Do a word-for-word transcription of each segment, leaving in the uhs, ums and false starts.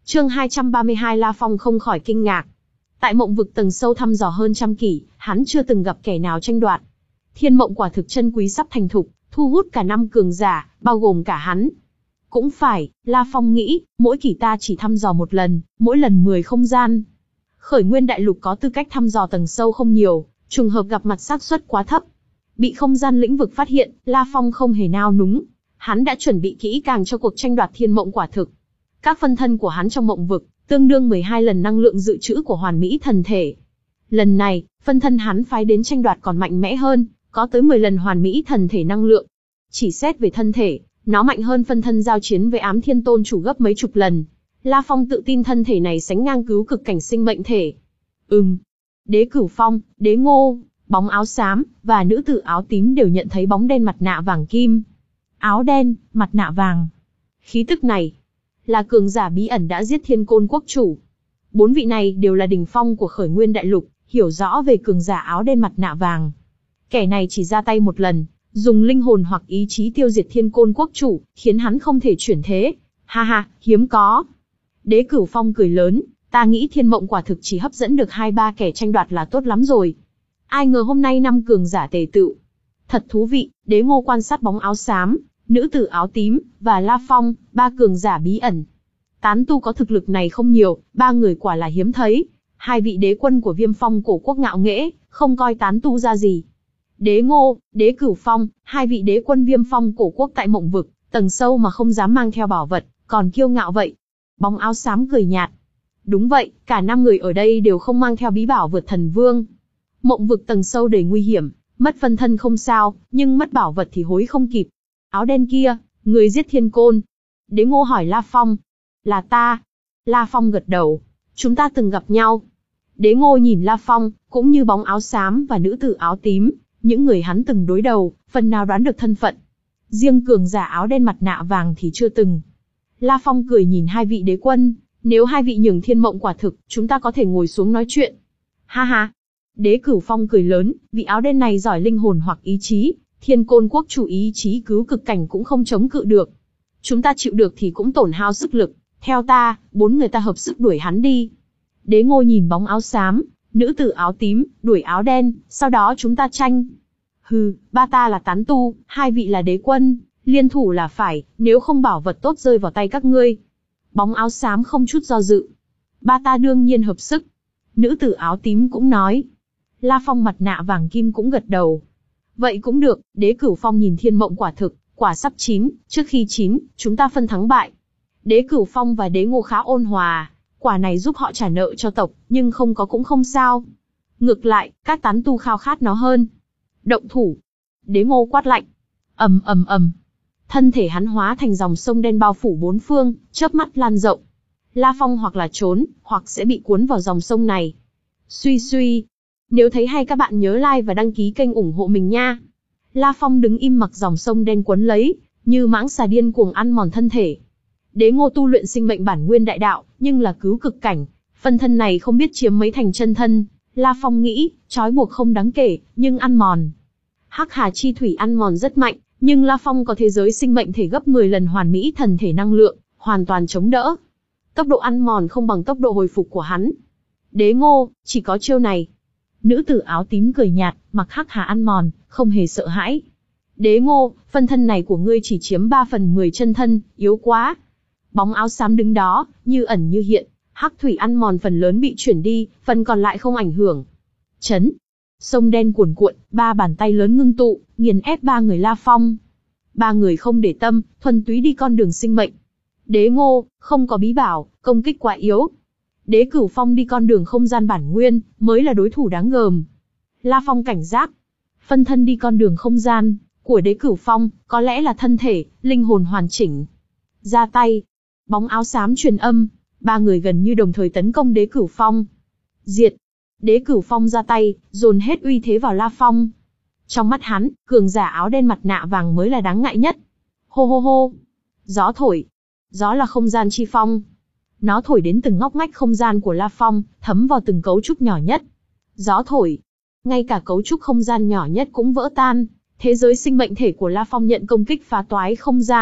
Chương hai trăm ba mươi hai La Phong không khỏi kinh ngạc. Tại mộng vực tầng sâu thăm dò hơn trăm kỷ, hắn chưa từng gặp kẻ nào tranh đoạt. Thiên mộng quả thực chân quý sắp thành thục, thu hút cả năm cường giả, bao gồm cả hắn. Cũng phải, La Phong nghĩ, mỗi kỷ ta chỉ thăm dò một lần, mỗi lần mười không gian. Khởi nguyên đại lục có tư cách thăm dò tầng sâu không nhiều, trùng hợp gặp mặt xác suất quá thấp. Bị không gian lĩnh vực phát hiện, La Phong không hề nao núng. Hắn đã chuẩn bị kỹ càng cho cuộc tranh đoạt thiên mộng quả thực. Các phân thân của hắn trong mộng vực, tương đương mười hai lần năng lượng dự trữ của hoàn mỹ thần thể. Lần này, phân thân hắn phái đến tranh đoạt còn mạnh mẽ hơn, có tới mười lần hoàn mỹ thần thể năng lượng. Chỉ xét về thân thể, nó mạnh hơn phân thân giao chiến với ám thiên tôn chủ gấp mấy chục lần. La Phong tự tin thân thể này sánh ngang cứu cực cảnh sinh mệnh thể. Ừm. Đế Cửu Phong, Đế Ngô, bóng áo xám, và nữ tử áo tím đều nhận thấy bóng đen mặt nạ vàng kim. Áo đen, mặt nạ vàng. Khí tức này, là cường giả bí ẩn đã giết Thiên Côn Quốc chủ. Bốn vị này đều là đỉnh phong của khởi nguyên đại lục, hiểu rõ về cường giả áo đen mặt nạ vàng. Kẻ này chỉ ra tay một lần, dùng linh hồn hoặc ý chí tiêu diệt Thiên Côn Quốc chủ, khiến hắn không thể chuyển thế. Ha ha, hiếm có. Đế Cửu Phong cười lớn, ta nghĩ thiên mộng quả thực chỉ hấp dẫn được hai ba kẻ tranh đoạt là tốt lắm rồi. Ai ngờ hôm nay năm cường giả tề tựu. Thật thú vị. Đế Ngô quan sát bóng áo xám, nữ tử áo tím, và La Phong, ba cường giả bí ẩn. Tán tu có thực lực này không nhiều, ba người quả là hiếm thấy. Hai vị đế quân của Viêm Phong cổ quốc ngạo nghễ, không coi tán tu ra gì. Đế Ngô, Đế Cửu Phong, hai vị đế quân Viêm Phong cổ quốc tại mộng vực, tầng sâu mà không dám mang theo bảo vật, còn kiêu ngạo vậy. Bóng áo xám cười nhạt. Đúng vậy, cả năm người ở đây đều không mang theo bí bảo vượt thần vương. Mộng vực tầng sâu đầy nguy hiểm, mất phân thân không sao, nhưng mất bảo vật thì hối không kịp. Áo đen kia, người giết Thiên Côn. Đế Ngô hỏi La Phong. Là ta. La Phong gật đầu. Chúng ta từng gặp nhau. Đế Ngô nhìn La Phong, cũng như bóng áo xám và nữ tử áo tím, những người hắn từng đối đầu, phần nào đoán được thân phận. Riêng cường giả áo đen mặt nạ vàng thì chưa từng. La Phong cười nhìn hai vị đế quân, nếu hai vị nhường thiên mộng quả thực, chúng ta có thể ngồi xuống nói chuyện. Ha ha. Đế Cửu Phong cười lớn, vị áo đen này giỏi linh hồn hoặc ý chí, Thiên Côn Quốc chủ ý chí cứu cực cảnh cũng không chống cự được. Chúng ta chịu được thì cũng tổn hao sức lực, theo ta, bốn người ta hợp sức đuổi hắn đi. Đế Ngô nhìn bóng áo xám, nữ tử áo tím, đuổi áo đen, sau đó chúng ta tranh. Hừ, ba ta là tán tu, hai vị là đế quân, liên thủ là phải, nếu không bảo vật tốt rơi vào tay các ngươi. Bóng áo xám không chút do dự. Ba ta đương nhiên hợp sức. Nữ tử áo tím cũng nói. La Phong mặt nạ vàng kim cũng gật đầu. Vậy cũng được, Đế Cửu Phong nhìn thiên mộng quả thực, quả sắp chín, trước khi chín, chúng ta phân thắng bại. Đế Cửu Phong và Đế Ngô khá ôn hòa, quả này giúp họ trả nợ cho tộc, nhưng không có cũng không sao. Ngược lại, các tán tu khao khát nó hơn. Động thủ. Đế Ngô quát lạnh. Ầm ầm ầm. Thân thể hắn hóa thành dòng sông đen bao phủ bốn phương, chớp mắt lan rộng. La Phong hoặc là trốn, hoặc sẽ bị cuốn vào dòng sông này. Suy suy. Nếu thấy hay các bạn nhớ like và đăng ký kênh ủng hộ mình nha. La Phong đứng im mặc dòng sông đen cuốn lấy, như mãng xà điên cuồng ăn mòn thân thể. Đế Ngô tu luyện sinh mệnh bản nguyên đại đạo, nhưng là cứu cực cảnh, phân thân này không biết chiếm mấy thành chân thân. La Phong nghĩ, trói buộc không đáng kể, nhưng ăn mòn. Hắc Hà chi thủy ăn mòn rất mạnh, nhưng La Phong có thế giới sinh mệnh thể gấp mười lần hoàn mỹ thần thể năng lượng, hoàn toàn chống đỡ. Tốc độ ăn mòn không bằng tốc độ hồi phục của hắn. Đế Ngô, chỉ có chiêu này. Nữ tử áo tím cười nhạt, mặc Hắc Hà ăn mòn, không hề sợ hãi. Đế Ngô, phân thân này của ngươi chỉ chiếm ba phần mười chân thân, yếu quá. Bóng áo xám đứng đó, như ẩn như hiện, hắc thủy ăn mòn phần lớn bị chuyển đi, phần còn lại không ảnh hưởng. Chấn. Sông đen cuồn cuộn, ba bàn tay lớn ngưng tụ, nghiền ép ba người La Phong. Ba người không để tâm, thuần túy đi con đường sinh mệnh. Đế Ngô, không có bí bảo, công kích quá yếu. Đế Cửu Phong đi con đường không gian bản nguyên, mới là đối thủ đáng gờm. La Phong cảnh giác. Phân thân đi con đường không gian, của Đế Cửu Phong, có lẽ là thân thể, linh hồn hoàn chỉnh. Ra tay. Bóng áo xám truyền âm, ba người gần như đồng thời tấn công Đế Cửu Phong. Diệt. Đế Cửu Phong ra tay, dồn hết uy thế vào La Phong. Trong mắt hắn, cường giả áo đen mặt nạ vàng mới là đáng ngại nhất. Hô hô hô. Gió thổi. Gió là không gian chi phong. Nó thổi đến từng ngóc ngách không gian của La Phong, thấm vào từng cấu trúc nhỏ nhất. Gió thổi. Ngay cả cấu trúc không gian nhỏ nhất cũng vỡ tan. Thế giới sinh mệnh thể của La Phong nhận công kích phá toái không gian.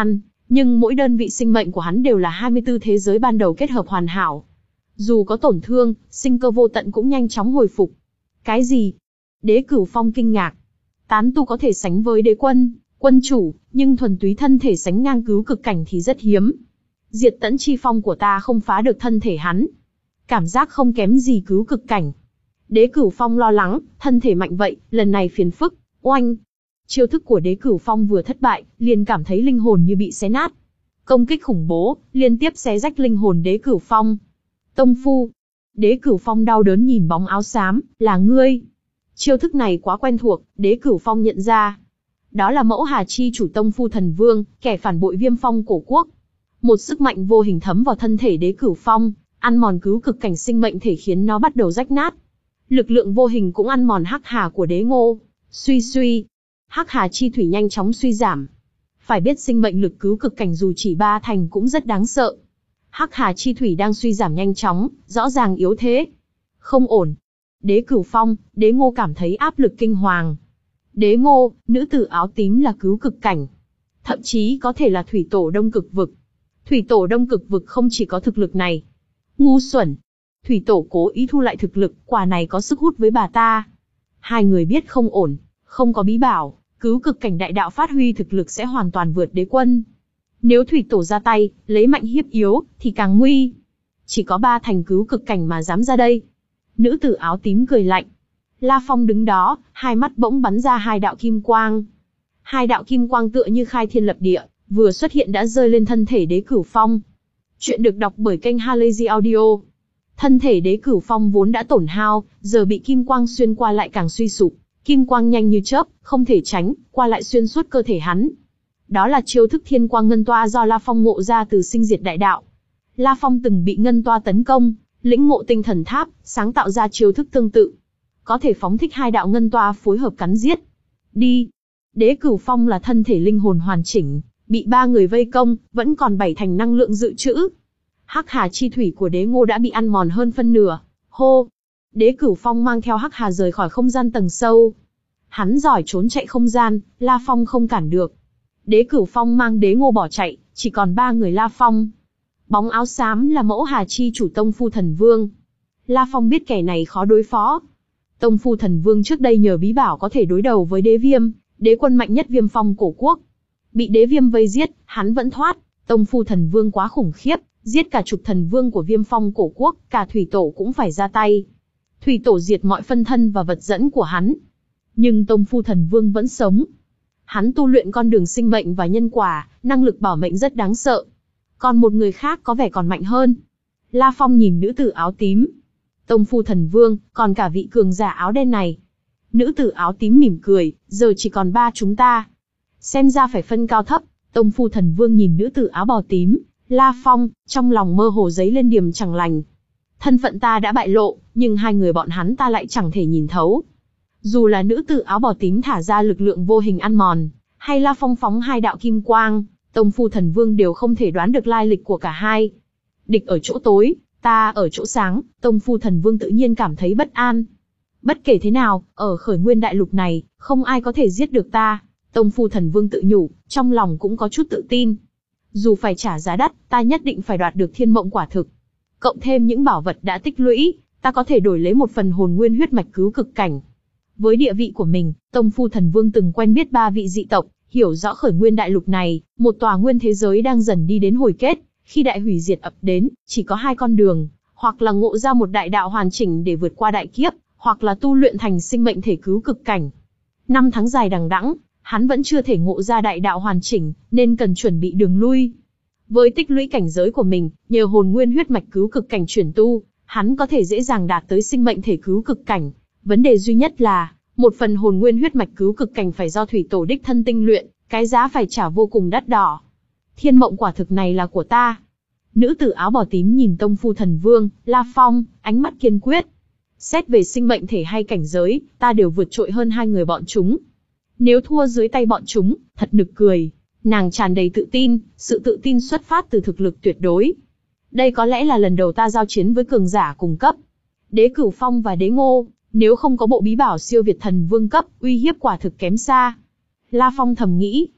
Nhưng mỗi đơn vị sinh mệnh của hắn đều là hai mươi tư thế giới ban đầu kết hợp hoàn hảo. Dù có tổn thương, sinh cơ vô tận cũng nhanh chóng hồi phục. Cái gì? Đế Cửu Phong kinh ngạc. Tán tu có thể sánh với đế quân, quân chủ, nhưng thuần túy thân thể sánh ngang cứu cực cảnh thì rất hiếm. Diệt tẫn chi phong của ta không phá được thân thể hắn. Cảm giác không kém gì cứu cực cảnh. Đế Cửu Phong lo lắng, thân thể mạnh vậy, lần này phiền phức. Oanh! Chiêu thức của Đế Cửu Phong vừa thất bại, liền cảm thấy linh hồn như bị xé nát. Công kích khủng bố, liên tiếp xé rách linh hồn Đế Cửu Phong. Tông phu! Đế Cửu Phong đau đớn nhìn bóng áo xám, là ngươi. Chiêu thức này quá quen thuộc, Đế Cửu Phong nhận ra. Đó là Mẫu Hà chi chủ Tông Phu Thần Vương, kẻ phản bội Viêm Phong cổ quốc. Một sức mạnh vô hình thấm vào thân thể Đế Cửu Phong, ăn mòn cứu cực cảnh sinh mệnh thể khiến nó bắt đầu rách nát. Lực lượng vô hình cũng ăn mòn hắc hà của Đế Ngô. Suy suy, hắc hà chi thủy nhanh chóng suy giảm. Phải biết sinh mệnh lực cứu cực cảnh dù chỉ ba thành cũng rất đáng sợ. Hắc hà chi thủy đang suy giảm nhanh chóng, rõ ràng yếu thế. Không ổn. Đế Cửu Phong, Đế Ngô cảm thấy áp lực kinh hoàng. Đế Ngô, nữ tử áo tím là cứu cực cảnh. Thậm chí có thể là thủy tổ đông cực vực. Thủy tổ đông cực vực không chỉ có thực lực này. Ngu xuẩn. Thủy tổ cố ý thu lại thực lực, quả này có sức hút với bà ta. Hai người biết không ổn, không có bí bảo, cứu cực cảnh đại đạo phát huy thực lực sẽ hoàn toàn vượt đế quân. Nếu thủy tổ ra tay, lấy mạnh hiếp yếu, thì càng nguy. Chỉ có ba thành cứu cực cảnh mà dám ra đây. Nữ tử áo tím cười lạnh. La Phong đứng đó, hai mắt bỗng bắn ra hai đạo kim quang. Hai đạo kim quang tựa như khai thiên lập địa, vừa xuất hiện đã rơi lên thân thể Đế Cửu Phong. Chuyện được đọc bởi kênh Halazy Audio. Thân thể Đế Cửu Phong vốn đã tổn hao, giờ bị kim quang xuyên qua lại càng suy sụp. Kim quang nhanh như chớp, không thể tránh, qua lại xuyên suốt cơ thể hắn. Đó là chiêu thức Thiên Quang Ngân Toa do La Phong ngộ ra từ Sinh Diệt Đại Đạo. La Phong từng bị Ngân Toa tấn công, lĩnh ngộ Tinh Thần Tháp, sáng tạo ra chiêu thức tương tự. Có thể phóng thích hai đạo Ngân Toa phối hợp cắn giết. Đi! Đế Cửu Phong là thân thể linh hồn hoàn chỉnh, bị ba người vây công, vẫn còn bảy thành năng lượng dự trữ. Hắc hà chi thủy của Đế Ngô đã bị ăn mòn hơn phân nửa. Hô! Đế Cửu Phong mang theo hắc hà rời khỏi không gian tầng sâu. Hắn giỏi trốn chạy không gian, La Phong không cản được. Đế Cửu Phong mang Đế Ngô bỏ chạy, chỉ còn ba người La Phong. Bóng áo xám là Mẫu Hà chi chủ Tông Phu Thần Vương. La Phong biết kẻ này khó đối phó. Tông Phu Thần Vương trước đây nhờ bí bảo có thể đối đầu với Đế Viêm, đế quân mạnh nhất Viêm Phong cổ quốc. Bị Đế Viêm vây giết, hắn vẫn thoát. Tông Phu Thần Vương quá khủng khiếp, giết cả chục thần vương của Viêm Phong cổ quốc, cả thủy tổ cũng phải ra tay. Thủy tổ diệt mọi phân thân và vật dẫn của hắn. Nhưng Tông Phu Thần Vương vẫn sống. Hắn tu luyện con đường sinh mệnh và nhân quả, năng lực bảo mệnh rất đáng sợ. Còn một người khác có vẻ còn mạnh hơn. La Phong nhìn nữ tử áo tím. Tông Phu Thần Vương, còn cả vị cường giả áo đen này. Nữ tử áo tím mỉm cười, giờ chỉ còn ba chúng ta. Xem ra phải phân cao thấp. Tông Phu Thần Vương nhìn nữ tử áo bào tím, La Phong, trong lòng mơ hồ dấy lên điểm chẳng lành. Thân phận ta đã bại lộ, nhưng hai người bọn hắn ta lại chẳng thể nhìn thấu. Dù là nữ tử áo bào tím thả ra lực lượng vô hình ăn mòn, hay La Phong phóng hai đạo kim quang, Tông Phu Thần Vương đều không thể đoán được lai lịch của cả hai. Địch ở chỗ tối, ta ở chỗ sáng, Tông Phu Thần Vương tự nhiên cảm thấy bất an. Bất kể thế nào, ở Khởi Nguyên Đại Lục này, không ai có thể giết được ta. Tông Phu Thần Vương tự nhủ, trong lòng cũng có chút tự tin. Dù phải trả giá đắt, ta nhất định phải đoạt được thiên mộng quả thực. Cộng thêm những bảo vật đã tích lũy, ta có thể đổi lấy một phần hồn nguyên huyết mạch cứu cực cảnh. Với địa vị của mình, Tông Phu Thần Vương từng quen biết ba vị dị tộc, hiểu rõ Khởi Nguyên Đại Lục này, một tòa nguyên thế giới đang dần đi đến hồi kết. Khi đại hủy diệt ập đến, chỉ có hai con đường, hoặc là ngộ ra một đại đạo hoàn chỉnh để vượt qua đại kiếp, hoặc là tu luyện thành sinh mệnh thể cứu cực cảnh. Năm tháng dài đằng đẵng, hắn vẫn chưa thể ngộ ra đại đạo hoàn chỉnh, nên cần chuẩn bị đường lui. Với tích lũy cảnh giới của mình, nhờ hồn nguyên huyết mạch cứu cực cảnh chuyển tu, hắn có thể dễ dàng đạt tới sinh mệnh thể cứu cực cảnh. Vấn đề duy nhất là, một phần hồn nguyên huyết mạch cứu cực cảnh phải do thủy tổ đích thân tinh luyện, cái giá phải trả vô cùng đắt đỏ. Thiên mộng quả thực này là của ta. Nữ tử áo bào tím nhìn Tông Phu Thần Vương, La Phong, ánh mắt kiên quyết. Xét về sinh mệnh thể hay cảnh giới, ta đều vượt trội hơn hai người bọn chúng. Nếu thua dưới tay bọn chúng, thật nực cười. Nàng tràn đầy tự tin, sự tự tin xuất phát từ thực lực tuyệt đối. Đây có lẽ là lần đầu ta giao chiến với cường giả cùng cấp. Đế Cửu Phong và Đế Ngô, nếu không có bộ bí bảo siêu việt thần vương cấp, uy hiếp quả thực kém xa. La Phong thầm nghĩ.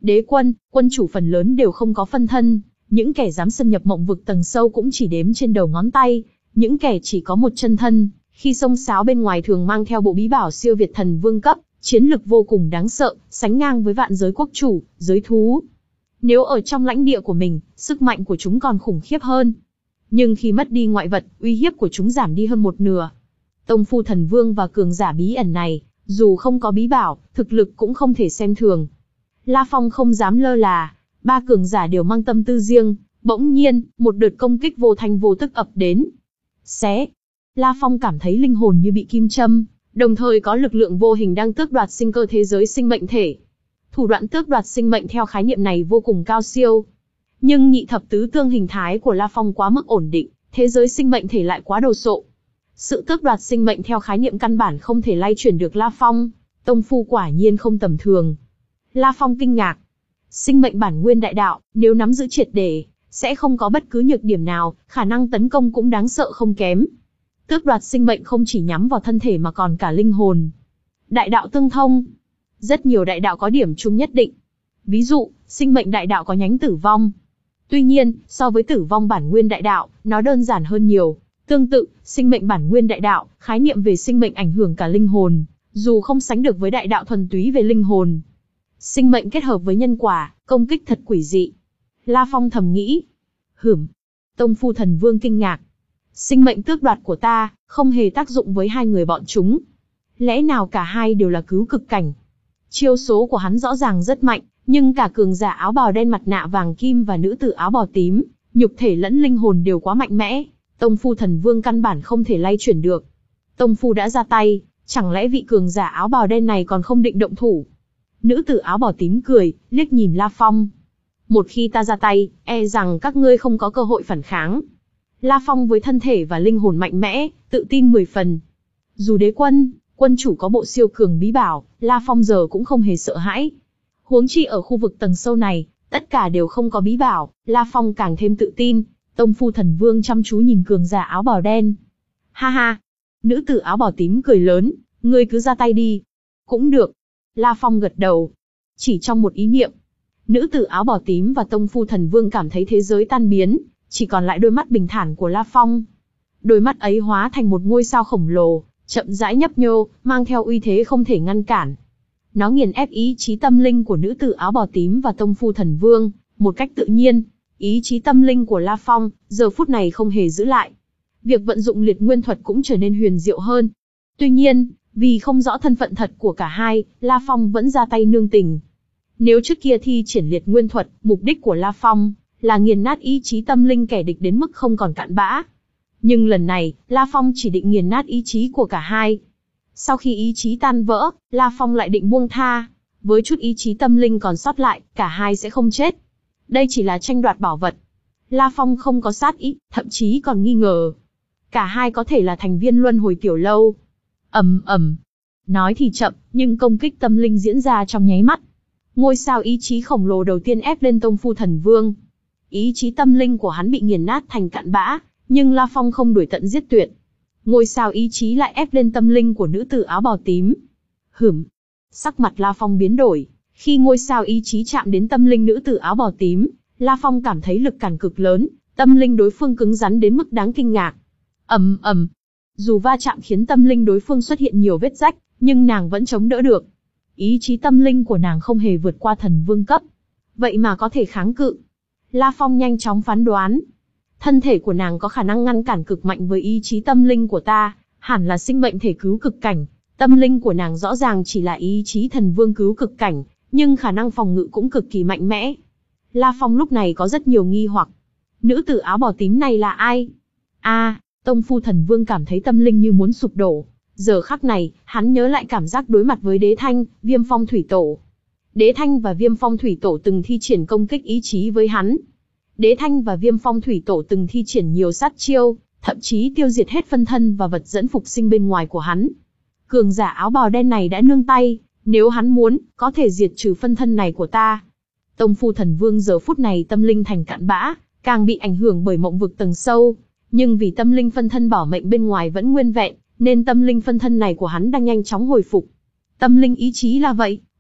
Đế quân, quân chủ phần lớn đều không có phân thân, những kẻ dám xâm nhập mộng vực tầng sâu cũng chỉ đếm trên đầu ngón tay, những kẻ chỉ có một chân thân, khi xông xáo bên ngoài thường mang theo bộ bí bảo siêu việt thần vương cấp, chiến lực vô cùng đáng sợ, sánh ngang với vạn giới quốc chủ, giới thú. Nếu ở trong lãnh địa của mình, sức mạnh của chúng còn khủng khiếp hơn. Nhưng khi mất đi ngoại vật, uy hiếp của chúng giảm đi hơn một nửa. Tông phu thần vương và cường giả bí ẩn này, dù không có bí bảo, thực lực cũng không thể xem thường. La Phong không dám lơ là, ba cường giả đều mang tâm tư riêng, bỗng nhiên, một đợt công kích vô thanh vô tức ập đến. Xé! La Phong cảm thấy linh hồn như bị kim châm, đồng thời có lực lượng vô hình đang tước đoạt sinh cơ thế giới sinh mệnh thể. Thủ đoạn tước đoạt sinh mệnh theo khái niệm này vô cùng cao siêu. Nhưng nhị thập tứ tương hình thái của La Phong quá mức ổn định, thế giới sinh mệnh thể lại quá đồ sộ. Sự tước đoạt sinh mệnh theo khái niệm căn bản không thể lay chuyển được La Phong, tông phu quả nhiên không tầm thường. La Phong kinh ngạc. Sinh mệnh bản nguyên đại đạo, nếu nắm giữ triệt để, sẽ không có bất cứ nhược điểm nào, khả năng tấn công cũng đáng sợ không kém. Tước đoạt sinh mệnh không chỉ nhắm vào thân thể mà còn cả linh hồn. Đại đạo tương thông. Rất nhiều đại đạo có điểm chung nhất định. Ví dụ, sinh mệnh đại đạo có nhánh tử vong. Tuy nhiên, so với tử vong bản nguyên đại đạo, nó đơn giản hơn nhiều. Tương tự, sinh mệnh bản nguyên đại đạo, khái niệm về sinh mệnh ảnh hưởng cả linh hồn, dù không sánh được với đại đạo thuần túy về linh hồn. Sinh mệnh kết hợp với nhân quả, công kích thật quỷ dị. La Phong thầm nghĩ. Hửm. Tông phu thần vương kinh ngạc. Sinh mệnh tước đoạt của ta, không hề tác dụng với hai người bọn chúng. Lẽ nào cả hai đều là cứu cực cảnh? Chiêu số của hắn rõ ràng rất mạnh, nhưng cả cường giả áo bào đen mặt nạ vàng kim và nữ tử áo bào tím, nhục thể lẫn linh hồn đều quá mạnh mẽ. Tông phu thần vương căn bản không thể lay chuyển được. Tông phu đã ra tay, chẳng lẽ vị cường giả áo bào đen này còn không định động thủ? Nữ tử áo bào tím cười, liếc nhìn La Phong. Một khi ta ra tay, e rằng các ngươi không có cơ hội phản kháng. La Phong với thân thể và linh hồn mạnh mẽ, tự tin mười phần. Dù đế quân, quân chủ có bộ siêu cường bí bảo, La Phong giờ cũng không hề sợ hãi. Huống chi ở khu vực tầng sâu này, tất cả đều không có bí bảo, La Phong càng thêm tự tin. Tông phu thần vương chăm chú nhìn cường giả áo bào đen. Ha ha! Nữ tử áo bào tím cười lớn, ngươi cứ ra tay đi. Cũng được. La Phong gật đầu. Chỉ trong một ý niệm, nữ tử áo bào tím và tông phu thần vương cảm thấy thế giới tan biến, chỉ còn lại đôi mắt bình thản của La Phong. Đôi mắt ấy hóa thành một ngôi sao khổng lồ, chậm rãi nhấp nhô, mang theo uy thế không thể ngăn cản. Nó nghiền ép ý chí tâm linh của nữ tử áo bào tím và tông phu thần vương, một cách tự nhiên. Ý chí tâm linh của La Phong, giờ phút này không hề giữ lại. Việc vận dụng liệt nguyên thuật cũng trở nên huyền diệu hơn. Tuy nhiên, vì không rõ thân phận thật của cả hai, La Phong vẫn ra tay nương tình. Nếu trước kia thi triển liệt nguyên thuật, mục đích của La Phong là nghiền nát ý chí tâm linh kẻ địch đến mức không còn cặn bã. Nhưng lần này, La Phong chỉ định nghiền nát ý chí của cả hai. Sau khi ý chí tan vỡ, La Phong lại định buông tha. Với chút ý chí tâm linh còn sót lại, cả hai sẽ không chết. Đây chỉ là tranh đoạt bảo vật. La Phong không có sát ý, thậm chí còn nghi ngờ. Cả hai có thể là thành viên luân hồi tiểu lâu. Ầm ầm. Nói thì chậm, nhưng công kích tâm linh diễn ra trong nháy mắt. Ngôi sao ý chí khổng lồ đầu tiên ép lên tông phu thần vương. Ý chí tâm linh của hắn bị nghiền nát thành cặn bã, nhưng La Phong không đuổi tận giết tuyệt. Ngôi sao ý chí lại ép lên tâm linh của nữ tử áo bào tím. Hửm. Sắc mặt La Phong biến đổi. Khi ngôi sao ý chí chạm đến tâm linh nữ tử áo bào tím, La Phong cảm thấy lực cản cực lớn, tâm linh đối phương cứng rắn đến mức đáng kinh ngạc. Ầm ầm. Dù va chạm khiến tâm linh đối phương xuất hiện nhiều vết rách, nhưng nàng vẫn chống đỡ được. Ý chí tâm linh của nàng không hề vượt qua thần vương cấp. Vậy mà có thể kháng cự. La Phong nhanh chóng phán đoán. Thân thể của nàng có khả năng ngăn cản cực mạnh với ý chí tâm linh của ta, hẳn là sinh mệnh thể cứu cực cảnh. Tâm linh của nàng rõ ràng chỉ là ý chí thần vương cứu cực cảnh, nhưng khả năng phòng ngự cũng cực kỳ mạnh mẽ. La Phong lúc này có rất nhiều nghi hoặc. Nữ tử áo bào tím này là ai? A, à, tông phu thần vương cảm thấy tâm linh như muốn sụp đổ. Giờ khắc này, hắn nhớ lại cảm giác đối mặt với Đế Thanh, Viêm Phong Thủy Tổ. Đế Thanh và Viêm Phong Thủy Tổ từng thi triển công kích ý chí với hắn. Đế Thanh và Viêm Phong Thủy Tổ từng thi triển nhiều sát chiêu, thậm chí tiêu diệt hết phân thân và vật dẫn phục sinh bên ngoài của hắn. Cường giả áo bào đen này đã nương tay, nếu hắn muốn, có thể diệt trừ phân thân này của ta. Tông phu thần vương giờ phút này tâm linh thành cặn bã, càng bị ảnh hưởng bởi mộng vực tầng sâu. Nhưng vì tâm linh phân thân bảo mệnh bên ngoài vẫn nguyên vẹn, nên tâm linh phân thân này của hắn đang nhanh chóng hồi phục. Tâm linh ý chí là vậy,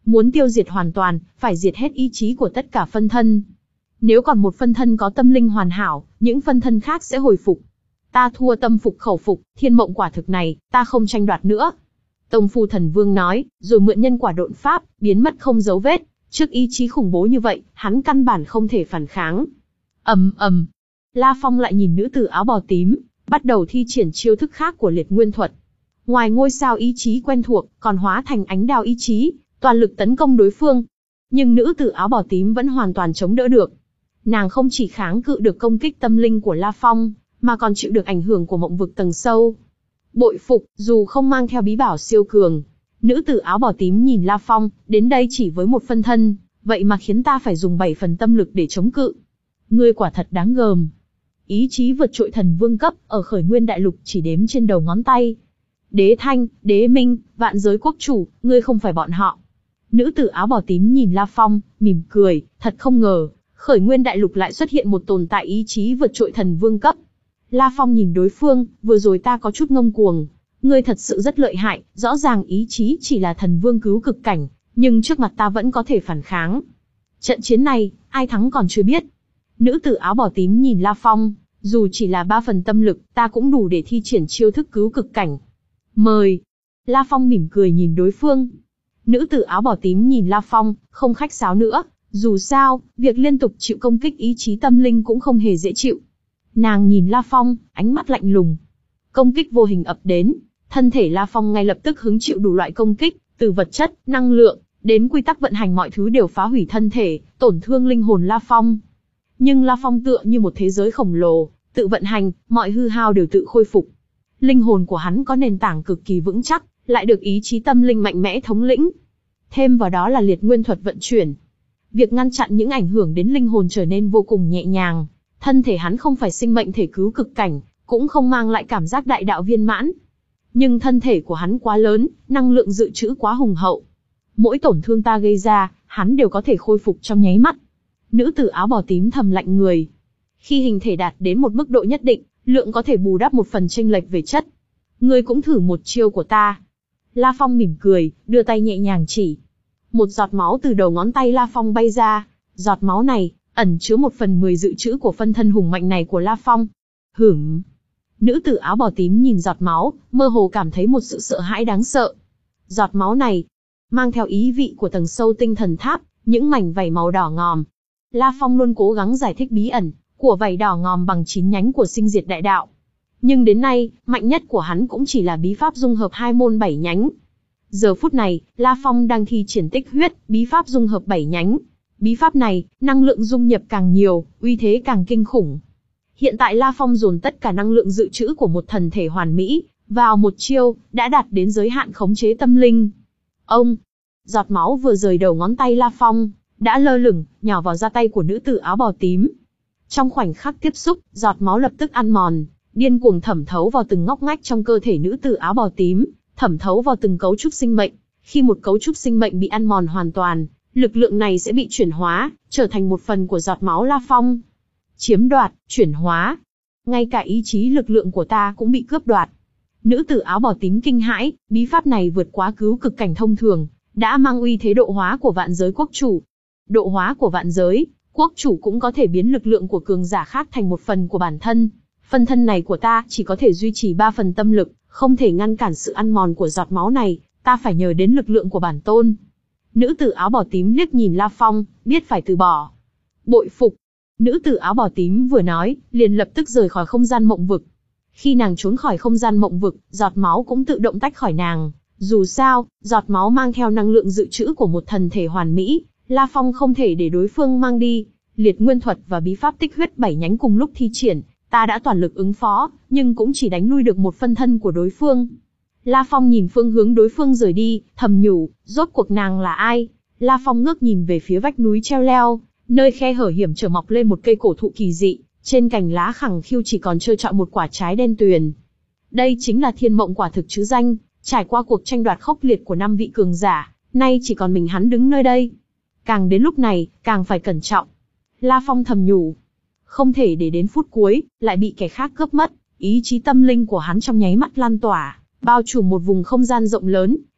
Muốn tiêu diệt hoàn toàn, phải diệt hết ý chí của tất cả phân thân. Nếu còn một phân thân có tâm linh hoàn hảo, những phân thân khác sẽ hồi phục. Ta thua tâm phục khẩu phục, thiên mộng quả thực này, ta không tranh đoạt nữa. Tông Phu Thần Vương nói, rồi mượn nhân quả độn pháp, biến mất không dấu vết. Trước ý chí khủng bố như vậy, hắn căn bản không thể phản kháng. ầm ầm, La Phong lại nhìn nữ tử áo bào tím, bắt đầu thi triển chiêu thức khác của liệt nguyên thuật. Ngoài ngôi sao ý chí quen thuộc, còn hóa thành ánh đao ý chí, toàn lực tấn công đối phương. Nhưng nữ tử áo bào tím vẫn hoàn toàn chống đỡ được. Nàng không chỉ kháng cự được công kích tâm linh của La Phong, mà còn chịu được ảnh hưởng của mộng vực tầng sâu. Bội phục, dù không mang theo bí bảo siêu cường, nữ tử áo bào tím nhìn La Phong, đến đây chỉ với một phân thân, vậy mà khiến ta phải dùng bảy phần tâm lực để chống cự. Ngươi quả thật đáng gờm. Ý chí vượt trội thần vương cấp, ở Khởi Nguyên Đại Lục chỉ đếm trên đầu ngón tay. Đế Thanh, Đế Minh, vạn giới quốc chủ, ngươi không phải bọn họ. Nữ tử áo bào tím nhìn La Phong, mỉm cười, thật không ngờ, Khởi Nguyên Đại Lục lại xuất hiện một tồn tại ý chí vượt trội thần vương cấp. La Phong nhìn đối phương, vừa rồi ta có chút ngông cuồng. Ngươi thật sự rất lợi hại, rõ ràng ý chí chỉ là thần vương cứu cực cảnh, nhưng trước mặt ta vẫn có thể phản kháng. Trận chiến này, ai thắng còn chưa biết. Nữ tử áo bào tím nhìn La Phong, dù chỉ là ba phần tâm lực, ta cũng đủ để thi triển chiêu thức cứu cực cảnh. Mời. La Phong mỉm cười nhìn đối phương. Nữ tử áo bào tím nhìn La Phong, không khách sáo nữa, dù sao, việc liên tục chịu công kích ý chí tâm linh cũng không hề dễ chịu. Nàng nhìn La Phong, ánh mắt lạnh lùng. Công kích vô hình ập đến, thân thể La Phong ngay lập tức hứng chịu đủ loại công kích, từ vật chất, năng lượng, đến quy tắc vận hành mọi thứ đều phá hủy thân thể, tổn thương linh hồn La Phong. Nhưng La Phong tựa như một thế giới khổng lồ, tự vận hành, mọi hư hao đều tự khôi phục. Linh hồn của hắn có nền tảng cực kỳ vững chắc, lại được ý chí tâm linh mạnh mẽ thống lĩnh. Thêm vào đó là liệt nguyên thuật vận chuyển. Việc ngăn chặn những ảnh hưởng đến linh hồn trở nên vô cùng nhẹ nhàng. Thân thể hắn không phải sinh mệnh thể cứu cực cảnh, cũng không mang lại cảm giác đại đạo viên mãn. Nhưng thân thể của hắn quá lớn, năng lượng dự trữ quá hùng hậu. Mỗi tổn thương ta gây ra, hắn đều có thể khôi phục trong nháy mắt. Nữ tử áo bào tím thầm lạnh người. Khi hình thể đạt đến một mức độ nhất định, lượng có thể bù đắp một phần chênh lệch về chất. Ngươi cũng thử một chiêu của ta. La Phong mỉm cười, đưa tay nhẹ nhàng chỉ. Một giọt máu từ đầu ngón tay La Phong bay ra. Giọt máu này, ẩn chứa một phần mười dự trữ của phân thân hùng mạnh này của La Phong. Hửm. Nữ tử áo bào tím nhìn giọt máu, mơ hồ cảm thấy một sự sợ hãi đáng sợ. Giọt máu này, mang theo ý vị của tầng sâu tinh thần tháp, những mảnh vảy màu đỏ ngòm. La Phong luôn cố gắng giải thích bí ẩn của vảy đỏ ngòm bằng chín nhánh của sinh diệt đại đạo. Nhưng đến nay, mạnh nhất của hắn cũng chỉ là bí pháp dung hợp hai môn bảy nhánh. Giờ phút này, La Phong đang thi triển tích huyết, bí pháp dung hợp bảy nhánh. Bí pháp này, năng lượng dung nhập càng nhiều, uy thế càng kinh khủng. Hiện tại La Phong dồn tất cả năng lượng dự trữ của một thần thể hoàn mỹ vào một chiêu, đã đạt đến giới hạn khống chế tâm linh. Ông, giọt máu vừa rời đầu ngón tay La Phong, đã lơ lửng, nhỏ vào da tay của nữ tử áo bào tím. Trong khoảnh khắc tiếp xúc, giọt máu lập tức ăn mòn, điên cuồng thẩm thấu vào từng ngóc ngách trong cơ thể nữ tử áo bào tím, thẩm thấu vào từng cấu trúc sinh mệnh. Khi một cấu trúc sinh mệnh bị ăn mòn hoàn toàn, lực lượng này sẽ bị chuyển hóa, trở thành một phần của giọt máu La Phong. Chiếm đoạt, chuyển hóa. Ngay cả ý chí lực lượng của ta cũng bị cướp đoạt. Nữ tử áo bào tím kinh hãi, bí pháp này vượt quá cứu cực cảnh thông thường, đã mang uy thế độ hóa của vạn giới quốc chủ. Độ hóa của vạn giới, quốc chủ cũng có thể biến lực lượng của cường giả khác thành một phần của bản thân. Phân thân này của ta chỉ có thể duy trì ba phần tâm lực, không thể ngăn cản sự ăn mòn của giọt máu này, ta phải nhờ đến lực lượng của bản tôn. Nữ tử áo bào tím liếc nhìn La Phong, biết phải từ bỏ. Bội phục. Nữ tử áo bào tím vừa nói, liền lập tức rời khỏi không gian mộng vực. Khi nàng trốn khỏi không gian mộng vực, giọt máu cũng tự động tách khỏi nàng. Dù sao, giọt máu mang theo năng lượng dự trữ của một thần thể hoàn mỹ, La Phong không thể để đối phương mang đi. Liệt nguyên thuật và bí pháp tích huyết bảy nhánh cùng lúc thi triển, ta đã toàn lực ứng phó, nhưng cũng chỉ đánh lui được một phân thân của đối phương. La Phong nhìn phương hướng đối phương rời đi, thầm nhủ, rốt cuộc nàng là ai? La Phong ngước nhìn về phía vách núi treo leo, nơi khe hở hiểm trở mọc lên một cây cổ thụ kỳ dị, trên cành lá khẳng khiu chỉ còn trơ trọi một quả trái đen tuyền. Đây chính là thiên mộng quả thực chứ danh, trải qua cuộc tranh đoạt khốc liệt của năm vị cường giả, nay chỉ còn mình hắn đứng nơi đây. Càng đến lúc này, càng phải cẩn trọng. La Phong thầm nhủ, không thể để đến phút cuối, lại bị kẻ khác cướp mất. Ý chí tâm linh của hắn trong nháy mắt lan tỏa, bao trùm một vùng không gian rộng lớn,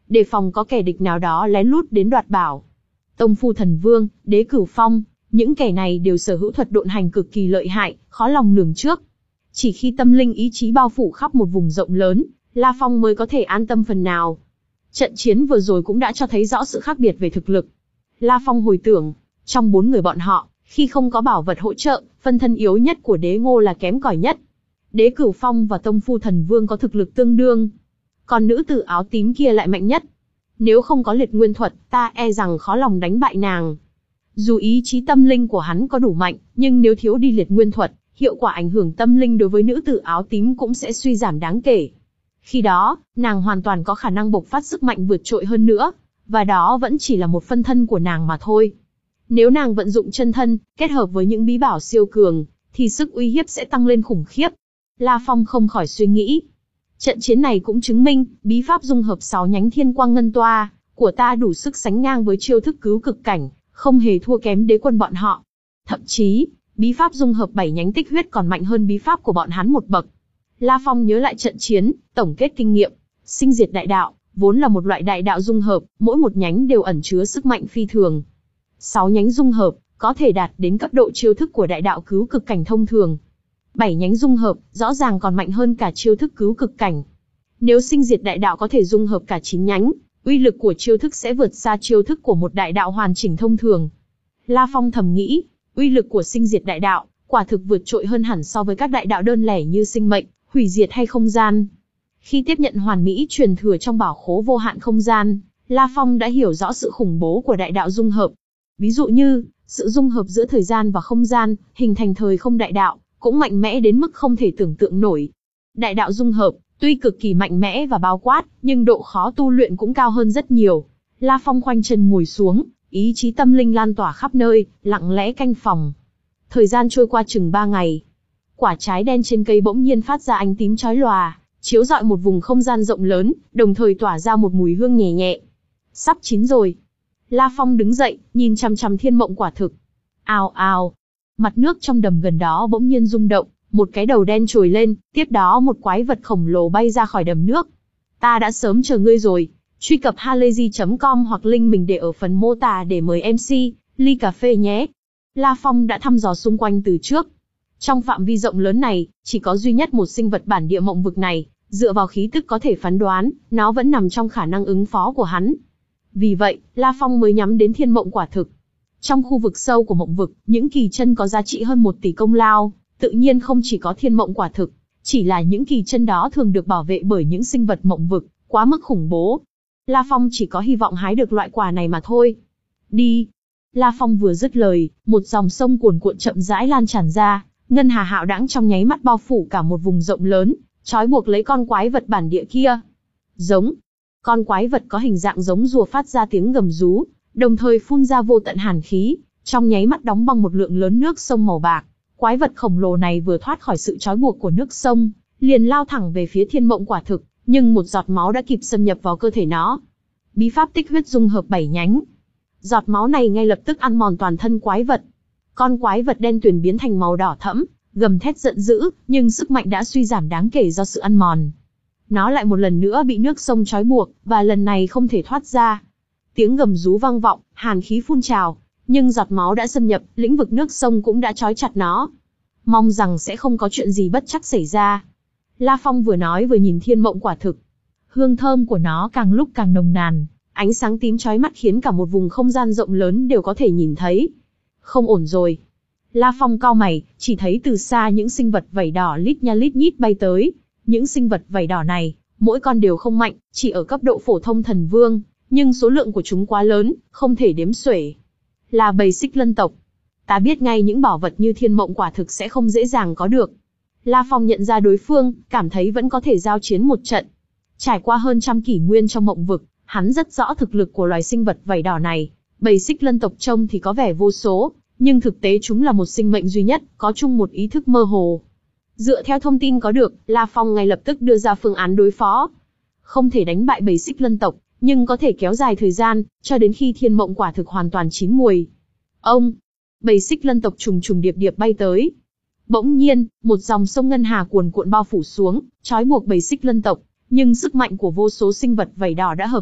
đề phòng có kẻ địch nào đó lén lút đến đoạt bảo. Tông Phu Thần Vương, Đế Cửu Phong, những kẻ này đều sở hữu thuật độn hành cực kỳ lợi hại, khó lòng lường trước. Chỉ khi tâm linh ý chí bao phủ khắp một vùng rộng lớn, La Phong mới có thể an tâm phần nào. Trận chiến vừa rồi cũng đã cho thấy rõ sự khác biệt về thực lực. La Phong hồi tưởng, trong bốn người bọn họ, khi không có bảo vật hỗ trợ, phân thân yếu nhất của Đế Ngô là kém cỏi nhất. Đế Cửu Phong và Tông Phu Thần Vương có thực lực tương đương, còn nữ tử áo tím kia lại mạnh nhất. Nếu không có liệt nguyên thuật, ta e rằng khó lòng đánh bại nàng. Dù ý chí tâm linh của hắn có đủ mạnh, nhưng nếu thiếu đi liệt nguyên thuật, hiệu quả ảnh hưởng tâm linh đối với nữ tử áo tím cũng sẽ suy giảm đáng kể. Khi đó, nàng hoàn toàn có khả năng bộc phát sức mạnh vượt trội hơn nữa, và đó vẫn chỉ là một phân thân của nàng mà thôi. Nếu nàng vận dụng chân thân, kết hợp với những bí bảo siêu cường, thì sức uy hiếp sẽ tăng lên khủng khiếp. La Phong không khỏi suy nghĩ. Trận chiến này cũng chứng minh, bí pháp dung hợp sáu nhánh thiên quang ngân toa của ta đủ sức sánh ngang với chiêu thức cứu cực cảnh, không hề thua kém đế quân bọn họ. Thậm chí, bí pháp dung hợp bảy nhánh tích huyết còn mạnh hơn bí pháp của bọn hắn một bậc. La Phong nhớ lại trận chiến, tổng kết kinh nghiệm. Sinh diệt đại đạo, vốn là một loại đại đạo dung hợp, mỗi một nhánh đều ẩn chứa sức mạnh phi thường. Sáu nhánh dung hợp, có thể đạt đến cấp độ chiêu thức của đại đạo cứu cực cảnh thông thường. Bảy nhánh dung hợp, rõ ràng còn mạnh hơn cả chiêu thức cứu cực cảnh. Nếu sinh diệt đại đạo có thể dung hợp cả chín nhánh, uy lực của chiêu thức sẽ vượt xa chiêu thức của một đại đạo hoàn chỉnh thông thường. La Phong thầm nghĩ, uy lực của sinh diệt đại đạo, quả thực vượt trội hơn hẳn so với các đại đạo đơn lẻ như sinh mệnh, hủy diệt hay không gian. Khi tiếp nhận hoàn mỹ truyền thừa trong bảo khố vô hạn không gian, La Phong đã hiểu rõ sự khủng bố của đại đạo dung hợp. Ví dụ như, sự dung hợp giữa thời gian và không gian, hình thành thời không đại đạo, cũng mạnh mẽ đến mức không thể tưởng tượng nổi. Đại đạo dung hợp, tuy cực kỳ mạnh mẽ và bao quát, nhưng độ khó tu luyện cũng cao hơn rất nhiều. La Phong khoanh chân ngồi xuống, ý chí tâm linh lan tỏa khắp nơi, lặng lẽ canh phòng. Thời gian trôi qua chừng ba ngày. Quả trái đen trên cây bỗng nhiên phát ra ánh tím chói lòa, chiếu rọi một vùng không gian rộng lớn, đồng thời tỏa ra một mùi hương nhẹ nhẹ. Sắp chín rồi. La Phong đứng dậy, nhìn chằm chằm thiên mộng quả thực. Ào ào. Mặt nước trong đầm gần đó bỗng nhiên rung động, một cái đầu đen trồi lên, tiếp đó một quái vật khổng lồ bay ra khỏi đầm nước. Ta đã sớm chờ ngươi rồi. Truy cập halayzi chấm com hoặc link mình để ở phần mô tả để mời em xê, ly cà phê nhé. La Phong đã thăm dò xung quanh từ trước. Trong phạm vi rộng lớn này, chỉ có duy nhất một sinh vật bản địa mộng vực này, dựa vào khí tức có thể phán đoán, nó vẫn nằm trong khả năng ứng phó của hắn. Vì vậy, La Phong mới nhắm đến thiên mộng quả thực. Trong khu vực sâu của mộng vực, những kỳ chân có giá trị hơn một tỷ công lao, tự nhiên không chỉ có thiên mộng quả thực, chỉ là những kỳ chân đó thường được bảo vệ bởi những sinh vật mộng vực, quá mức khủng bố. La Phong chỉ có hy vọng hái được loại quả này mà thôi. Đi! La Phong vừa dứt lời, một dòng sông cuồn cuộn chậm rãi lan tràn ra, ngân hà hạo đãng trong nháy mắt bao phủ cả một vùng rộng lớn, trói buộc lấy con quái vật bản địa kia. Giống! Con quái vật có hình dạng giống rùa phát ra tiếng gầm rú, đồng thời phun ra vô tận hàn khí, trong nháy mắt đóng băng một lượng lớn nước sông màu bạc. Quái vật khổng lồ này vừa thoát khỏi sự trói buộc của nước sông, liền lao thẳng về phía thiên mộng quả thực, nhưng một giọt máu đã kịp xâm nhập vào cơ thể nó. Bí pháp tích huyết dung hợp bảy nhánh. Giọt máu này ngay lập tức ăn mòn toàn thân quái vật. Con quái vật đen tuyền biến thành màu đỏ thẫm, gầm thét giận dữ, nhưng sức mạnh đã suy giảm đáng kể do sự ăn mòn. Nó lại một lần nữa bị nước sông trói buộc, và lần này không thể thoát ra. Tiếng gầm rú vang vọng, hàn khí phun trào, nhưng giọt máu đã xâm nhập, lĩnh vực nước sông cũng đã trói chặt nó. Mong rằng sẽ không có chuyện gì bất trắc xảy ra. La Phong vừa nói vừa nhìn thiên mộng quả thực. Hương thơm của nó càng lúc càng nồng nàn, ánh sáng tím chói mắt khiến cả một vùng không gian rộng lớn đều có thể nhìn thấy. Không ổn rồi. La Phong cau mày, chỉ thấy từ xa những sinh vật vảy đỏ lít nha lít nhít bay tới. Những sinh vật vảy đỏ này, mỗi con đều không mạnh, chỉ ở cấp độ phổ thông thần vương, nhưng số lượng của chúng quá lớn, không thể đếm xuể. Là bầy xích lân tộc. Ta biết ngay những bảo vật như thiên mộng quả thực sẽ không dễ dàng có được. La Phong nhận ra đối phương, cảm thấy vẫn có thể giao chiến một trận. Trải qua hơn trăm kỷ nguyên trong mộng vực, hắn rất rõ thực lực của loài sinh vật vảy đỏ này. Bầy xích lân tộc trông thì có vẻ vô số, nhưng thực tế chúng là một sinh mệnh duy nhất, có chung một ý thức mơ hồ. Dựa theo thông tin có được, La Phong ngay lập tức đưa ra phương án đối phó. Không thể đánh bại bầy xích lân tộc, nhưng có thể kéo dài thời gian, cho đến khi thiên mộng quả thực hoàn toàn chín mùi. Ông! Bầy xích lân tộc trùng trùng điệp điệp bay tới. Bỗng nhiên, một dòng sông ngân hà cuồn cuộn bao phủ xuống, trói buộc bầy xích lân tộc, nhưng sức mạnh của vô số sinh vật vảy đỏ đã hợp nhất,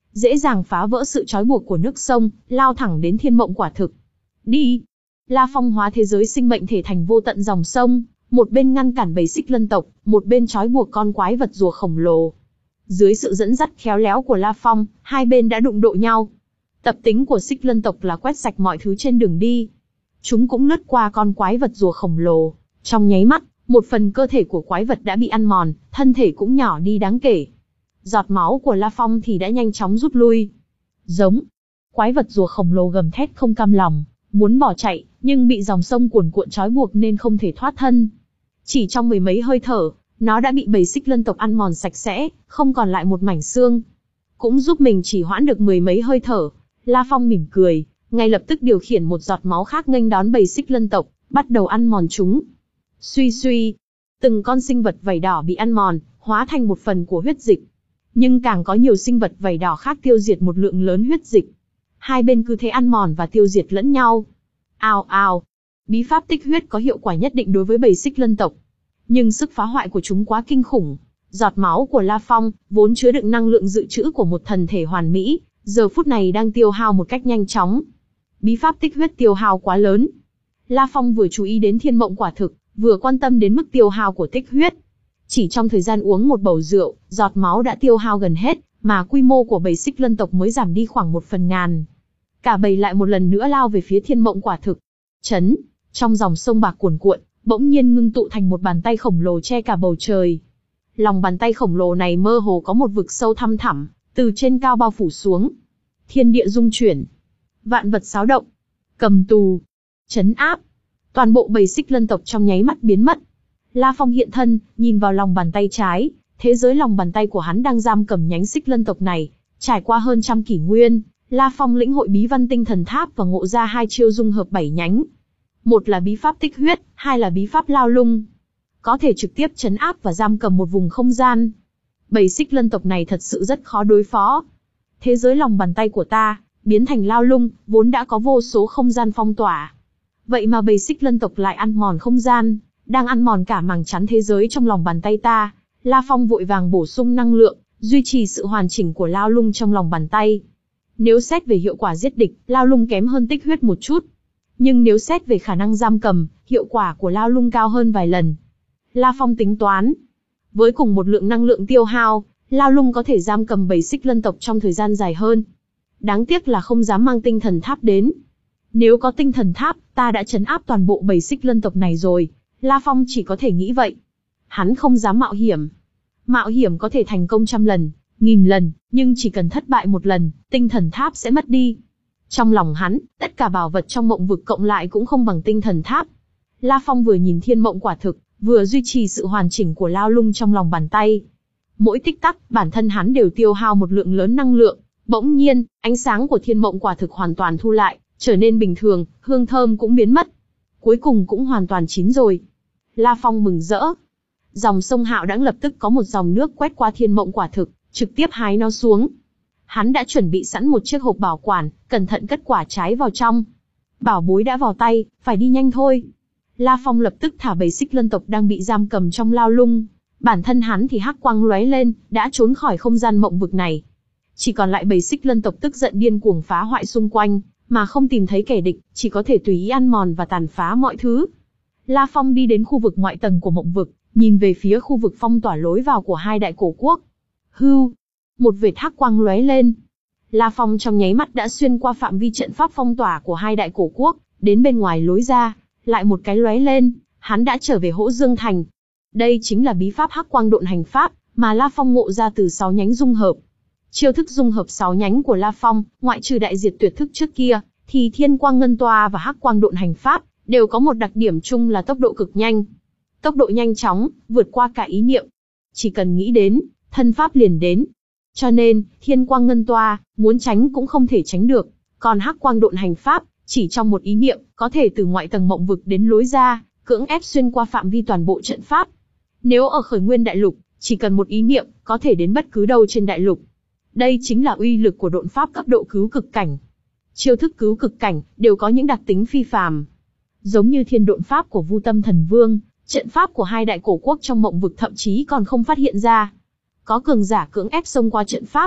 dễ dàng phá vỡ sự trói buộc của nước sông, lao thẳng đến thiên mộng quả thực. Đi! La Phong hóa thế giới sinh mệnh thể thành vô tận dòng sông, một bên ngăn cản bầy xích lân tộc, một bên trói buộc con quái vật rùa khổng lồ. Dưới sự dẫn dắt khéo léo của La Phong, hai bên đã đụng độ nhau. Tập tính của xích lân tộc là quét sạch mọi thứ trên đường đi. Chúng cũng lướt qua con quái vật rùa khổng lồ. Trong nháy mắt, một phần cơ thể của quái vật đã bị ăn mòn, thân thể cũng nhỏ đi đáng kể. Giọt máu của La Phong thì đã nhanh chóng rút lui. Giống. Quái vật rùa khổng lồ gầm thét không cam lòng, muốn bỏ chạy, nhưng bị dòng sông cuồn cuộn trói buộc nên không thể thoát thân. Chỉ trong mười mấy hơi thở, nó đã bị bầy xích lân tộc ăn mòn sạch sẽ, không còn lại một mảnh xương. Cũng giúp mình chỉ hoãn được mười mấy hơi thở, La Phong mỉm cười, ngay lập tức điều khiển một giọt máu khác nghênh đón bầy xích lân tộc, bắt đầu ăn mòn chúng. Suy suy, từng con sinh vật vảy đỏ bị ăn mòn, hóa thành một phần của huyết dịch. Nhưng càng có nhiều sinh vật vảy đỏ khác tiêu diệt một lượng lớn huyết dịch. Hai bên cứ thế ăn mòn và tiêu diệt lẫn nhau. Ào ào, bí pháp tích huyết có hiệu quả nhất định đối với bầy xích lân tộc. Nhưng sức phá hoại của chúng quá kinh khủng. Giọt máu của La Phong, vốn chứa đựng năng lượng dự trữ của một thần thể hoàn mỹ, giờ phút này đang tiêu hao một cách nhanh chóng. Bí pháp tích huyết tiêu hao quá lớn. La Phong vừa chú ý đến thiên mộng quả thực, vừa quan tâm đến mức tiêu hao của tích huyết. Chỉ trong thời gian uống một bầu rượu, giọt máu đã tiêu hao gần hết, mà quy mô của bầy xích lân tộc mới giảm đi khoảng một phần ngàn. Cả bầy lại một lần nữa lao về phía thiên mộng quả thực. Chấn, trong dòng sông bạc cuồn cuộn, bỗng nhiên ngưng tụ thành một bàn tay khổng lồ che cả bầu trời. Lòng bàn tay khổng lồ này mơ hồ có một vực sâu thăm thẳm, từ trên cao bao phủ xuống. Thiên địa rung chuyển, vạn vật xáo động, cầm tù, trấn áp. Toàn bộ bầy xích lân tộc trong nháy mắt biến mất. La Phong hiện thân, nhìn vào lòng bàn tay trái, thế giới lòng bàn tay của hắn đang giam cầm nhánh xích lân tộc này. Trải qua hơn trăm kỷ nguyên, La Phong lĩnh hội bí văn tinh thần tháp và ngộ ra hai chiêu dung hợp bảy nhánh. Một là bí pháp tích huyết, hai là bí pháp lao lung. Có thể trực tiếp trấn áp và giam cầm một vùng không gian. Bầy xích lân tộc này thật sự rất khó đối phó. Thế giới lòng bàn tay của ta, biến thành lao lung, vốn đã có vô số không gian phong tỏa. Vậy mà bầy xích lân tộc lại ăn mòn không gian, đang ăn mòn cả màng chắn thế giới trong lòng bàn tay ta. La Phong vội vàng bổ sung năng lượng, duy trì sự hoàn chỉnh của lao lung trong lòng bàn tay. Nếu xét về hiệu quả giết địch, lao lung kém hơn tích huyết một chút. Nhưng nếu xét về khả năng giam cầm, hiệu quả của lao lung cao hơn vài lần. La Phong tính toán. Với cùng một lượng năng lượng tiêu hao, lao lung có thể giam cầm bầy xích lân tộc trong thời gian dài hơn. Đáng tiếc là không dám mang tinh thần tháp đến. Nếu có tinh thần tháp, ta đã trấn áp toàn bộ bầy xích lân tộc này rồi. La Phong chỉ có thể nghĩ vậy. Hắn không dám mạo hiểm. Mạo hiểm có thể thành công trăm lần, nghìn lần, nhưng chỉ cần thất bại một lần, tinh thần tháp sẽ mất đi. Trong lòng hắn, tất cả bảo vật trong mộng vực cộng lại cũng không bằng tinh thần tháp. La Phong vừa nhìn thiên mộng quả thực, vừa duy trì sự hoàn chỉnh của lao lung trong lòng bàn tay. Mỗi tích tắc, bản thân hắn đều tiêu hao một lượng lớn năng lượng. Bỗng nhiên, ánh sáng của thiên mộng quả thực hoàn toàn thu lại, trở nên bình thường, hương thơm cũng biến mất. Cuối cùng cũng hoàn toàn chín rồi. La Phong mừng rỡ. Dòng sông Hạo Đãng lập tức có một dòng nước quét qua thiên mộng quả thực, trực tiếp hái nó xuống. Hắn đã chuẩn bị sẵn một chiếc hộp bảo quản, cẩn thận cất quả trái vào trong. Bảo bối đã vào tay, phải đi nhanh thôi. La Phong lập tức thả bầy xích lân tộc đang bị giam cầm trong lao lung. Bản thân hắn thì hắc quang lóe lên, đã trốn khỏi không gian mộng vực này. Chỉ còn lại bầy xích lân tộc tức giận điên cuồng phá hoại xung quanh, mà không tìm thấy kẻ địch, chỉ có thể tùy ý ăn mòn và tàn phá mọi thứ. La Phong đi đến khu vực ngoại tầng của mộng vực, nhìn về phía khu vực phong tỏa lối vào của hai đại cổ quốc. Hưu, một vệt hắc quang lóe lên. La Phong trong nháy mắt đã xuyên qua phạm vi trận pháp phong tỏa của hai đại cổ quốc, đến bên ngoài lối ra, lại một cái lóe lên, hắn đã trở về Hỗ Dương Thành. Đây chính là bí pháp hắc quang độn hành pháp, mà La Phong ngộ ra từ sáu nhánh dung hợp. Chiêu thức dung hợp sáu nhánh của La Phong, ngoại trừ đại diệt tuyệt thức trước kia, thì thiên quang ngân toa và hắc quang độn hành pháp, đều có một đặc điểm chung là tốc độ cực nhanh. Tốc độ nhanh chóng, vượt qua cả ý niệm. Chỉ cần nghĩ đến, thân pháp liền đến. Cho nên, thiên quang ngân toa, muốn tránh cũng không thể tránh được. Còn hắc quang độn hành pháp, chỉ trong một ý niệm, có thể từ ngoại tầng mộng vực đến lối ra, cưỡng ép xuyên qua phạm vi toàn bộ trận pháp. Nếu ở khởi nguyên đại lục, chỉ cần một ý niệm, có thể đến bất cứ đâu trên đại lục. Đây chính là uy lực của độn pháp cấp độ cứu cực cảnh. Chiêu thức cứu cực cảnh, đều có những đặc tính phi phàm. Giống như thiên độn pháp của Vu Tâm Thần Vương, trận pháp của hai đại cổ quốc trong mộng vực thậm chí còn không phát hiện ra. Có cường giả cưỡng ép xông qua trận pháp,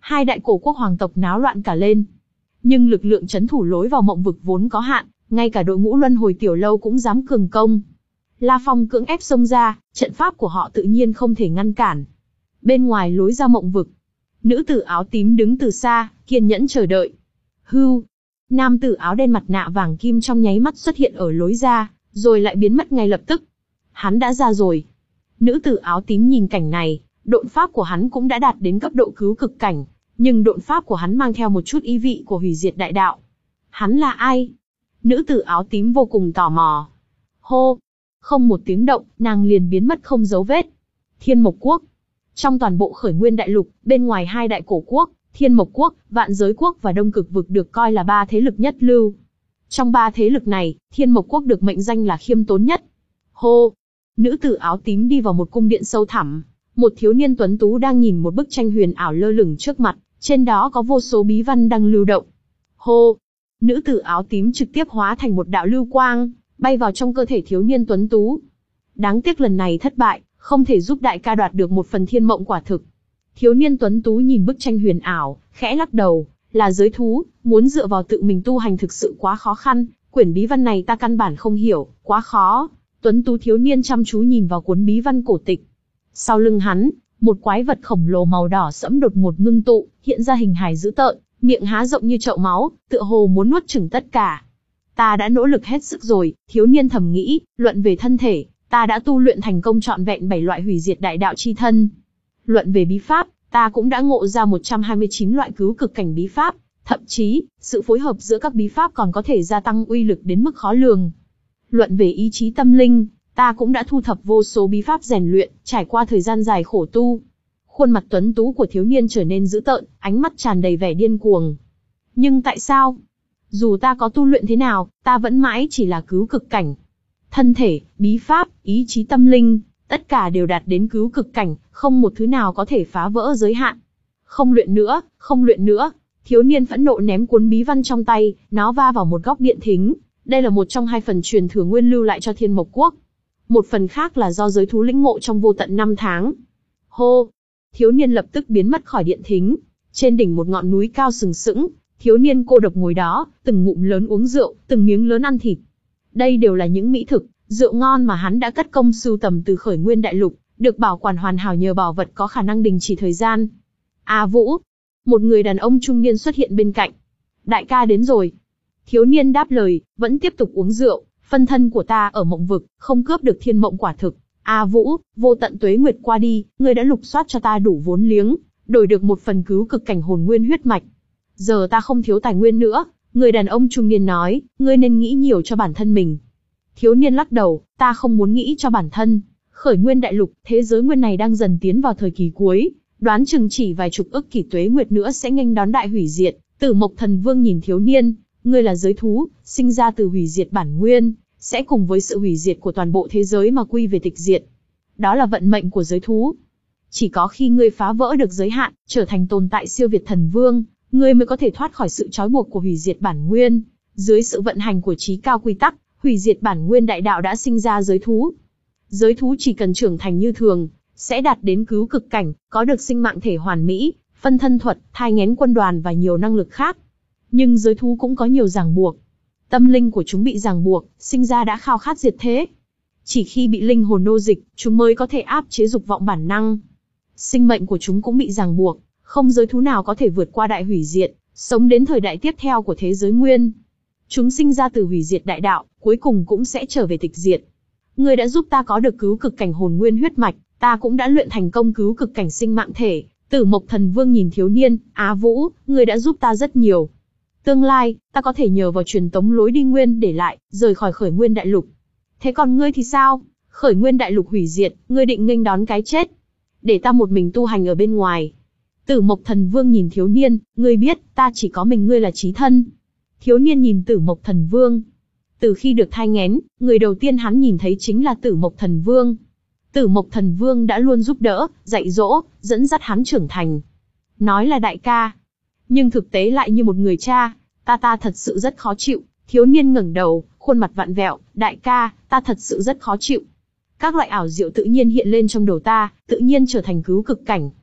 Hai đại cổ quốc hoàng tộc náo loạn cả lên. Nhưng lực lượng trấn thủ lối vào mộng vực vốn có hạn, ngay cả đội ngũ luân hồi tiểu lâu cũng dám cường công. La Phong cưỡng ép xông ra, trận pháp của họ tự nhiên không thể ngăn cản. Bên ngoài lối ra mộng vực, nữ tử áo tím đứng từ xa, kiên nhẫn chờ đợi. Hưu, nam tử áo đen mặt nạ vàng kim trong nháy mắt xuất hiện ở lối ra, rồi lại biến mất ngay lập tức. Hắn đã ra rồi. Nữ tử áo tím nhìn cảnh này, độn pháp của hắn cũng đã đạt đến cấp độ cứu cực cảnh, nhưng độn pháp của hắn mang theo một chút ý vị của hủy diệt đại đạo. Hắn là ai? Nữ tử áo tím vô cùng tò mò. Hô! Không một tiếng động, nàng liền biến mất không dấu vết. Thiên Mộc Quốc. Trong toàn bộ khởi nguyên đại lục, bên ngoài hai đại cổ quốc, Thiên Mộc Quốc, Vạn Giới Quốc và Đông Cực Vực được coi là ba thế lực nhất lưu. Trong ba thế lực này, Thiên Mộc Quốc được mệnh danh là khiêm tốn nhất. Hô! Nữ tử áo tím đi vào một cung điện sâu thẳm. Một thiếu niên tuấn tú đang nhìn một bức tranh huyền ảo lơ lửng trước mặt, trên đó có vô số bí văn đang lưu động. Hô! Nữ tử áo tím trực tiếp hóa thành một đạo lưu quang, bay vào trong cơ thể thiếu niên tuấn tú. Đáng tiếc lần này thất bại, không thể giúp đại ca đoạt được một phần thiên mộng quả thực. Thiếu niên tuấn tú nhìn bức tranh huyền ảo, khẽ lắc đầu, là giới thú, muốn dựa vào tự mình tu hành thực sự quá khó khăn, quyển bí văn này ta căn bản không hiểu, quá khó. Tuấn tú thiếu niên chăm chú nhìn vào cuốn bí văn cổ tịch. Sau lưng hắn, một quái vật khổng lồ màu đỏ sẫm đột ngột ngưng tụ, hiện ra hình hài dữ tợn, miệng há rộng như chậu máu, tựa hồ muốn nuốt chửng tất cả. Ta đã nỗ lực hết sức rồi, thiếu niên thầm nghĩ, luận về thân thể, ta đã tu luyện thành công trọn vẹn bảy loại hủy diệt đại đạo chi thân. Luận về bí pháp, ta cũng đã ngộ ra một trăm hai mươi chín loại cứu cực cảnh bí pháp, thậm chí, sự phối hợp giữa các bí pháp còn có thể gia tăng uy lực đến mức khó lường. Luận về ý chí tâm linh, ta cũng đã thu thập vô số bí pháp rèn luyện, trải qua thời gian dài khổ tu. Khuôn mặt tuấn tú của thiếu niên trở nên dữ tợn, ánh mắt tràn đầy vẻ điên cuồng. Nhưng tại sao? Dù ta có tu luyện thế nào, ta vẫn mãi chỉ là cứu cực cảnh. Thân thể, bí pháp, ý chí tâm linh, tất cả đều đạt đến cứu cực cảnh, không một thứ nào có thể phá vỡ giới hạn. Không luyện nữa, không luyện nữa. Thiếu niên phẫn nộ ném cuốn bí văn trong tay, nó va vào một góc điện thính. Đây là một trong hai phần truyền thừa nguyên lưu lại cho Thiên Mộc Quốc. Một phần khác là do giới thú lĩnh ngộ trong vô tận năm tháng. Hô! Thiếu niên lập tức biến mất khỏi điện thính. Trên đỉnh một ngọn núi cao sừng sững, thiếu niên cô độc ngồi đó, từng ngụm lớn uống rượu, từng miếng lớn ăn thịt. Đây đều là những mỹ thực, rượu ngon mà hắn đã cất công sưu tầm từ khởi nguyên đại lục, được bảo quản hoàn hảo nhờ bảo vật có khả năng đình chỉ thời gian. A Vũ! Một người đàn ông trung niên xuất hiện bên cạnh. Đại ca đến rồi. Thiếu niên đáp lời, vẫn tiếp tục uống rượu. Phân thân của ta ở mộng vực, không cướp được thiên mộng quả thực. A Vũ, vô tận tuế nguyệt qua đi, ngươi đã lục soát cho ta đủ vốn liếng, đổi được một phần cứu cực cảnh hồn nguyên huyết mạch. Giờ ta không thiếu tài nguyên nữa. Người đàn ông trung niên nói, ngươi nên nghĩ nhiều cho bản thân mình. Thiếu niên lắc đầu, ta không muốn nghĩ cho bản thân. Khởi nguyên đại lục, thế giới nguyên này đang dần tiến vào thời kỳ cuối, đoán chừng chỉ vài chục ức kỷ tuế nguyệt nữa sẽ nghênh đón đại hủy diệt. Tử Mộc Thần Vương nhìn thiếu niên, ngươi là giới thú, sinh ra từ hủy diệt bản nguyên, sẽ cùng với sự hủy diệt của toàn bộ thế giới mà quy về tịch diệt. Đó là vận mệnh của giới thú. Chỉ có khi ngươi phá vỡ được giới hạn, trở thành tồn tại siêu việt thần vương, ngươi mới có thể thoát khỏi sự trói buộc của hủy diệt bản nguyên. Dưới sự vận hành của trí cao quy tắc, hủy diệt bản nguyên đại đạo đã sinh ra giới thú. Giới thú chỉ cần trưởng thành như thường, sẽ đạt đến cứu cực cảnh, có được sinh mạng thể hoàn mỹ, phân thân thuật, thai nghén quân đoàn và nhiều năng lực khác. Nhưng giới thú cũng có nhiều ràng buộc. Tâm linh của chúng bị ràng buộc, sinh ra đã khao khát diệt thế. Chỉ khi bị linh hồn nô dịch, chúng mới có thể áp chế dục vọng bản năng. Sinh mệnh của chúng cũng bị ràng buộc, không giới thú nào có thể vượt qua đại hủy diệt, sống đến thời đại tiếp theo của thế giới nguyên. Chúng sinh ra từ hủy diệt đại đạo, cuối cùng cũng sẽ trở về tịch diệt. Ngươi đã giúp ta có được cứu cực cảnh hồn nguyên huyết mạch, ta cũng đã luyện thành công cứu cực cảnh sinh mạng thể. Tử Mộc Thần Vương nhìn thiếu niên, Á Vũ, ngươi đã giúp ta rất nhiều. Tương lai, ta có thể nhờ vào truyền tống lối đi nguyên để lại, rời khỏi khởi nguyên đại lục. Thế còn ngươi thì sao? Khởi nguyên đại lục hủy diệt, ngươi định nghênh đón cái chết. Để ta một mình tu hành ở bên ngoài. Tử Mộc Thần Vương nhìn thiếu niên, ngươi biết, ta chỉ có mình ngươi là chí thân. Thiếu niên nhìn Tử Mộc Thần Vương. Từ khi được thai nghén, người đầu tiên hắn nhìn thấy chính là Tử Mộc Thần Vương. Tử Mộc Thần Vương đã luôn giúp đỡ, dạy dỗ, dẫn dắt hắn trưởng thành. Nói là đại ca, nhưng thực tế lại như một người cha. Ta ta thật sự rất khó chịu. Thiếu niên ngẩng đầu, khuôn mặt vặn vẹo. Đại ca, ta thật sự rất khó chịu. Các loại ảo diệu tự nhiên hiện lên trong đầu ta, tự nhiên trở thành cứu cực cảnh.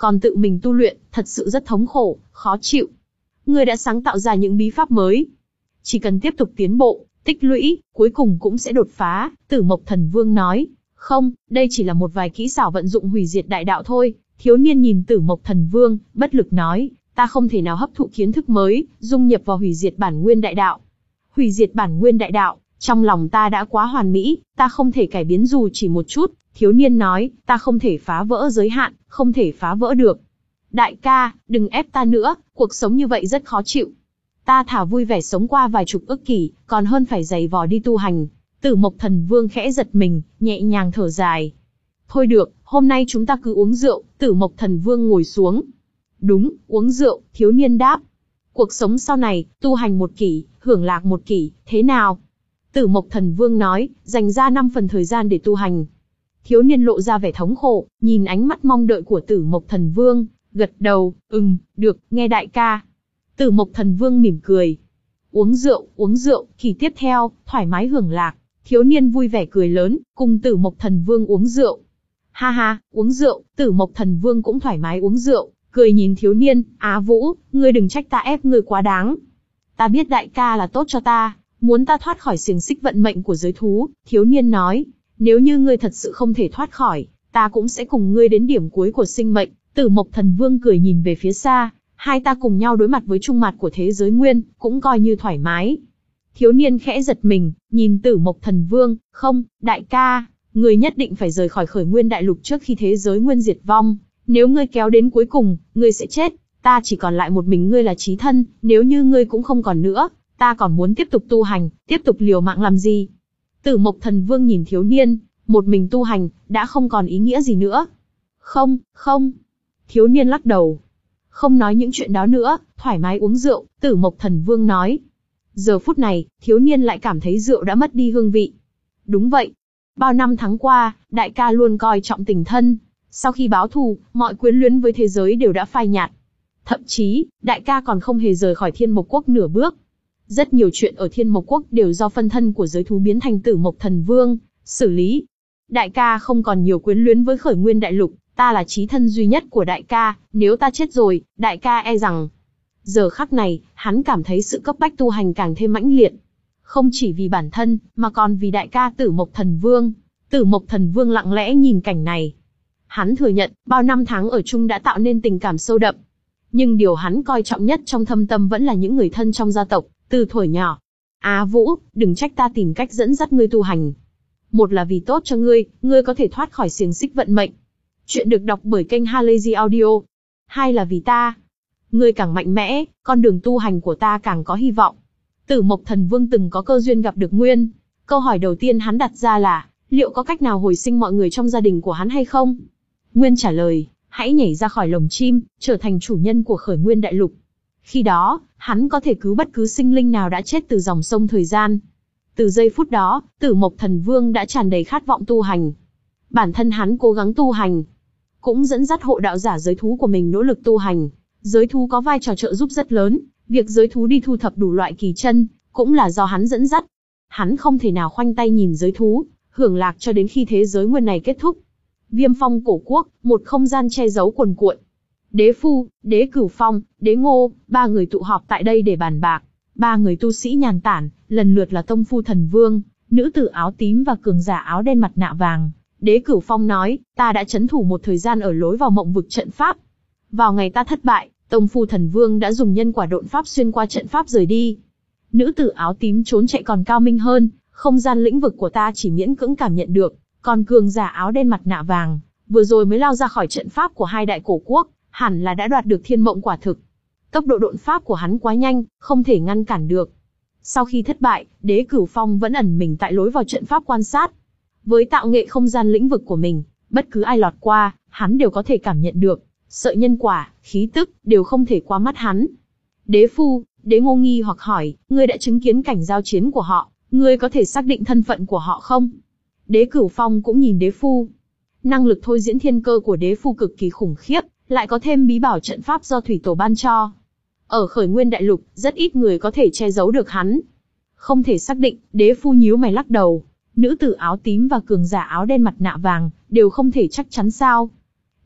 còn tự mình tu luyện, thật sự rất thống khổ, khó chịu. Ngươi đã sáng tạo ra những bí pháp mới. Chỉ cần tiếp tục tiến bộ, tích lũy, cuối cùng cũng sẽ đột phá, Tử Mộc Thần Vương nói. Không, đây chỉ là một vài kỹ xảo vận dụng hủy diệt đại đạo thôi. Thiếu niên nhìn Tử Mộc Thần Vương, bất lực nói, ta không thể nào hấp thụ kiến thức mới, dung nhập vào hủy diệt bản nguyên đại đạo. Hủy diệt bản nguyên đại đạo, trong lòng ta đã quá hoàn mỹ, ta không thể cải biến dù chỉ một chút. Thiếu niên nói, ta không thể phá vỡ giới hạn, không thể phá vỡ được. Đại ca, đừng ép ta nữa, cuộc sống như vậy rất khó chịu. Ta thà vui vẻ sống qua vài chục ức kỷ, còn hơn phải giày vò đi tu hành. Tử Mộc Thần Vương khẽ giật mình, nhẹ nhàng thở dài. Thôi được, hôm nay chúng ta cứ uống rượu. Tử Mộc Thần Vương ngồi xuống. Đúng, uống rượu, thiếu niên đáp. Cuộc sống sau này, tu hành một kỷ, hưởng lạc một kỷ, thế nào? Tử Mộc Thần Vương nói, dành ra năm phần thời gian để tu hành. Thiếu niên lộ ra vẻ thống khổ, nhìn ánh mắt mong đợi của Tử Mộc Thần Vương, gật đầu, ừm, được, nghe đại ca. Tử Mộc Thần Vương mỉm cười. Uống rượu, uống rượu, kỳ tiếp theo, thoải mái hưởng lạc. Thiếu niên vui vẻ cười lớn, cùng Tử Mộc Thần Vương uống rượu. Ha ha, uống rượu, Tử Mộc Thần Vương cũng thoải mái uống rượu, cười nhìn thiếu niên, Á Vũ, ngươi đừng trách ta ép ngươi quá đáng. Ta biết đại ca là tốt cho ta, muốn ta thoát khỏi xiềng xích vận mệnh của giới thú. Thiếu niên nói, nếu như ngươi thật sự không thể thoát khỏi, ta cũng sẽ cùng ngươi đến điểm cuối của sinh mệnh. Tử Mộc Thần Vương cười nhìn về phía xa, hai ta cùng nhau đối mặt với trung mặt của thế giới nguyên, cũng coi như thoải mái. Thiếu niên khẽ giật mình, nhìn Tử Mộc Thần Vương, không, đại ca, ngươi nhất định phải rời khỏi Khởi Nguyên Đại Lục trước khi thế giới nguyên diệt vong. Nếu ngươi kéo đến cuối cùng, ngươi sẽ chết, ta chỉ còn lại một mình ngươi là chí thân, nếu như ngươi cũng không còn nữa, ta còn muốn tiếp tục tu hành, tiếp tục liều mạng làm gì? Tử Mộc Thần Vương nhìn thiếu niên, một mình tu hành, đã không còn ý nghĩa gì nữa. Không, không. Thiếu niên lắc đầu. Không nói những chuyện đó nữa, thoải mái uống rượu, Tử Mộc Thần Vương nói. Giờ phút này, thiếu niên lại cảm thấy rượu đã mất đi hương vị. Đúng vậy. Bao năm tháng qua, đại ca luôn coi trọng tình thân. Sau khi báo thù, mọi quyến luyến với thế giới đều đã phai nhạt. Thậm chí, đại ca còn không hề rời khỏi Thiên Mộc Quốc nửa bước. Rất nhiều chuyện ở Thiên Mộc Quốc đều do phân thân của giới thú biến thành Tử Mộc Thần Vương xử lý. Đại ca không còn nhiều quyến luyến với Khởi Nguyên Đại Lục, ta là chí thân duy nhất của đại ca, nếu ta chết rồi, đại ca e rằng. Giờ khắc này, hắn cảm thấy sự cấp bách tu hành càng thêm mãnh liệt. Không chỉ vì bản thân, mà còn vì đại ca Tử Mộc Thần Vương. Tử Mộc Thần Vương lặng lẽ nhìn cảnh này. Hắn thừa nhận, bao năm tháng ở chung đã tạo nên tình cảm sâu đậm. Nhưng điều hắn coi trọng nhất trong thâm tâm vẫn là những người thân trong gia tộc, từ thuở nhỏ. Á Vũ, đừng trách ta tìm cách dẫn dắt ngươi tu hành. Một là vì tốt cho ngươi, ngươi có thể thoát khỏi xiềng xích vận mệnh. Chuyện được đọc bởi kênh Halazy Audio. Hai là vì ta. Ngươi càng mạnh mẽ, con đường tu hành của ta càng có hy vọng. Tử Mộc Thần Vương từng có cơ duyên gặp được Nguyên. Câu hỏi đầu tiên hắn đặt ra là, liệu có cách nào hồi sinh mọi người trong gia đình của hắn hay không? Nguyên trả lời, hãy nhảy ra khỏi lồng chim, trở thành chủ nhân của Khởi Nguyên Đại Lục. Khi đó, hắn có thể cứu bất cứ sinh linh nào đã chết từ dòng sông thời gian. Từ giây phút đó, Tử Mộc Thần Vương đã tràn đầy khát vọng tu hành. Bản thân hắn cố gắng tu hành, cũng dẫn dắt hộ đạo giả giới thú của mình nỗ lực tu hành. Giới thú có vai trò trợ giúp rất lớn, việc giới thú đi thu thập đủ loại kỳ chân, cũng là do hắn dẫn dắt. Hắn không thể nào khoanh tay nhìn giới thú, hưởng lạc cho đến khi thế giới nguyên này kết thúc. Viêm Phong Cổ Quốc, một không gian che giấu cuồn cuộn. Đế Phu, Đế Cửu Phong, Đế Ngô, ba người tụ họp tại đây để bàn bạc. Ba người tu sĩ nhàn tản, lần lượt là Tông Phu Thần Vương, nữ tử áo tím và cường giả áo đen mặt nạ vàng. Đế Cửu Phong nói, ta đã trấn thủ một thời gian ở lối vào mộng vực trận pháp. Vào ngày ta thất bại, Tông Phu Thần Vương đã dùng nhân quả độn pháp xuyên qua trận pháp rời đi. Nữ tử áo tím trốn chạy còn cao minh hơn, không gian lĩnh vực của ta chỉ miễn cưỡng cảm nhận được, còn cường giả áo đen mặt nạ vàng, vừa rồi mới lao ra khỏi trận pháp của hai đại cổ quốc, hẳn là đã đoạt được thiên mộng quả thực. Tốc độ độn pháp của hắn quá nhanh, không thể ngăn cản được. Sau khi thất bại, Đế Cửu Phong vẫn ẩn mình tại lối vào trận pháp quan sát. Với tạo nghệ không gian lĩnh vực của mình, bất cứ ai lọt qua, hắn đều có thể cảm nhận được. Sợi nhân quả, khí tức, đều không thể qua mắt hắn. Đế Phu, Đế Ngô nghi hoặc hỏi, ngươi đã chứng kiến cảnh giao chiến của họ, ngươi có thể xác định thân phận của họ không? Đế Cửu Phong cũng nhìn Đế Phu. Năng lực thôi diễn thiên cơ của Đế Phu cực kỳ khủng khiếp, lại có thêm bí bảo trận pháp do Thủy Tổ ban cho. Ở Khởi Nguyên Đại Lục, rất ít người có thể che giấu được hắn. Không thể xác định, Đế Phu nhíu mày lắc đầu. Nữ tử áo tím và cường giả áo đen mặt nạ vàng, đều không thể chắc chắn sao?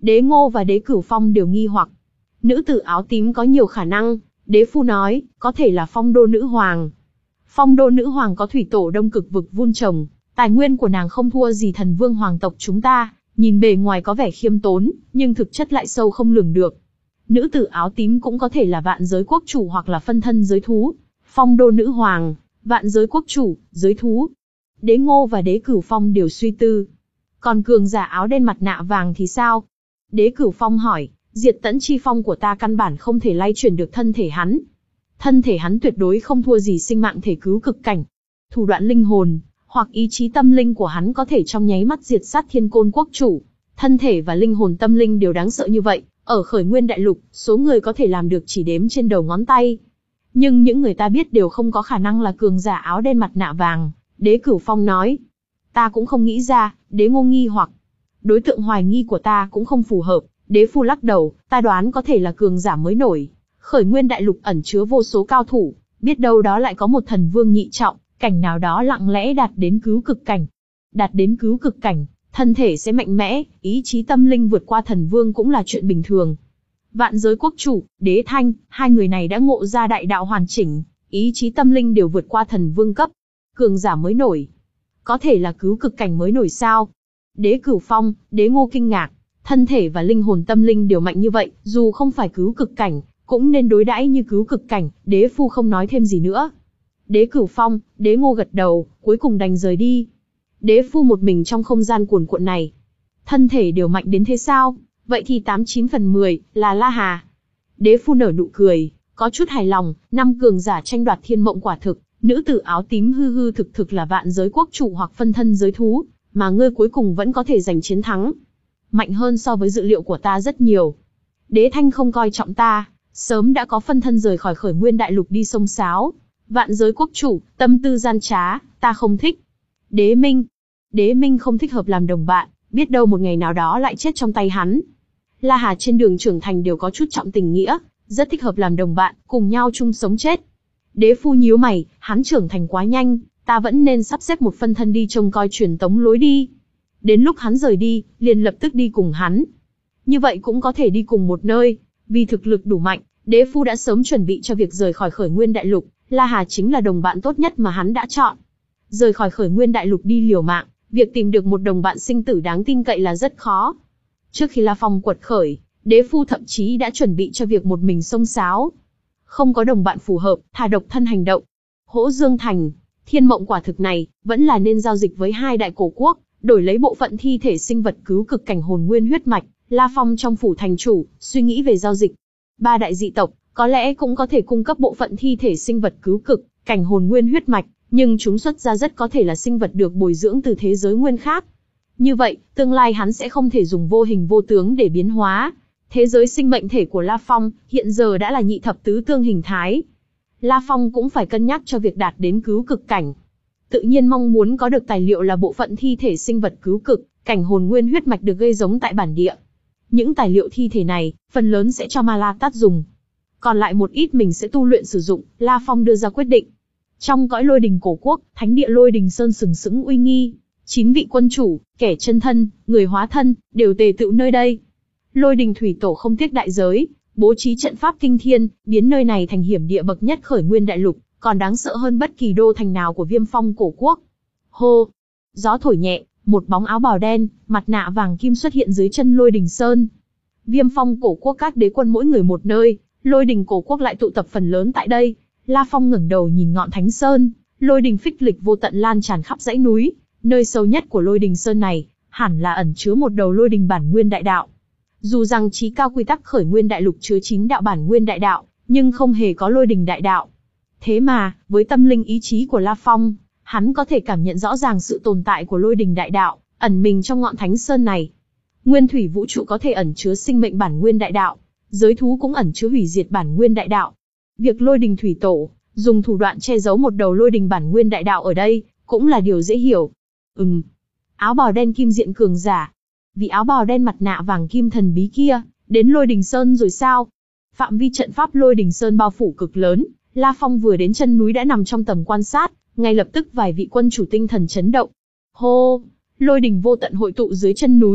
Đế Ngô và Đế Cửu Phong đều nghi hoặc. Nữ tử áo tím có nhiều khả năng, Đế Phu nói, có thể là Phong Đô Nữ Hoàng. Phong Đô Nữ Hoàng có thủy tổ đông cực vực vun trồng, tài nguyên của nàng không thua gì thần vương hoàng tộc chúng ta, nhìn bề ngoài có vẻ khiêm tốn, nhưng thực chất lại sâu không lường được. Nữ tử áo tím cũng có thể là vạn giới quốc chủ hoặc là phân thân giới thú. Phong Đô Nữ Hoàng, vạn giới quốc chủ, giới thú. Đế Ngô và Đế Cửu Phong đều suy tư. Còn cường giả áo đen mặt nạ vàng thì sao? Đế Cửu Phong hỏi, diệt tẫn chi phong của ta căn bản không thể lay chuyển được thân thể hắn. Thân thể hắn tuyệt đối không thua gì sinh mạng thể cứu cực cảnh. Thủ đoạn linh hồn, hoặc ý chí tâm linh của hắn có thể trong nháy mắt diệt sát thiên côn quốc chủ. Thân thể và linh hồn tâm linh đều đáng sợ như vậy, ở khởi nguyên đại lục, số người có thể làm được chỉ đếm trên đầu ngón tay. Nhưng những người ta biết đều không có khả năng là cường giả áo đen mặt nạ vàng. Đế Cửu Phong nói, ta cũng không nghĩ ra. Đế Ngô nghi hoặc, đối tượng hoài nghi của ta cũng không phù hợp. Đế Phu lắc đầu, ta đoán có thể là cường giả mới nổi. Khởi nguyên đại lục ẩn chứa vô số cao thủ, biết đâu đó lại có một thần vương nhị trọng, cảnh nào đó lặng lẽ đạt đến cứu cực cảnh. Đạt đến cứu cực cảnh, thân thể sẽ mạnh mẽ, ý chí tâm linh vượt qua thần vương cũng là chuyện bình thường. Vạn giới quốc chủ, Đế Thanh, hai người này đã ngộ ra đại đạo hoàn chỉnh, ý chí tâm linh đều vượt qua thần vương cấp. Cường giả mới nổi. Có thể là cứu cực cảnh mới nổi sao? Đế Cửu Phong, Đế Ngô kinh ngạc, thân thể và linh hồn tâm linh đều mạnh như vậy, dù không phải cứu cực cảnh, cũng nên đối đãi như cứu cực cảnh. Đế Phu không nói thêm gì nữa. Đế Cửu Phong, Đế Ngô gật đầu, cuối cùng đành rời đi. Đế Phu một mình trong không gian cuồn cuộn này. Thân thể đều mạnh đến thế sao? Vậy thì tám chín phần mười là La Hà. Đế Phu nở nụ cười, có chút hài lòng. Năm cường giả tranh đoạt thiên mộng quả thực, nữ tử áo tím hư hư thực thực là vạn giới quốc chủ hoặc phân thân giới thú, mà ngươi cuối cùng vẫn có thể giành chiến thắng. Mạnh hơn so với dự liệu của ta rất nhiều. Đế Thanh không coi trọng ta, sớm đã có phân thân rời khỏi khởi nguyên đại lục đi sông sáo. Vạn giới quốc chủ, tâm tư gian trá, ta không thích. Đế Minh. Đế Minh không thích hợp làm đồng bạn, biết đâu một ngày nào đó lại chết trong tay hắn. La Hà trên đường trưởng thành đều có chút trọng tình nghĩa, rất thích hợp làm đồng bạn, cùng nhau chung sống chết. Đế Phu nhíu mày, hắn trưởng thành quá nhanh, ta vẫn nên sắp xếp một phân thân đi trông coi truyền tống lối đi. Đến lúc hắn rời đi, liền lập tức đi cùng hắn. Như vậy cũng có thể đi cùng một nơi, vì thực lực đủ mạnh, Đế Phu đã sớm chuẩn bị cho việc rời khỏi khởi nguyên đại lục, La Hà chính là đồng bạn tốt nhất mà hắn đã chọn. Rời khỏi khởi nguyên đại lục đi liều mạng, việc tìm được một đồng bạn sinh tử đáng tin cậy là rất khó. Trước khi La Phong quật khởi, Đế Phu thậm chí đã chuẩn bị cho việc một mình xông xáo. Không có đồng bạn phù hợp, thà độc thân hành động. Hỗ Dương Thành, thiên mộng quả thực này, vẫn là nên giao dịch với hai đại cổ quốc, đổi lấy bộ phận thi thể sinh vật cứu cực cảnh hồn nguyên huyết mạch. La Phong trong phủ thành chủ, suy nghĩ về giao dịch. Ba đại dị tộc, có lẽ cũng có thể cung cấp bộ phận thi thể sinh vật cứu cực, cảnh hồn nguyên huyết mạch, nhưng chúng xuất ra rất có thể là sinh vật được bồi dưỡng từ thế giới nguyên khác. Như vậy, tương lai hắn sẽ không thể dùng vô hình vô tướng để biến hóa. Thế giới sinh mệnh thể của La Phong, hiện giờ đã là nhị thập tứ tương hình thái. La Phong cũng phải cân nhắc cho việc đạt đến cứu cực cảnh. Tự nhiên mong muốn có được tài liệu là bộ phận thi thể sinh vật cứu cực, cảnh hồn nguyên huyết mạch được gây giống tại bản địa. Những tài liệu thi thể này, phần lớn sẽ cho Ma La Tát dùng. Còn lại một ít mình sẽ tu luyện sử dụng, La Phong đưa ra quyết định. Trong cõi lôi đình cổ quốc, thánh địa lôi đình sơn sừng sững uy nghi. Chín vị quân chủ, kẻ chân thân, người hóa thân, đều tề tựu nơi đây. Lôi đình thủy tổ không tiếc đại giới, bố trí trận pháp kinh thiên, biến nơi này thành hiểm địa bậc nhất khởi nguyên đại lục, còn đáng sợ hơn bất kỳ đô thành nào của Viêm Phong cổ quốc. Hô! Gió thổi nhẹ, một bóng áo bào đen, mặt nạ vàng kim xuất hiện dưới chân lôi đình sơn. Viêm Phong cổ quốc các đế quân mỗi người một nơi, lôi đình cổ quốc lại tụ tập phần lớn tại đây. La Phong ngẩng đầu nhìn ngọn Thánh Sơn, lôi đình phích lịch vô tận lan tràn khắp dãy núi, nơi sâu nhất của lôi đình sơn này, hẳn là ẩn chứa một đầu lôi đình bản nguyên đại đạo. Dù rằng chí cao quy tắc khởi nguyên đại lục chứa chín đạo bản nguyên đại đạo, nhưng không hề có lôi đình đại đạo. Thế mà, với tâm linh ý chí của La Phong, hắn có thể cảm nhận rõ ràng sự tồn tại của lôi đình đại đạo, ẩn mình trong ngọn Thánh Sơn này. Nguyên thủy vũ trụ có thể ẩn chứa sinh mệnh bản nguyên đại đạo, giới thú cũng ẩn chứa hủy diệt bản nguyên đại đạo. Việc lôi đình thủy tổ, dùng thủ đoạn che giấu một đầu lôi đình bản nguyên đại đạo ở đây, cũng là điều dễ hiểu. Ừm. Áo bào đen kim diện cường giả. Vị áo bào đen mặt nạ vàng kim thần bí kia, đến lôi đình sơn rồi sao? Phạm vi trận pháp lôi đình sơn bao phủ cực lớn, La Phong vừa đến chân núi đã nằm trong tầm quan sát, ngay lập tức vài vị quân chủ tinh thần chấn động. Hô! Lôi đình vô tận hội tụ dưới chân núi,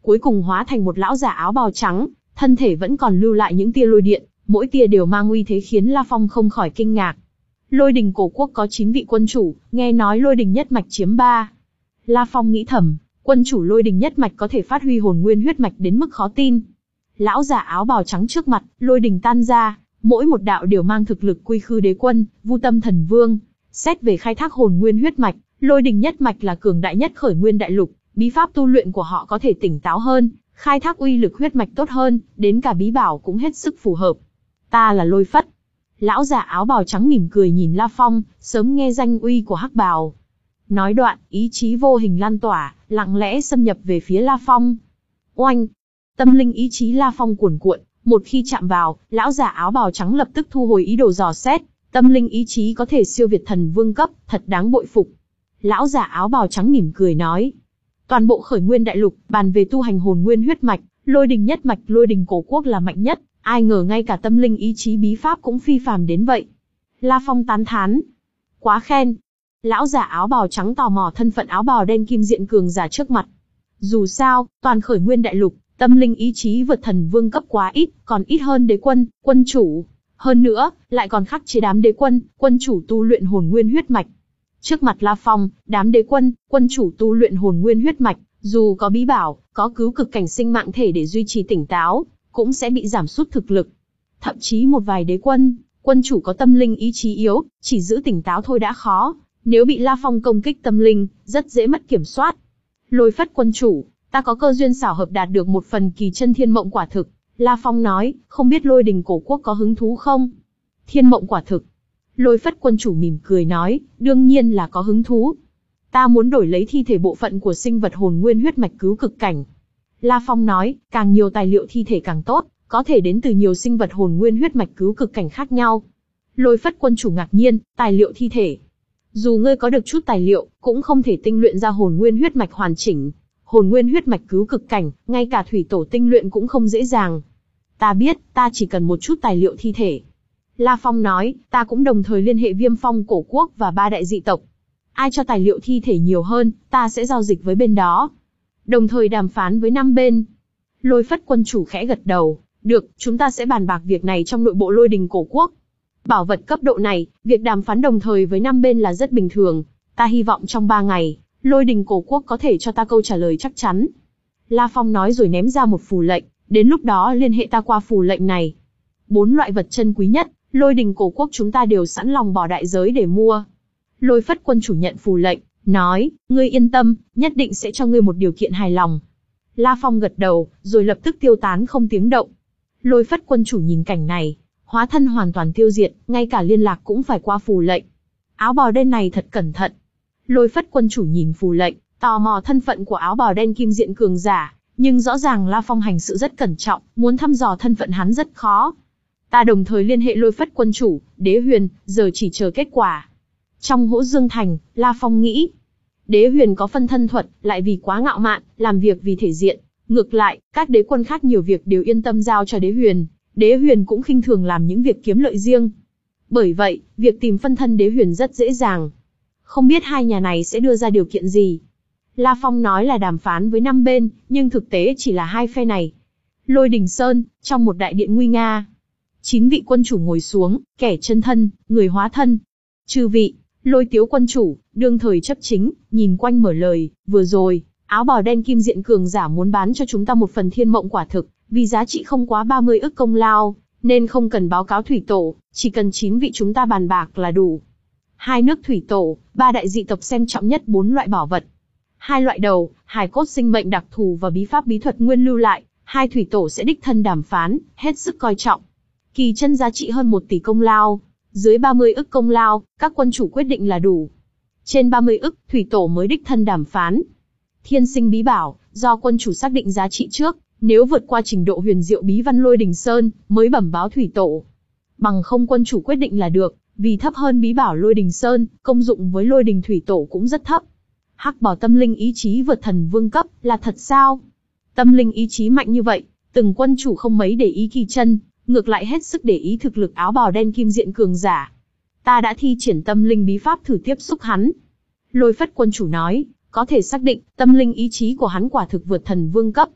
cuối cùng hóa thành một lão giả áo bào trắng, thân thể vẫn còn lưu lại những tia lôi điện, mỗi tia đều mang uy thế khiến La Phong không khỏi kinh ngạc. Lôi đình cổ quốc có chín vị quân chủ, nghe nói lôi đình nhất mạch chiếm ba. La Phong nghĩ thầm, quân chủ lôi đình nhất mạch có thể phát huy hồn nguyên huyết mạch đến mức khó tin. Lão giả áo bào trắng trước mặt, lôi đình tan ra, mỗi một đạo đều mang thực lực quy khư đế quân, vu tâm thần vương. Xét về khai thác hồn nguyên huyết mạch, lôi đình nhất mạch là cường đại nhất khởi nguyên đại lục, bí pháp tu luyện của họ có thể tỉnh táo hơn, khai thác uy lực huyết mạch tốt hơn, đến cả bí bảo cũng hết sức phù hợp. Ta là Lôi Phất. Lão giả áo bào trắng mỉm cười nhìn La Phong, sớm nghe danh uy của hắc bào. Nói đoạn, ý chí vô hình lan tỏa, lặng lẽ xâm nhập về phía La Phong. Oanh! Tâm linh ý chí La Phong cuồn cuộn, một khi chạm vào, lão giả áo bào trắng lập tức thu hồi ý đồ dò xét. Tâm linh ý chí có thể siêu việt thần vương cấp, thật đáng bội phục. Lão giả áo bào trắng mỉm cười nói. Toàn bộ khởi nguyên đại lục, bàn về tu hành hồn nguyên huyết mạch, lôi đình nhất mạch lôi đình cổ quốc là mạnh nhất, ai ngờ ngay cả tâm linh ý chí bí pháp cũng phi phàm đến vậy. La Phong tán thán. Quá khen. Lão giả áo bào trắng tò mò thân phận áo bào đen kim diện cường giả trước mặt. Dù sao, toàn khởi nguyên đại lục, tâm linh ý chí vượt thần vương cấp quá ít, còn ít hơn đế quân, quân chủ. Hơn nữa, lại còn khắc chế đám đế quân, quân chủ tu luyện hồn nguyên huyết mạch. Trước mặt La Phong, đám đế quân, quân chủ tu luyện hồn nguyên huyết mạch, dù có bí bảo, có cứu cực cảnh sinh mạng thể để duy trì tỉnh táo, cũng sẽ bị giảm sút thực lực. Thậm chí một vài đế quân, quân chủ có tâm linh ý chí yếu, chỉ giữ tỉnh táo thôi đã khó, nếu bị La Phong công kích tâm linh, rất dễ mất kiểm soát. Lôi Phất quân chủ, ta có cơ duyên xảo hợp đạt được một phần kỳ chân thiên mộng quả thực. La Phong nói, không biết lôi đình cổ quốc có hứng thú không? Thiên mộng quả thực. Lôi Phất quân chủ mỉm cười nói, đương nhiên là có hứng thú. Ta muốn đổi lấy thi thể bộ phận của sinh vật hồn nguyên huyết mạch cứu cực cảnh. La Phong nói, càng nhiều tài liệu thi thể càng tốt, có thể đến từ nhiều sinh vật hồn nguyên huyết mạch cứu cực cảnh khác nhau. Lôi Phất quân chủ ngạc nhiên, tài liệu thi thể. Dù ngươi có được chút tài liệu, cũng không thể tinh luyện ra hồn nguyên huyết mạch hoàn chỉnh. Hồn nguyên huyết mạch cứu cực cảnh, ngay cả thủy tổ tinh luyện cũng không dễ dàng. Ta biết, ta chỉ cần một chút tài liệu thi thể. La Phong nói, ta cũng đồng thời liên hệ Viêm Phong cổ quốc và ba đại dị tộc. Ai cho tài liệu thi thể nhiều hơn, ta sẽ giao dịch với bên đó. Đồng thời đàm phán với năm bên. Lôi Phất quân chủ khẽ gật đầu, được, chúng ta sẽ bàn bạc việc này trong nội bộ lôi đình cổ quốc. Bảo vật cấp độ này, việc đàm phán đồng thời với năm bên là rất bình thường. Ta hy vọng trong ba ngày, lôi đình cổ quốc có thể cho ta câu trả lời chắc chắn. La Phong nói rồi ném ra một phù lệnh, đến lúc đó liên hệ ta qua phù lệnh này. Bốn loại vật chân quý nhất, lôi đình cổ quốc chúng ta đều sẵn lòng bỏ đại giới để mua. Lôi Phất quân chủ nhận phù lệnh, nói, ngươi yên tâm, nhất định sẽ cho ngươi một điều kiện hài lòng. La Phong gật đầu, rồi lập tức tiêu tán không tiếng động. Lôi Phất quân chủ nhìn cảnh này, hóa thân hoàn toàn tiêu diệt, ngay cả liên lạc cũng phải qua phù lệnh. Áo bào đen này thật cẩn thận. Lôi Phất quân chủ nhìn phù lệnh, tò mò thân phận của áo bào đen kim diện cường giả, nhưng rõ ràng La Phong hành sự rất cẩn trọng, muốn thăm dò thân phận hắn rất khó. Ta đồng thời liên hệ Lôi Phất quân chủ, Đế Huyền, giờ chỉ chờ kết quả. Trong Hỗ Dương Thành, La Phong nghĩ, Đế Huyền có phân thân thuật, lại vì quá ngạo mạn, làm việc vì thể diện. Ngược lại, các đế quân khác nhiều việc đều yên tâm giao cho Đế Huyền, Đế Huyền cũng khinh thường làm những việc kiếm lợi riêng. Bởi vậy, việc tìm phân thân Đế Huyền rất dễ dàng. Không biết hai nhà này sẽ đưa ra điều kiện gì. La Phong nói là đàm phán với năm bên, nhưng thực tế chỉ là hai phe này. Lôi Đình Sơn, trong một đại điện nguy nga. Chín vị quân chủ ngồi xuống, kẻ chân thân, người hóa thân. Chư vị, Lôi Tiếu quân chủ, đương thời chấp chính, nhìn quanh mở lời, vừa rồi, áo bào đen kim diện cường giả muốn bán cho chúng ta một phần thiên mộng quả thực, vì giá trị không quá ba mươi ức công lao, nên không cần báo cáo thủy tổ, chỉ cần chín vị chúng ta bàn bạc là đủ. Hai nước thủy tổ, ba đại dị tộc xem trọng nhất bốn loại bảo vật. Hai loại đầu, hài cốt sinh mệnh đặc thù và bí pháp bí thuật nguyên lưu lại, hai thủy tổ sẽ đích thân đàm phán, hết sức coi trọng. Kỳ chân giá trị hơn một tỷ công lao, dưới ba mươi ức công lao, các quân chủ quyết định là đủ. Trên ba mươi ức, thủy tổ mới đích thân đàm phán. Thiên sinh bí bảo, do quân chủ xác định giá trị trước, nếu vượt qua trình độ huyền diệu bí văn Lôi Đình Sơn, mới bẩm báo thủy tổ. Bằng không quân chủ quyết định là được, vì thấp hơn bí bảo Lôi Đình Sơn, công dụng với Lôi Đình thủy tổ cũng rất thấp. Hắc bảo tâm linh ý chí vượt thần vương cấp, là thật sao? Tâm linh ý chí mạnh như vậy, từng quân chủ không mấy để ý kỳ chân, ngược lại hết sức để ý thực lực áo bào đen kim diện cường giả. Ta đã thi triển tâm linh bí pháp thử tiếp xúc hắn. Lôi Phất quân chủ nói, có thể xác định, tâm linh ý chí của hắn quả thực vượt thần vương cấp.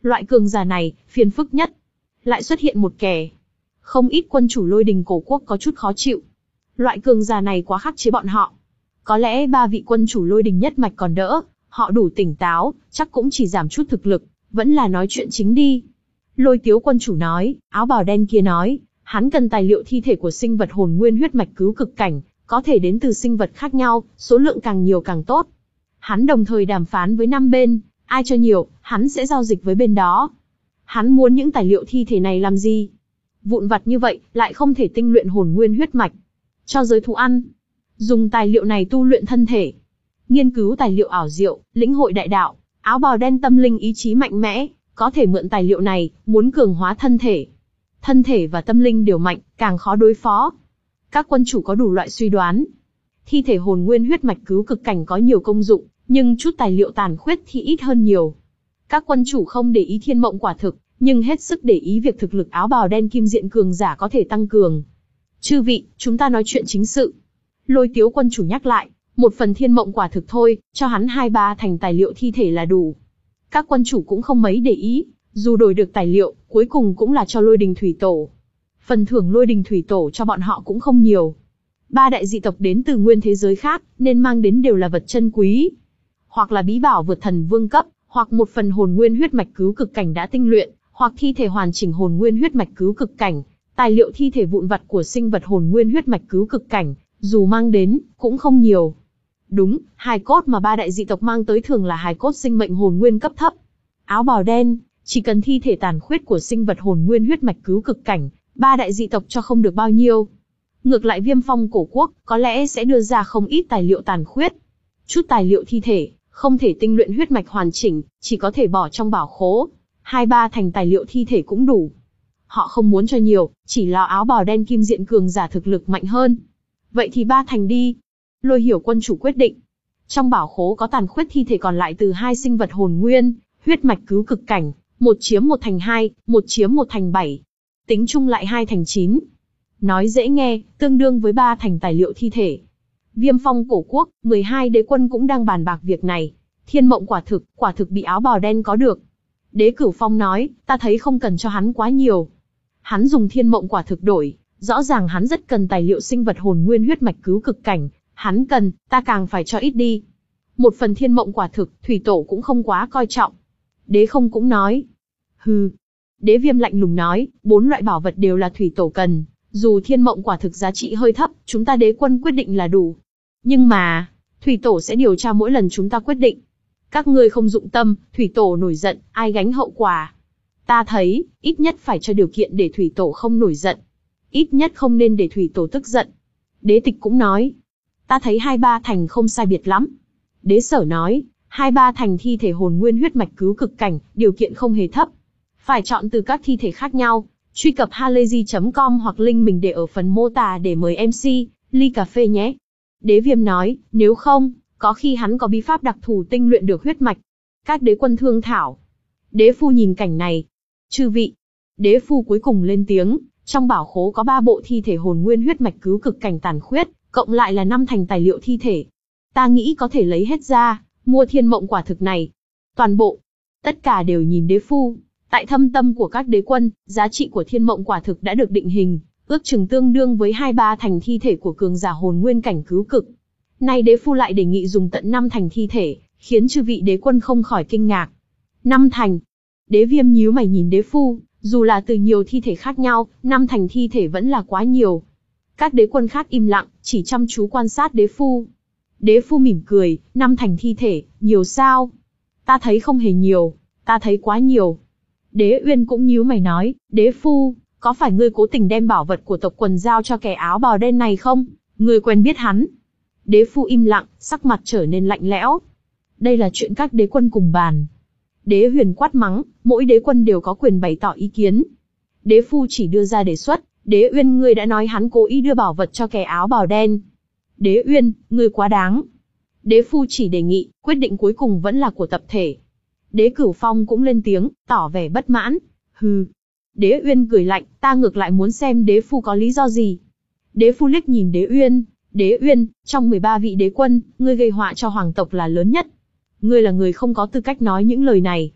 Loại cường giả này, phiền phức nhất. Lại xuất hiện một kẻ. Không ít quân chủ lôi đình cổ quốc có chút khó chịu. Loại cường giả này quá khắc chế bọn họ. Có lẽ ba vị quân chủ lôi đình nhất mạch còn đỡ, họ đủ tỉnh táo, chắc cũng chỉ giảm chút thực lực, vẫn là nói chuyện chính đi. Lôi Tiếu quân chủ nói, áo bào đen kia nói, hắn cần tài liệu thi thể của sinh vật hồn nguyên huyết mạch cứu cực cảnh, có thể đến từ sinh vật khác nhau, số lượng càng nhiều càng tốt. Hắn đồng thời đàm phán với năm bên, ai cho nhiều, hắn sẽ giao dịch với bên đó. Hắn muốn những tài liệu thi thể này làm gì? Vụn vặt như vậy, lại không thể tinh luyện hồn nguyên huyết mạch. Cho giới thú ăn. Dùng tài liệu này tu luyện thân thể. Nghiên cứu tài liệu ảo diệu, lĩnh hội đại đạo. Áo bào đen tâm linh ý chí mạnh mẽ, có thể mượn tài liệu này, muốn cường hóa thân thể. Thân thể và tâm linh đều mạnh, càng khó đối phó. Các quân chủ có đủ loại suy đoán. Thi thể hồn nguyên huyết mạch cứu cực cảnh có nhiều công dụng, nhưng chút tài liệu tàn khuyết thì ít hơn nhiều. Các quân chủ không để ý thiên mộng quả thực, nhưng hết sức để ý việc thực lực áo bào đen kim diện cường giả có thể tăng cường. Chư vị, chúng ta nói chuyện chính sự. Lôi Tiếu quân chủ nhắc lại, một phần thiên mộng quả thực thôi, cho hắn hai ba thành tài liệu thi thể là đủ. Các quân chủ cũng không mấy để ý, dù đổi được tài liệu, cuối cùng cũng là cho lôi đình thủy tổ. Phần thưởng lôi đình thủy tổ cho bọn họ cũng không nhiều. Ba đại dị tộc đến từ nguyên thế giới khác, nên mang đến đều là vật chân quý. Hoặc là bí bảo vượt thần vương cấp, hoặc một phần hồn nguyên huyết mạch cứu cực cảnh đã tinh luyện, hoặc thi thể hoàn chỉnh hồn nguyên huyết mạch cứu cực cảnh, tài liệu thi thể vụn vặt của sinh vật hồn nguyên huyết mạch cứu cực cảnh, dù mang đến, cũng không nhiều. Đúng, hài cốt mà ba đại dị tộc mang tới thường là hài cốt sinh mệnh hồn nguyên cấp thấp. Áo bào đen, chỉ cần thi thể tàn khuyết của sinh vật hồn nguyên huyết mạch cứu cực cảnh, ba đại dị tộc cho không được bao nhiêu. Ngược lại Viêm Phong cổ quốc, có lẽ sẽ đưa ra không ít tài liệu tàn khuyết. Chút tài liệu thi thể, không thể tinh luyện huyết mạch hoàn chỉnh, chỉ có thể bỏ trong bảo khố. Hai ba thành tài liệu thi thể cũng đủ. Họ không muốn cho nhiều, chỉ lo áo bào đen kim diện cường giả thực lực mạnh hơn. Vậy thì ba thành đi. Lôi Hiểu quân chủ quyết định. Trong bảo khố có tàn khuyết thi thể còn lại từ hai sinh vật hồn nguyên, huyết mạch cứu cực cảnh, một chiếm một thành hai, một chiếm một thành bảy. Tính chung lại hai thành chín. Nói dễ nghe, tương đương với ba thành tài liệu thi thể. Viêm Phong cổ quốc, mười hai đế quân cũng đang bàn bạc việc này. Thiên mộng quả thực, quả thực bị áo bào đen có được. Đế Cửu Phong nói, ta thấy không cần cho hắn quá nhiều. Hắn dùng thiên mộng quả thực đổi, rõ ràng hắn rất cần tài liệu sinh vật hồn nguyên huyết mạch cứu cực cảnh. Hắn cần, ta càng phải cho ít đi. Một phần thiên mộng quả thực, thủy tổ cũng không quá coi trọng. Đế Không cũng nói. Hừ. Đế Viêm lạnh lùng nói, bốn loại bảo vật đều là thủy tổ cần. Dù thiên mộng quả thực giá trị hơi thấp, chúng ta đế quân quyết định là đủ. Nhưng mà, thủy tổ sẽ điều tra mỗi lần chúng ta quyết định. Các ngươi không dụng tâm, thủy tổ nổi giận, ai gánh hậu quả? Ta thấy, ít nhất phải cho điều kiện để thủy tổ không nổi giận. Ít nhất không nên để thủy tổ tức giận. Đế Tịch cũng nói. Ta thấy hai ba thành không sai biệt lắm. Đế Sở nói, hai ba thành thi thể hồn nguyên huyết mạch cứu cực cảnh, điều kiện không hề thấp. Phải chọn từ các thi thể khác nhau. Truy cập halayzi chấm com hoặc link mình để ở phần mô tả để mời em xê, ly cà phê nhé. Đế Viêm nói, nếu không, có khi hắn có bí pháp đặc thù tinh luyện được huyết mạch. Các đế quân thương thảo. Đế Phu nhìn cảnh này. Chư vị. Đế Phu cuối cùng lên tiếng, trong bảo khố có ba bộ thi thể hồn nguyên huyết mạch cứu cực cảnh tàn khuyết, cộng lại là năm thành tài liệu thi thể. Ta nghĩ có thể lấy hết ra, mua thiên mộng quả thực này. Toàn bộ. Tất cả đều nhìn Đế Phu. Tại thâm tâm của các đế quân, giá trị của thiên mộng quả thực đã được định hình, ước chừng tương đương với hai ba thành thi thể của cường giả hồn nguyên cảnh cứu cực. Nay Đế Phu lại đề nghị dùng tận năm thành thi thể, khiến chư vị đế quân không khỏi kinh ngạc. Năm thành. Đế Viêm nhíu mày nhìn Đế Phu, dù là từ nhiều thi thể khác nhau, năm thành thi thể vẫn là quá nhiều. Các đế quân khác im lặng, chỉ chăm chú quan sát Đế Phu. Đế Phu mỉm cười, năm thành thi thể, nhiều sao? Ta thấy không hề nhiều, ta thấy quá nhiều. Đế Uyên cũng nhíu mày nói, Đế Phu, có phải ngươi cố tình đem bảo vật của tộc quần giao cho kẻ áo bào đen này không? Ngươi quen biết hắn? Đế Phu im lặng, sắc mặt trở nên lạnh lẽo. Đây là chuyện các đế quân cùng bàn. Đế Huyền quát mắng, mỗi đế quân đều có quyền bày tỏ ý kiến. Đế Phu chỉ đưa ra đề xuất, Đế Uyên ngươi đã nói hắn cố ý đưa bảo vật cho kẻ áo bào đen. Đế Uyên, ngươi quá đáng. Đế Phu chỉ đề nghị, quyết định cuối cùng vẫn là của tập thể. Đế Cửu Phong cũng lên tiếng, tỏ vẻ bất mãn. Hừ. Đế Uyên cười lạnh, ta ngược lại muốn xem Đế Phu có lý do gì. Đế Phu liếc nhìn Đế Uyên. Đế Uyên, trong mười ba vị đế quân, ngươi gây họa cho hoàng tộc là lớn nhất. Ngươi là người không có tư cách nói những lời này.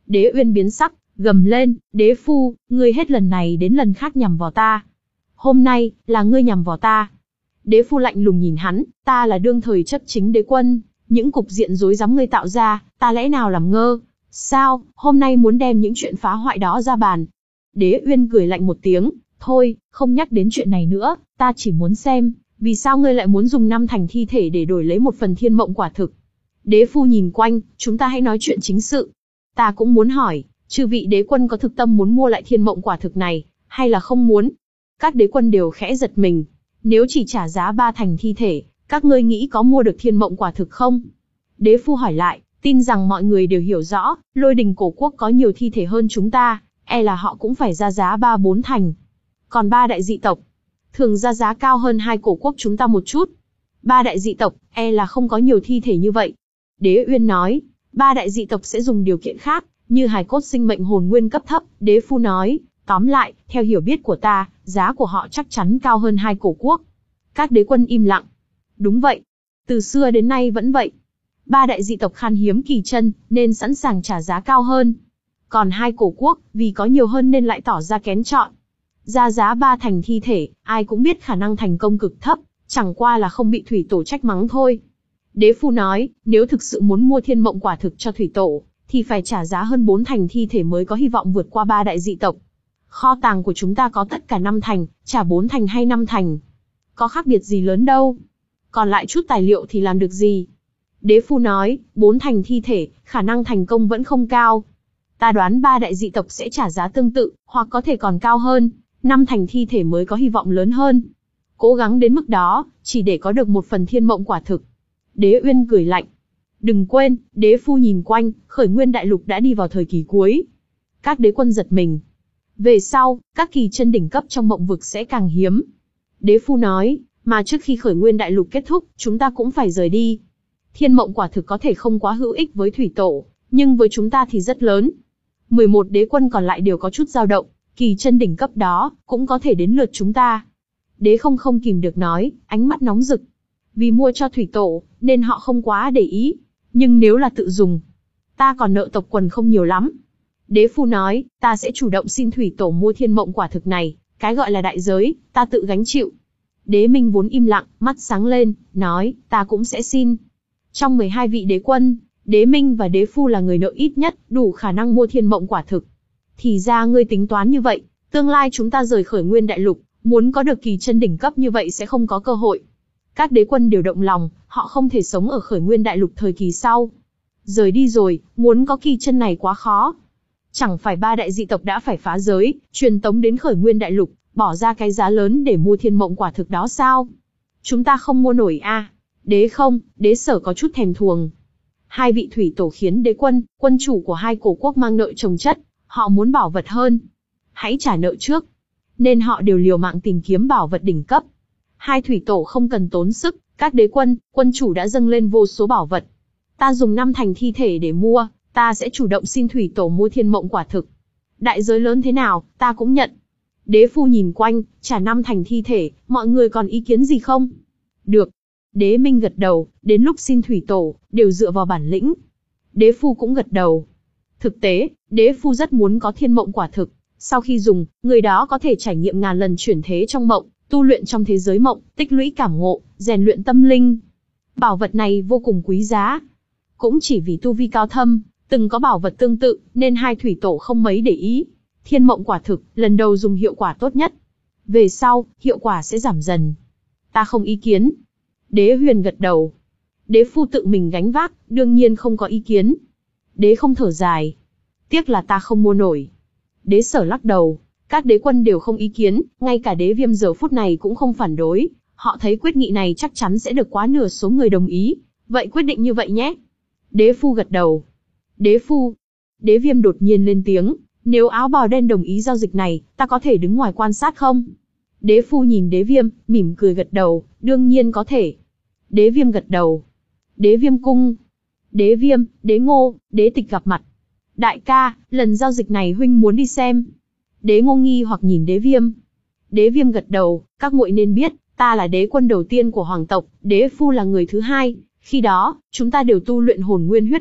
Đế Uyên biến sắc, gầm lên, đế phu, ngươi hết lần này đến lần khác nhằm vào ta. Hôm nay, là ngươi nhằm vào ta. Đế phu lạnh lùng nhìn hắn, ta là đương thời chấp chính đế quân, những cục diện rối rắm ngươi tạo ra, ta lẽ nào làm ngơ? Sao, hôm nay muốn đem những chuyện phá hoại đó ra bàn? Đế Uyên cười lạnh một tiếng, thôi, không nhắc đến chuyện này nữa, ta chỉ muốn xem, vì sao ngươi lại muốn dùng năm thành thi thể để đổi lấy một phần thiên mộng quả thực? Đế phu nhìn quanh, chúng ta hãy nói chuyện chính sự. Ta cũng muốn hỏi, chư vị đế quân có thực tâm muốn mua lại thiên mộng quả thực này, hay là không muốn? Các đế quân đều khẽ giật mình. Nếu chỉ trả giá ba thành thi thể, các ngươi nghĩ có mua được thiên mộng quả thực không? Đế phu hỏi lại, tin rằng mọi người đều hiểu rõ, Lôi Đình cổ quốc có nhiều thi thể hơn chúng ta, e là họ cũng phải ra giá ba bốn thành. Còn ba đại dị tộc, thường ra giá cao hơn hai cổ quốc chúng ta một chút. Ba đại dị tộc, e là không có nhiều thi thể như vậy. Đế Uyên nói, ba đại dị tộc sẽ dùng điều kiện khác, như hài cốt sinh mệnh hồn nguyên cấp thấp. Đế phu nói, tóm lại, theo hiểu biết của ta, giá của họ chắc chắn cao hơn hai cổ quốc. Các đế quân im lặng. Đúng vậy. Từ xưa đến nay vẫn vậy. Ba đại dị tộc khan hiếm kỳ chân, nên sẵn sàng trả giá cao hơn. Còn hai cổ quốc, vì có nhiều hơn nên lại tỏ ra kén chọn. Ra giá ba thành thi thể, ai cũng biết khả năng thành công cực thấp, chẳng qua là không bị thủy tổ trách mắng thôi. Đế phu nói, nếu thực sự muốn mua thiên mộng quả thực cho thủy tổ, thì phải trả giá hơn bốn thành thi thể mới có hy vọng vượt qua ba đại dị tộc. Kho tàng của chúng ta có tất cả năm thành, trả bốn thành hay năm thành. Có khác biệt gì lớn đâu. Còn lại chút tài liệu thì làm được gì? Đế phu nói, bốn thành thi thể, khả năng thành công vẫn không cao. Ta đoán ba đại dị tộc sẽ trả giá tương tự, hoặc có thể còn cao hơn. Năm thành thi thể mới có hy vọng lớn hơn. Cố gắng đến mức đó, chỉ để có được một phần thiên mộng quả thực. Đế Uyên cười lạnh. Đừng quên, đế phu nhìn quanh, khởi nguyên đại lục đã đi vào thời kỳ cuối. Các đế quân giật mình. Về sau, các kỳ chân đỉnh cấp trong mộng vực sẽ càng hiếm. Đế phu nói, mà trước khi khởi nguyên đại lục kết thúc, chúng ta cũng phải rời đi. Thiên mộng quả thực có thể không quá hữu ích với thủy tổ, nhưng với chúng ta thì rất lớn. mười một đế quân còn lại đều có chút dao động, kỳ chân đỉnh cấp đó, cũng có thể đến lượt chúng ta. Đế không không kìm được nói, ánh mắt nóng rực. Vì mua cho thủy tổ, nên họ không quá để ý. Nhưng nếu là tự dùng, ta còn nợ tộc quần không nhiều lắm. Đế phu nói, ta sẽ chủ động xin thủy tổ mua thiên mộng quả thực này, cái gọi là đại giới, ta tự gánh chịu. Đế Minh vốn im lặng, mắt sáng lên, nói, ta cũng sẽ xin. Trong mười hai vị đế quân, Đế Minh và Đế Phu là người nợ ít nhất, đủ khả năng mua thiên mộng quả thực. Thì ra ngươi tính toán như vậy, tương lai chúng ta rời khởi nguyên đại lục, muốn có được kỳ chân đỉnh cấp như vậy sẽ không có cơ hội. Các đế quân đều động lòng, họ không thể sống ở khởi nguyên đại lục thời kỳ sau. Rời đi rồi, muốn có kỳ chân này quá khó. Chẳng phải ba đại dị tộc đã phải phá giới, truyền tống đến khởi nguyên đại lục, bỏ ra cái giá lớn để mua thiên mộng quả thực đó sao? Chúng ta không mua nổi a. À? Đế không, đế sở có chút thèm thuồng. Hai vị thủy tổ khiến đế quân, quân chủ của hai cổ quốc mang nợ chồng chất, họ muốn bảo vật hơn. Hãy trả nợ trước. Nên họ đều liều mạng tìm kiếm bảo vật đỉnh cấp. Hai thủy tổ không cần tốn sức, các đế quân, quân chủ đã dâng lên vô số bảo vật. Ta dùng năm thành thi thể để mua, ta sẽ chủ động xin thủy tổ mua thiên mộng quả thực. Đại giới lớn thế nào, ta cũng nhận. Đế phu nhìn quanh, trả năm thành thi thể, mọi người còn ý kiến gì không? Được. Đế Minh gật đầu, đến lúc xin thủy tổ, đều dựa vào bản lĩnh. Đế phu cũng gật đầu. Thực tế, đế phu rất muốn có thiên mộng quả thực. Sau khi dùng, người đó có thể trải nghiệm ngàn lần chuyển thế trong mộng, tu luyện trong thế giới mộng, tích lũy cảm ngộ, rèn luyện tâm linh. Bảo vật này vô cùng quý giá. Cũng chỉ vì tu vi cao thâm, từng có bảo vật tương tự, nên hai thủy tổ không mấy để ý. Thiên mộng quả thực, lần đầu dùng hiệu quả tốt nhất. Về sau, hiệu quả sẽ giảm dần. Ta không ý kiến. Đế Huyền gật đầu. Đế phu tự mình gánh vác, đương nhiên không có ý kiến. Đế không thở dài. Tiếc là ta không mua nổi. Đế sở lắc đầu. Các đế quân đều không ý kiến, ngay cả đế viêm giờ phút này cũng không phản đối. Họ thấy quyết nghị này chắc chắn sẽ được quá nửa số người đồng ý. Vậy quyết định như vậy nhé. Đế phu gật đầu. Đế phu. Đế viêm đột nhiên lên tiếng. Nếu áo bào đen đồng ý giao dịch này, ta có thể đứng ngoài quan sát không? Đế phu nhìn đế viêm, mỉm cười gật đầu, đương nhiên có thể. Đế viêm gật đầu. Đế viêm cung. Đế viêm, đế ngô, đế tịch gặp mặt. Đại ca, lần giao dịch này huynh muốn đi xem. Đế ngô nghi hoặc nhìn đế viêm. Đế viêm gật đầu, các muội nên biết, ta là đế quân đầu tiên của hoàng tộc, đế phu là người thứ hai. Khi đó, chúng ta đều tu luyện hồn nguyên huyết mạch,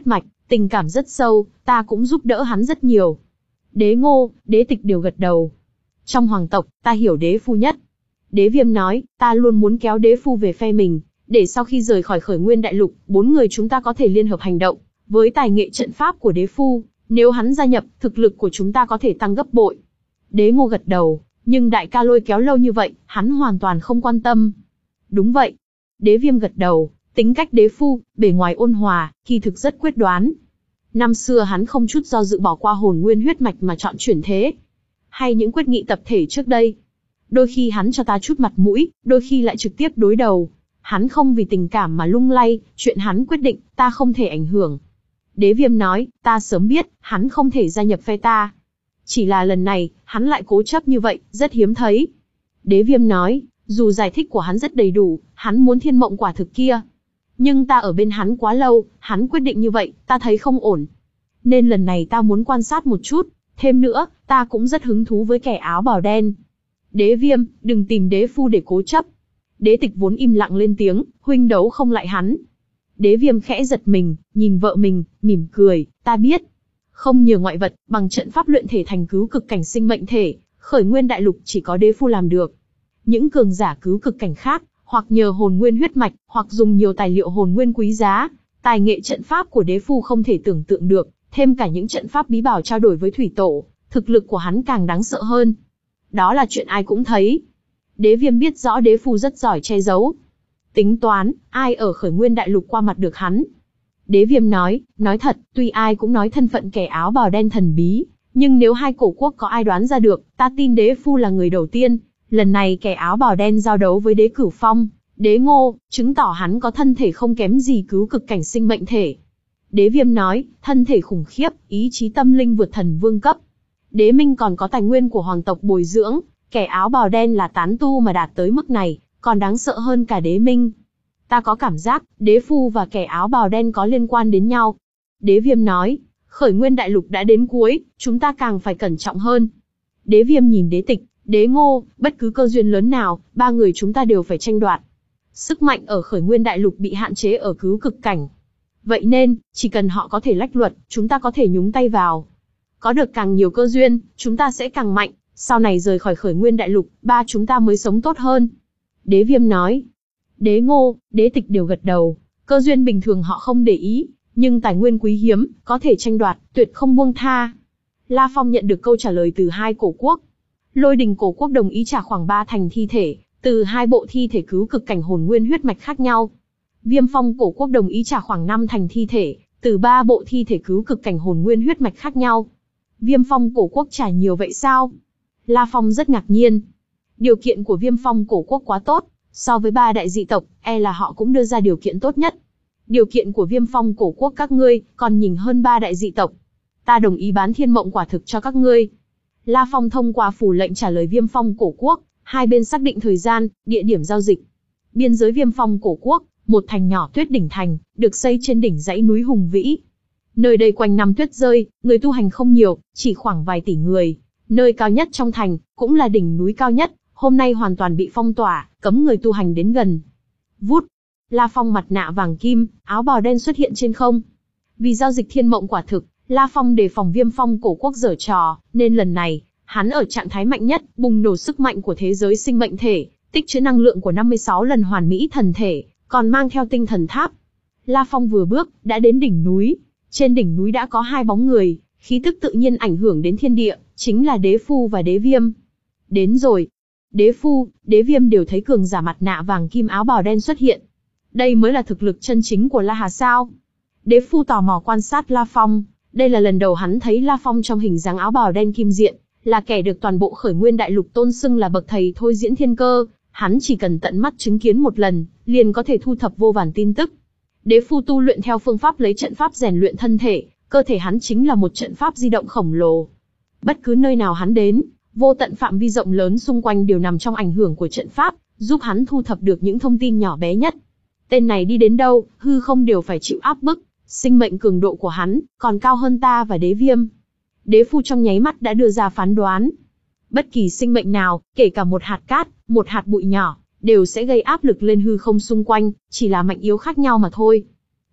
Tình cảm rất sâu, ta cũng giúp đỡ hắn rất nhiều. Đế Ngô, Đế Tịch đều gật đầu. Trong hoàng tộc, ta hiểu đế phu nhất. Đế Viêm nói, ta luôn muốn kéo đế phu về phe mình, để sau khi rời khỏi Khởi Nguyên Đại Lục, bốn người chúng ta có thể liên hợp hành động. Với tài nghệ trận pháp của đế phu, nếu hắn gia nhập, thực lực của chúng ta có thể tăng gấp bội. Đế Ngô gật đầu, nhưng đại ca lôi kéo lâu như vậy, hắn hoàn toàn không quan tâm. Đúng vậy. Đế Viêm gật đầu, tính cách đế phu, bề ngoài ôn hòa, kỳ thực rất quyết đoán. Năm xưa hắn không chút do dự bỏ qua hồn nguyên huyết mạch mà chọn chuyển thế. Hay những quyết nghị tập thể trước đây. Đôi khi hắn cho ta chút mặt mũi, đôi khi lại trực tiếp đối đầu. Hắn không vì tình cảm mà lung lay, chuyện hắn quyết định, ta không thể ảnh hưởng. Đế Viêm nói, ta sớm biết, hắn không thể gia nhập phe ta. Chỉ là lần này, hắn lại cố chấp như vậy, rất hiếm thấy. Đế Viêm nói, dù giải thích của hắn rất đầy đủ, hắn muốn thiên mộng quả thực kia. Nhưng ta ở bên hắn quá lâu, hắn quyết định như vậy, ta thấy không ổn. Nên lần này ta muốn quan sát một chút, thêm nữa, ta cũng rất hứng thú với kẻ áo bào đen. Đế Viêm, đừng tìm đế phu để cố chấp. Đế Tịch vốn im lặng lên tiếng, huynh đấu không lại hắn. Đế Viêm khẽ giật mình, nhìn vợ mình, mỉm cười, ta biết. Không nhờ ngoại vật, bằng trận pháp luyện thể thành cứu cực cảnh sinh mệnh thể, Khởi Nguyên Đại Lục chỉ có đế phu làm được. Những cường giả cứu cực cảnh khác, hoặc nhờ hồn nguyên huyết mạch, hoặc dùng nhiều tài liệu hồn nguyên quý giá, tài nghệ trận pháp của đế phu không thể tưởng tượng được, thêm cả những trận pháp bí bảo trao đổi với thủy tổ, thực lực của hắn càng đáng sợ hơn. Đó là chuyện ai cũng thấy. Đế Viêm biết rõ đế phu rất giỏi che giấu. Tính toán, ai ở Khởi Nguyên Đại Lục qua mặt được hắn. Đế Viêm nói, nói thật, tuy ai cũng nói thân phận kẻ áo bào đen thần bí, nhưng nếu hai cổ quốc có ai đoán ra được, ta tin đế phu là người đầu tiên. Lần này kẻ áo bào đen giao đấu với đế Cửu Phong, đế Ngô, chứng tỏ hắn có thân thể không kém gì cứu cực cảnh sinh mệnh thể. Đế Viêm nói, thân thể khủng khiếp, ý chí tâm linh vượt thần vương cấp. Đế Minh còn có tài nguyên của hoàng tộc bồi dưỡng, kẻ áo bào đen là tán tu mà đạt tới mức này, còn đáng sợ hơn cả đế Minh. Ta có cảm giác, đế phu và kẻ áo bào đen có liên quan đến nhau. Đế Viêm nói, Khởi Nguyên Đại Lục đã đến cuối, chúng ta càng phải cẩn trọng hơn. Đế Viêm nhìn Đế Tịch, Đế Ngô, bất cứ cơ duyên lớn nào, ba người chúng ta đều phải tranh đoạt. Sức mạnh ở Khởi Nguyên Đại Lục bị hạn chế ở cứu cực cảnh. Vậy nên, chỉ cần họ có thể lách luật, chúng ta có thể nhúng tay vào. Có được càng nhiều cơ duyên, chúng ta sẽ càng mạnh, sau này rời khỏi Khởi Nguyên Đại Lục, ba chúng ta mới sống tốt hơn. Đế Viêm nói. Đế Ngô, Đế Tịch đều gật đầu, cơ duyên bình thường họ không để ý, nhưng tài nguyên quý hiếm, có thể tranh đoạt, tuyệt không buông tha. La Phong nhận được câu trả lời từ hai cổ quốc. Lôi Đình cổ quốc đồng ý trả khoảng ba thành thi thể, từ hai bộ thi thể cứu cực cảnh hồn nguyên huyết mạch khác nhau. Viêm Phong cổ quốc đồng ý trả khoảng năm thành thi thể, từ ba bộ thi thể cứu cực cảnh hồn nguyên huyết mạch khác nhau. Viêm Phong cổ quốc trả nhiều vậy sao? La Phong rất ngạc nhiên. Điều kiện của Viêm Phong cổ quốc quá tốt, so với ba đại dị tộc, e là họ cũng đưa ra điều kiện tốt nhất. Điều kiện của Viêm Phong cổ quốc các ngươi, còn nhỉnh hơn ba đại dị tộc. Ta đồng ý bán thiên mộng quả thực cho các ngươi. La Phong thông qua phủ lệnh trả lời Viêm Phong cổ quốc, hai bên xác định thời gian, địa điểm giao dịch. Biên giới Viêm Phong cổ quốc, một thành nhỏ Tuyết Đỉnh Thành, được xây trên đỉnh dãy núi hùng vĩ. Nơi đây quanh năm tuyết rơi, người tu hành không nhiều, chỉ khoảng vài tỷ người. Nơi cao nhất trong thành, cũng là đỉnh núi cao nhất, hôm nay hoàn toàn bị phong tỏa, cấm người tu hành đến gần. Vút, La Phong mặt nạ vàng kim, áo bào đen xuất hiện trên không. Vì giao dịch thiên mộng quả thực, La Phong đề phòng Viêm Phong cổ quốc giở trò, nên lần này, hắn ở trạng thái mạnh nhất, bùng nổ sức mạnh của thế giới sinh mệnh thể, tích trữ năng lượng của năm mươi sáu lần hoàn mỹ thần thể, còn mang theo tinh thần tháp. La Phong vừa bước, đã đến đỉnh núi. Trên đỉnh núi đã có hai bóng người, khí tức tự nhiên ảnh hưởng đến thiên địa, chính là Đế Phu và Đế Viêm. Đến rồi. Đế Phu, Đế Viêm đều thấy cường giả mặt nạ vàng kim áo bào đen xuất hiện. Đây mới là thực lực chân chính của La Hà sao? Đế Phu tò mò quan sát La Phong. Đây là lần đầu hắn thấy La Phong trong hình dáng áo bào đen kim diện, là kẻ được toàn bộ Khởi Nguyên Đại Lục tôn xưng là bậc thầy thôi diễn thiên cơ. Hắn chỉ cần tận mắt chứng kiến một lần, liền có thể thu thập vô vàn tin tức. Đế Phu tu luyện theo phương pháp lấy trận pháp rèn luyện thân thể, cơ thể hắn chính là một trận pháp di động khổng lồ. Bất cứ nơi nào hắn đến, vô tận phạm vi rộng lớn xung quanh đều nằm trong ảnh hưởng của trận pháp, giúp hắn thu thập được những thông tin nhỏ bé nhất. Tên này đi đến đâu, hư không đều phải chịu áp bức, sinh mệnh cường độ của hắn còn cao hơn ta và Đế Viêm. Đế Phu trong nháy mắt đã đưa ra phán đoán. Bất kỳ sinh mệnh nào, kể cả một hạt cát, một hạt bụi nhỏ, đều sẽ gây áp lực lên hư không xung quanh, chỉ là mạnh yếu khác nhau mà thôi.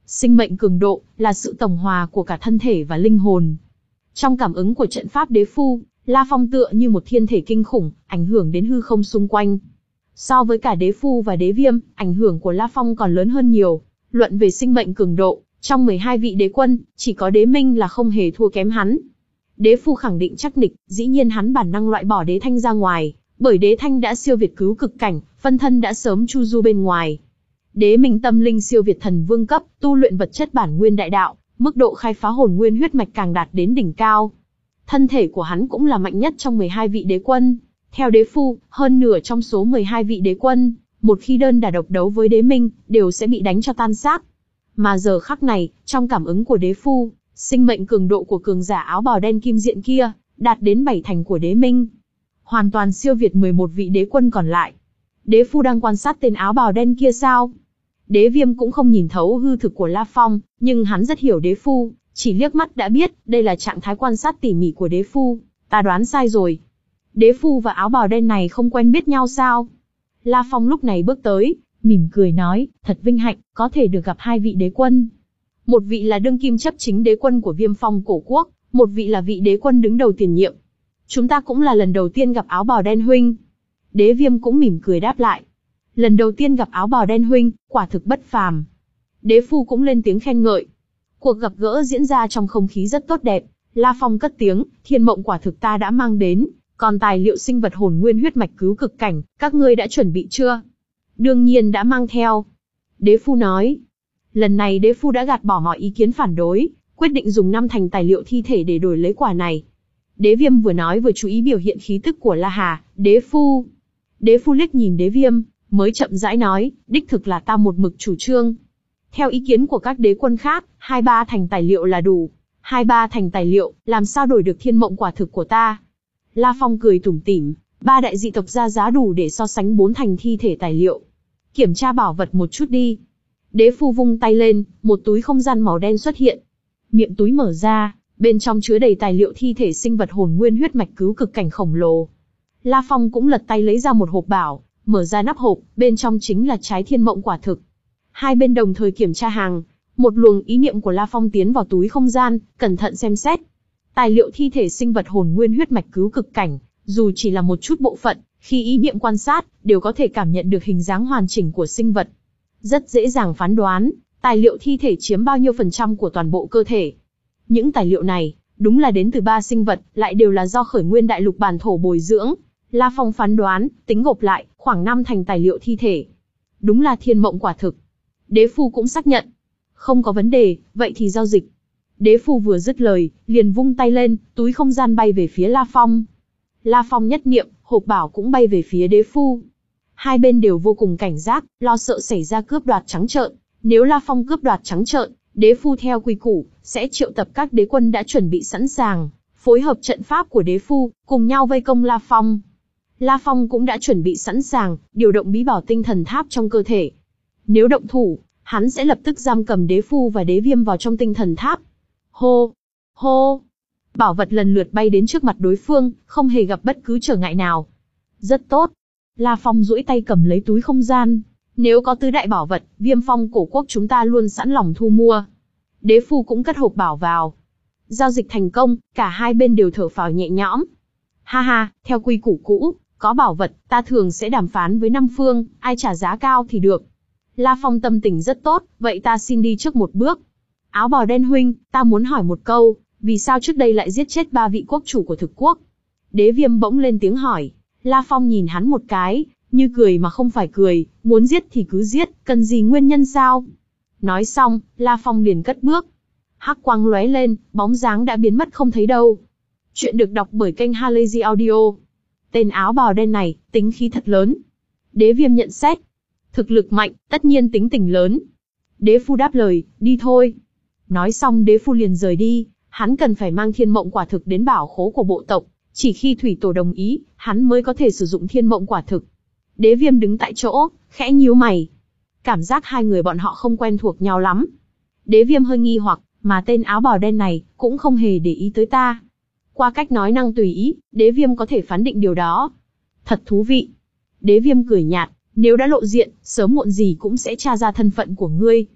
Sinh mệnh cường độ là sự tổng hòa của cả thân thể và linh hồn. Trong cảm ứng của trận pháp đế phu, La Phong tựa như một thiên thể kinh khủng, ảnh hưởng đến hư không xung quanh. So với cả đế phu và đế viêm, ảnh hưởng của La Phong còn lớn hơn nhiều. Luận về sinh mệnh cường độ, trong mười hai vị đế quân, chỉ có đế minh là không hề thua kém hắn. Đế phu khẳng định chắc nịch, dĩ nhiên hắn bản năng loại bỏ đế thanh ra ngoài, bởi đế thanh đã siêu việt cứu cực cảnh, phân thân đã sớm chu du bên ngoài. Đế minh tâm linh siêu việt thần vương cấp, tu luyện vật chất bản nguyên đại đạo, mức độ khai phá hồn nguyên huyết mạch càng đạt đến đỉnh cao. Thân thể của hắn cũng là mạnh nhất trong mười hai vị đế quân. Theo đế phu, hơn nửa trong số mười hai vị đế quân, một khi đơn đả độc đấu với đế minh, đều sẽ bị đánh cho tan xác. Mà giờ khắc này, trong cảm ứng của đế phu, sinh mệnh cường độ của cường giả áo bào đen kim diện kia, đạt đến bảy thành của đế minh. Hoàn toàn siêu việt mười một vị đế quân còn lại. Đế phu đang quan sát tên áo bào đen kia sao? Đế viêm cũng không nhìn thấu hư thực của La Phong, nhưng hắn rất hiểu đế phu, chỉ liếc mắt đã biết, đây là trạng thái quan sát tỉ mỉ của đế phu. Ta đoán sai rồi. Đế phu và áo bào đen này không quen biết nhau sao? La Phong lúc này bước tới, mỉm cười nói, thật vinh hạnh, có thể được gặp hai vị đế quân. Một vị là đương kim chấp chính đế quân của Viêm Phong cổ quốc, một vị là vị đế quân đứng đầu tiền nhiệm. Chúng ta cũng là lần đầu tiên gặp áo bào đen huynh. Đế Viêm cũng mỉm cười đáp lại. Lần đầu tiên gặp áo bào đen huynh, quả thực bất phàm. Đế phu cũng lên tiếng khen ngợi. Cuộc gặp gỡ diễn ra trong không khí rất tốt đẹp. La Phong cất tiếng, thiên mộng quả thực ta đã mang đến, còn tài liệu sinh vật hồn nguyên huyết mạch cứu cực cảnh, các ngươi đã chuẩn bị chưa? Đương nhiên đã mang theo. Đế phu nói. Lần này đế phu đã gạt bỏ mọi ý kiến phản đối, quyết định dùng năm thành tài liệu thi thể để đổi lấy quả này. Đế Viêm vừa nói vừa chú ý biểu hiện khí tức của La Hà, đế phu. Đế phu liếc nhìn đế Viêm, mới chậm rãi nói, đích thực là ta một mực chủ trương. Theo ý kiến của các đế quân khác, hai ba thành tài liệu là đủ. Hai ba thành tài liệu, làm sao đổi được thiên mộng quả thực của ta? La Phong cười tủm tỉm, ba đại dị tộc ra giá đủ để so sánh bốn thành thi thể tài liệu. Kiểm tra bảo vật một chút đi. Đế phu vung tay lên, một túi không gian màu đen xuất hiện. Miệng túi mở ra, bên trong chứa đầy tài liệu thi thể sinh vật hồn nguyên huyết mạch cứu cực cảnh khổng lồ. La Phong cũng lật tay lấy ra một hộp bảo, mở ra nắp hộp, bên trong chính là trái thiên mộng quả thực. Hai bên đồng thời kiểm tra hàng, một luồng ý niệm của La Phong tiến vào túi không gian, cẩn thận xem xét. Tài liệu thi thể sinh vật hồn nguyên huyết mạch cứu cực cảnh, dù chỉ là một chút bộ phận, khi ý niệm quan sát, đều có thể cảm nhận được hình dáng hoàn chỉnh của sinh vật. Rất dễ dàng phán đoán, tài liệu thi thể chiếm bao nhiêu phần trăm của toàn bộ cơ thể. Những tài liệu này, đúng là đến từ ba sinh vật, lại đều là do khởi nguyên đại lục bản thổ bồi dưỡng. La Phong phán đoán, tính gộp lại, khoảng năm thành tài liệu thi thể. Đúng là thiên mộng quả thực. Đế phu cũng xác nhận. Không có vấn đề, vậy thì giao dịch. Đế phu vừa dứt lời, liền vung tay lên, túi không gian bay về phía La Phong. La Phong nhất niệm, hộp bảo cũng bay về phía đế phu. Hai bên đều vô cùng cảnh giác, lo sợ xảy ra cướp đoạt trắng trợn. Nếu La Phong cướp đoạt trắng trợn, đế phu theo quy củ, sẽ triệu tập các đế quân đã chuẩn bị sẵn sàng, phối hợp trận pháp của đế phu, cùng nhau vây công La Phong. La Phong cũng đã chuẩn bị sẵn sàng, điều động bí bảo tinh thần tháp trong cơ thể. Nếu động thủ, hắn sẽ lập tức giam cầm đế phu và đế viêm vào trong tinh thần tháp. Hô! Hô! Bảo vật lần lượt bay đến trước mặt đối phương, không hề gặp bất cứ trở ngại nào. Rất tốt. La Phong duỗi tay cầm lấy túi không gian. Nếu có tứ đại bảo vật, Viêm Phong cổ quốc chúng ta luôn sẵn lòng thu mua. Đế phu cũng cất hộp bảo vào. Giao dịch thành công, cả hai bên đều thở phào nhẹ nhõm. Ha ha, theo quy củ cũ, có bảo vật, ta thường sẽ đàm phán với năm phương, ai trả giá cao thì được. La Phong tâm tình rất tốt, vậy ta xin đi trước một bước. Áo bào đen huynh, ta muốn hỏi một câu, vì sao trước đây lại giết chết ba vị quốc chủ của thực quốc? Đế Viêm bỗng lên tiếng hỏi. La Phong nhìn hắn một cái, như cười mà không phải cười, muốn giết thì cứ giết, cần gì nguyên nhân sao? Nói xong, La Phong liền cất bước. Hắc quang lóe lên, bóng dáng đã biến mất không thấy đâu. Chuyện được đọc bởi kênh Halazy Audio. Tên áo bào đen này, tính khí thật lớn. Đế Viêm nhận xét. Thực lực mạnh, tất nhiên tính tình lớn. Đế phu đáp lời, đi thôi. Nói xong đế phu liền rời đi, hắn cần phải mang thiên mộng quả thực đến bảo khố của bộ tộc. Chỉ khi thủy tổ đồng ý, hắn mới có thể sử dụng thiên mộng quả thực. Đế Viêm đứng tại chỗ, khẽ nhíu mày. Cảm giác hai người bọn họ không quen thuộc nhau lắm. Đế Viêm hơi nghi hoặc, mà tên áo bào đen này, cũng không hề để ý tới ta. Qua cách nói năng tùy ý, Đế Viêm có thể phán định điều đó. Thật thú vị. Đế Viêm cười nhạt, nếu đã lộ diện, sớm muộn gì cũng sẽ tra ra thân phận của ngươi.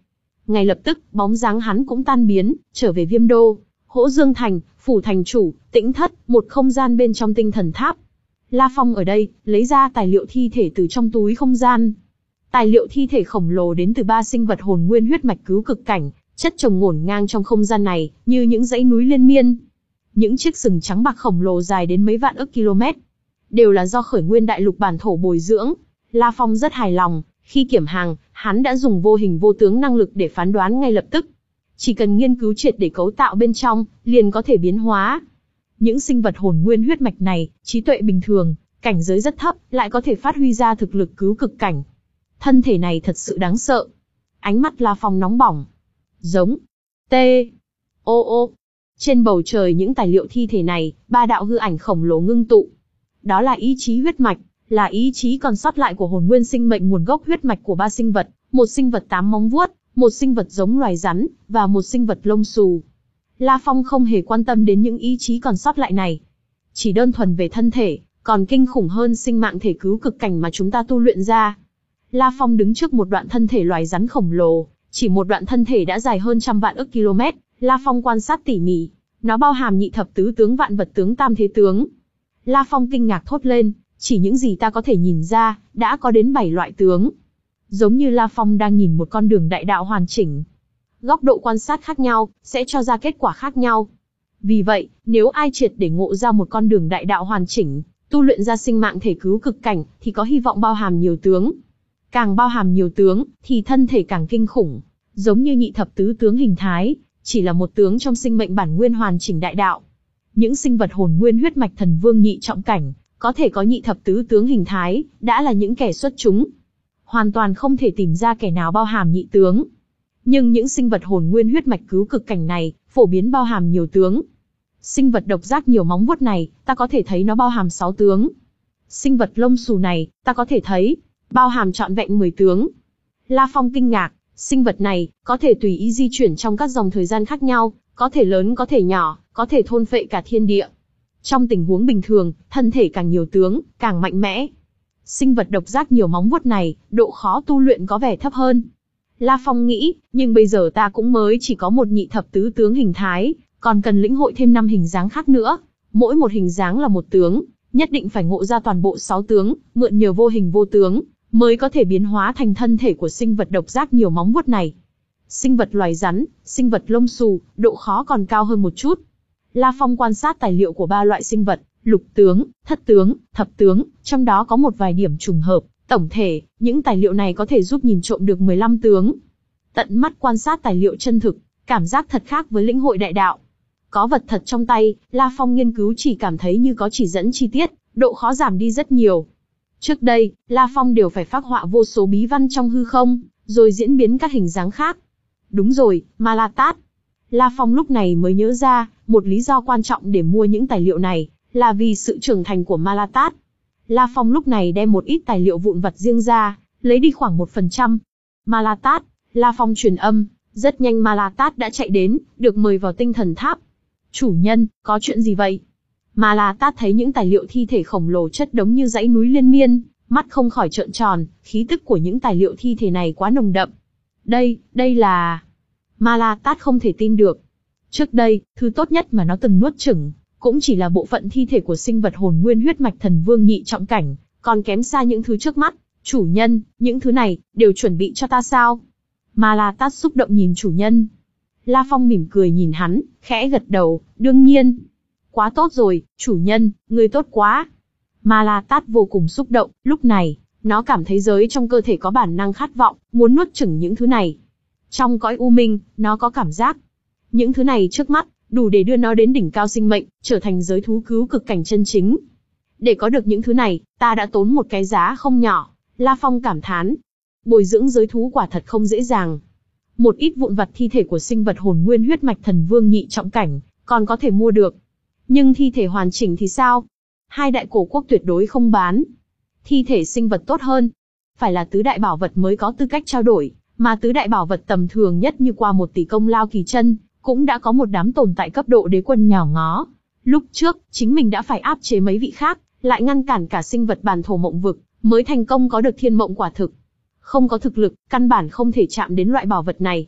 Ngay lập tức, bóng dáng hắn cũng tan biến, trở về Viêm Đô, Hỗ Dương Thành, phủ thành chủ, Tĩnh Thất, một không gian bên trong tinh thần tháp. La Phong ở đây, lấy ra tài liệu thi thể từ trong túi không gian. Tài liệu thi thể khổng lồ đến từ ba sinh vật hồn nguyên huyết mạch cứu cực cảnh, chất chồng ngổn ngang trong không gian này, như những dãy núi liên miên. Những chiếc sừng trắng bạc khổng lồ dài đến mấy vạn ức km, đều là do khởi nguyên đại lục bản thổ bồi dưỡng. La Phong rất hài lòng, khi kiểm hàng, hắn đã dùng vô hình vô tướng năng lực để phán đoán ngay lập tức. Chỉ cần nghiên cứu triệt để cấu tạo bên trong, liền có thể biến hóa. Những sinh vật hồn nguyên huyết mạch này, trí tuệ bình thường, cảnh giới rất thấp, lại có thể phát huy ra thực lực cứu cực cảnh. Thân thể này thật sự đáng sợ. Ánh mắt La Phong nóng bỏng. Giống. Tê. Ô ô. Trên bầu trời những tài liệu thi thể này, ba đạo hư ảnh khổng lồ ngưng tụ. Đó là ý chí huyết mạch, là ý chí còn sót lại của hồn nguyên sinh mệnh nguồn gốc huyết mạch của ba sinh vật, một sinh vật tám móng vuốt, một sinh vật giống loài rắn, và một sinh vật lông xù. La Phong không hề quan tâm đến những ý chí còn sót lại này. Chỉ đơn thuần về thân thể, còn kinh khủng hơn sinh mạng thể cứu cực cảnh mà chúng ta tu luyện ra. La Phong đứng trước một đoạn thân thể loài rắn khổng lồ, chỉ một đoạn thân thể đã dài hơn trăm vạn ức km, La Phong quan sát tỉ mỉ. Nó bao hàm nhị thập tứ tướng vạn vật tướng tam thế tướng. La Phong kinh ngạc thốt lên, chỉ những gì ta có thể nhìn ra, đã có đến bảy loại tướng. Giống như La Phong đang nhìn một con đường đại đạo hoàn chỉnh. Góc độ quan sát khác nhau, sẽ cho ra kết quả khác nhau. Vì vậy, nếu ai triệt để ngộ ra một con đường đại đạo hoàn chỉnh, tu luyện ra sinh mạng thể cứu cực cảnh, thì có hy vọng bao hàm nhiều tướng. Càng bao hàm nhiều tướng, thì thân thể càng kinh khủng. Giống như nhị thập tứ tướng hình thái, chỉ là một tướng trong sinh mệnh bản nguyên hoàn chỉnh đại đạo. Những sinh vật hồn nguyên huyết mạch thần vương nhị trọng cảnh, có thể có nhị thập tứ tướng hình thái, đã là những kẻ xuất chúng. Hoàn toàn không thể tìm ra kẻ nào bao hàm nhị tướng. Nhưng những sinh vật hồn nguyên huyết mạch cứu cực cảnh này, phổ biến bao hàm nhiều tướng. Sinh vật độc giác nhiều móng vuốt này, ta có thể thấy nó bao hàm sáu tướng. Sinh vật lông xù này, ta có thể thấy, bao hàm trọn vẹn mười tướng. La Phong kinh ngạc, sinh vật này, có thể tùy ý di chuyển trong các dòng thời gian khác nhau, có thể lớn có thể nhỏ, có thể thôn phệ cả thiên địa. Trong tình huống bình thường, thân thể càng nhiều tướng, càng mạnh mẽ. Sinh vật độc giác nhiều móng vuốt này, độ khó tu luyện có vẻ thấp hơn. La Phong nghĩ, nhưng bây giờ ta cũng mới chỉ có một nhị thập tứ tướng hình thái, còn cần lĩnh hội thêm năm hình dáng khác nữa. Mỗi một hình dáng là một tướng, nhất định phải ngộ ra toàn bộ sáu tướng, mượn nhờ vô hình vô tướng, mới có thể biến hóa thành thân thể của sinh vật độc giác nhiều móng vuốt này. Sinh vật loài rắn, sinh vật lông xù, độ khó còn cao hơn một chút. La Phong quan sát tài liệu của ba loại sinh vật, lục tướng, thất tướng, thập tướng, trong đó có một vài điểm trùng hợp. Tổng thể, những tài liệu này có thể giúp nhìn trộm được mười lăm tướng. Tận mắt quan sát tài liệu chân thực, cảm giác thật khác với lĩnh hội đại đạo. Có vật thật trong tay, La Phong nghiên cứu chỉ cảm thấy như có chỉ dẫn chi tiết, độ khó giảm đi rất nhiều. Trước đây, La Phong đều phải phác họa vô số bí văn trong hư không, rồi diễn biến các hình dáng khác. Đúng rồi, Malatat. La Phong lúc này mới nhớ ra, một lý do quan trọng để mua những tài liệu này, là vì sự trưởng thành của Malatat. La Phong lúc này đem một ít tài liệu vụn vặt riêng ra, lấy đi khoảng một phần trăm. Malatat, La Phong truyền âm, rất nhanh Malatat đã chạy đến, được mời vào tinh thần tháp. Chủ nhân, có chuyện gì vậy? Malatat thấy những tài liệu thi thể khổng lồ chất đống như dãy núi liên miên, mắt không khỏi trợn tròn, khí tức của những tài liệu thi thể này quá nồng đậm. Đây, đây là... Malatat không thể tin được. Trước đây, thứ tốt nhất mà nó từng nuốt chửng, cũng chỉ là bộ phận thi thể của sinh vật hồn nguyên huyết mạch thần vương nhị trọng cảnh, còn kém xa những thứ trước mắt. Chủ nhân, những thứ này, đều chuẩn bị cho ta sao? Malatat xúc động nhìn chủ nhân. La Phong mỉm cười nhìn hắn, khẽ gật đầu, đương nhiên. Quá tốt rồi, chủ nhân, ngươi tốt quá. Malatat vô cùng xúc động, lúc này, nó cảm thấy giới trong cơ thể có bản năng khát vọng, muốn nuốt chửng những thứ này. Trong cõi u minh, nó có cảm giác. Những thứ này trước mắt, đủ để đưa nó đến đỉnh cao sinh mệnh, trở thành giới thú cứu cực cảnh chân chính. Để có được những thứ này, ta đã tốn một cái giá không nhỏ. La Phong cảm thán. Bồi dưỡng giới thú quả thật không dễ dàng. Một ít vụn vặt thi thể của sinh vật hồn nguyên huyết mạch thần vương nhị trọng cảnh, còn có thể mua được. Nhưng thi thể hoàn chỉnh thì sao? Hai đại cổ quốc tuyệt đối không bán. Thi thể sinh vật tốt hơn. Phải là tứ đại bảo vật mới có tư cách trao đổi, mà tứ đại bảo vật tầm thường nhất như qua một tỷ công lao kỳ chân, cũng đã có một đám tồn tại cấp độ đế quân nhỏ ngó. Lúc trước, chính mình đã phải áp chế mấy vị khác, lại ngăn cản cả sinh vật bản thổ mộng vực, mới thành công có được thiên mộng quả thực. Không có thực lực, căn bản không thể chạm đến loại bảo vật này.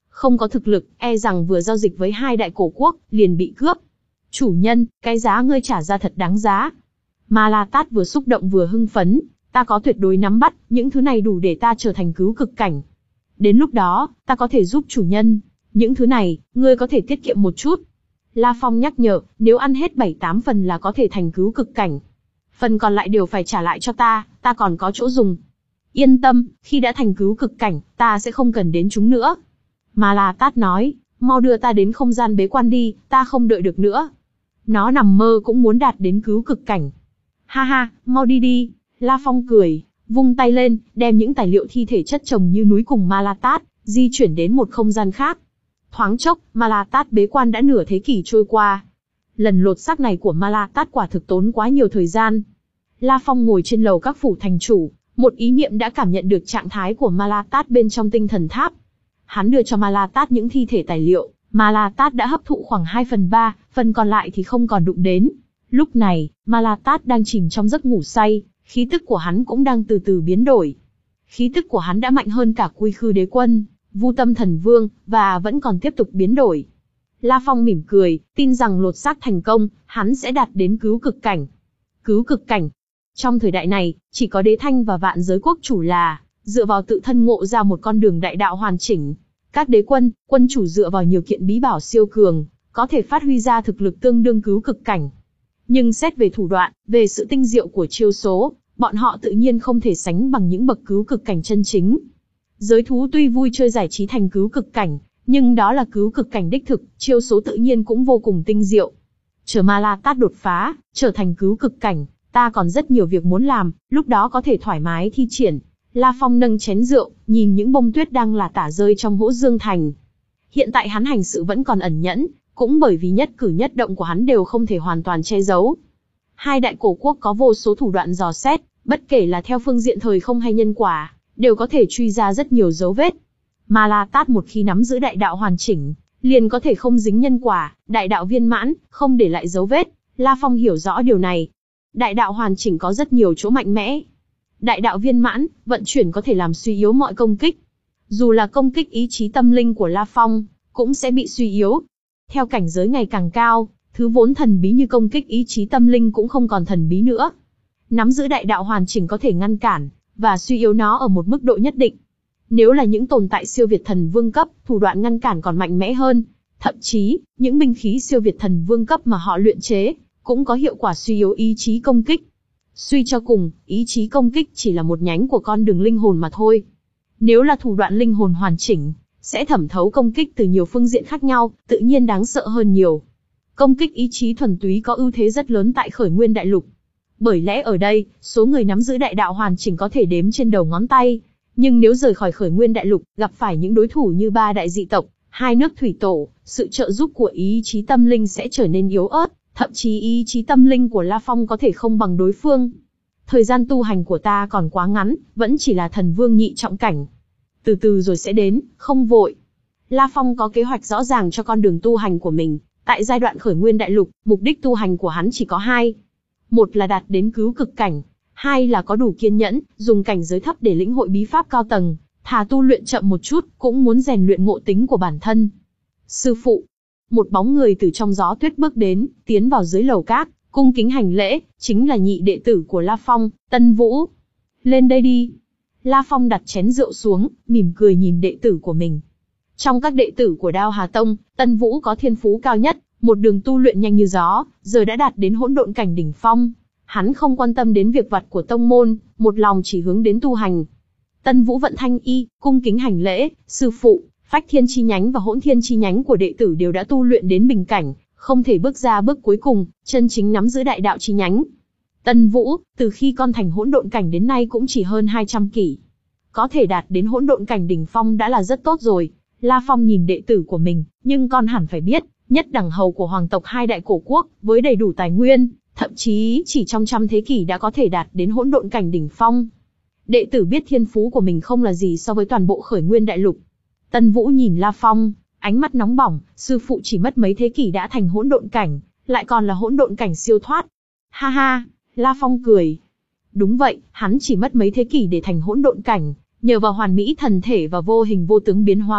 Không có thực lực, e rằng vừa giao dịch với hai đại cổ quốc, liền bị cướp. Chủ nhân, cái giá ngươi trả ra thật đáng giá. Ma La Tát vừa xúc động vừa hưng phấn, ta có tuyệt đối nắm bắt, những thứ này đủ để ta trở thành cứu cực cảnh. Đến lúc đó, ta có thể giúp chủ nhân. Những thứ này, ngươi có thể tiết kiệm một chút. La Phong nhắc nhở, nếu ăn hết bảy tám phần là có thể thành cứu cực cảnh. Phần còn lại đều phải trả lại cho ta, ta còn có chỗ dùng. Yên tâm, khi đã thành cứu cực cảnh, ta sẽ không cần đến chúng nữa. Ma La Tát nói, mau đưa ta đến không gian bế quan đi, ta không đợi được nữa. Nó nằm mơ cũng muốn đạt đến cứu cực cảnh. Ha ha, mau đi đi. La Phong cười, vung tay lên, đem những tài liệu thi thể chất chồng như núi cùng Ma La Tát, di chuyển đến một không gian khác. Thoáng chốc, Ma La Tát bế quan đã nửa thế kỷ trôi qua. Lần lột xác này của Ma La Tát quả thực tốn quá nhiều thời gian. La Phong ngồi trên lầu các phủ thành chủ, một ý niệm đã cảm nhận được trạng thái của Ma La Tát bên trong tinh thần tháp. Hắn đưa cho Ma La Tát những thi thể tài liệu, Ma La Tát đã hấp thụ khoảng hai phần ba, phần còn lại thì không còn đụng đến. Lúc này, Ma La Tát đang chìm trong giấc ngủ say, khí tức của hắn cũng đang từ từ biến đổi. Khí tức của hắn đã mạnh hơn cả Quy Khư Đế Quân, Vu Tâm Thần Vương, và vẫn còn tiếp tục biến đổi. La Phong mỉm cười, tin rằng lột xác thành công, hắn sẽ đạt đến cứu cực cảnh. Cứu cực cảnh. Trong thời đại này, chỉ có Đế Thanh và Vạn Giới Quốc chủ là dựa vào tự thân ngộ ra một con đường đại đạo hoàn chỉnh. Các đế quân, quân chủ dựa vào nhiều kiện bí bảo siêu cường, có thể phát huy ra thực lực tương đương cứu cực cảnh. Nhưng xét về thủ đoạn, về sự tinh diệu của chiêu số, bọn họ tự nhiên không thể sánh bằng những bậc cứu cực cảnh chân chính. Giới thú tuy vui chơi giải trí thành cứu cực cảnh, nhưng đó là cứu cực cảnh đích thực, chiêu số tự nhiên cũng vô cùng tinh diệu. Chờ Ma La Tát đột phá, trở thành cứu cực cảnh, ta còn rất nhiều việc muốn làm, lúc đó có thể thoải mái thi triển. La Phong nâng chén rượu, nhìn những bông tuyết đang là tả rơi trong hỗ dương thành. Hiện tại hắn hành sự vẫn còn ẩn nhẫn, cũng bởi vì nhất cử nhất động của hắn đều không thể hoàn toàn che giấu. Hai đại cổ quốc có vô số thủ đoạn dò xét, bất kể là theo phương diện thời không hay nhân quả, đều có thể truy ra rất nhiều dấu vết. Ma La Tát một khi nắm giữ đại đạo hoàn chỉnh, liền có thể không dính nhân quả, đại đạo viên mãn, không để lại dấu vết. La Phong hiểu rõ điều này. Đại đạo hoàn chỉnh có rất nhiều chỗ mạnh mẽ. Đại đạo viên mãn, vận chuyển có thể làm suy yếu mọi công kích. Dù là công kích ý chí tâm linh của La Phong, cũng sẽ bị suy yếu. Theo cảnh giới ngày càng cao, thứ vốn thần bí như công kích ý chí tâm linh cũng không còn thần bí nữa. Nắm giữ đại đạo hoàn chỉnh có thể ngăn cản, và suy yếu nó ở một mức độ nhất định. Nếu là những tồn tại siêu việt thần vương cấp, thủ đoạn ngăn cản còn mạnh mẽ hơn. Thậm chí, những binh khí siêu việt thần vương cấp mà họ luyện chế, cũng có hiệu quả suy yếu ý chí công kích. Suy cho cùng, ý chí công kích chỉ là một nhánh của con đường linh hồn mà thôi. Nếu là thủ đoạn linh hồn hoàn chỉnh, sẽ thẩm thấu công kích từ nhiều phương diện khác nhau, tự nhiên đáng sợ hơn nhiều. Công kích ý chí thuần túy có ưu thế rất lớn tại Khởi Nguyên Đại Lục. Bởi lẽ ở đây, số người nắm giữ đại đạo hoàn chỉnh có thể đếm trên đầu ngón tay. Nhưng nếu rời khỏi Khởi Nguyên Đại Lục, gặp phải những đối thủ như ba đại dị tộc, hai nước thủy tổ, sự trợ giúp của ý chí tâm linh sẽ trở nên yếu ớt. Thậm chí ý chí tâm linh của La Phong có thể không bằng đối phương. Thời gian tu hành của ta còn quá ngắn, vẫn chỉ là thần vương nhị trọng cảnh. Từ từ rồi sẽ đến, không vội. La Phong có kế hoạch rõ ràng cho con đường tu hành của mình. Tại giai đoạn Khởi Nguyên Đại Lục, mục đích tu hành của hắn chỉ có hai. Một là đạt đến cứu cực cảnh. Hai là có đủ kiên nhẫn, dùng cảnh giới thấp để lĩnh hội bí pháp cao tầng. Thà tu luyện chậm một chút, cũng muốn rèn luyện ngộ tính của bản thân. Sư phụ. Một bóng người từ trong gió tuyết bước đến, tiến vào dưới lầu các, cung kính hành lễ, chính là nhị đệ tử của La Phong, Tân Vũ. Lên đây đi. La Phong đặt chén rượu xuống, mỉm cười nhìn đệ tử của mình. Trong các đệ tử của Đao Hà Tông, Tân Vũ có thiên phú cao nhất, một đường tu luyện nhanh như gió, giờ đã đạt đến hỗn độn cảnh đỉnh phong. Hắn không quan tâm đến việc vặt của tông môn, một lòng chỉ hướng đến tu hành. Tân Vũ vận thanh y, cung kính hành lễ, sư phụ. Phách Thiên chi nhánh và Hỗn Thiên chi nhánh của đệ tử đều đã tu luyện đến bình cảnh, không thể bước ra bước cuối cùng, chân chính nắm giữ đại đạo chi nhánh. Tân Vũ, từ khi con thành hỗn độn cảnh đến nay cũng chỉ hơn hai trăm kỷ. Có thể đạt đến hỗn độn cảnh đỉnh phong đã là rất tốt rồi. La Phong nhìn đệ tử của mình, nhưng con hẳn phải biết, nhất đẳng hầu của hoàng tộc hai đại cổ quốc, với đầy đủ tài nguyên, thậm chí chỉ trong trăm thế kỷ đã có thể đạt đến hỗn độn cảnh đỉnh phong. Đệ tử biết thiên phú của mình không là gì so với toàn bộ Khởi Nguyên Đại Lục. Tân Vũ nhìn La Phong, ánh mắt nóng bỏng, sư phụ chỉ mất mấy thế kỷ đã thành hỗn độn cảnh, lại còn là hỗn độn cảnh siêu thoát. Ha ha, La Phong cười. Đúng vậy, hắn chỉ mất mấy thế kỷ để thành hỗn độn cảnh, nhờ vào hoàn mỹ thần thể và vô hình vô tướng biến hóa pháp,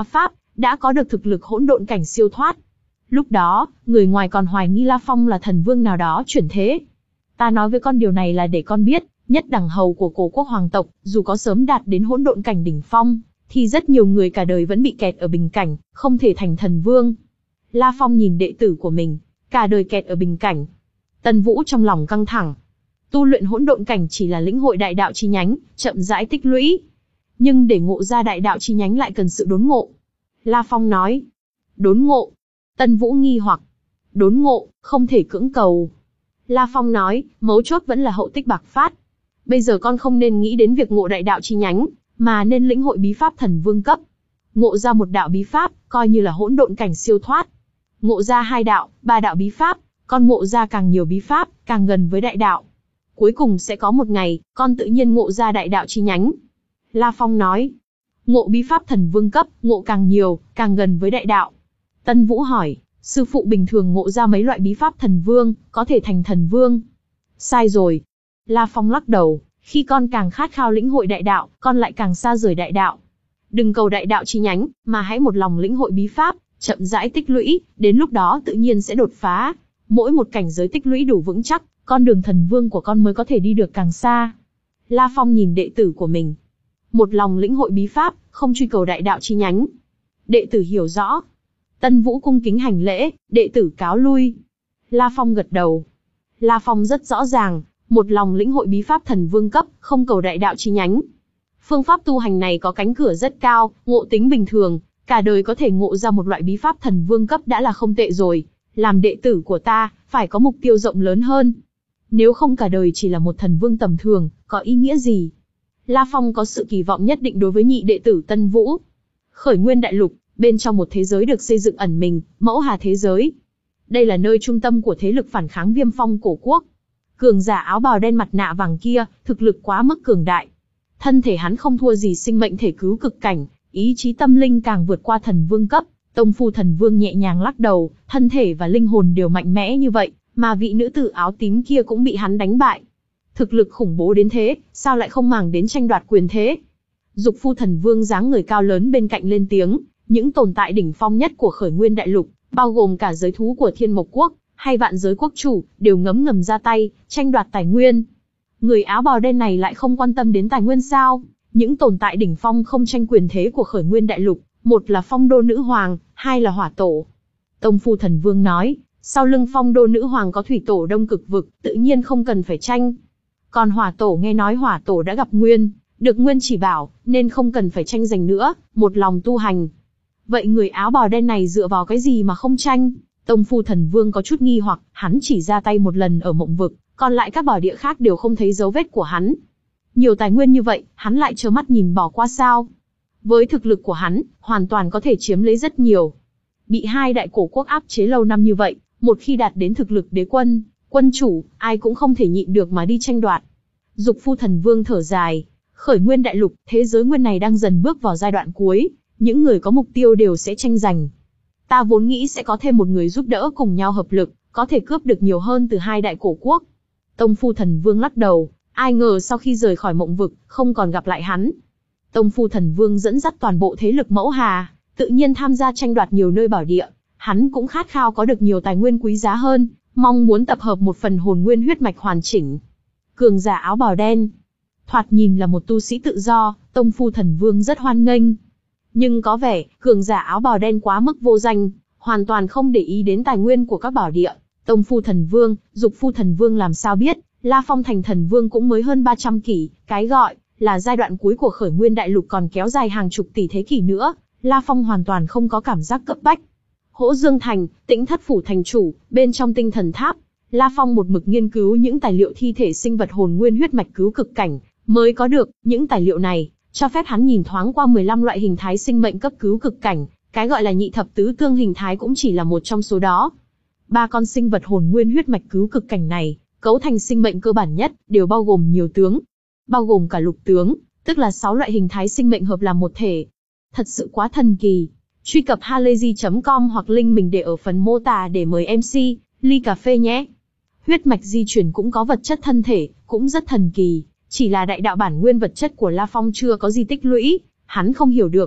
đã có được thực lực hỗn độn cảnh siêu thoát. Lúc đó, người ngoài còn hoài nghi La Phong là thần vương nào đó chuyển thế. Ta nói với con điều này là để con biết, nhất đẳng hầu của cổ quốc hoàng tộc, dù có sớm đạt đến hỗn độn cảnh đỉnh phong, thì rất nhiều người cả đời vẫn bị kẹt ở bình cảnh, không thể thành thần vương. La Phong nhìn đệ tử của mình, cả đời kẹt ở bình cảnh. Tân Vũ trong lòng căng thẳng. Tu luyện hỗn độn cảnh chỉ là lĩnh hội đại đạo chi nhánh, chậm rãi tích lũy. Nhưng để ngộ ra đại đạo chi nhánh lại cần sự đốn ngộ. La Phong nói. Đốn ngộ. Tân Vũ nghi hoặc. Đốn ngộ, không thể cưỡng cầu. La Phong nói, mấu chốt vẫn là hậu tích bạc phát. Bây giờ con không nên nghĩ đến việc ngộ đại đạo chi nhánh, mà nên lĩnh hội bí pháp thần vương cấp. Ngộ ra một đạo bí pháp, coi như là hỗn độn cảnh siêu thoát. Ngộ ra hai đạo, ba đạo bí pháp, con ngộ ra càng nhiều bí pháp, càng gần với đại đạo. Cuối cùng sẽ có một ngày, con tự nhiên ngộ ra đại đạo chi nhánh. La Phong nói, ngộ bí pháp thần vương cấp, ngộ càng nhiều, càng gần với đại đạo. Tân Vũ hỏi, sư phụ bình thường ngộ ra mấy loại bí pháp thần vương, có thể thành thần vương? Sai rồi. La Phong lắc đầu, khi con càng khát khao lĩnh hội đại đạo, con lại càng xa rời đại đạo. Đừng cầu đại đạo chi nhánh, mà hãy một lòng lĩnh hội bí pháp, chậm rãi tích lũy, đến lúc đó tự nhiên sẽ đột phá. Mỗi một cảnh giới tích lũy đủ vững chắc, con đường thần vương của con mới có thể đi được càng xa. La Phong nhìn đệ tử của mình. Một lòng lĩnh hội bí pháp, không truy cầu đại đạo chi nhánh. Đệ tử hiểu rõ. Tân Vũ cung kính hành lễ, đệ tử cáo lui. La Phong gật đầu. La Phong rất rõ ràng, một lòng lĩnh hội bí pháp thần vương cấp, không cầu đại đạo chi nhánh. Phương pháp tu hành này có cánh cửa rất cao, ngộ tính bình thường, cả đời có thể ngộ ra một loại bí pháp thần vương cấp đã là không tệ rồi. Làm đệ tử của ta, phải có mục tiêu rộng lớn hơn. Nếu không cả đời chỉ là một thần vương tầm thường, có ý nghĩa gì? La Phong có sự kỳ vọng nhất định đối với nhị đệ tử Tân Vũ. Khởi Nguyên Đại Lục, bên trong một thế giới được xây dựng ẩn mình, Mẫu Hà thế giới. Đây là nơi trung tâm của thế lực phản kháng Viêm Phong cổ quốc. Cường giả áo bào đen mặt nạ vàng kia, thực lực quá mức cường đại. Thân thể hắn không thua gì sinh mệnh thể cứu cực cảnh, ý chí tâm linh càng vượt qua thần vương cấp. Tông phu thần vương nhẹ nhàng lắc đầu, thân thể và linh hồn đều mạnh mẽ như vậy, mà vị nữ tử áo tím kia cũng bị hắn đánh bại. Thực lực khủng bố đến thế, sao lại không màng đến tranh đoạt quyền thế? Dục phu thần vương dáng người cao lớn bên cạnh lên tiếng, những tồn tại đỉnh phong nhất của Khởi Nguyên Đại Lục, bao gồm cả giới thú của Thiên Mộc Quốc, hay vạn giới quốc chủ, đều ngấm ngầm ra tay, tranh đoạt tài nguyên. Người áo bào đen này lại không quan tâm đến tài nguyên sao? Những tồn tại đỉnh phong không tranh quyền thế của Khởi Nguyên Đại Lục, một là Phong Đô Nữ Hoàng, hai là Hỏa Tổ. Tông phu thần vương nói, sau lưng Phong Đô Nữ Hoàng có Thủy Tổ Đông Cực Vực, tự nhiên không cần phải tranh. Còn Hỏa Tổ nghe nói Hỏa Tổ đã gặp Nguyên, được Nguyên chỉ bảo, nên không cần phải tranh giành nữa, một lòng tu hành. Vậy người áo bào đen này dựa vào cái gì mà không tranh? Tông phu thần vương có chút nghi hoặc, hắn chỉ ra tay một lần ở Mộng Vực, còn lại các bảo địa khác đều không thấy dấu vết của hắn. Nhiều tài nguyên như vậy, hắn lại trơ mắt nhìn bỏ qua sao? Với thực lực của hắn, hoàn toàn có thể chiếm lấy rất nhiều. Bị hai đại cổ quốc áp chế lâu năm như vậy, một khi đạt đến thực lực đế quân, quân chủ, ai cũng không thể nhịn được mà đi tranh đoạt. Dục phu thần vương thở dài, Khởi Nguyên Đại Lục, thế giới nguyên này đang dần bước vào giai đoạn cuối, những người có mục tiêu đều sẽ tranh giành. Ta vốn nghĩ sẽ có thêm một người giúp đỡ cùng nhau hợp lực, có thể cướp được nhiều hơn từ hai đại cổ quốc. Tông phu thần vương lắc đầu, ai ngờ sau khi rời khỏi Mộng Vực, không còn gặp lại hắn. Tông phu thần vương dẫn dắt toàn bộ thế lực Mẫu Hà, tự nhiên tham gia tranh đoạt nhiều nơi bảo địa. Hắn cũng khát khao có được nhiều tài nguyên quý giá hơn, mong muốn tập hợp một phần hồn nguyên huyết mạch hoàn chỉnh. Cường giả áo bào đen, thoạt nhìn là một tu sĩ tự do, tông phu thần vương rất hoan nghênh. Nhưng có vẻ, cường giả áo bào đen quá mức vô danh, hoàn toàn không để ý đến tài nguyên của các bảo địa. Tông phu thần vương, dục phu thần vương làm sao biết, La Phong thành thần vương cũng mới hơn ba trăm kỷ, cái gọi là giai đoạn cuối của Khởi Nguyên Đại Lục còn kéo dài hàng chục tỷ thế kỷ nữa, La Phong hoàn toàn không có cảm giác cấp bách. Hỗ Dương Thành, Tĩnh Thất Phủ thành chủ, bên trong tinh thần tháp, La Phong một mực nghiên cứu những tài liệu thi thể sinh vật hồn nguyên huyết mạch cứu cực cảnh, mới có được, những tài liệu này, cho phép hắn nhìn thoáng qua mười lăm loại hình thái sinh mệnh cấp cứu cực cảnh, cái gọi là nhị thập tứ tương hình thái cũng chỉ là một trong số đó. Ba con sinh vật hồn nguyên huyết mạch cứu cực cảnh này, cấu thành sinh mệnh cơ bản nhất, đều bao gồm nhiều tướng, bao gồm cả lục tướng, tức là sáu loại hình thái sinh mệnh hợp làm một thể. Thật sự quá thần kỳ. Truy cập halayzi chấm com hoặc link mình để ở phần mô tả để mời em xê, ly cà phê nhé. Huyết mạch di chuyển cũng có vật chất thân thể, cũng rất thần kỳ. Chỉ là đại đạo bản nguyên vật chất của La Phong chưa có gì tích lũy, hắn không hiểu được.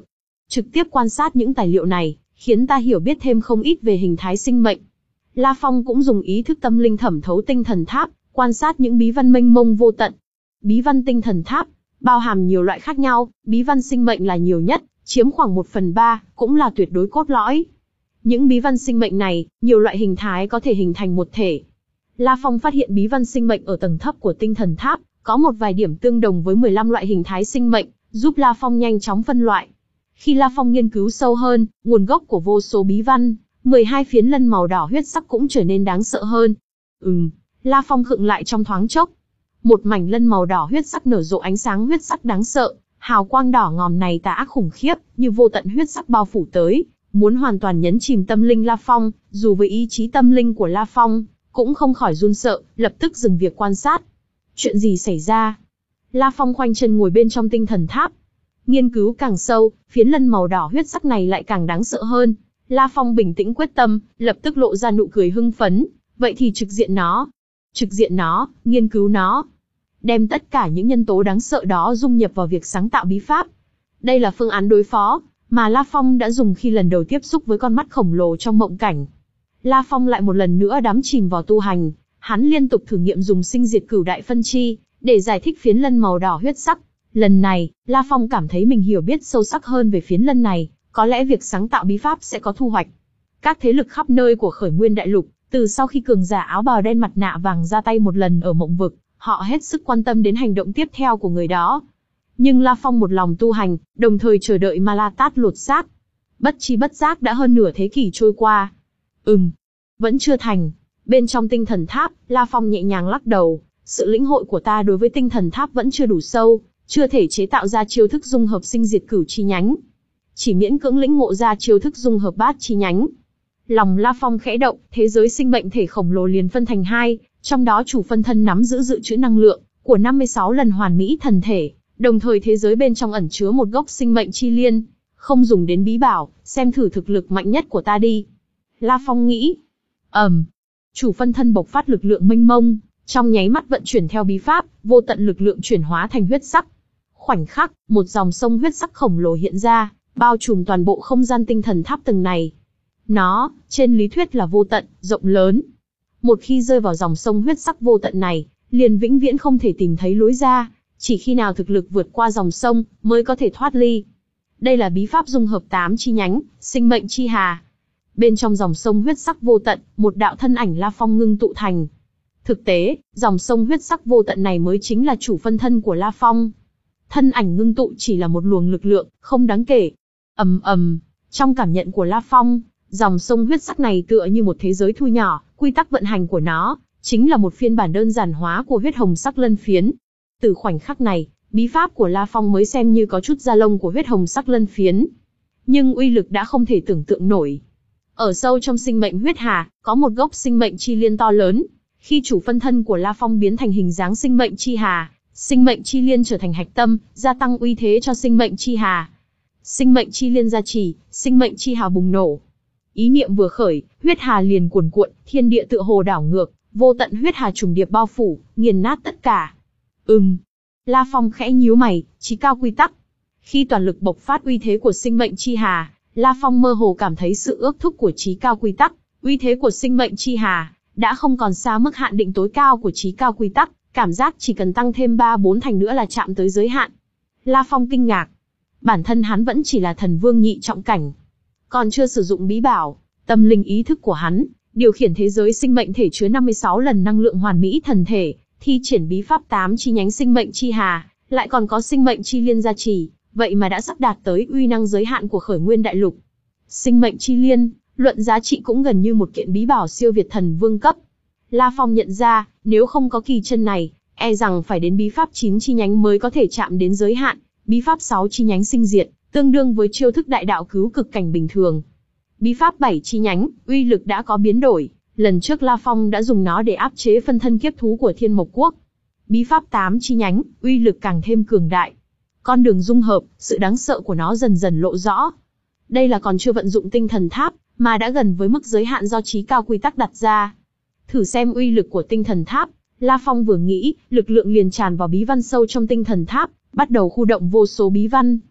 Trực tiếp quan sát những tài liệu này, khiến ta hiểu biết thêm không ít về hình thái sinh mệnh. La Phong cũng dùng ý thức tâm linh thẩm thấu tinh thần tháp, quan sát những bí văn mênh mông vô tận. Bí văn tinh thần tháp, bao hàm nhiều loại khác nhau, bí văn sinh mệnh là nhiều nhất, chiếm khoảng một phần ba, cũng là tuyệt đối cốt lõi. Những bí văn sinh mệnh này, nhiều loại hình thái có thể hình thành một thể. La Phong phát hiện bí văn sinh mệnh ở tầng thấp của tinh thần tháp, có một vài điểm tương đồng với mười lăm loại hình thái sinh mệnh, giúp La Phong nhanh chóng phân loại. Khi La Phong nghiên cứu sâu hơn, nguồn gốc của vô số bí văn, mười hai phiến lân màu đỏ huyết sắc cũng trở nên đáng sợ hơn. Ừm, La Phong khựng lại trong thoáng chốc. Một mảnh lân màu đỏ huyết sắc nở rộ ánh sáng huyết sắc đáng sợ, hào quang đỏ ngòm này tà ác khủng khiếp, như vô tận huyết sắc bao phủ tới, muốn hoàn toàn nhấn chìm tâm linh La Phong, dù với ý chí tâm linh của La Phong, cũng không khỏi run sợ, lập tức dừng việc quan sát. Chuyện gì xảy ra? La Phong khoanh chân ngồi bên trong tinh thần tháp. Nghiên cứu càng sâu, phiến lân màu đỏ huyết sắc này lại càng đáng sợ hơn. La Phong bình tĩnh quyết tâm, lập tức lộ ra nụ cười hưng phấn. Vậy thì trực diện nó. Trực diện nó, nghiên cứu nó. Đem tất cả những nhân tố đáng sợ đó dung nhập vào việc sáng tạo bí pháp. Đây là phương án đối phó, mà La Phong đã dùng khi lần đầu tiếp xúc với con mắt khổng lồ trong mộng cảnh. La Phong lại một lần nữa đắm chìm vào tu hành. Hắn liên tục thử nghiệm dùng sinh diệt cửu đại phân chi, để giải thích phiến lân màu đỏ huyết sắc. Lần này, La Phong cảm thấy mình hiểu biết sâu sắc hơn về phiến lân này, có lẽ việc sáng tạo bí pháp sẽ có thu hoạch. Các thế lực khắp nơi của Khởi Nguyên Đại Lục, từ sau khi cường giả áo bào đen mặt nạ vàng ra tay một lần ở mộng vực, họ hết sức quan tâm đến hành động tiếp theo của người đó. Nhưng La Phong một lòng tu hành, đồng thời chờ đợi Ma La Tát lột xác. Bất chi bất giác đã hơn nửa thế kỷ trôi qua. Ừm, vẫn chưa thành. Bên trong tinh thần tháp, La Phong nhẹ nhàng lắc đầu. Sự lĩnh hội của ta đối với tinh thần tháp vẫn chưa đủ sâu, chưa thể chế tạo ra chiêu thức dung hợp sinh diệt cửu chi nhánh. Chỉ miễn cưỡng lĩnh ngộ ra chiêu thức dung hợp bát chi nhánh. Lòng La Phong khẽ động, thế giới sinh mệnh thể khổng lồ liền phân thành hai, trong đó chủ phân thân nắm giữ dự trữ năng lượng của năm mươi sáu lần hoàn mỹ thần thể, đồng thời thế giới bên trong ẩn chứa một gốc sinh mệnh chi liên, không dùng đến bí bảo, xem thử thực lực mạnh nhất của ta đi. La Phong nghĩ. Ầm, um, chủ phân thân bộc phát lực lượng mênh mông, trong nháy mắt vận chuyển theo bí pháp, vô tận lực lượng chuyển hóa thành huyết sắc. Khoảnh khắc, một dòng sông huyết sắc khổng lồ hiện ra, bao trùm toàn bộ không gian tinh thần tháp tầng này. Nó, trên lý thuyết là vô tận, rộng lớn. Một khi rơi vào dòng sông huyết sắc vô tận này, liền vĩnh viễn không thể tìm thấy lối ra, chỉ khi nào thực lực vượt qua dòng sông, mới có thể thoát ly. Đây là bí pháp dung hợp tám chi nhánh, sinh mệnh chi hà. Bên trong dòng sông huyết sắc vô tận, một đạo thân ảnh La Phong ngưng tụ thành. Thực tế, dòng sông huyết sắc vô tận này mới chính là chủ phân thân của La Phong. Thân ảnh ngưng tụ chỉ là một luồng lực lượng, không đáng kể. Ầm ầm, trong cảm nhận của La Phong, dòng sông huyết sắc này tựa như một thế giới thu nhỏ, quy tắc vận hành của nó chính là một phiên bản đơn giản hóa của huyết hồng sắc lân phiến. Từ khoảnh khắc này, bí pháp của La Phong mới xem như có chút da lông của huyết hồng sắc lân phiến. Nhưng uy lực đã không thể tưởng tượng nổi. Ở sâu trong sinh mệnh huyết hà, có một gốc sinh mệnh chi liên to lớn. Khi chủ phân thân của La Phong biến thành hình dáng sinh mệnh chi hà, sinh mệnh chi liên trở thành hạch tâm, gia tăng uy thế cho sinh mệnh chi hà. Sinh mệnh chi liên gia trì, sinh mệnh chi hà bùng nổ. Ý niệm vừa khởi, huyết hà liền cuồn cuộn, thiên địa tựa hồ đảo ngược, vô tận huyết hà trùng điệp bao phủ, nghiền nát tất cả. Ừm. La Phong khẽ nhíu mày, chí cao quy tắc. Khi toàn lực bộc phát uy thế của sinh mệnh chi hà, La Phong mơ hồ cảm thấy sự ước thúc của chí cao quy tắc, uy thế của sinh mệnh chi hà đã không còn xa mức hạn định tối cao của chí cao quy tắc, cảm giác chỉ cần tăng thêm ba bốn thành nữa là chạm tới giới hạn. La Phong kinh ngạc. Bản thân hắn vẫn chỉ là thần vương nhị trọng cảnh, còn chưa sử dụng bí bảo. Tâm linh ý thức của hắn điều khiển thế giới sinh mệnh thể chứa năm mươi sáu lần năng lượng hoàn mỹ thần thể, thi triển bí pháp tám chi nhánh sinh mệnh chi hà, lại còn có sinh mệnh chi liên gia trì, vậy mà đã sắp đạt tới uy năng giới hạn của Khởi Nguyên Đại Lục. Sinh mệnh chi liên, luận giá trị cũng gần như một kiện bí bảo siêu việt thần vương cấp. La Phong nhận ra, nếu không có kỳ chân này, e rằng phải đến bí pháp chín chi nhánh mới có thể chạm đến giới hạn, bí pháp sáu chi nhánh sinh diệt, tương đương với chiêu thức đại đạo cứu cực cảnh bình thường. Bí pháp bảy chi nhánh, uy lực đã có biến đổi, lần trước La Phong đã dùng nó để áp chế phân thân kiếp thú của Thiên Mộc Quốc. Bí pháp tám chi nhánh, uy lực càng thêm cường đại. Con đường dung hợp, sự đáng sợ của nó dần dần lộ rõ. Đây là còn chưa vận dụng tinh thần tháp, mà đã gần với mức giới hạn do chí cao quy tắc đặt ra. Thử xem uy lực của tinh thần tháp, La Phong vừa nghĩ, lực lượng liền tràn vào bí văn sâu trong tinh thần tháp, bắt đầu khu động vô số bí văn.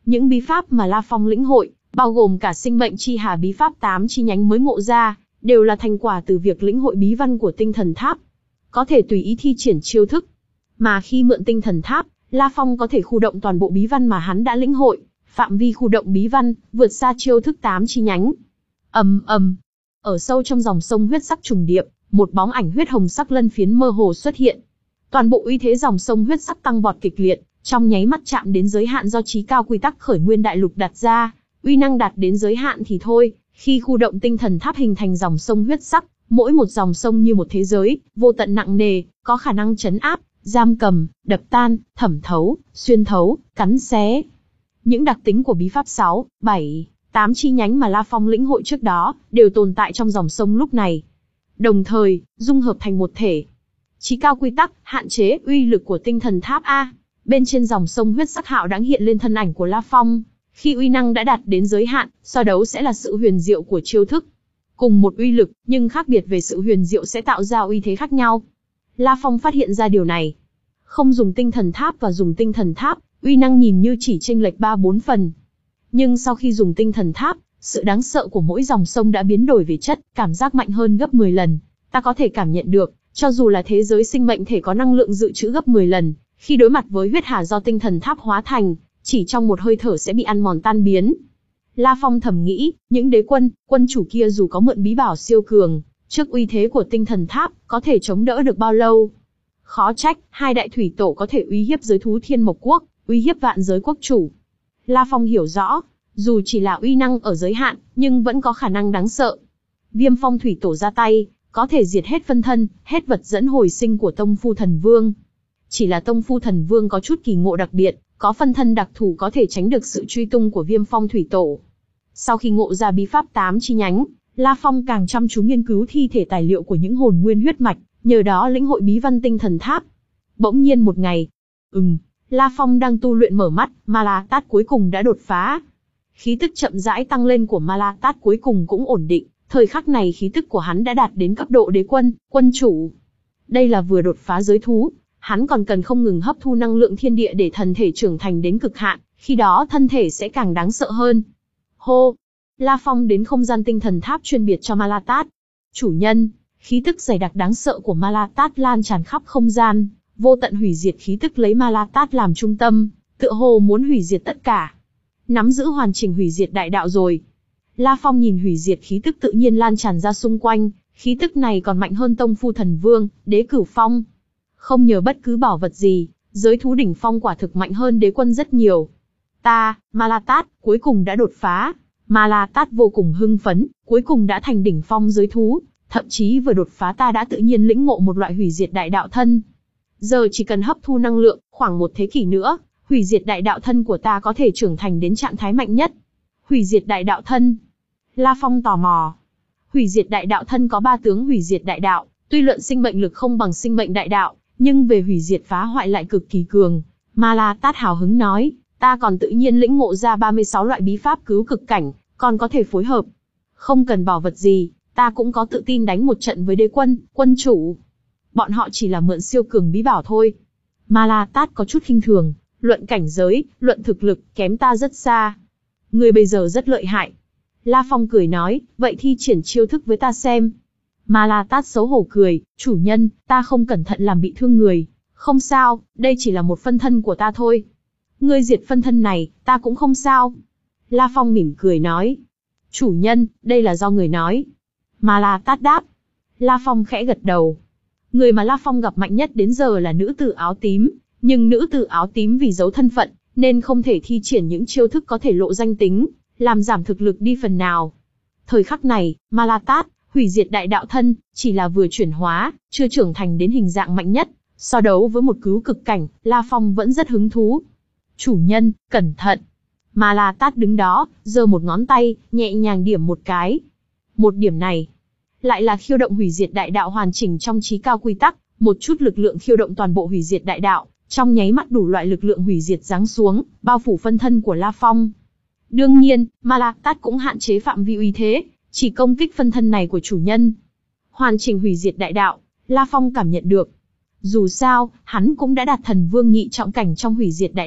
Những bí pháp mà La Phong lĩnh hội, bao gồm cả sinh mệnh chi hà bí pháp tám chi nhánh mới ngộ ra, đều là thành quả từ việc lĩnh hội bí văn của tinh thần tháp. Có thể tùy ý thi triển chiêu thức. Mà khi mượn tinh thần tháp, La Phong có thể khu động toàn bộ bí văn mà hắn đã lĩnh hội, phạm vi khu động bí văn, vượt xa chiêu thức tám chi nhánh. ầm ầm, ở sâu trong dòng sông huyết sắc trùng điệp, một bóng ảnh huyết hồng sắc lân phiến mơ hồ xuất hiện. Toàn bộ uy thế dòng sông huyết sắc tăng vọt kịch liệt, trong nháy mắt chạm đến giới hạn do chí cao quy tắc khởi nguyên đại lục đặt ra, uy năng đạt đến giới hạn thì thôi, khi khu động tinh thần tháp hình thành dòng sông huyết sắc, mỗi một dòng sông như một thế giới, vô tận nặng nề, có khả năng trấn áp, giam cầm, đập tan, thẩm thấu, xuyên thấu, cắn xé. Những đặc tính của bí pháp sáu, bảy, tám chi nhánh mà La Phong lĩnh hội trước đó, đều tồn tại trong dòng sông lúc này. Đồng thời, dung hợp thành một thể. Chí cao quy tắc, hạn chế uy lực của tinh thần tháp A. Bên trên dòng sông huyết sắc hạo đáng hiện lên thân ảnh của La Phong. Khi uy năng đã đạt đến giới hạn, so đấu sẽ là sự huyền diệu của chiêu thức. Cùng một uy lực, nhưng khác biệt về sự huyền diệu sẽ tạo ra uy thế khác nhau. La Phong phát hiện ra điều này. Không dùng tinh thần tháp và dùng tinh thần tháp, uy năng nhìn như chỉ chênh lệch ba bốn phần. Nhưng sau khi dùng tinh thần tháp, sự đáng sợ của mỗi dòng sông đã biến đổi về chất, cảm giác mạnh hơn gấp mười lần. Ta có thể cảm nhận được, cho dù là thế giới sinh mệnh thể có năng lượng dự trữ gấp mười lần, khi đối mặt với huyết hà do tinh thần tháp hóa thành, chỉ trong một hơi thở sẽ bị ăn mòn tan biến. La Phong thầm nghĩ, những đế quân, quân chủ kia dù có mượn bí bảo siêu cường, trước uy thế của tinh thần tháp, có thể chống đỡ được bao lâu? Khó trách, hai đại thủy tổ có thể uy hiếp giới thú Thiên Mộc Quốc, uy hiếp vạn giới quốc chủ. La Phong hiểu rõ, dù chỉ là uy năng ở giới hạn, nhưng vẫn có khả năng đáng sợ. Viêm Phong thủy tổ ra tay, có thể diệt hết phân thân, hết vật dẫn hồi sinh của Tông Phu Thần Vương. Chỉ là Tông Phu Thần Vương có chút kỳ ngộ đặc biệt, có phân thân đặc thù có thể tránh được sự truy tung của Viêm Phong thủy tổ. Sau khi ngộ ra bí pháp tám chi nhánh, La Phong càng chăm chú nghiên cứu thi thể tài liệu của những hồn nguyên huyết mạch, nhờ đó lĩnh hội bí văn tinh thần tháp. Bỗng nhiên một ngày, ừm, La Phong đang tu luyện mở mắt, Ma La Tát cuối cùng đã đột phá. Khí tức chậm rãi tăng lên của Ma La Tát cuối cùng cũng ổn định, thời khắc này khí tức của hắn đã đạt đến cấp độ đế quân, quân chủ. Đây là vừa đột phá giới thú, hắn còn cần không ngừng hấp thu năng lượng thiên địa để thần thể trưởng thành đến cực hạn, khi đó thân thể sẽ càng đáng sợ hơn. Hô! La Phong đến không gian tinh thần tháp chuyên biệt cho Ma La Tát. Chủ nhân, khí tức dày đặc đáng sợ của Ma La Tát lan tràn khắp không gian, vô tận hủy diệt khí tức lấy Ma La Tát làm trung tâm, tựa hồ muốn hủy diệt tất cả. Nắm giữ hoàn chỉnh hủy diệt đại đạo rồi. La Phong nhìn hủy diệt khí tức tự nhiên lan tràn ra xung quanh, khí tức này còn mạnh hơn Tông Phu Thần Vương, Đế Cửu Phong. Không nhờ bất cứ bảo vật gì, giới thú đỉnh phong quả thực mạnh hơn đế quân rất nhiều. Ta, Ma La Tát, cuối cùng đã đột phá. Ma La Tát vô cùng hưng phấn, cuối cùng đã thành đỉnh phong giới thú, thậm chí vừa đột phá ta đã tự nhiên lĩnh ngộ một loại hủy diệt đại đạo thân. Giờ chỉ cần hấp thu năng lượng, khoảng một thế kỷ nữa, hủy diệt đại đạo thân của ta có thể trưởng thành đến trạng thái mạnh nhất. Hủy diệt đại đạo thân. La Phong tò mò. Hủy diệt đại đạo thân có ba tướng hủy diệt đại đạo, tuy luận sinh mệnh lực không bằng sinh mệnh đại đạo, nhưng về hủy diệt phá hoại lại cực kỳ cường. Ma La Tát hào hứng nói, ta còn tự nhiên lĩnh ngộ ra ba mươi sáu loại bí pháp cứu cực cảnh, còn có thể phối hợp. Không cần bảo vật gì, ta cũng có tự tin đánh một trận với đế quân, quân chủ. Bọn họ chỉ là mượn siêu cường bí bảo thôi. Ma La Tát có chút khinh thường, luận cảnh giới, luận thực lực, kém ta rất xa. Người bây giờ rất lợi hại. La Phong cười nói, vậy thi triển chiêu thức với ta xem. Ma La Tát xấu hổ cười, chủ nhân, ta không cẩn thận làm bị thương người. Không sao, đây chỉ là một phân thân của ta thôi. Ngươi diệt phân thân này, ta cũng không sao. La Phong mỉm cười nói. Chủ nhân, đây là do người nói. Ma La Tát đáp. La Phong khẽ gật đầu. Người mà La Phong gặp mạnh nhất đến giờ là nữ tử áo tím, nhưng nữ tử áo tím vì giấu thân phận, nên không thể thi triển những chiêu thức có thể lộ danh tính, làm giảm thực lực đi phần nào. Thời khắc này, Ma La Tát, hủy diệt đại đạo thân, chỉ là vừa chuyển hóa, chưa trưởng thành đến hình dạng mạnh nhất. So đấu với một cứu cực cảnh, La Phong vẫn rất hứng thú. Chủ nhân, cẩn thận. Ma La Tát đứng đó, giơ một ngón tay, nhẹ nhàng điểm một cái. Một điểm này, lại là khiêu động hủy diệt đại đạo hoàn chỉnh trong chí cao quy tắc, một chút lực lượng khiêu động toàn bộ hủy diệt đại đạo, trong nháy mắt đủ loại lực lượng hủy diệt giáng xuống, bao phủ phân thân của La Phong. Đương nhiên, Ma La Tát cũng hạn chế phạm vi uy thế, chỉ công kích phân thân này của chủ nhân. Hoàn chỉnh hủy diệt đại đạo, La Phong cảm nhận được. Dù sao, hắn cũng đã đạt thần vương nhị trọng cảnh trong hủy diệt đại đạo,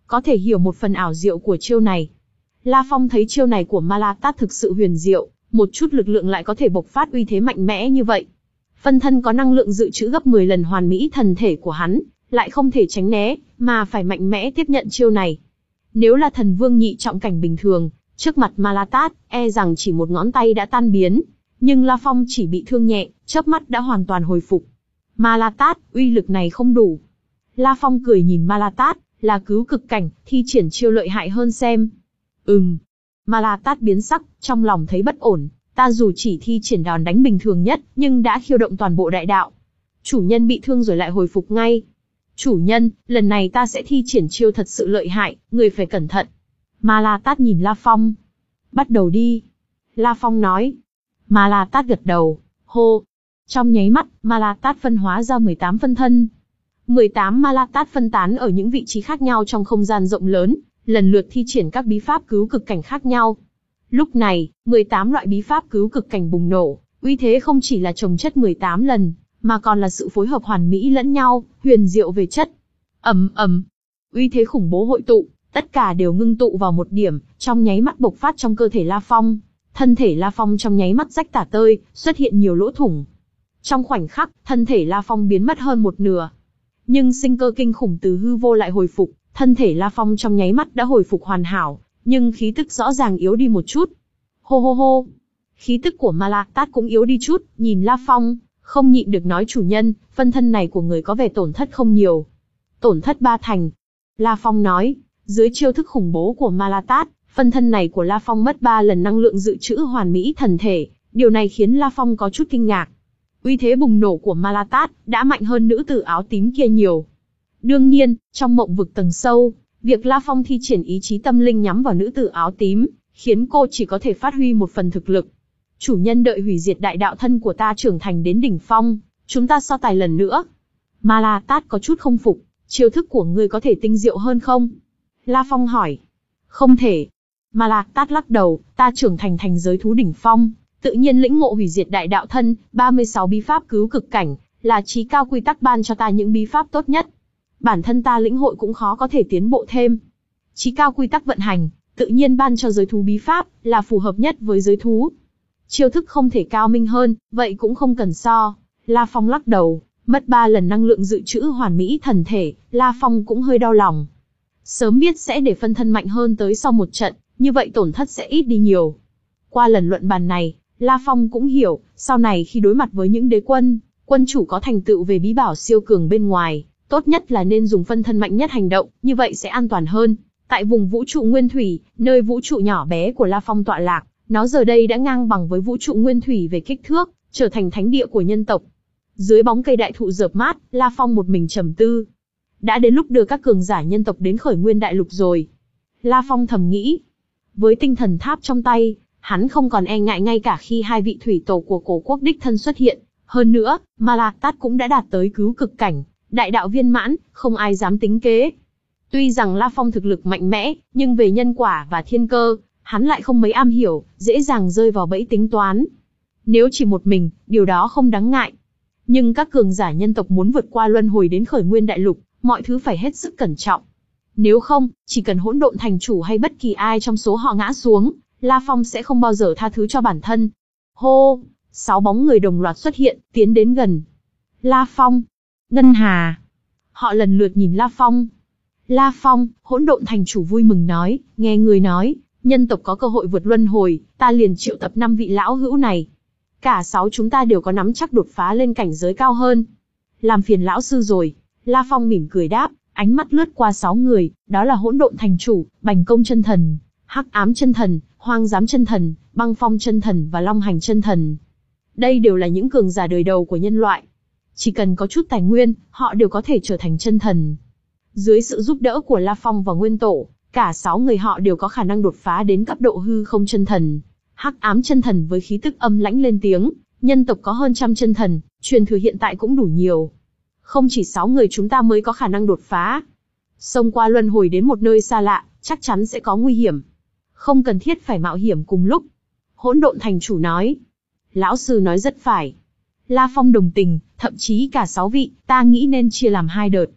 có thể hiểu một phần ảo diệu của chiêu này. La Phong thấy chiêu này của Ma La Tát thực sự huyền diệu, một chút lực lượng lại có thể bộc phát uy thế mạnh mẽ như vậy. Phân thân có năng lượng dự trữ gấp mười lần hoàn mỹ thần thể của hắn, lại không thể tránh né, mà phải mạnh mẽ tiếp nhận chiêu này. Nếu là thần vương nhị trọng cảnh bình thường, trước mặt Ma La Tát, e rằng chỉ một ngón tay đã tan biến, nhưng La Phong chỉ bị thương nhẹ, chớp mắt đã hoàn toàn hồi phục. Ma La Tát, uy lực này không đủ. La Phong cười nhìn Ma La Tát, là cứu cực cảnh, thi triển chiêu lợi hại hơn xem. Ừm. Ma La Tát biến sắc, trong lòng thấy bất ổn, ta dù chỉ thi triển đòn đánh bình thường nhất, nhưng đã khiêu động toàn bộ đại đạo. Chủ nhân bị thương rồi lại hồi phục ngay. Chủ nhân, lần này ta sẽ thi triển chiêu thật sự lợi hại, người phải cẩn thận. Ma La Tát nhìn La Phong. Bắt đầu đi. La Phong nói. Ma La Tát gật đầu. Hô. Trong nháy mắt, Ma La Tát phân hóa ra mười tám phân thân. mười tám Ma La Tát phân tán ở những vị trí khác nhau trong không gian rộng lớn, lần lượt thi triển các bí pháp cứu cực cảnh khác nhau. Lúc này, mười tám loại bí pháp cứu cực cảnh bùng nổ, uy thế không chỉ là chồng chất mười tám lần, mà còn là sự phối hợp hoàn mỹ lẫn nhau, huyền diệu về chất. Ầm ầm, uy thế khủng bố hội tụ, tất cả đều ngưng tụ vào một điểm, trong nháy mắt bộc phát trong cơ thể La Phong. Thân thể La Phong trong nháy mắt rách tả tơi, xuất hiện nhiều lỗ thủng. Trong khoảnh khắc, thân thể La Phong biến mất hơn một nửa. Nhưng sinh cơ kinh khủng từ hư vô lại hồi phục, thân thể La Phong trong nháy mắt đã hồi phục hoàn hảo, nhưng khí tức rõ ràng yếu đi một chút. Hô hô hô, khí tức của Ma La Tát cũng yếu đi chút, nhìn La Phong, không nhịn được nói chủ nhân, phân thân này của người có vẻ tổn thất không nhiều. Tổn thất ba thành. La Phong nói, dưới chiêu thức khủng bố của Ma La Tát, phân thân này của La Phong mất ba lần năng lượng dự trữ hoàn mỹ thần thể, điều này khiến La Phong có chút kinh ngạc. Uy thế bùng nổ của Ma La Tát đã mạnh hơn nữ tử áo tím kia nhiều. Đương nhiên, trong mộng vực tầng sâu, việc La Phong thi triển ý chí tâm linh nhắm vào nữ tử áo tím, khiến cô chỉ có thể phát huy một phần thực lực. Chủ nhân đợi hủy diệt đại đạo thân của ta trưởng thành đến đỉnh phong, chúng ta so tài lần nữa. Ma La Tát có chút không phục, chiêu thức của ngươi có thể tinh diệu hơn không? La Phong hỏi. Không thể. Ma La Tát lắc đầu, ta trưởng thành thành giới thú đỉnh phong, tự nhiên lĩnh ngộ hủy diệt đại đạo thân, ba mươi sáu bí pháp cứu cực cảnh, là chí cao quy tắc ban cho ta những bí pháp tốt nhất. Bản thân ta lĩnh hội cũng khó có thể tiến bộ thêm. Chí cao quy tắc vận hành, tự nhiên ban cho giới thú bí pháp, là phù hợp nhất với giới thú. Chiêu thức không thể cao minh hơn, vậy cũng không cần so. La Phong lắc đầu, mất ba lần năng lượng dự trữ hoàn mỹ thần thể, La Phong cũng hơi đau lòng. Sớm biết sẽ để phân thân mạnh hơn tới sau một trận, như vậy tổn thất sẽ ít đi nhiều. Qua lần luận bàn này, La Phong cũng hiểu, sau này khi đối mặt với những đế quân, quân chủ có thành tựu về bí bảo siêu cường bên ngoài, tốt nhất là nên dùng phân thân mạnh nhất hành động, như vậy sẽ an toàn hơn. Tại vùng vũ trụ nguyên thủy, nơi vũ trụ nhỏ bé của La Phong tọa lạc, nó giờ đây đã ngang bằng với vũ trụ nguyên thủy về kích thước, trở thành thánh địa của nhân tộc. Dưới bóng cây đại thụ rợp mát, La Phong một mình trầm tư. Đã đến lúc đưa các cường giả nhân tộc đến khởi nguyên đại lục rồi. La Phong thầm nghĩ. Với tinh thần tháp trong tay, hắn không còn e ngại ngay cả khi hai vị thủy tổ của cổ quốc đích thân xuất hiện. Hơn nữa, Ma La Tát cũng đã đạt tới cứu cực cảnh, đại đạo viên mãn, không ai dám tính kế. Tuy rằng La Phong thực lực mạnh mẽ, nhưng về nhân quả và thiên cơ, hắn lại không mấy am hiểu, dễ dàng rơi vào bẫy tính toán. Nếu chỉ một mình, điều đó không đáng ngại. Nhưng các cường giả nhân tộc muốn vượt qua luân hồi đến khởi nguyên đại lục, mọi thứ phải hết sức cẩn trọng. Nếu không, chỉ cần hỗn độn thành chủ hay bất kỳ ai trong số họ ngã xuống, La Phong sẽ không bao giờ tha thứ cho bản thân. Hô, sáu bóng người đồng loạt xuất hiện, tiến đến gần. La Phong, Ngân Hà. Họ lần lượt nhìn La Phong. La Phong, hỗn độn thành chủ vui mừng nói, nghe người nói, nhân tộc có cơ hội vượt luân hồi, ta liền triệu tập năm vị lão hữu này. Cả sáu chúng ta đều có nắm chắc đột phá lên cảnh giới cao hơn. Làm phiền lão sư rồi. La Phong mỉm cười đáp, ánh mắt lướt qua sáu người, đó là hỗn độn thành chủ, Bành Công chân thần, Hắc Ám chân thần, Hoang Giám chân thần, Băng Phong chân thần và Long Hành chân thần. Đây đều là những cường giả đời đầu của nhân loại. Chỉ cần có chút tài nguyên, họ đều có thể trở thành chân thần. Dưới sự giúp đỡ của La Phong và Nguyên Tổ, cả sáu người họ đều có khả năng đột phá đến cấp độ hư không chân thần. Hắc Ám chân thần với khí tức âm lãnh lên tiếng, nhân tộc có hơn trăm chân thần, truyền thừa hiện tại cũng đủ nhiều. Không chỉ sáu người chúng ta mới có khả năng đột phá. Xông qua luân hồi đến một nơi xa lạ, chắc chắn sẽ có nguy hiểm. Không cần thiết phải mạo hiểm cùng lúc. Hỗn độn thành chủ nói. Lão sư nói rất phải. La Phong đồng tình, thậm chí cả sáu vị, ta nghĩ nên chia làm hai đợt.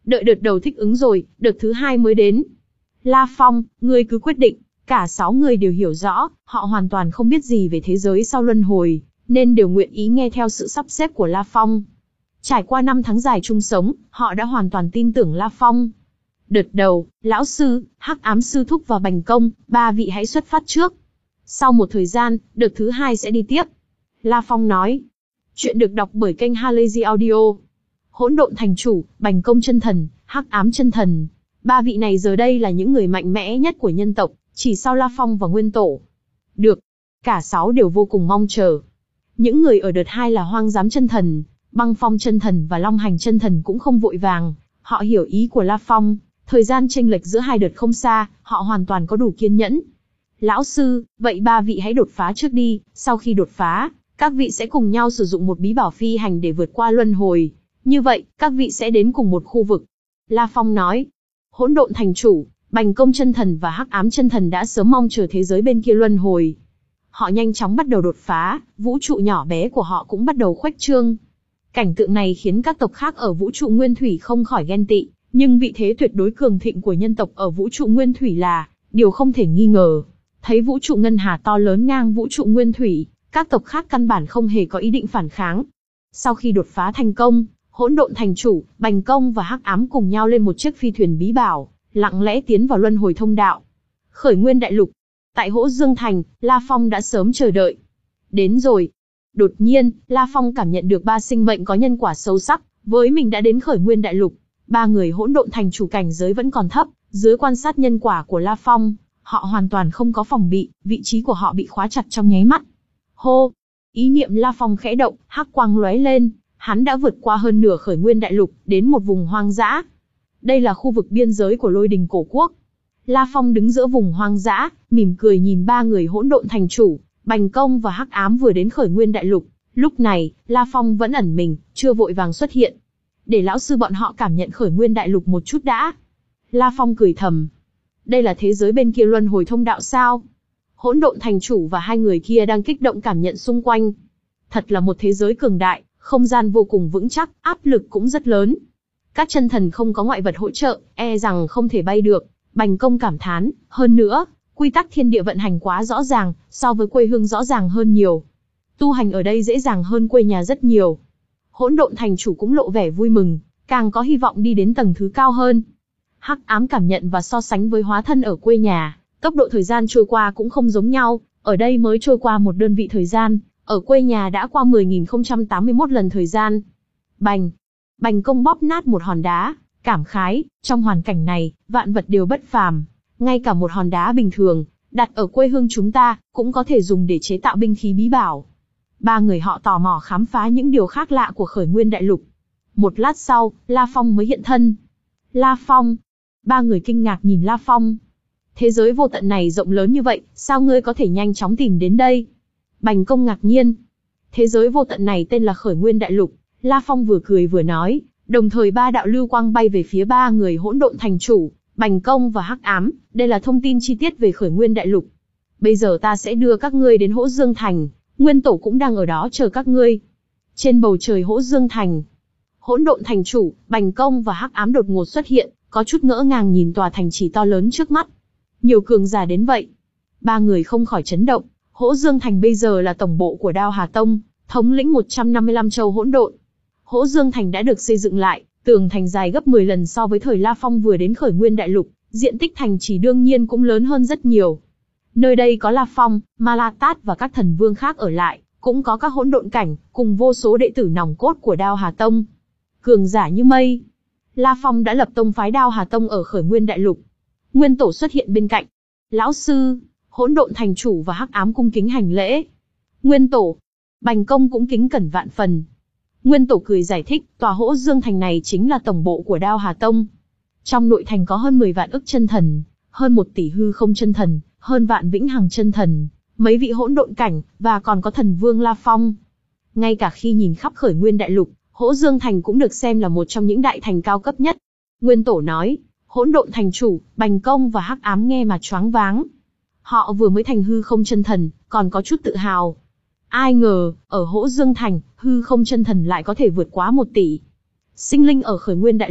Đợi đợt đầu thích ứng rồi, đợt thứ hai mới đến. La Phong, ngươi cứ quyết định. Cả sáu người đều hiểu rõ, họ hoàn toàn không biết gì về thế giới sau luân hồi, nên đều nguyện ý nghe theo sự sắp xếp của La Phong. Trải qua năm tháng dài chung sống, họ đã hoàn toàn tin tưởng La Phong. Đợt đầu, lão sư, hắc ám sư thúc và bành công, ba vị hãy xuất phát trước. Sau một thời gian, đợt thứ hai sẽ đi tiếp. La Phong nói. Chuyện được đọc bởi kênh Halazy Audio. Hỗn độn thành chủ, bành công chân thần, hắc ám chân thần. Ba vị này giờ đây là những người mạnh mẽ nhất của nhân tộc, chỉ sau La Phong và Nguyên Tổ. Được. Cả sáu đều vô cùng mong chờ. Những người ở đợt hai là Hoang Giám chân thần, Băng Phong chân thần và Long Hành chân thần cũng không vội vàng. Họ hiểu ý của La Phong. Thời gian chênh lệch giữa hai đợt không xa, họ hoàn toàn có đủ kiên nhẫn. Lão sư, vậy ba vị hãy đột phá trước đi, sau khi đột phá, các vị sẽ cùng nhau sử dụng một bí bảo phi hành để vượt qua luân hồi. Như vậy, các vị sẽ đến cùng một khu vực. La Phong nói. Hỗn độn thành chủ, bành công chân thần và hắc ám chân thần đã sớm mong chờ thế giới bên kia luân hồi. Họ nhanh chóng bắt đầu đột phá, vũ trụ nhỏ bé của họ cũng bắt đầu khuếch trương. Cảnh tượng này khiến các tộc khác ở vũ trụ nguyên thủy không khỏi ghen tị. Nhưng vị thế tuyệt đối cường thịnh của nhân tộc ở vũ trụ nguyên thủy là điều không thể nghi ngờ. Thấy vũ trụ ngân hà to lớn ngang vũ trụ nguyên thủy, các tộc khác căn bản không hề có ý định phản kháng. Sau khi đột phá thành công, hỗn độn thành chủ, bành công và hắc ám cùng nhau lên một chiếc phi thuyền bí bảo, lặng lẽ tiến vào luân hồi thông đạo. Khởi nguyên đại lục. Tại Hỗ Dương Thành, La Phong đã sớm chờ đợi. Đến rồi. Đột nhiên, La Phong cảm nhận được ba sinh mệnh có nhân quả sâu sắc, với mình đã đến khởi nguyên đại lục. Ba người hỗn độn thành chủ cảnh giới vẫn còn thấp, dưới quan sát nhân quả của La Phong, họ hoàn toàn không có phòng bị, vị trí của họ bị khóa chặt trong nháy mắt. Hô! Ý niệm La Phong khẽ động, hắc quang lóe lên, hắn đã vượt qua hơn nửa khởi nguyên đại lục, đến một vùng hoang dã. Đây là khu vực biên giới của Lôi Đình Cổ Quốc. La Phong đứng giữa vùng hoang dã, mỉm cười nhìn ba người hỗn độn thành chủ, bành công và hắc ám vừa đến khởi nguyên đại lục. Lúc này, La Phong vẫn ẩn mình, chưa vội vàng xuất hiện. Để lão sư bọn họ cảm nhận khởi nguyên đại lục một chút đã. La Phong cười thầm. Đây là thế giới bên kia luân hồi thông đạo sao? Hỗn độn thành chủ và hai người kia đang kích động cảm nhận xung quanh. Thật là một thế giới cường đại, không gian vô cùng vững chắc, áp lực cũng rất lớn. Các chân thần không có ngoại vật hỗ trợ, e rằng không thể bay được. Bành công cảm thán, hơn nữa, quy tắc thiên địa vận hành quá rõ ràng, so với quê hương rõ ràng hơn nhiều. Tu hành ở đây dễ dàng hơn quê nhà rất nhiều. Hỗn độn thành chủ cũng lộ vẻ vui mừng, càng có hy vọng đi đến tầng thứ cao hơn. Hắc ám cảm nhận và so sánh với hóa thân ở quê nhà, tốc độ thời gian trôi qua cũng không giống nhau, ở đây mới trôi qua một đơn vị thời gian, ở quê nhà đã qua mười nghìn không trăm tám mươi mốt lần thời gian. Bành! Bành công bóp nát một hòn đá, cảm khái, trong hoàn cảnh này, vạn vật đều bất phàm, ngay cả một hòn đá bình thường, đặt ở quê hương chúng ta, cũng có thể dùng để chế tạo binh khí bí bảo. Ba người họ tò mò khám phá những điều khác lạ của khởi nguyên đại lục. Một lát sau, La Phong mới hiện thân. La Phong! Ba người kinh ngạc nhìn La Phong. Thế giới vô tận này rộng lớn như vậy, sao ngươi có thể nhanh chóng tìm đến đây? Bành công ngạc nhiên. Thế giới vô tận này tên là khởi nguyên đại lục. La Phong vừa cười vừa nói, đồng thời ba đạo lưu quang bay về phía ba người hỗn độn thành chủ, bành công và hắc ám. Đây là thông tin chi tiết về khởi nguyên đại lục. Bây giờ ta sẽ đưa các ngươi đến Hỗ Dương Thành. Nguyên Tổ cũng đang ở đó chờ các ngươi. Trên bầu trời Hỗ Dương Thành, hỗn độn thành chủ, bành công và hắc ám đột ngột xuất hiện, có chút ngỡ ngàng nhìn tòa thành trì to lớn trước mắt. Nhiều cường giả đến vậy. Ba người không khỏi chấn động. Hỗ Dương Thành bây giờ là tổng bộ của Đao Hà Tông, thống lĩnh một trăm năm mươi lăm châu hỗn độn. Hỗ Dương Thành đã được xây dựng lại, tường thành dài gấp mười lần so với thời La Phong vừa đến khởi nguyên đại lục, diện tích thành trì đương nhiên cũng lớn hơn rất nhiều. Nơi đây có La Phong, Ma La Tát và các thần vương khác ở lại, cũng có các hỗn độn cảnh, cùng vô số đệ tử nòng cốt của Đao Hà Tông. Cường giả như mây. La Phong đã lập tông phái Đao Hà Tông ở khởi nguyên đại lục. Nguyên Tổ xuất hiện bên cạnh. Lão sư, hỗn độn thành chủ và hắc ám cung kính hành lễ. Nguyên Tổ. Bành công cũng kính cẩn vạn phần. Nguyên Tổ cười giải thích, tòa Hỗ Dương Thành này chính là tổng bộ của Đao Hà Tông. Trong nội thành có hơn mười vạn ức chân thần, hơn một tỷ hư không chân thần, hơn vạn vĩnh hằng chân thần, mấy vị hỗn độn cảnh, và còn có thần vương La Phong. Ngay cả khi nhìn khắp khởi nguyên đại lục, Hỗ Dương Thành cũng được xem là một trong những đại thành cao cấp nhất. Nguyên Tổ nói, hỗn độn thành chủ, bành công và hắc ám nghe mà choáng váng. Họ vừa mới thành hư không chân thần, còn có chút tự hào. Ai ngờ, ở Hỗ Dương Thành, hư không chân thần lại có thể vượt quá một tỷ. Sinh linh ở khởi nguyên đại lục,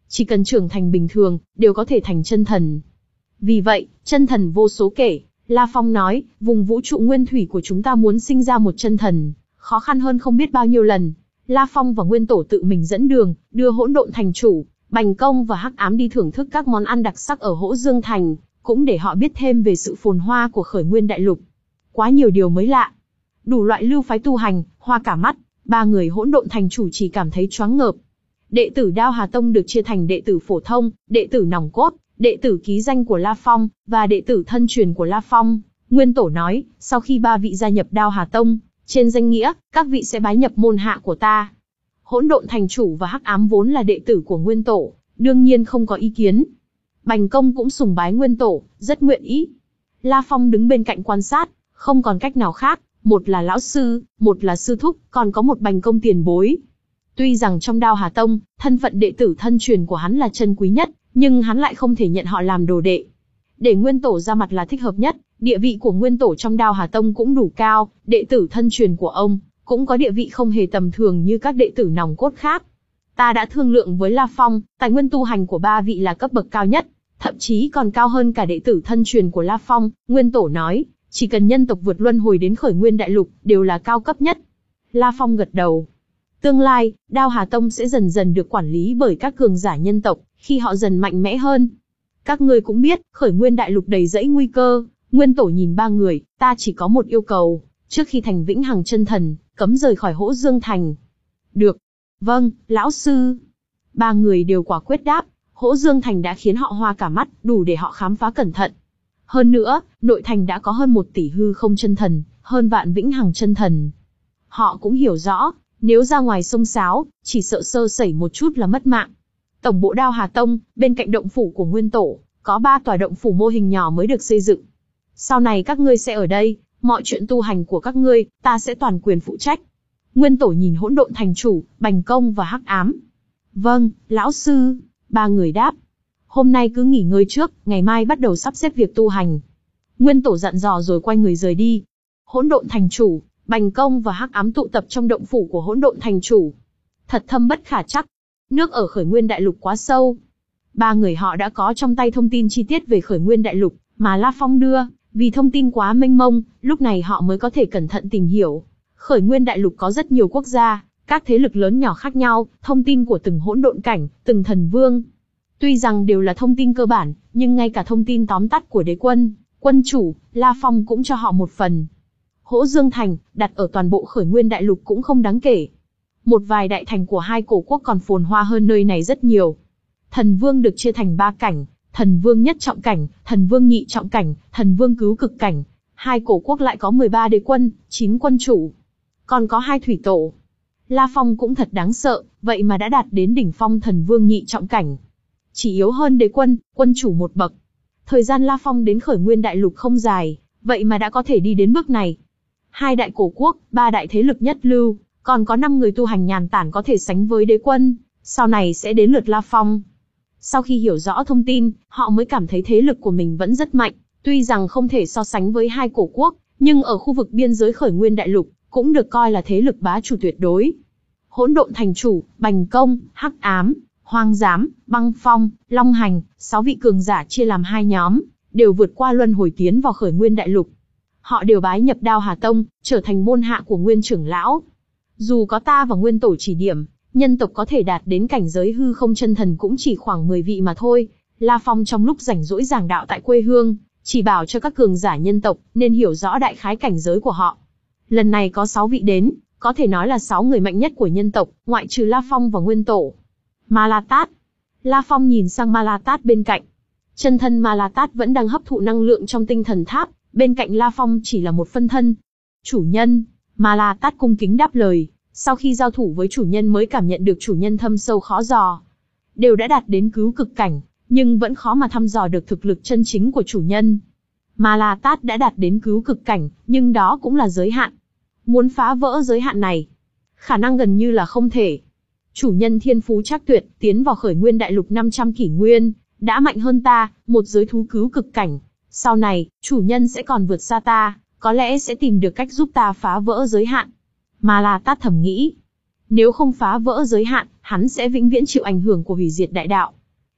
Chỉ cần trưởng thành bình thường, đều có thể thành chân thần. Vì vậy, chân thần vô số kể. La Phong nói, vùng vũ trụ nguyên thủy của chúng ta muốn sinh ra một chân thần, khó khăn hơn không biết bao nhiêu lần. La Phong và Nguyên Tổ tự mình dẫn đường, đưa Hỗn Độn Thành Chủ, Bành Công và Hắc Ám đi thưởng thức các món ăn đặc sắc ở Hỗ Dương Thành, cũng để họ biết thêm về sự phồn hoa của Khởi Nguyên Đại Lục. Quá nhiều điều mới lạ, đủ loại lưu phái tu hành, hoa cả mắt, ba người Hỗn Độn Thành Chủ chỉ cảm thấy choáng ngợp. Đệ tử Đao Hà Tông được chia thành đệ tử phổ thông, đệ tử nòng cốt, đệ tử ký danh của La Phong, và đệ tử thân truyền của La Phong. Nguyên Tổ nói, sau khi ba vị gia nhập Đao Hà Tông, trên danh nghĩa, các vị sẽ bái nhập môn hạ của ta. Hỗn Độn Thành Chủ và Hắc Ám vốn là đệ tử của Nguyên Tổ, đương nhiên không có ý kiến. Bành Công cũng sùng bái Nguyên Tổ, rất nguyện ý. La Phong đứng bên cạnh quan sát, không còn cách nào khác, một là lão sư, một là sư thúc, còn có một Bành Công tiền bối. Tuy rằng trong Đao Hà Tông, thân phận đệ tử thân truyền của hắn là chân quý nhất, nhưng hắn lại không thể nhận họ làm đồ đệ. Để Nguyên Tổ ra mặt là thích hợp nhất, địa vị của Nguyên Tổ trong Đao Hà Tông cũng đủ cao, đệ tử thân truyền của ông cũng có địa vị không hề tầm thường như các đệ tử nòng cốt khác. Ta đã thương lượng với La Phong, tài nguyên tu hành của ba vị là cấp bậc cao nhất, thậm chí còn cao hơn cả đệ tử thân truyền của La Phong. Nguyên Tổ nói, chỉ cần nhân tộc vượt luân hồi đến Khởi Nguyên Đại Lục, đều là cao cấp nhất. La Phong gật đầu. Tương lai, Đao Hà Tông sẽ dần dần được quản lý bởi các cường giả nhân tộc, khi họ dần mạnh mẽ hơn. Các ngươi cũng biết, Khởi Nguyên Đại Lục đầy rẫy nguy cơ. Nguyên Tổ nhìn ba người, ta chỉ có một yêu cầu, trước khi thành vĩnh hằng chân thần, cấm rời khỏi Hỗ Dương Thành. Được. Vâng, lão sư. Ba người đều quả quyết đáp, Hỗ Dương Thành đã khiến họ hoa cả mắt, đủ để họ khám phá cẩn thận. Hơn nữa, nội thành đã có hơn một tỷ hư không chân thần, hơn vạn vĩnh hằng chân thần. Họ cũng hiểu rõ, nếu ra ngoài xông xáo, chỉ sợ sơ sẩy một chút là mất mạng. Tổng bộ Đao Hà Tông, bên cạnh động phủ của Nguyên Tổ, có ba tòa động phủ mô hình nhỏ mới được xây dựng. Sau này các ngươi sẽ ở đây, mọi chuyện tu hành của các ngươi, ta sẽ toàn quyền phụ trách. Nguyên Tổ nhìn Hỗn Độn Thành Chủ, Bành Công và Hắc Ám. Vâng, lão sư. Ba người đáp. Hôm nay cứ nghỉ ngơi trước, ngày mai bắt đầu sắp xếp việc tu hành. Nguyên Tổ dặn dò rồi quay người rời đi. Hỗn Độn Thành Chủ, Bành Công và Hắc Ám tụ tập trong động phủ của Hỗn Độn Thành Chủ. Thật thâm bất khả trắc. Nước ở Khởi Nguyên Đại Lục quá sâu. Ba người họ đã có trong tay thông tin chi tiết về Khởi Nguyên Đại Lục mà La Phong đưa, vì thông tin quá mênh mông, lúc này họ mới có thể cẩn thận tìm hiểu. Khởi Nguyên Đại Lục có rất nhiều quốc gia, các thế lực lớn nhỏ khác nhau, thông tin của từng hỗn độn cảnh, từng thần vương. Tuy rằng đều là thông tin cơ bản, nhưng ngay cả thông tin tóm tắt của đế quân, quân chủ, La Phong cũng cho họ một phần. Hỗ Dương Thành, đặt ở toàn bộ Khởi Nguyên Đại Lục cũng không đáng kể. Một vài đại thành của hai cổ quốc còn phồn hoa hơn nơi này rất nhiều. Thần vương được chia thành ba cảnh, thần vương nhất trọng cảnh, thần vương nhị trọng cảnh, thần vương cứu cực cảnh. Hai cổ quốc lại có mười ba đế quân, chín quân chủ. Còn có hai thủy tổ. La Phong cũng thật đáng sợ, vậy mà đã đạt đến đỉnh phong thần vương nhị trọng cảnh. Chỉ yếu hơn đế quân, quân chủ một bậc. Thời gian La Phong đến Khởi Nguyên Đại Lục không dài, vậy mà đã có thể đi đến bước này. Hai đại cổ quốc, ba đại thế lực nhất lưu, còn có năm người tu hành nhàn tản có thể sánh với đế quân, sau này sẽ đến lượt La Phong. Sau khi hiểu rõ thông tin, họ mới cảm thấy thế lực của mình vẫn rất mạnh, tuy rằng không thể so sánh với hai cổ quốc, nhưng ở khu vực biên giới Khởi Nguyên Đại Lục, cũng được coi là thế lực bá chủ tuyệt đối. Hỗn Độn Thành Chủ, Bành Công, Hắc Ám, Hoang Giám, Băng Phong, Long Hành, sáu vị cường giả chia làm hai nhóm, đều vượt qua luân hồi tiến vào Khởi Nguyên Đại Lục. Họ đều bái nhập Đao Hà Tông, trở thành môn hạ của Nguyên trưởng lão. Dù có ta và Nguyên Tổ chỉ điểm, nhân tộc có thể đạt đến cảnh giới hư không chân thần cũng chỉ khoảng mười vị mà thôi. La Phong trong lúc rảnh rỗi giảng đạo tại quê hương, chỉ bảo cho các cường giả nhân tộc, nên hiểu rõ đại khái cảnh giới của họ. Lần này có sáu vị đến, có thể nói là sáu người mạnh nhất của nhân tộc, ngoại trừ La Phong và Nguyên Tổ. Ma La Tát. La Phong nhìn sang Ma La Tát bên cạnh. Chân thân Ma La Tát vẫn đang hấp thụ năng lượng trong tinh thần tháp, bên cạnh La Phong chỉ là một phân thân. Chủ nhân. Ma La Tát cung kính đáp lời, sau khi giao thủ với chủ nhân mới cảm nhận được chủ nhân thâm sâu khó dò. Đều đã đạt đến cứu cực cảnh, nhưng vẫn khó mà thăm dò được thực lực chân chính của chủ nhân. Ma La Tát đã đạt đến cứu cực cảnh, nhưng đó cũng là giới hạn. Muốn phá vỡ giới hạn này, khả năng gần như là không thể. Chủ nhân thiên phú trác tuyệt, tiến vào Khởi Nguyên Đại Lục năm trăm kỷ nguyên, đã mạnh hơn ta, một giới thú cứu cực cảnh. Sau này, chủ nhân sẽ còn vượt xa ta, có lẽ sẽ tìm được cách giúp ta phá vỡ giới hạn. Ma La Tát thầm nghĩ, nếu không phá vỡ giới hạn, hắn sẽ vĩnh viễn chịu ảnh hưởng của hủy diệt đại đạo.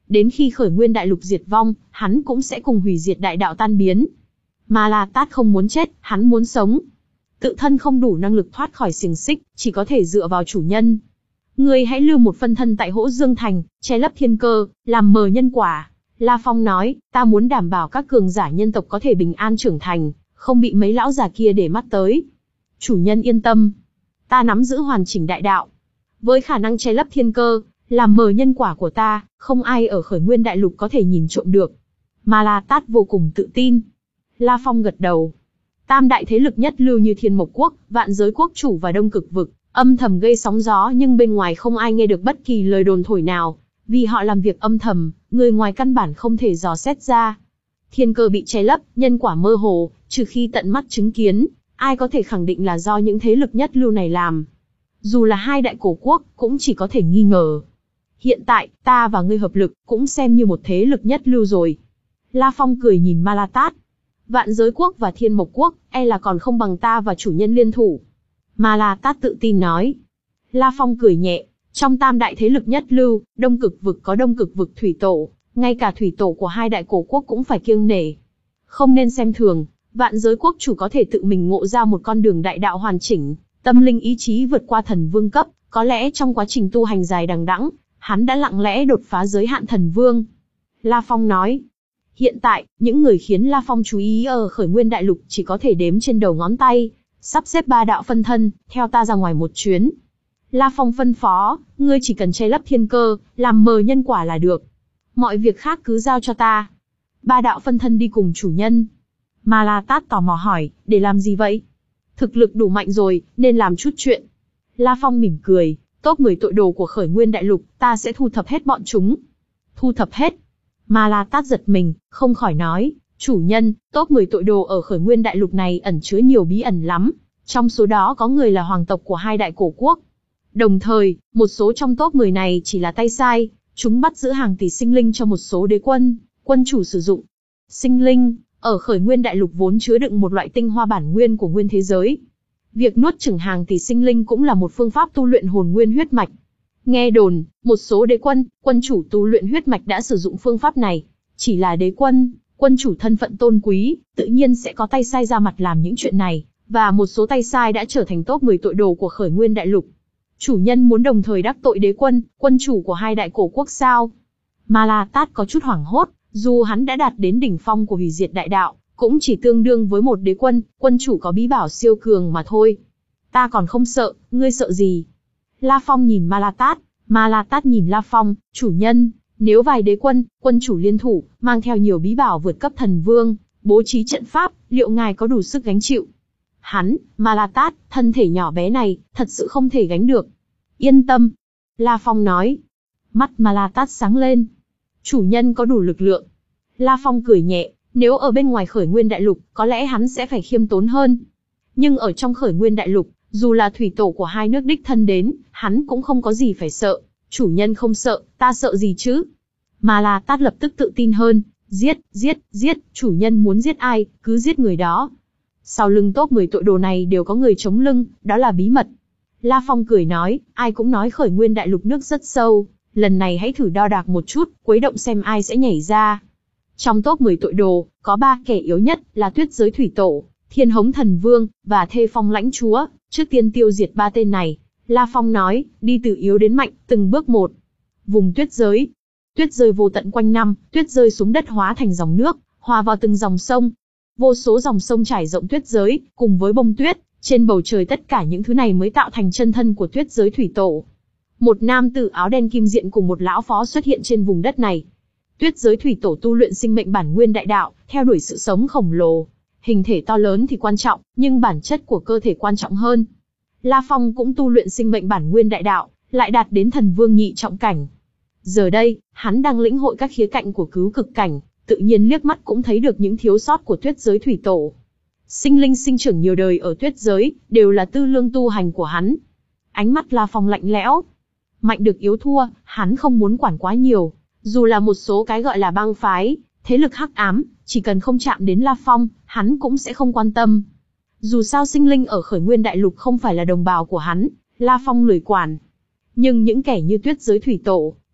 Đến khi khởi nguyên đại lục diệt vong, hắn cũng sẽ cùng hủy diệt đại đạo tan biến. Ma La Tát không muốn chết, hắn muốn sống. Tự thân không đủ năng lực thoát khỏi xiềng xích, chỉ có thể dựa vào chủ nhân. Ngươi hãy lưu một phân thân tại Hỗ Dương Thành, che lấp thiên cơ, làm mờ nhân quả. La Phong nói, ta muốn đảm bảo các cường giả nhân tộc có thể bình an trưởng thành, không bị mấy lão già kia để mắt tới. Chủ nhân yên tâm, ta nắm giữ hoàn chỉnh đại đạo. Với khả năng che lấp thiên cơ, làm mờ nhân quả của ta, không ai ở khởi nguyên đại lục có thể nhìn trộm được. Ma La Tát vô cùng tự tin. La Phong gật đầu. Tam đại thế lực nhất lưu như Thiên Mộc Quốc, Vạn Giới Quốc Chủ và Đông Cực Vực, âm thầm gây sóng gió nhưng bên ngoài không ai nghe được bất kỳ lời đồn thổi nào. Vì họ làm việc âm thầm, người ngoài căn bản không thể dò xét ra. Thiên cơ bị che lấp, nhân quả mơ hồ, trừ khi tận mắt chứng kiến, ai có thể khẳng định là do những thế lực nhất lưu này làm. Dù là hai đại cổ quốc, cũng chỉ có thể nghi ngờ. Hiện tại, ta và ngươi hợp lực, cũng xem như một thế lực nhất lưu rồi. La Phong cười nhìn Ma La Tát. Vạn Giới Quốc và Thiên Mộc Quốc, e là còn không bằng ta và chủ nhân liên thủ. Ma La Tát tự tin nói. La Phong cười nhẹ. Trong tam đại thế lực nhất lưu, Đông Cực Vực có Đông Cực Vực Thủy Tổ, ngay cả Thủy Tổ của hai đại cổ quốc cũng phải kiêng nể. Không nên xem thường, Vạn Giới Quốc Chủ có thể tự mình ngộ ra một con đường đại đạo hoàn chỉnh, tâm linh ý chí vượt qua thần vương cấp, có lẽ trong quá trình tu hành dài đằng đẵng, hắn đã lặng lẽ đột phá giới hạn thần vương. La Phong nói. Hiện tại, những người khiến La Phong chú ý ở khởi nguyên đại lục chỉ có thể đếm trên đầu ngón tay, sắp xếp ba đạo phân thân, theo ta ra ngoài một chuyến. La Phong phân phó, ngươi chỉ cần che lấp thiên cơ, làm mờ nhân quả là được. Mọi việc khác cứ giao cho ta. Ba đạo phân thân đi cùng chủ nhân. Ma La Tát tò mò hỏi, để làm gì vậy? Thực lực đủ mạnh rồi, nên làm chút chuyện. La Phong mỉm cười, top mười tội đồ của khởi nguyên đại lục, ta sẽ thu thập hết bọn chúng. Thu thập hết. Ma La Tát giật mình, không khỏi nói, chủ nhân, top mười tội đồ ở khởi nguyên đại lục này ẩn chứa nhiều bí ẩn lắm. Trong số đó có người là hoàng tộc của hai đại cổ quốc. Đồng thời, một số trong top mười này chỉ là tay sai, chúng bắt giữ hàng tỷ sinh linh cho một số đế quân, quân chủ sử dụng. Sinh linh, ở khởi nguyên đại lục vốn chứa đựng một loại tinh hoa bản nguyên của nguyên thế giới. Việc nuốt chửng hàng tỷ sinh linh cũng là một phương pháp tu luyện hồn nguyên huyết mạch. Nghe đồn, một số đế quân, quân chủ tu luyện huyết mạch đã sử dụng phương pháp này. Chỉ là đế quân, quân chủ thân phận tôn quý, tự nhiên sẽ có tay sai ra mặt làm những chuyện này, và một số tay sai đã trở thành top mười tội đồ của khởi nguyên đại lục. Chủ nhân muốn đồng thời đắc tội đế quân, quân chủ của hai đại cổ quốc sao? Ma La Tát có chút hoảng hốt, dù hắn đã đạt đến đỉnh phong của hủy diệt đại đạo, cũng chỉ tương đương với một đế quân, quân chủ có bí bảo siêu cường mà thôi. Ta còn không sợ, ngươi sợ gì? La Phong nhìn Ma La Tát, Ma La Tát nhìn La Phong, chủ nhân, nếu vài đế quân, quân chủ liên thủ, mang theo nhiều bí bảo vượt cấp thần vương, bố trí trận pháp, liệu ngài có đủ sức gánh chịu? Hắn, Ma La Tát, thân thể nhỏ bé này, thật sự không thể gánh được. Yên tâm. La Phong nói. Mắt Ma La Tát sáng lên. Chủ nhân có đủ lực lượng. La Phong cười nhẹ, nếu ở bên ngoài khởi nguyên đại lục, có lẽ hắn sẽ phải khiêm tốn hơn. Nhưng ở trong khởi nguyên đại lục, dù là thủy tổ của hai nước đích thân đến, hắn cũng không có gì phải sợ. Chủ nhân không sợ, ta sợ gì chứ? Ma La Tát lập tức tự tin hơn. Giết, giết, giết, chủ nhân muốn giết ai, cứ giết người đó. Sau lưng top mười tội đồ này đều có người chống lưng, đó là bí mật. La Phong cười nói, ai cũng nói khởi nguyên đại lục nước rất sâu, lần này hãy thử đo đạc một chút, quấy động xem ai sẽ nhảy ra. Trong top mười tội đồ, có ba kẻ yếu nhất là Tuyết Giới Thủy Tổ, Thiên Hống Thần Vương, và Thê Phong Lãnh Chúa. Trước tiên tiêu diệt ba tên này, La Phong nói, đi từ yếu đến mạnh, từng bước một. Vùng tuyết giới. Tuyết rơi vô tận quanh năm, tuyết rơi xuống đất hóa thành dòng nước, hòa vào từng dòng sông. Vô số dòng sông trải rộng tuyết giới, cùng với bông tuyết, trên bầu trời tất cả những thứ này mới tạo thành chân thân của Tuyết Giới Thủy Tổ. Một nam tử áo đen kim diện cùng một lão phó xuất hiện trên vùng đất này. Tuyết Giới Thủy Tổ tu luyện sinh mệnh bản nguyên đại đạo, theo đuổi sự sống khổng lồ. Hình thể to lớn thì quan trọng, nhưng bản chất của cơ thể quan trọng hơn. La Phong cũng tu luyện sinh mệnh bản nguyên đại đạo, lại đạt đến thần vương nhị trọng cảnh. Giờ đây, hắn đang lĩnh hội các khía cạnh của cứu cực cảnh, tự nhiên liếc mắt cũng thấy được những thiếu sót của Tuyết Giới Thủy Tổ. Sinh linh sinh trưởng nhiều đời ở tuyết giới, đều là tư lương tu hành của hắn. Ánh mắt La Phong lạnh lẽo. Mạnh được yếu thua, hắn không muốn quản quá nhiều. Dù là một số cái gọi là bang phái, thế lực hắc ám, chỉ cần không chạm đến La Phong, hắn cũng sẽ không quan tâm. Dù sao sinh linh ở khởi nguyên đại lục không phải là đồng bào của hắn, La Phong lười quản. Nhưng những kẻ như Tuyết Giới Thủy Tổ,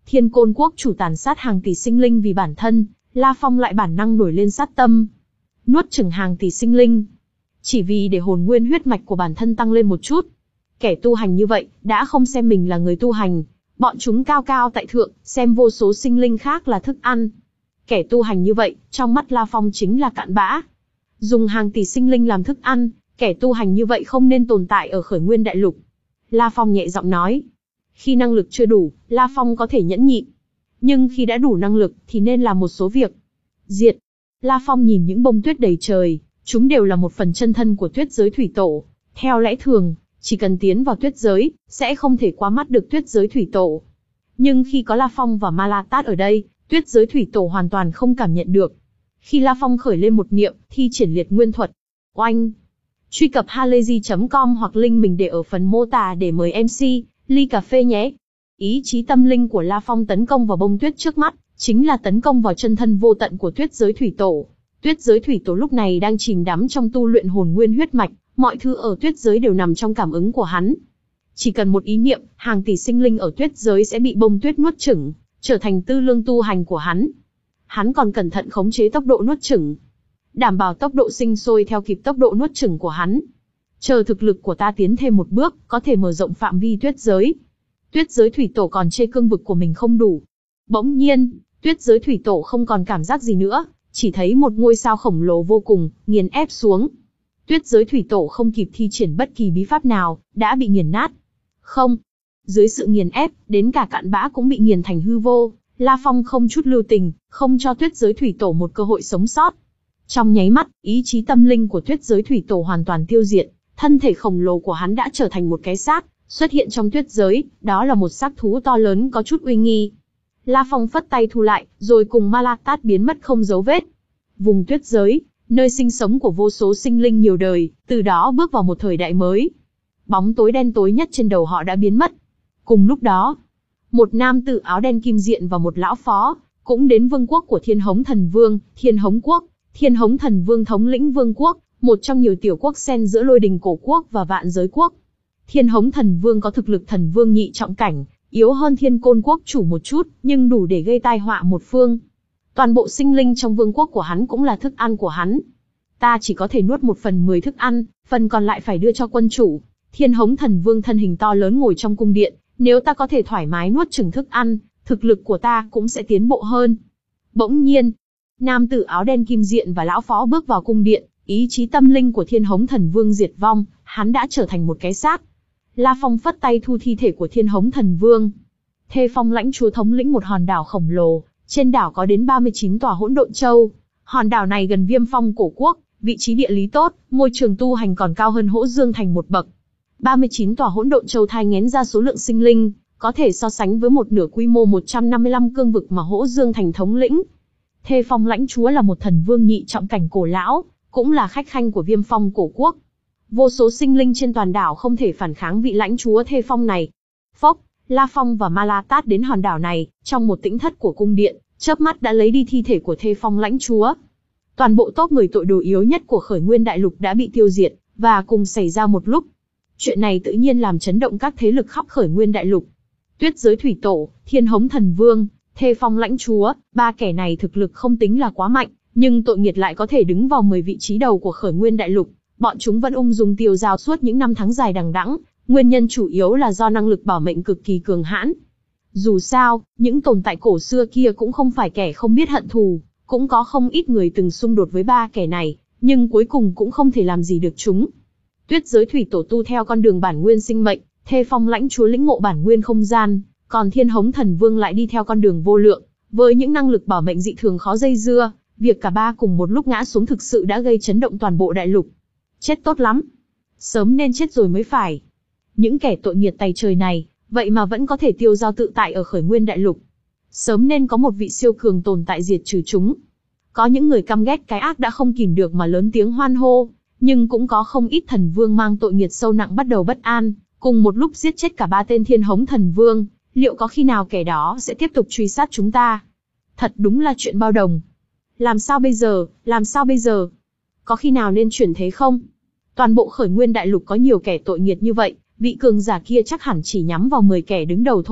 Thiên Côn Quốc chủ tàn sát hàng tỷ sinh linh vì bản thân, La Phong lại bản năng nổi lên sát tâm. Nuốt chửng hàng tỷ sinh linh, chỉ vì để hồn nguyên huyết mạch của bản thân tăng lên một chút. Kẻ tu hành như vậy, đã không xem mình là người tu hành. Bọn chúng cao cao tại thượng, xem vô số sinh linh khác là thức ăn. Kẻ tu hành như vậy, trong mắt La Phong chính là cặn bã. Dùng hàng tỷ sinh linh làm thức ăn, kẻ tu hành như vậy không nên tồn tại ở Khởi Nguyên Đại Lục. La Phong nhẹ giọng nói. Khi năng lực chưa đủ, La Phong có thể nhẫn nhịn. Nhưng khi đã đủ năng lực, thì nên làm một số việc. Diệt. La Phong nhìn những bông tuyết đầy trời, chúng đều là một phần chân thân của tuyết giới thủy tổ. Theo lẽ thường, chỉ cần tiến vào tuyết giới, sẽ không thể qua mắt được tuyết giới thủy tổ. Nhưng khi có La Phong và Ma La Tát ở đây, tuyết giới thủy tổ hoàn toàn không cảm nhận được. Khi La Phong khởi lên một niệm, thi triển liệt nguyên thuật. Oanh! Truy cập halayzi chấm com hoặc link mình để ở phần mô tả để mời em xê, ly cà phê nhé. Ý chí tâm linh của La Phong tấn công vào bông tuyết trước mắt, chính là tấn công vào chân thân vô tận của tuyết giới thủy tổ. Tuyết giới thủy tổ lúc này đang chìm đắm trong tu luyện hồn nguyên huyết mạch, mọi thứ ở tuyết giới đều nằm trong cảm ứng của hắn. Chỉ cần một ý niệm, hàng tỷ sinh linh ở tuyết giới sẽ bị bông tuyết nuốt chửng, trở thành tư lương tu hành của hắn. Hắn còn cẩn thận khống chế tốc độ nuốt chửng, đảm bảo tốc độ sinh sôi theo kịp tốc độ nuốt chửng của hắn. Chờ thực lực của ta tiến thêm một bước, có thể mở rộng phạm vi tuyết giới. Tuyết giới thủy tổ còn chê cương vực của mình không đủ. Bỗng nhiên, tuyết giới thủy tổ không còn cảm giác gì nữa, chỉ thấy một ngôi sao khổng lồ vô cùng, nghiền ép xuống. Tuyết giới thủy tổ không kịp thi triển bất kỳ bí pháp nào, đã bị nghiền nát. Không. Dưới sự nghiền ép, đến cả cặn bã cũng bị nghiền thành hư vô. La Phong không chút lưu tình, không cho tuyết giới thủy tổ một cơ hội sống sót. Trong nháy mắt, ý chí tâm linh của tuyết giới thủy tổ hoàn toàn tiêu diệt, thân thể khổng lồ của hắn đã trở thành một cái xác, xuất hiện trong tuyết giới, đó là một xác thú to lớn có chút uy nghi. La Phong phất tay thu lại, rồi cùng Ma La Tát biến mất không dấu vết. Vùng tuyết giới, nơi sinh sống của vô số sinh linh nhiều đời, từ đó bước vào một thời đại mới. Bóng tối đen tối nhất trên đầu họ đã biến mất. Cùng lúc đó, một nam tử áo đen kim diện và một lão phó, cũng đến vương quốc của Thiên Hống Thần Vương, Thiên Hống Quốc. Thiên Hống Thần Vương thống lĩnh vương quốc, một trong nhiều tiểu quốc xen giữa Lôi Đình Cổ Quốc và Vạn Giới Quốc. Thiên Hống Thần Vương có thực lực thần vương nhị trọng cảnh, yếu hơn Thiên Côn Quốc chủ một chút, nhưng đủ để gây tai họa một phương. Toàn bộ sinh linh trong vương quốc của hắn cũng là thức ăn của hắn. Ta chỉ có thể nuốt một phần mười thức ăn, phần còn lại phải đưa cho quân chủ. Thiên Hống Thần Vương thân hình to lớn ngồi trong cung điện, nếu ta có thể thoải mái nuốt chửng thức ăn, thực lực của ta cũng sẽ tiến bộ hơn. Bỗng nhiên, nam tử áo đen kim diện và lão phó bước vào cung điện, ý chí tâm linh của Thiên Hống Thần Vương diệt vong, hắn đã trở thành một cái xác. La Phong phất tay thu thi thể của Thiên Hống Thần Vương. Thê Phong lãnh chúa thống lĩnh một hòn đảo khổng lồ, trên đảo có đến ba mươi chín tòa hỗn độn châu. Hòn đảo này gần Viêm Phong Cổ Quốc, vị trí địa lý tốt, môi trường tu hành còn cao hơn Hỗ Dương Thành một bậc. ba mươi chín tòa hỗn độn châu thai nghén ra số lượng sinh linh, có thể so sánh với một nửa quy mô một trăm năm mươi lăm cương vực mà Hỗ Dương Thành thống lĩnh. Thê Phong lãnh chúa là một thần vương nhị trọng cảnh cổ lão, cũng là khách khanh của Viêm Phong Cổ Quốc. Vô số sinh linh trên toàn đảo không thể phản kháng vị lãnh chúa Thê Phong này. Phốc, La Phong và Ma La Tát đến hòn đảo này, trong một tĩnh thất của cung điện, chớp mắt đã lấy đi thi thể của Thê Phong lãnh chúa. Toàn bộ top người tội đồ yếu nhất của Khởi Nguyên Đại Lục đã bị tiêu diệt, và cùng xảy ra một lúc. Chuyện này tự nhiên làm chấn động các thế lực khắp Khởi Nguyên Đại Lục. Tuyết giới thủy tổ, Thiên Hống Thần Vương, Thê Phong lãnh chúa, ba kẻ này thực lực không tính là quá mạnh, nhưng tội nghiệt lại có thể đứng vào mười vị trí đầu của Khởi Nguyên Đại Lục. Bọn chúng vẫn ung dung tiêu dao suốt những năm tháng dài đằng đẵng, nguyên nhân chủ yếu là do năng lực bảo mệnh cực kỳ cường hãn. Dù sao, những tồn tại cổ xưa kia cũng không phải kẻ không biết hận thù, cũng có không ít người từng xung đột với ba kẻ này, nhưng cuối cùng cũng không thể làm gì được chúng. Tuyết giới thủy tổ tu theo con đường bản nguyên sinh mệnh, Thê Phong lãnh chúa lĩnh ngộ bản nguyên không gian, còn Thiên Hống Thần Vương lại đi theo con đường vô lượng, với những năng lực bảo mệnh dị thường khó dây dưa, việc cả ba cùng một lúc ngã xuống thực sự đã gây chấn động toàn bộ đại lục. Chết tốt lắm. Sớm nên chết rồi mới phải. Những kẻ tội nghiệt tày trời này, vậy mà vẫn có thể tiêu dao tự tại ở Khởi Nguyên Đại Lục. Sớm nên có một vị siêu cường tồn tại diệt trừ chúng. Có những người căm ghét cái ác đã không kìm được mà lớn tiếng hoan hô, nhưng cũng có không ít thần vương mang tội nghiệt sâu nặng bắt đầu bất an, cùng một lúc giết chết cả ba tên Thiên Hống Thần Vương, liệu có khi nào kẻ đó sẽ tiếp tục truy sát chúng ta? Thật đúng là chuyện bao đồng. Làm sao bây giờ, làm sao bây giờ? Có khi nào nên chuyển thế không? Toàn bộ Khởi Nguyên Đại Lục có nhiều kẻ tội nghiệt như vậy, vị cường giả kia chắc hẳn chỉ nhắm vào mười kẻ đứng đầu thôi,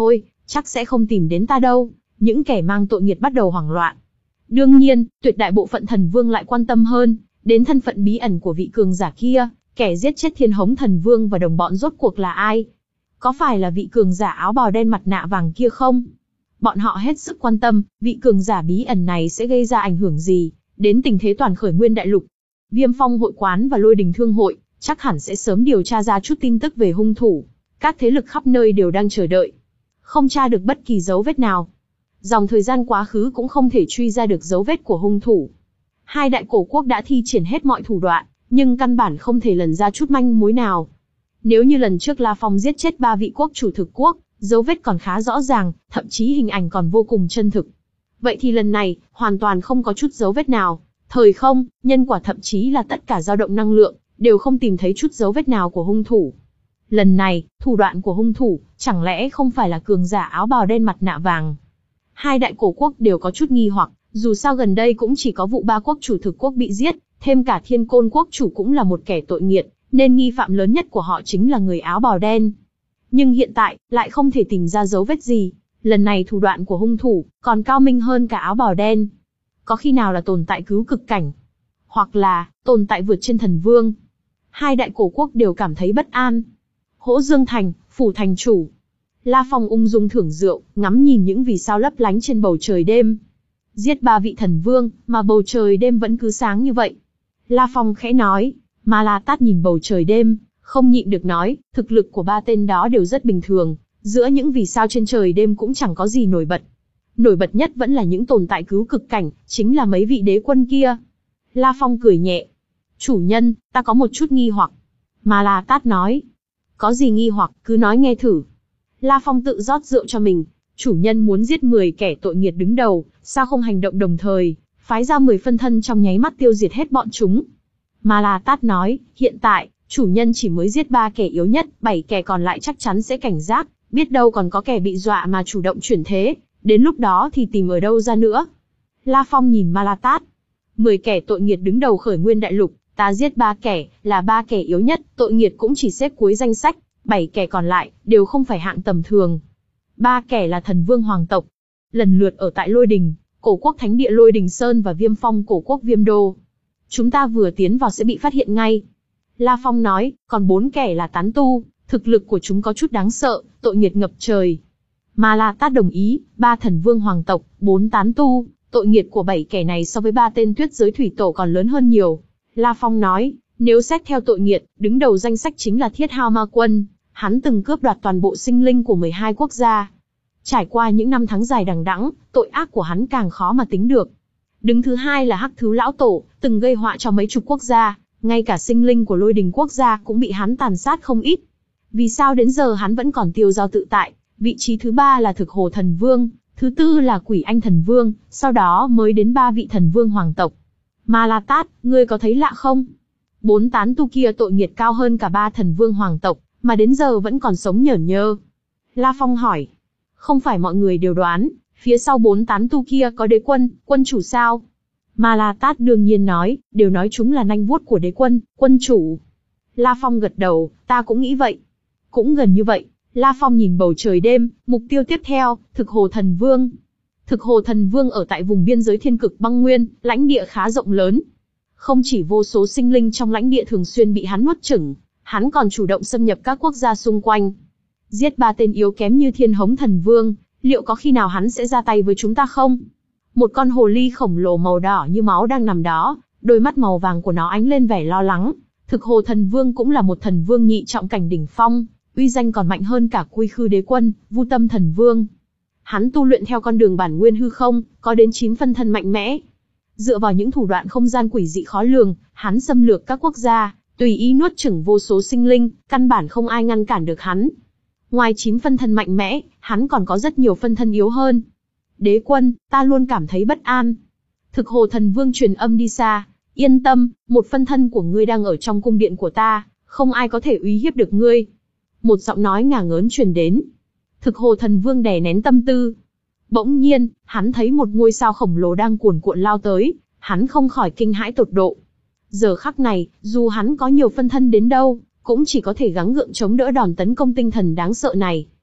chắc sẽ không tìm đến ta đâu. Những kẻ mang tội nghiệt bắt đầu hoảng loạn. Đương nhiên, tuyệt đại bộ phận thần vương lại quan tâm hơn đến thân phận bí ẩn của vị cường giả kia, kẻ giết chết Thiên Hống thần vương và đồng bọn rốt cuộc là ai? Có phải là vị cường giả áo bào đen mặt nạ vàng kia không? Bọn họ hết sức quan tâm, vị cường giả bí ẩn này sẽ gây ra ảnh hưởng gì đến tình thế toàn khởi nguyên đại lục. Viêm Phong hội quán và Lôi Đình thương hội chắc hẳn sẽ sớm điều tra ra chút tin tức về hung thủ. Các thế lực khắp nơi đều đang chờ đợi. Không tra được bất kỳ dấu vết nào. Dòng thời gian quá khứ cũng không thể truy ra được dấu vết của hung thủ. Hai đại cổ quốc đã thi triển hết mọi thủ đoạn, nhưng căn bản không thể lần ra chút manh mối nào. Nếu như lần trước La Phong giết chết ba vị quốc chủ thực quốc, dấu vết còn khá rõ ràng, thậm chí hình ảnh còn vô cùng chân thực. Vậy thì lần này, hoàn toàn không có chút dấu vết nào. Thời không, nhân quả thậm chí là tất cả dao động năng lượng, đều không tìm thấy chút dấu vết nào của hung thủ. Lần này, thủ đoạn của hung thủ, chẳng lẽ không phải là cường giả áo bào đen mặt nạ vàng? Hai đại cổ quốc đều có chút nghi hoặc, dù sao gần đây cũng chỉ có vụ ba quốc chủ thực quốc bị giết, thêm cả Thiên Côn quốc chủ cũng là một kẻ tội nghiệt, nên nghi phạm lớn nhất của họ chính là người áo bào đen. Nhưng hiện tại, lại không thể tìm ra dấu vết gì. Lần này thủ đoạn của hung thủ, còn cao minh hơn cả áo bào đen. Có khi nào là tồn tại cứu cực cảnh? Hoặc là, tồn tại vượt trên thần vương? Hai đại cổ quốc đều cảm thấy bất an. Hỗ Dương Thành, phủ thành chủ. La Phong ung dung thưởng rượu, ngắm nhìn những vì sao lấp lánh trên bầu trời đêm. Giết ba vị thần vương, mà bầu trời đêm vẫn cứ sáng như vậy. La Phong khẽ nói, Ma La Tát nhìn bầu trời đêm, không nhịn được nói, thực lực của ba tên đó đều rất bình thường, giữa những vì sao trên trời đêm cũng chẳng có gì nổi bật. Nổi bật nhất vẫn là những tồn tại cứu cực cảnh, chính là mấy vị đế quân kia. La Phong cười nhẹ. Chủ nhân, ta có một chút nghi hoặc. Ma La Tát nói. Có gì nghi hoặc, cứ nói nghe thử. La Phong tự rót rượu cho mình. Chủ nhân muốn giết mười kẻ tội nghiệt đứng đầu, sao không hành động đồng thời, phái ra mười phân thân trong nháy mắt tiêu diệt hết bọn chúng. Ma La Tát nói, hiện tại, chủ nhân chỉ mới giết ba kẻ yếu nhất, bảy kẻ còn lại chắc chắn sẽ cảnh giác, biết đâu còn có kẻ bị dọa mà chủ động chuyển thế, đến lúc đó thì tìm ở đâu ra nữa. La Phong nhìn Ma La Tát. Mười kẻ tội nghiệt đứng đầu khởi nguyên đại lục, ta giết ba kẻ, là ba kẻ yếu nhất, tội nghiệt cũng chỉ xếp cuối danh sách, bảy kẻ còn lại, đều không phải hạng tầm thường. Ba kẻ là thần vương hoàng tộc, lần lượt ở tại Lôi Đình, cổ quốc thánh địa Lôi Đình Sơn và Viêm Phong cổ quốc Viêm Đô. Chúng ta vừa tiến vào sẽ bị phát hiện ngay. La Phong nói, còn bốn kẻ là tán tu, thực lực của chúng có chút đáng sợ, tội nghiệt ngập trời. Ma La Tát đồng ý, ba thần vương hoàng tộc, bốn tán tu, tội nghiệt của bảy kẻ này so với ba tên tuyết giới thủy tổ còn lớn hơn nhiều. La Phong nói, nếu xét theo tội nghiệt, đứng đầu danh sách chính là Thiết Hao Ma Quân, hắn từng cướp đoạt toàn bộ sinh linh của mười hai quốc gia. Trải qua những năm tháng dài đằng đẵng, tội ác của hắn càng khó mà tính được. Đứng thứ hai là Hắc Thú Lão Tổ, từng gây họa cho mấy chục quốc gia, ngay cả sinh linh của Lôi Đình quốc gia cũng bị hắn tàn sát không ít. Vì sao đến giờ hắn vẫn còn tiêu dao tự tại? Vị trí thứ ba là Thực Hồ Thần Vương, thứ tư là Quỷ Anh Thần Vương, sau đó mới đến ba vị thần vương hoàng tộc. Ma La Tát, ngươi có thấy lạ không? Bốn tán tu kia tội nghiệt cao hơn cả ba thần vương hoàng tộc, mà đến giờ vẫn còn sống nhởn nhơ. La Phong hỏi, không phải mọi người đều đoán, phía sau bốn tán tu kia có đế quân, quân chủ sao? Ma La Tát đương nhiên nói, đều nói chúng là nanh vuốt của đế quân, quân chủ. La Phong gật đầu, ta cũng nghĩ vậy. Cũng gần như vậy. La Phong nhìn bầu trời đêm, mục tiêu tiếp theo, Thực Hồ Thần Vương. Thực Hồ Thần Vương ở tại vùng biên giới thiên cực băng nguyên, lãnh địa khá rộng lớn. Không chỉ vô số sinh linh trong lãnh địa thường xuyên bị hắn nuốt chửng, hắn còn chủ động xâm nhập các quốc gia xung quanh. Giết ba tên yếu kém như Thiên Hống Thần Vương, liệu có khi nào hắn sẽ ra tay với chúng ta không? Một con hồ ly khổng lồ màu đỏ như máu đang nằm đó, đôi mắt màu vàng của nó ánh lên vẻ lo lắng. Thực Hồ Thần Vương cũng là một thần vương nhị trọng cảnh đỉnh phong, uy danh còn mạnh hơn cả Quy Khư Đế Quân, Vu Tâm Thần Vương. Hắn tu luyện theo con đường bản nguyên hư không, có đến chín phân thân mạnh mẽ. Dựa vào những thủ đoạn không gian quỷ dị khó lường, hắn xâm lược các quốc gia, tùy ý nuốt chửng vô số sinh linh, căn bản không ai ngăn cản được hắn. Ngoài chín phân thân mạnh mẽ, hắn còn có rất nhiều phân thân yếu hơn. Đế Quân, ta luôn cảm thấy bất an. Thực Hồ Thần Vương truyền âm đi xa, yên tâm, một phân thân của ngươi đang ở trong cung điện của ta, không ai có thể uy hiếp được ngươi. Một giọng nói ngả ngớn truyền đến. Thực Hồ Thần Vương đè nén tâm tư. Bỗng nhiên, hắn thấy một ngôi sao khổng lồ đang cuồn cuộn lao tới, hắn không khỏi kinh hãi tột độ. Giờ khắc này, dù hắn có nhiều phân thân đến đâu, cũng chỉ có thể gắng gượng chống đỡ đòn tấn công tinh thần đáng sợ này.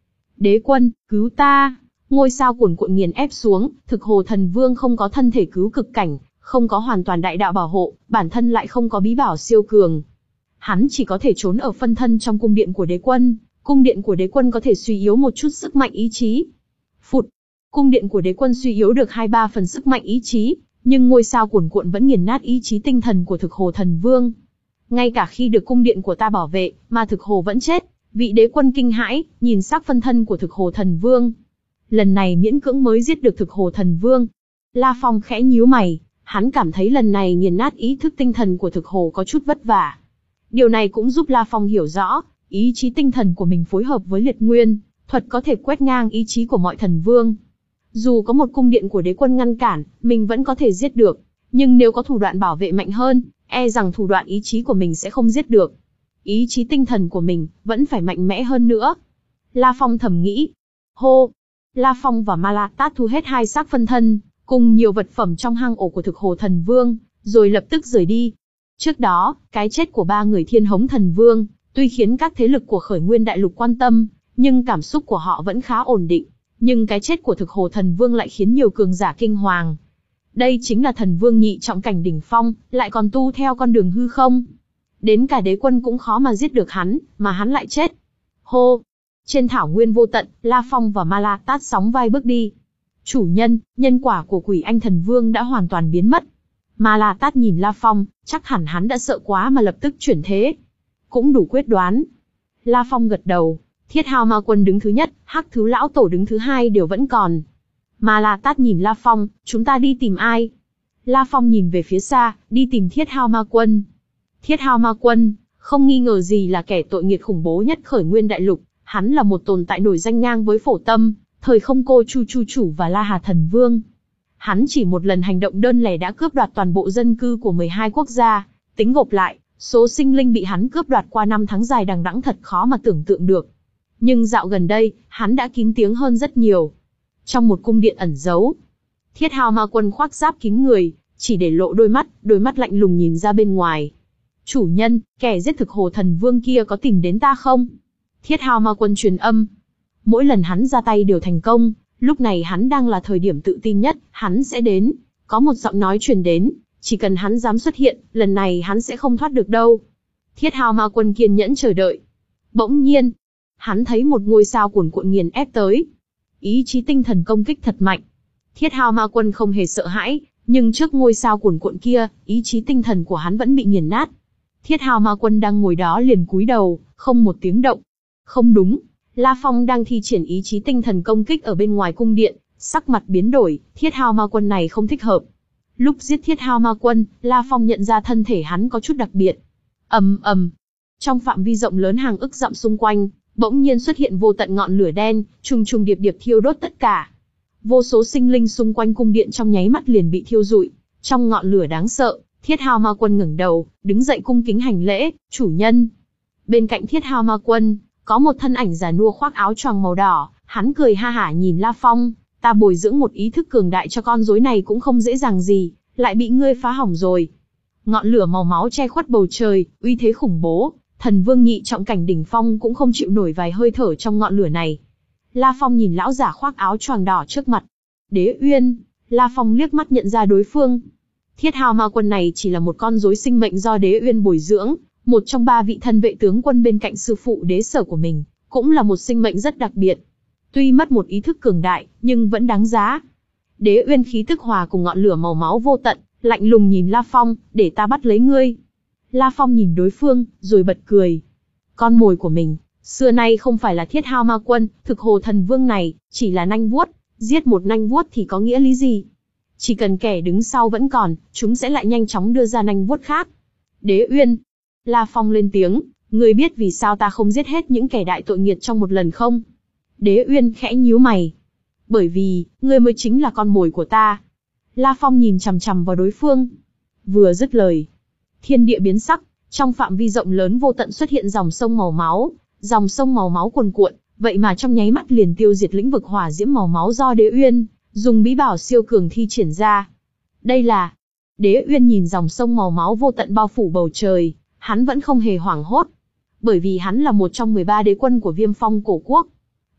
Đế quân, cứu ta! Ngôi sao cuồn cuộn nghiền ép xuống, Thực Hồ Thần Vương không có thân thể cứu cực cảnh, không có hoàn toàn đại đạo bảo hộ, bản thân lại không có bí bảo siêu cường. Hắn chỉ có thể trốn ở phân thân trong cung điện của đế quân, cung điện của đế quân có thể suy yếu một chút sức mạnh ý chí. Phụt! Cung điện của đế quân suy yếu được hai ba phần sức mạnh ý chí, nhưng ngôi sao cuồn cuộn vẫn nghiền nát ý chí tinh thần của Thực Hồ Thần Vương. Ngay cả khi được cung điện của ta bảo vệ, mà Thực Hồ vẫn chết. Vị đế quân kinh hãi, nhìn xác phân thân của Thực Hồ Thần Vương. Lần này miễn cưỡng mới giết được Thực Hồ Thần Vương. La Phong khẽ nhíu mày, hắn cảm thấy lần này nghiền nát ý thức tinh thần của Thực Hồ có chút vất vả. Điều này cũng giúp La Phong hiểu rõ, ý chí tinh thần của mình phối hợp với liệt nguyên, thuật có thể quét ngang ý chí của mọi thần vương. Dù có một cung điện của đế quân ngăn cản, mình vẫn có thể giết được. Nhưng nếu có thủ đoạn bảo vệ mạnh hơn, e rằng thủ đoạn ý chí của mình sẽ không giết được. Ý chí tinh thần của mình vẫn phải mạnh mẽ hơn nữa. La Phong thầm nghĩ. Hô! La Phong và Ma La Tát thu hết hai xác phân thân, cùng nhiều vật phẩm trong hang ổ của Thực Hồ Thần Vương, rồi lập tức rời đi. Trước đó, cái chết của ba người Thiên Hống Thần Vương, tuy khiến các thế lực của Khởi Nguyên Đại Lục quan tâm, nhưng cảm xúc của họ vẫn khá ổn định. Nhưng cái chết của Thực Hồ Thần Vương lại khiến nhiều cường giả kinh hoàng. Đây chính là thần vương nhị trọng cảnh đỉnh phong, lại còn tu theo con đường hư không. Đến cả đế quân cũng khó mà giết được hắn, mà hắn lại chết. Hô! Trên thảo nguyên vô tận, La Phong và Ma La Tát sóng vai bước đi. Chủ nhân, nhân quả của Quỷ Anh Thần Vương đã hoàn toàn biến mất. Ma La Tát nhìn La Phong, chắc hẳn hắn đã sợ quá mà lập tức chuyển thế. Cũng đủ quyết đoán. La Phong gật đầu, Thiết Hao Ma Quân đứng thứ nhất, Hắc Thứ Lão Tổ đứng thứ hai đều vẫn còn. Ma La Tát nhìn La Phong, chúng ta đi tìm ai? La Phong nhìn về phía xa, đi tìm Thiết Hao Ma Quân. Thiết Hao Ma Quân, không nghi ngờ gì là kẻ tội nghiệt khủng bố nhất Khởi Nguyên Đại Lục, hắn là một tồn tại nổi danh ngang với Phổ Tâm, Thời Không Cô Chu Chu Chủ và La Hà Thần Vương. Hắn chỉ một lần hành động đơn lẻ đã cướp đoạt toàn bộ dân cư của mười hai quốc gia, tính gộp lại, số sinh linh bị hắn cướp đoạt qua năm tháng dài đằng đẵng thật khó mà tưởng tượng được. Nhưng dạo gần đây, hắn đã kín tiếng hơn rất nhiều. Trong một cung điện ẩn giấu, Thiết Hao Ma Quân khoác giáp kín người, chỉ để lộ đôi mắt, đôi mắt lạnh lùng nhìn ra bên ngoài. Chủ nhân, kẻ giết Thực Hồ Thần Vương kia có tìm đến ta không? Thiết Hao Ma Quân truyền âm. Mỗi lần hắn ra tay đều thành công, lúc này hắn đang là thời điểm tự tin nhất, hắn sẽ đến. Có một giọng nói truyền đến, chỉ cần hắn dám xuất hiện, lần này hắn sẽ không thoát được đâu. Thiết Hao Ma Quân kiên nhẫn chờ đợi. Bỗng nhiên, hắn thấy một ngôi sao cuồn cuộn nghiền ép tới. Ý chí tinh thần công kích thật mạnh. Thiết Hao Ma Quân không hề sợ hãi, nhưng trước ngôi sao cuồn cuộn kia, ý chí tinh thần của hắn vẫn bị nghiền nát. Thiết Hao Ma Quân đang ngồi đó liền cúi đầu, không một tiếng động. Không đúng, La Phong đang thi triển ý chí tinh thần công kích ở bên ngoài cung điện, sắc mặt biến đổi, Thiết Hao Ma Quân này không thích hợp. Lúc giết Thiết Hao Ma Quân, La Phong nhận ra thân thể hắn có chút đặc biệt. Ầm ầm, trong phạm vi rộng lớn hàng ức dặm xung quanh, bỗng nhiên xuất hiện vô tận ngọn lửa đen, trùng trùng điệp điệp thiêu đốt tất cả. Vô số sinh linh xung quanh cung điện trong nháy mắt liền bị thiêu rụi. Trong ngọn lửa đáng sợ, Thiết Hao Ma Quân ngẩng đầu, đứng dậy cung kính hành lễ, chủ nhân. Bên cạnh Thiết Hao Ma Quân, có một thân ảnh già nua khoác áo choàng màu đỏ, hắn cười ha hả nhìn La Phong, ta bồi dưỡng một ý thức cường đại cho con rối này cũng không dễ dàng gì, lại bị ngươi phá hỏng rồi. Ngọn lửa màu máu che khuất bầu trời, uy thế khủng bố, thần vương nhị trọng cảnh đỉnh phong cũng không chịu nổi vài hơi thở trong ngọn lửa này. La Phong nhìn lão giả khoác áo choàng đỏ trước mặt. Đế Uyên, La Phong liếc mắt nhận ra đối phương. Thiết Hao Ma Quân này chỉ là một con rối sinh mệnh do Đế Uyên bồi dưỡng, một trong ba vị thân vệ tướng quân bên cạnh sư phụ đế sở của mình, cũng là một sinh mệnh rất đặc biệt. Tuy mất một ý thức cường đại, nhưng vẫn đáng giá. Đế Uyên khí tức hòa cùng ngọn lửa màu máu vô tận, lạnh lùng nhìn La Phong, để ta bắt lấy ngươi. La Phong nhìn đối phương, rồi bật cười. Con mồi của mình, xưa nay không phải là Thiết Hao Ma Quân, Thực Hồ Thần Vương này, chỉ là nanh vuốt, giết một nanh vuốt thì có nghĩa lý gì? Chỉ cần kẻ đứng sau vẫn còn, chúng sẽ lại nhanh chóng đưa ra nanh vuốt khác. Đế Uyên, La Phong lên tiếng, ngươi biết vì sao ta không giết hết những kẻ đại tội nghiệt trong một lần không? Đế Uyên khẽ nhíu mày. Bởi vì, ngươi mới chính là con mồi của ta. La Phong nhìn chằm chằm vào đối phương. Vừa dứt lời, thiên địa biến sắc, trong phạm vi rộng lớn vô tận xuất hiện dòng sông màu máu, dòng sông màu máu cuồn cuộn, vậy mà trong nháy mắt liền tiêu diệt lĩnh vực hỏa diễm màu máu do Đế Uyên dùng bí bảo siêu cường thi triển ra. Đây là... Đế Uyên nhìn dòng sông màu máu vô tận bao phủ bầu trời, hắn vẫn không hề hoảng hốt, bởi vì hắn là một trong mười ba đế quân của Viêm Phong cổ quốc.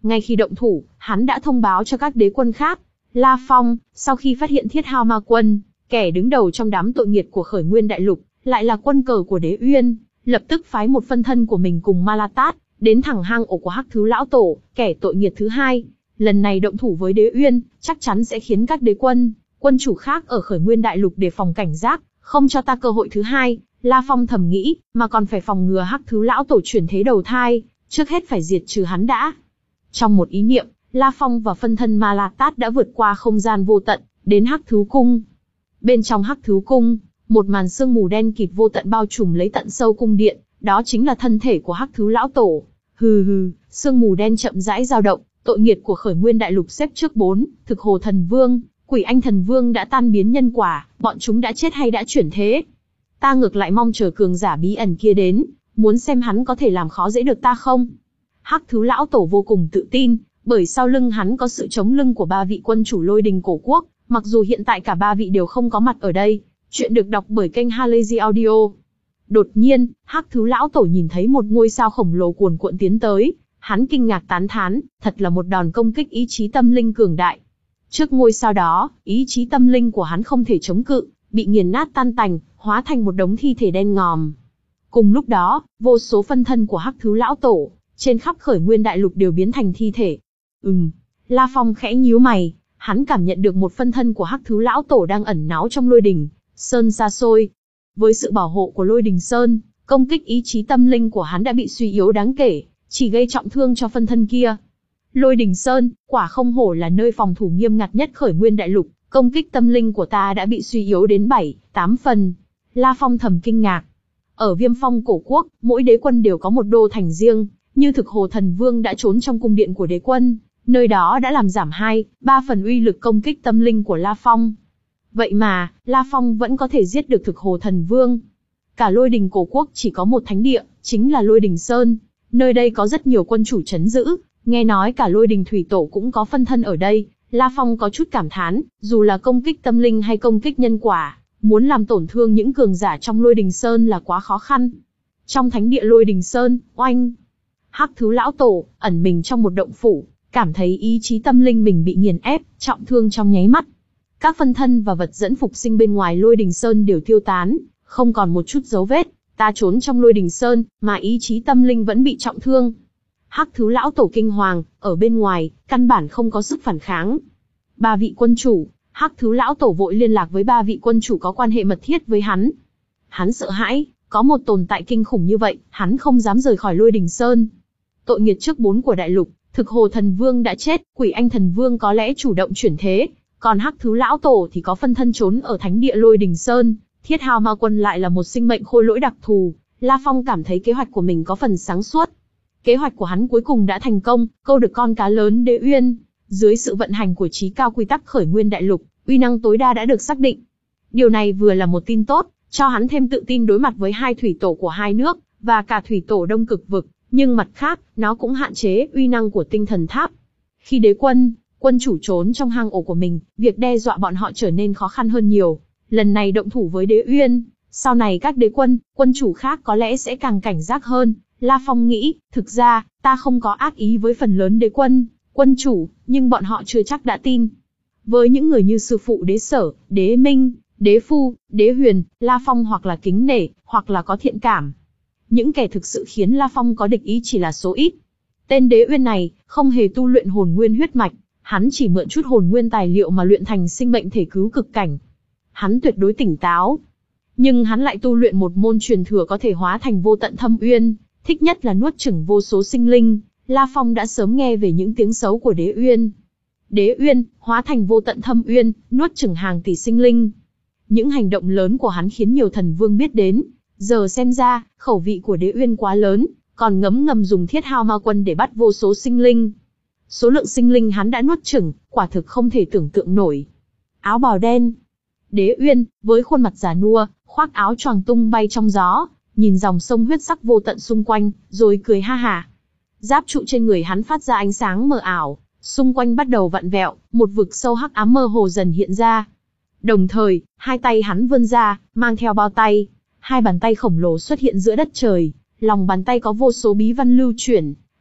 Ngay khi động thủ, hắn đã thông báo cho các đế quân khác. La Phong, sau khi phát hiện Thiết Hao Ma Quân, kẻ đứng đầu trong đám tội nghiệt của Khởi Nguyên Đại Lục, lại là quân cờ của Đế Uyên, lập tức phái một phân thân của mình cùng Ma La Tát, đến thẳng hang ổ của Hắc Thứ Lão Tổ, kẻ tội nghiệt thứ hai. Lần này động thủ với Đế Uyên, chắc chắn sẽ khiến các đế quân, quân chủ khác ở Khởi Nguyên Đại Lục đề phòng cảnh giác, không cho ta cơ hội thứ hai. La Phong thầm nghĩ, mà còn phải phòng ngừa Hắc Thứ Lão Tổ chuyển thế đầu thai, trước hết phải diệt trừ hắn đã. Trong một ý niệm, La Phong và phân thân Ma La Tát đã vượt qua không gian vô tận, đến Hắc Thứ Cung. Bên trong Hắc Thứ Cung, một màn sương mù đen kịt vô tận bao trùm lấy tận sâu cung điện, đó chính là thân thể của Hắc Thứ Lão Tổ. Hừ hừ, sương mù đen chậm rãi dao động, tội nghiệt của Khởi Nguyên Đại Lục xếp trước bốn, Thực Hồ Thần Vương, Quỷ Anh Thần Vương đã tan biến nhân quả, bọn chúng đã chết hay đã chuyển thế. Ta ngược lại mong chờ cường giả bí ẩn kia đến, muốn xem hắn có thể làm khó dễ được ta không. Hắc Thứ Lão Tổ vô cùng tự tin, bởi sau lưng hắn có sự chống lưng của ba vị quân chủ Lôi Đình Cổ Quốc, mặc dù hiện tại cả ba vị đều không có mặt ở đây. Chuyện được đọc bởi kênh Halazy Audio. Đột nhiên, Hắc Thứ Lão Tổ nhìn thấy một ngôi sao khổng lồ cuồn cuộn tiến tới, hắn kinh ngạc tán thán, thật là một đòn công kích ý chí tâm linh cường đại. Trước ngôi sao đó, ý chí tâm linh của hắn không thể chống cự, bị nghiền nát tan tành, hóa thành một đống thi thể đen ngòm. Cùng lúc đó, vô số phân thân của Hắc Thứ Lão Tổ, trên khắp Khởi Nguyên Đại Lục đều biến thành thi thể. Ừm, La Phong khẽ nhíu mày, hắn cảm nhận được một phân thân của Hắc Thứ Lão Tổ đang ẩn náu trong Lôi Đình Sơn xa xôi. Với sự bảo hộ của Lôi Đình Sơn, công kích ý chí tâm linh của hắn đã bị suy yếu đáng kể, chỉ gây trọng thương cho phân thân kia. Lôi Đình Sơn, quả không hổ là nơi phòng thủ nghiêm ngặt nhất Khởi Nguyên Đại Lục, công kích tâm linh của ta đã bị suy yếu đến bảy, tám phần. La Phong thầm kinh ngạc. Ở Viêm Phong Cổ Quốc, mỗi đế quân đều có một đô thành riêng, như Thực Hồ Thần Vương đã trốn trong cung điện của đế quân, nơi đó đã làm giảm hai, ba phần uy lực công kích tâm linh của La Phong. Vậy mà, La Phong vẫn có thể giết được Thực Hồ Thần Vương. Cả Lôi Đình Cổ Quốc chỉ có một thánh địa, chính là Lôi Đình Sơn. Nơi đây có rất nhiều quân chủ trấn giữ, nghe nói cả Lôi Đình Thủy Tổ cũng có phân thân ở đây. La Phong có chút cảm thán, dù là công kích tâm linh hay công kích nhân quả, muốn làm tổn thương những cường giả trong Lôi Đình Sơn là quá khó khăn. Trong thánh địa Lôi Đình Sơn, oanh! Hắc Thứ Lão Tổ, ẩn mình trong một động phủ, cảm thấy ý chí tâm linh mình bị nghiền ép, trọng thương trong nháy mắt. Các phân thân và vật dẫn phục sinh bên ngoài Lôi Đình Sơn đều tiêu tán, không còn một chút dấu vết. Ta trốn trong Lôi Đình Sơn, mà ý chí tâm linh vẫn bị trọng thương. Hắc Thứ Lão Tổ kinh hoàng, ở bên ngoài, căn bản không có sức phản kháng. Ba vị quân chủ, Hắc Thứ Lão Tổ vội liên lạc với ba vị quân chủ có quan hệ mật thiết với hắn. Hắn sợ hãi, có một tồn tại kinh khủng như vậy, hắn không dám rời khỏi Lôi Đình Sơn. Tội nghiệt trước bốn của đại lục, Thực Hồ Thần Vương đã chết, Quỷ Anh Thần Vương có lẽ chủ động chuyển thế, còn Hắc Thứ Lão Tổ thì có phân thân trốn ở thánh địa Lôi Đình Sơn. Thiết Hao Ma Quân lại là một sinh mệnh khôi lỗi đặc thù. La Phong cảm thấy kế hoạch của mình có phần sáng suốt. Kế hoạch của hắn cuối cùng đã thành công, câu được con cá lớn Đế Uyên. Dưới sự vận hành của chí cao quy tắc Khởi Nguyên Đại Lục, uy năng tối đa đã được xác định. Điều này vừa là một tin tốt, cho hắn thêm tự tin đối mặt với hai thủy tổ của hai nước, và cả thủy tổ Đông Cực Vực, nhưng mặt khác, nó cũng hạn chế uy năng của tinh thần tháp. Khi đế quân, quân chủ trốn trong hang ổ của mình, việc đe dọa bọn họ trở nên khó khăn hơn nhiều. Lần này động thủ với Đế Uyên, sau này các đế quân, quân chủ khác có lẽ sẽ càng cảnh giác hơn. La Phong nghĩ, thực ra, ta không có ác ý với phần lớn đế quân, quân chủ, nhưng bọn họ chưa chắc đã tin. Với những người như sư phụ Đế Sở, Đế Minh, Đế Phu, Đế Huyền, La Phong hoặc là kính nể, hoặc là có thiện cảm. Những kẻ thực sự khiến La Phong có địch ý chỉ là số ít. Tên Đế Uyên này, không hề tu luyện hồn nguyên huyết mạch, hắn chỉ mượn chút hồn nguyên tài liệu mà luyện thành sinh mệnh thể cứu cực cảnh. Hắn tuyệt đối tỉnh táo. Nhưng hắn lại tu luyện một môn truyền thừa có thể hóa thành vô tận thâm uyên, thích nhất là nuốt chửng vô số sinh linh. La Phong đã sớm nghe về những tiếng xấu của Đế Uyên. Đế Uyên, hóa thành vô tận thâm uyên, nuốt chửng hàng tỷ sinh linh. Những hành động lớn của hắn khiến nhiều thần vương biết đến. Giờ xem ra, khẩu vị của Đế Uyên quá lớn, còn ngấm ngầm dùng Thiết Hao Ma Quân để bắt vô số sinh linh. Số lượng sinh linh hắn đã nuốt chửng, quả thực không thể tưởng tượng nổi. Áo bào đen. Đế Uyên, với khuôn mặt già nua, khoác áo choàng tung bay trong gió, nhìn dòng sông huyết sắc vô tận xung quanh, rồi cười ha hả. Giáp trụ trên người hắn phát ra ánh sáng mờ ảo, xung quanh bắt đầu vặn vẹo, một vực sâu hắc ám mơ hồ dần hiện ra. Đồng thời, hai tay hắn vươn ra, mang theo bao tay, hai bàn tay khổng lồ xuất hiện giữa đất trời, lòng bàn tay có vô số bí văn lưu chuyển,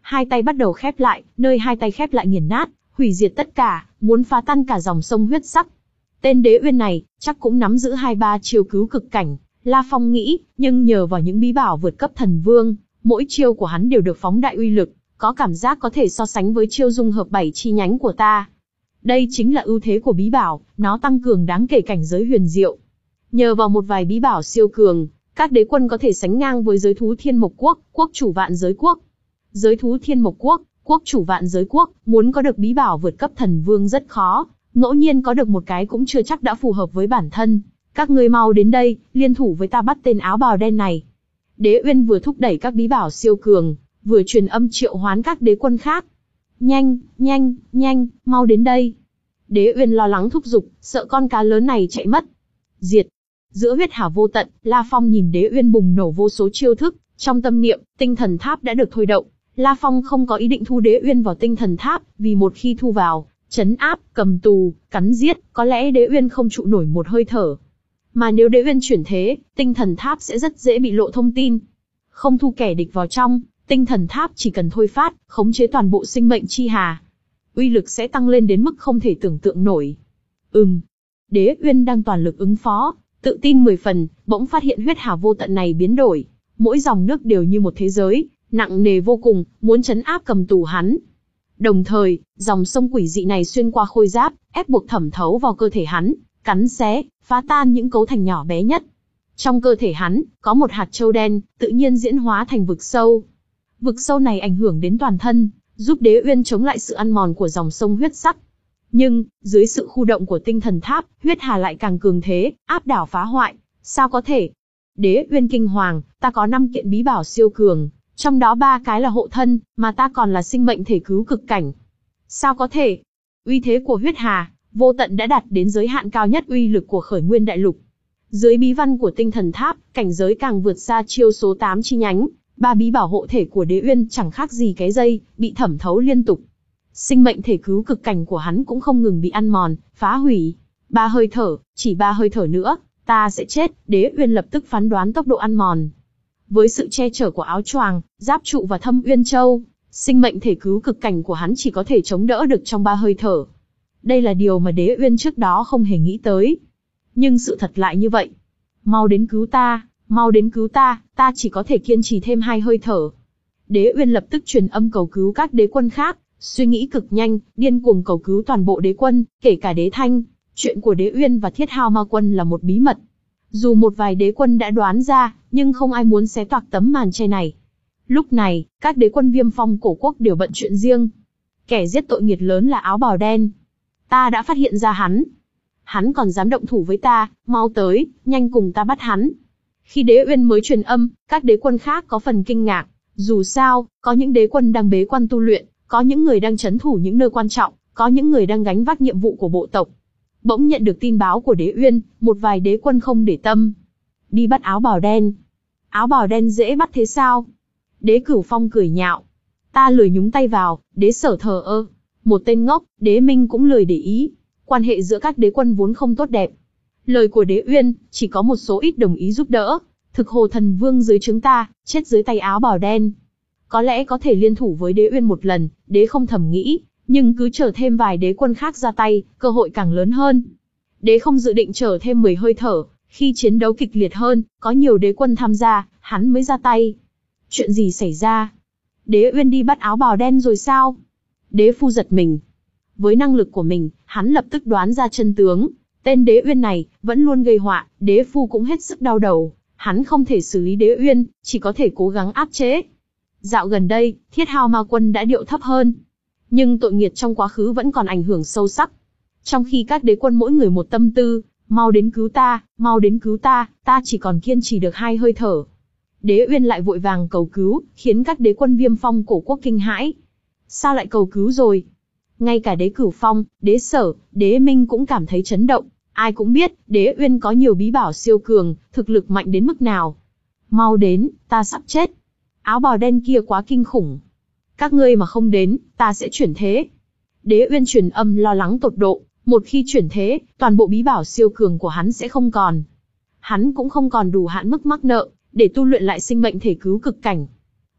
Hai tay bắt đầu khép lại, nơi hai tay khép lại nghiền nát, hủy diệt tất cả, muốn phá tan cả dòng sông huyết sắc. Tên Đế Uyên này, chắc cũng nắm giữ hai ba chiêu cứu cực cảnh, La Phong nghĩ, nhưng nhờ vào những bí bảo vượt cấp thần vương, mỗi chiêu của hắn đều được phóng đại uy lực, có cảm giác có thể so sánh với chiêu dung hợp bảy chi nhánh của ta. Đây chính là ưu thế của bí bảo, nó tăng cường đáng kể cảnh giới huyền diệu. Nhờ vào một vài bí bảo siêu cường, các đế quân có thể sánh ngang với giới thú Thiên Mộc Quốc, quốc chủ vạn giới quốc. Giới thú Thiên Mộc Quốc, quốc chủ vạn giới quốc, muốn có được bí bảo vượt cấp thần vương rất khó, ngẫu nhiên có được một cái cũng chưa chắc đã phù hợp với bản thân. Các ngươi mau đến đây, liên thủ với ta bắt tên áo bào đen này. Đế Uyên vừa thúc đẩy các bí bảo siêu cường, vừa truyền âm triệu hoán các đế quân khác. Nhanh, nhanh, nhanh, mau đến đây. Đế Uyên lo lắng thúc giục, sợ con cá lớn này chạy mất. Diệt. Giữa huyết hà vô tận, La Phong nhìn Đế Uyên bùng nổ vô số chiêu thức, trong tâm niệm, tinh thần tháp đã được thôi động. La Phong không có ý định thu Đế Uyên vào tinh thần tháp, vì một khi thu vào, trấn áp, cầm tù, cắn giết, có lẽ Đế Uyên không trụ nổi một hơi thở. Mà nếu Đế Uyên chuyển thế, tinh thần tháp sẽ rất dễ bị lộ thông tin. Không thu kẻ địch vào trong, tinh thần tháp chỉ cần thôi phát, khống chế toàn bộ sinh mệnh chi hà. Uy lực sẽ tăng lên đến mức không thể tưởng tượng nổi. Ừm. Đế Uyên đang toàn lực ứng phó, tự tin mười phần, bỗng phát hiện huyết hà vô tận này biến đổi. Mỗi dòng nước đều như một thế giới, nặng nề vô cùng, muốn trấn áp cầm tù hắn. Đồng thời, dòng sông quỷ dị này xuyên qua khôi giáp, ép buộc thẩm thấu vào cơ thể hắn, cắn xé, phá tan những cấu thành nhỏ bé nhất. Trong cơ thể hắn, có một hạt châu đen, tự nhiên diễn hóa thành vực sâu. Vực sâu này ảnh hưởng đến toàn thân, giúp Đế Uyên chống lại sự ăn mòn của dòng sông huyết sắc. Nhưng, dưới sự khu động của tinh thần tháp, huyết hà lại càng cường thế, áp đảo phá hoại. Sao có thể? Đế Uyên kinh hoàng, ta có năm kiện bí bảo siêu cường, trong đó ba cái là hộ thân, mà ta còn là sinh mệnh thể cứu cực cảnh. Sao có thể? Uy thế của huyết hà, vô tận đã đạt đến giới hạn cao nhất uy lực của khởi nguyên đại lục. Dưới bí văn của tinh thần tháp, cảnh giới càng vượt xa chiêu số tám chi nhánh, ba bí bảo hộ thể của Đế Uyên chẳng khác gì cái dây, bị thẩm thấu liên tục. Sinh mệnh thể cứu cực cảnh của hắn cũng không ngừng bị ăn mòn, phá hủy. Ba hơi thở, chỉ ba hơi thở nữa, ta sẽ chết. Đế Uyên lập tức phán đoán tốc độ ăn mòn. Với sự che chở của áo choàng, giáp trụ và Thâm Uyên Châu, sinh mệnh thể cứu cực cảnh của hắn chỉ có thể chống đỡ được trong ba hơi thở. Đây là điều mà Đế Uyên trước đó không hề nghĩ tới. Nhưng sự thật lại như vậy. Mau đến cứu ta, mau đến cứu ta, ta chỉ có thể kiên trì thêm hai hơi thở. Đế Uyên lập tức truyền âm cầu cứu các đế quân khác, suy nghĩ cực nhanh, điên cuồng cầu cứu toàn bộ đế quân, kể cả Đế Thanh. Chuyện của Đế Uyên và Thiết Hao Ma Quân là một bí mật. Dù một vài đế quân đã đoán ra, nhưng không ai muốn xé toạc tấm màn che này. Lúc này, các đế quân Viêm Phong cổ quốc đều bận chuyện riêng. Kẻ giết tội nghiệt lớn là áo bào đen. Ta đã phát hiện ra hắn. Hắn còn dám động thủ với ta, mau tới, nhanh cùng ta bắt hắn. Khi Đế Uyên mới truyền âm, các đế quân khác có phần kinh ngạc. Dù sao, có những đế quân đang bế quan tu luyện, có những người đang trấn thủ những nơi quan trọng, có những người đang gánh vác nhiệm vụ của bộ tộc. Bỗng nhận được tin báo của Đế Uyên, một vài đế quân không để tâm. Đi bắt áo bào đen. Áo bào đen dễ bắt thế sao? Đế Cửu Phong cười nhạo. Ta lười nhúng tay vào, Đế Sở thờ ơ. Một tên ngốc, Đế Minh cũng lười để ý. Quan hệ giữa các đế quân vốn không tốt đẹp. Lời của Đế Uyên, chỉ có một số ít đồng ý giúp đỡ. Thực Hồ Thần Vương dưới trướng ta, chết dưới tay áo bào đen. Có lẽ có thể liên thủ với Đế Uyên một lần, Đế không thầm nghĩ, nhưng cứ chờ thêm vài đế quân khác ra tay, cơ hội càng lớn hơn. Đế không dự định chờ thêm mười hơi thở, khi chiến đấu kịch liệt hơn, có nhiều đế quân tham gia, hắn mới ra tay. Chuyện gì xảy ra? Đế Uyên đi bắt áo bào đen rồi sao? Đế Phu giật mình. Với năng lực của mình, hắn lập tức đoán ra chân tướng. Tên Đế Uyên này, vẫn luôn gây họa, Đế Phu cũng hết sức đau đầu. Hắn không thể xử lý Đế Uyên, chỉ có thể cố gắng áp chế. Dạo gần đây, Thiết Hao Ma Quân đã điệu thấp hơn. Nhưng tội nghiệt trong quá khứ vẫn còn ảnh hưởng sâu sắc. Trong khi các đế quân mỗi người một tâm tư, mau đến cứu ta, mau đến cứu ta, ta chỉ còn kiên trì được hai hơi thở. Đế Uyên lại vội vàng cầu cứu, khiến các đế quân Viêm Phong cổ quốc kinh hãi. Sao lại cầu cứu rồi? Ngay cả Đế Cửu Phong, Đế Sở, Đế Minh cũng cảm thấy chấn động. Ai cũng biết, Đế Uyên có nhiều bí bảo siêu cường, thực lực mạnh đến mức nào. Mau đến, ta sắp chết. Áo bào đen kia quá kinh khủng. Các ngươi mà không đến, ta sẽ chuyển thế. Đế Uyên truyền âm lo lắng tột độ, một khi chuyển thế, toàn bộ bí bảo siêu cường của hắn sẽ không còn. Hắn cũng không còn đủ hạn mức mắc nợ, để tu luyện lại sinh mệnh thể cứu cực cảnh.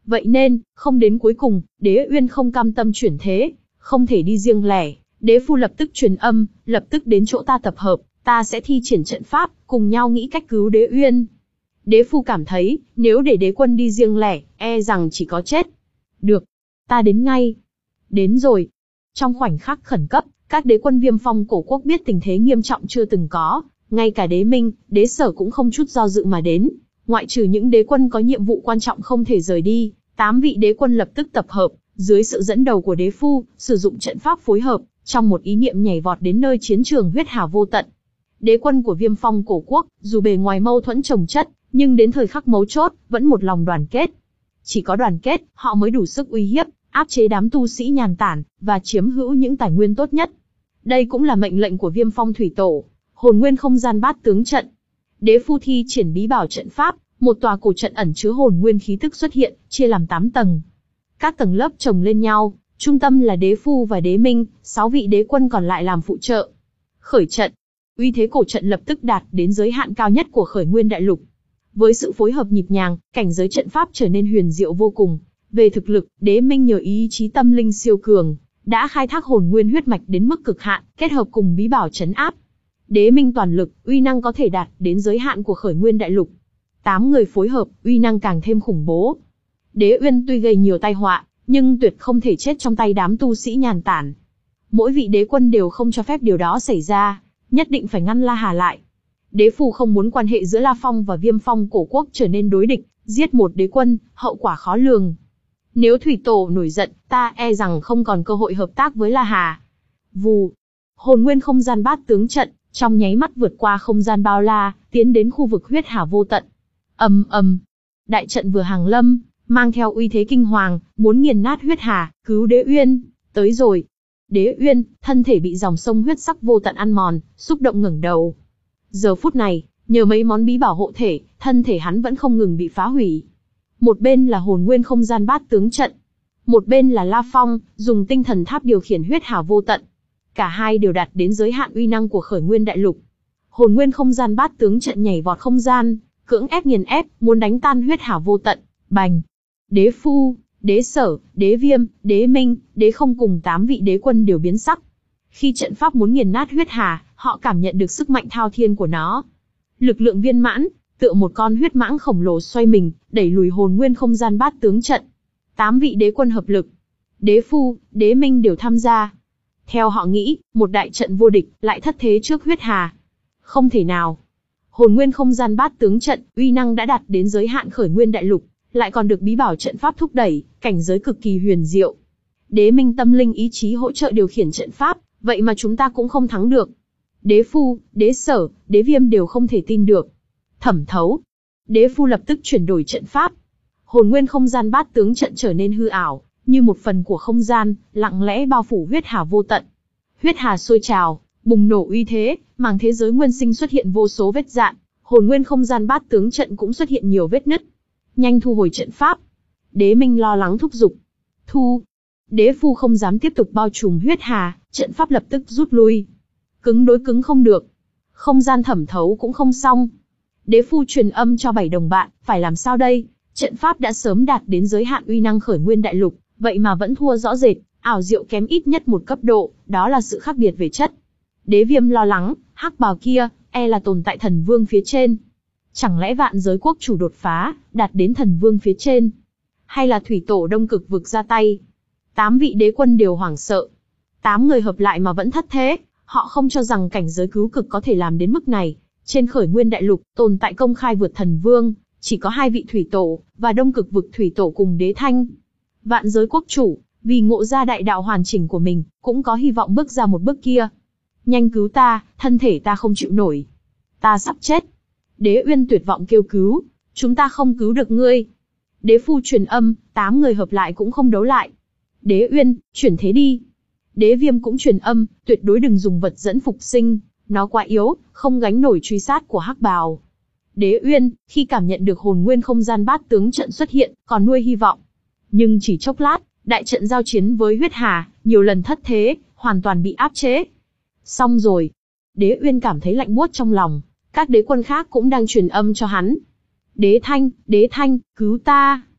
Vậy nên, không đến cuối cùng, Đế Uyên không cam tâm chuyển thế, không thể đi riêng lẻ. Đế phu lập tức truyền âm, lập tức đến chỗ ta tập hợp, ta sẽ thi triển trận pháp, cùng nhau nghĩ cách cứu Đế Uyên. Đế phu cảm thấy, nếu để đế quân đi riêng lẻ, e rằng chỉ có chết. Được, ta đến ngay. Đến rồi. Trong khoảnh khắc khẩn cấp, các đế quân Viêm Phong cổ quốc biết tình thế nghiêm trọng chưa từng có, ngay cả Đế Minh, Đế Sở cũng không chút do dự mà đến. Ngoại trừ những đế quân có nhiệm vụ quan trọng không thể rời đi, tám vị đế quân lập tức tập hợp, dưới sự dẫn đầu của đế phu, sử dụng trận pháp phối hợp, trong một ý niệm nhảy vọt đến nơi chiến trường huyết hà vô tận. Đế quân của Viêm Phong cổ quốc, dù bề ngoài mâu thuẫn chồng chất, nhưng đến thời khắc mấu chốt, vẫn một lòng đoàn kết. Chỉ có đoàn kết, họ mới đủ sức uy hiếp, áp chế đám tu sĩ nhàn tản, và chiếm hữu những tài nguyên tốt nhất. Đây cũng là mệnh lệnh của Viêm Phong thủy tổ, hồn nguyên không gian bát tướng trận. Đế phu thi triển bí bảo trận pháp, một tòa cổ trận ẩn chứa hồn nguyên khí tức xuất hiện, chia làm tám tầng. Các tầng lớp chồng lên nhau, trung tâm là đế phu và đế minh, sáu vị đế quân còn lại làm phụ trợ. Khởi trận. Uy thế cổ trận lập tức đạt đến giới hạn cao nhất của khởi nguyên đại lục. Với sự phối hợp nhịp nhàng, cảnh giới trận pháp trở nên huyền diệu vô cùng. Về thực lực, đế minh nhờ ý chí tâm linh siêu cường, đã khai thác hồn nguyên huyết mạch đến mức cực hạn, kết hợp cùng bí bảo trấn áp. Đế minh toàn lực, uy năng có thể đạt đến giới hạn của khởi nguyên đại lục. Tám người phối hợp, uy năng càng thêm khủng bố. Đế Uyên tuy gây nhiều tai họa, nhưng tuyệt không thể chết trong tay đám tu sĩ nhàn tản. Mỗi vị đế quân đều không cho phép điều đó xảy ra, nhất định phải ngăn La Hà lại. Đế phu không muốn quan hệ giữa La Phong và Viêm Phong cổ quốc trở nên đối địch, giết một đế quân, hậu quả khó lường. Nếu thủy tổ nổi giận, ta e rằng không còn cơ hội hợp tác với La Hà. Vù, hồn nguyên không gian bát tướng trận, trong nháy mắt vượt qua không gian bao la, tiến đến khu vực huyết hà vô tận. Ầm ầm, đại trận vừa hàng lâm, mang theo uy thế kinh hoàng, muốn nghiền nát huyết hà, cứu Đế Uyên. Tới rồi. Đế Uyên, thân thể bị dòng sông huyết sắc vô tận ăn mòn, xúc động ngẩng đầu. Giờ phút này, nhờ mấy món bí bảo hộ thể, thân thể hắn vẫn không ngừng bị phá hủy. Một bên là hồn nguyên không gian bát tướng trận, một bên là La Phong, dùng tinh thần tháp điều khiển huyết hà vô tận. Cả hai đều đạt đến giới hạn uy năng của khởi nguyên đại lục. Hồn nguyên không gian bát tướng trận nhảy vọt không gian, cưỡng ép nghiền ép, muốn đánh tan huyết hà vô tận. Bành! Đế phu, đế sở, đế viêm, đế minh, đế không cùng tám vị đế quân đều biến sắc. Khi trận pháp muốn nghiền nát huyết hà, họ cảm nhận được sức mạnh thao thiên của nó. Lực lượng viên mãn, tựa một con huyết mãng khổng lồ xoay mình, đẩy lùi hồn nguyên không gian bát tướng trận. Tám vị đế quân hợp lực, đế phu, đế minh đều tham gia. Theo họ nghĩ, một đại trận vô địch lại thất thế trước huyết hà. Không thể nào. Hồn nguyên không gian bát tướng trận, uy năng đã đạt đến giới hạn khởi nguyên đại lục, lại còn được bí bảo trận pháp thúc đẩy, cảnh giới cực kỳ huyền diệu. Đế minh tâm linh ý chí hỗ trợ điều khiển trận pháp, vậy mà chúng ta cũng không thắng được. Đế phu, đế sở, đế viêm đều không thể tin được. Thẩm thấu. Đế phu lập tức chuyển đổi trận pháp. Hồn nguyên không gian bát tướng trận trở nên hư ảo, như một phần của không gian, lặng lẽ bao phủ huyết hà vô tận. Huyết hà sôi trào, bùng nổ uy thế, màng thế giới nguyên sinh xuất hiện vô số vết rạn, hồn nguyên không gian bát tướng trận cũng xuất hiện nhiều vết nứt. Nhanh thu hồi trận pháp. Đế minh lo lắng thúc giục. Thu. Đế phu không dám tiếp tục bao trùm huyết hà, trận pháp lập tức rút lui. Cứng đối cứng không được. Không gian thẩm thấu cũng không xong. Đế phu truyền âm cho bảy đồng bạn, phải làm sao đây? Trận pháp đã sớm đạt đến giới hạn uy năng khởi nguyên đại lục, vậy mà vẫn thua rõ rệt, ảo diệu kém ít nhất một cấp độ, đó là sự khác biệt về chất. Đế viêm lo lắng, hắc bào kia, e là tồn tại thần vương phía trên. Chẳng lẽ vạn giới quốc chủ đột phá, đạt đến thần vương phía trên? Hay là thủy tổ đông cực vực ra tay? Tám vị đế quân đều hoảng sợ. Tám người hợp lại mà vẫn thất thế, họ không cho rằng cảnh giới cứu cực có thể làm đến mức này. Trên khởi nguyên đại lục, tồn tại công khai vượt thần vương, chỉ có hai vị thủy tổ, và đông cực vực thủy tổ cùng đế thanh. Vạn giới quốc chủ, vì ngộ ra đại đạo hoàn chỉnh của mình, cũng có hy vọng bước ra một bước kia. Nhanh cứu ta, thân thể ta không chịu nổi. Ta sắp chết. Đế Uyên tuyệt vọng kêu cứu, chúng ta không cứu được ngươi. Đế phu truyền âm, tám người hợp lại cũng không đấu lại. Đế Uyên, chuyển thế đi. Đế viêm cũng truyền âm, tuyệt đối đừng dùng vật dẫn phục sinh, nó quá yếu, không gánh nổi truy sát của hắc bào. Đế Uyên, khi cảm nhận được hồn nguyên không gian bát tướng trận xuất hiện, còn nuôi hy vọng. Nhưng chỉ chốc lát, đại trận giao chiến với huyết hà, nhiều lần thất thế, hoàn toàn bị áp chế. Xong rồi. Đế Uyên cảm thấy lạnh buốt trong lòng, các đế quân khác cũng đang truyền âm cho hắn. Đế Thanh, Đế Thanh, cứu ta.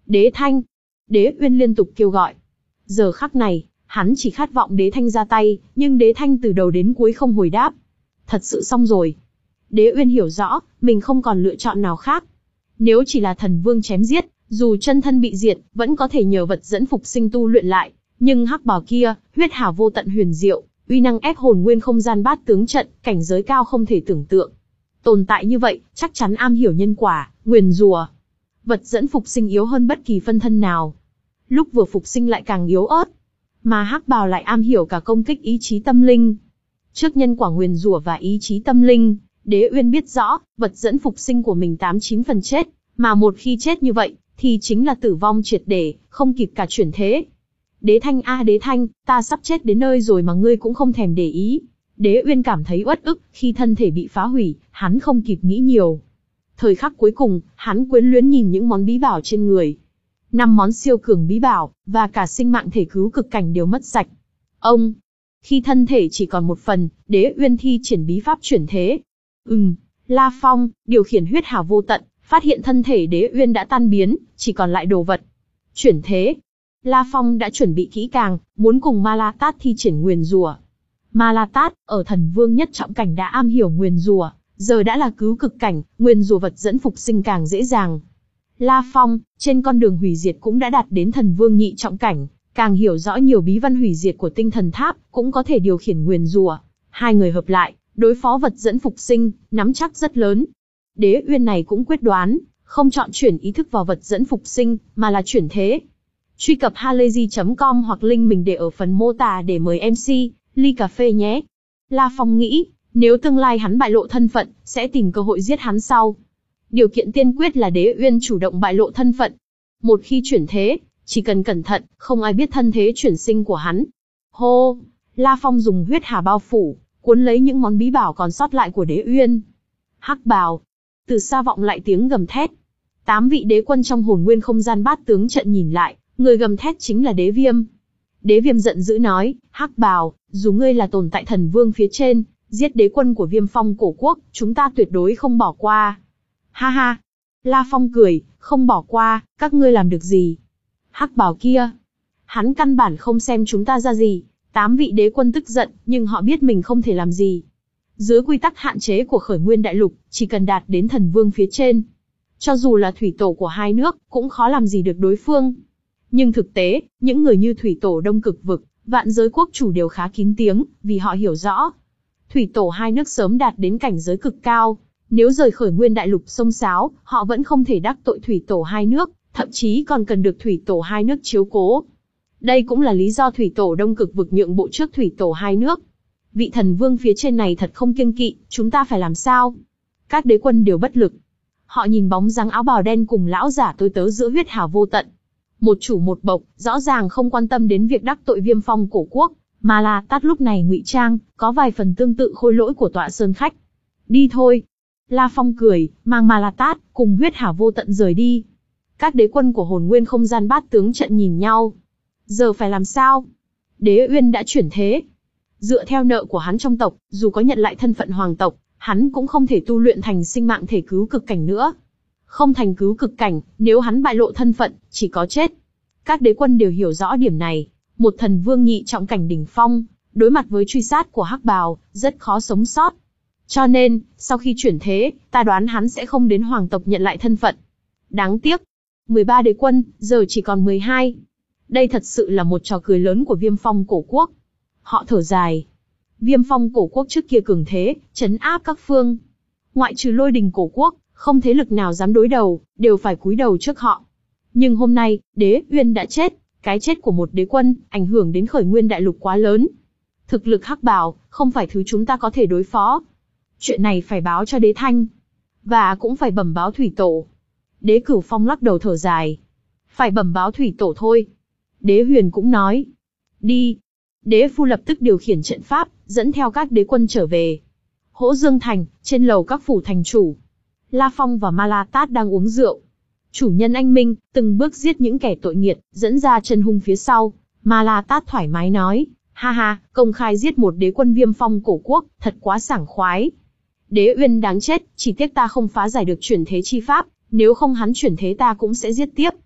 Đế Thanh! Đế Uyên liên tục kêu gọi. Giờ khắc này, hắn chỉ khát vọng Đế Thanh ra tay, nhưng Đế Thanh từ đầu đến cuối không hồi đáp. Thật sự xong rồi. Đế Uyên hiểu rõ, mình không còn lựa chọn nào khác. Nếu chỉ là thần vương chém giết, dù chân thân bị diệt, vẫn có thể nhờ vật dẫn phục sinh tu luyện lại. Nhưng hắc bào kia, huyết hà vô tận huyền diệu, uy năng ép hồn nguyên không gian bát tướng trận, cảnh giới cao không thể tưởng tượng. Tồn tại như vậy, chắc chắn am hiểu nhân quả, nguyền rủa. Vật dẫn phục sinh yếu hơn bất kỳ phân thân nào. Lúc vừa phục sinh lại càng yếu ớt. Mà hắc bào lại am hiểu cả công kích ý chí tâm linh. Trước nhân quả nguyền rủa và ý chí tâm linh, Đế Uyên biết rõ, vật dẫn phục sinh của mình tám chín phần chết, mà một khi chết như vậy, thì chính là tử vong triệt để, không kịp cả chuyển thế. Đế Thanh a Đế Thanh, ta sắp chết đến nơi rồi mà ngươi cũng không thèm để ý. Đế Uyên cảm thấy uất ức, khi thân thể bị phá hủy, hắn không kịp nghĩ nhiều. Thời khắc cuối cùng, hắn quyến luyến nhìn những món bí bảo trên người. Năm món siêu cường bí bảo, và cả sinh mạng thể cứu cực cảnh đều mất sạch. Ông! Khi thân thể chỉ còn một phần, Đế Uyên thi triển bí pháp chuyển thế. Ừm, La Phong, điều khiển huyết hà vô tận, phát hiện thân thể Đế Uyên đã tan biến, chỉ còn lại đồ vật. Chuyển thế. La Phong đã chuẩn bị kỹ càng, muốn cùng Ma La Tát thi triển nguyền rủa. Ma La Tát, ở thần vương nhất trọng cảnh đã am hiểu nguyền rủa, giờ đã là cứu cực cảnh, nguyền rủa vật dẫn phục sinh càng dễ dàng. La Phong, trên con đường hủy diệt cũng đã đạt đến thần vương nhị trọng cảnh, càng hiểu rõ nhiều bí văn hủy diệt của tinh thần tháp, cũng có thể điều khiển nguyền rủa. Hai người hợp lại, đối phó vật dẫn phục sinh, nắm chắc rất lớn. Đế Uyên này cũng quyết đoán, không chọn chuyển ý thức vào vật dẫn phục sinh, mà là chuyển thế. Truy cập halayzi chấm com hoặc link mình để ở phần mô tả để mời em xê, ly cà phê nhé. La Phong nghĩ, nếu tương lai hắn bại lộ thân phận, sẽ tìm cơ hội giết hắn sau. Điều kiện tiên quyết là Đế Uyên chủ động bại lộ thân phận. Một khi chuyển thế, chỉ cần cẩn thận, không ai biết thân thế chuyển sinh của hắn. Hô! La Phong dùng huyết hà bao phủ, cuốn lấy những món bí bảo còn sót lại của Đế Uyên. Hắc bào! Từ xa vọng lại tiếng gầm thét. Tám vị đế quân trong hồn nguyên không gian bát tướng trận nhìn lại, người gầm thét chính là Đế Viêm. Đế Viêm giận dữ nói, hắc bào, dù ngươi là tồn tại thần vương phía trên, giết đế quân của Viêm Phong cổ quốc, chúng ta tuyệt đối không bỏ qua. Ha ha! La Phong cười, không bỏ qua, các ngươi làm được gì? Hắc bào kia! Hắn căn bản không xem chúng ta ra gì. Tám vị đế quân tức giận, nhưng họ biết mình không thể làm gì. Dưới quy tắc hạn chế của khởi nguyên đại lục, chỉ cần đạt đến thần vương phía trên, cho dù là thủy tổ của hai nước, cũng khó làm gì được đối phương. Nhưng thực tế, những người như thủy tổ Đông Cực Vực, Vạn Giới Quốc chủ đều khá kín tiếng, vì họ hiểu rõ. Thủy tổ hai nước sớm đạt đến cảnh giới cực cao, nếu rời khởi nguyên đại lục xông xáo, họ vẫn không thể đắc tội thủy tổ hai nước, thậm chí còn cần được thủy tổ hai nước chiếu cố. Đây cũng là lý do thủy tổ Đông Cực Vực nhượng bộ trước thủy tổ hai nước. Vị thần vương phía trên này thật không kiêng kỵ, chúng ta phải làm sao? Các đế quân đều bất lực. Họ nhìn bóng dáng áo bào đen cùng lão giả tôi tớ giữa huyết hà vô tận. Một chủ một bộc, rõ ràng không quan tâm đến việc đắc tội Viêm Phong cổ quốc, mà là Tát lúc này ngụy trang, có vài phần tương tự khôi lỗi của tọa sơn khách. Đi thôi. La Phong cười, mang Ma La Tát cùng huyết hà vô tận rời đi. Các đế quân của hồn nguyên không gian bát tướng trận nhìn nhau. Giờ phải làm sao? Đế Uyên đã chuyển thế. Dựa theo nợ của hắn trong tộc, dù có nhận lại thân phận hoàng tộc, hắn cũng không thể tu luyện thành sinh mạng thể cứu cực cảnh nữa. Không thành cứu cực cảnh, nếu hắn bại lộ thân phận, chỉ có chết. Các đế quân đều hiểu rõ điểm này. Một thần vương nhị trọng cảnh đỉnh phong, đối mặt với truy sát của hắc bào, rất khó sống sót. Cho nên, sau khi chuyển thế, ta đoán hắn sẽ không đến hoàng tộc nhận lại thân phận. Đáng tiếc, mười ba đế quân, giờ chỉ còn mười hai. Đây thật sự là một trò cười lớn của Viêm Phong cổ quốc. Họ thở dài. Viêm Phong cổ quốc trước kia cường thế, trấn áp các phương. Ngoại trừ Lôi Đình cổ quốc, không thế lực nào dám đối đầu, đều phải cúi đầu trước họ. Nhưng hôm nay, Đế Uyên đã chết, cái chết của một đế quân, ảnh hưởng đến khởi nguyên đại lục quá lớn. Thực lực hắc bào, không phải thứ chúng ta có thể đối phó. Chuyện này phải báo cho Đế Thanh. Và cũng phải bẩm báo thủy tổ. Đế Cửu Phong lắc đầu thở dài. Phải bẩm báo thủy tổ thôi. Đế Huyền cũng nói. Đi. Đế Phu lập tức điều khiển trận pháp, dẫn theo các đế quân trở về. Hỗ Dương Thành, trên lầu các phủ thành chủ. La Phong và Ma La Tát đang uống rượu. Chủ nhân anh minh, từng bước giết những kẻ tội nghiệt, dẫn ra chân hung phía sau. Ma La Tát thoải mái nói, ha ha, công khai giết một đế quân Viêm Phong cổ quốc, thật quá sảng khoái. Đế Uyên đáng chết, chỉ tiếc ta không phá giải được chuyển thế chi pháp, nếu không hắn chuyển thế ta cũng sẽ giết tiếp.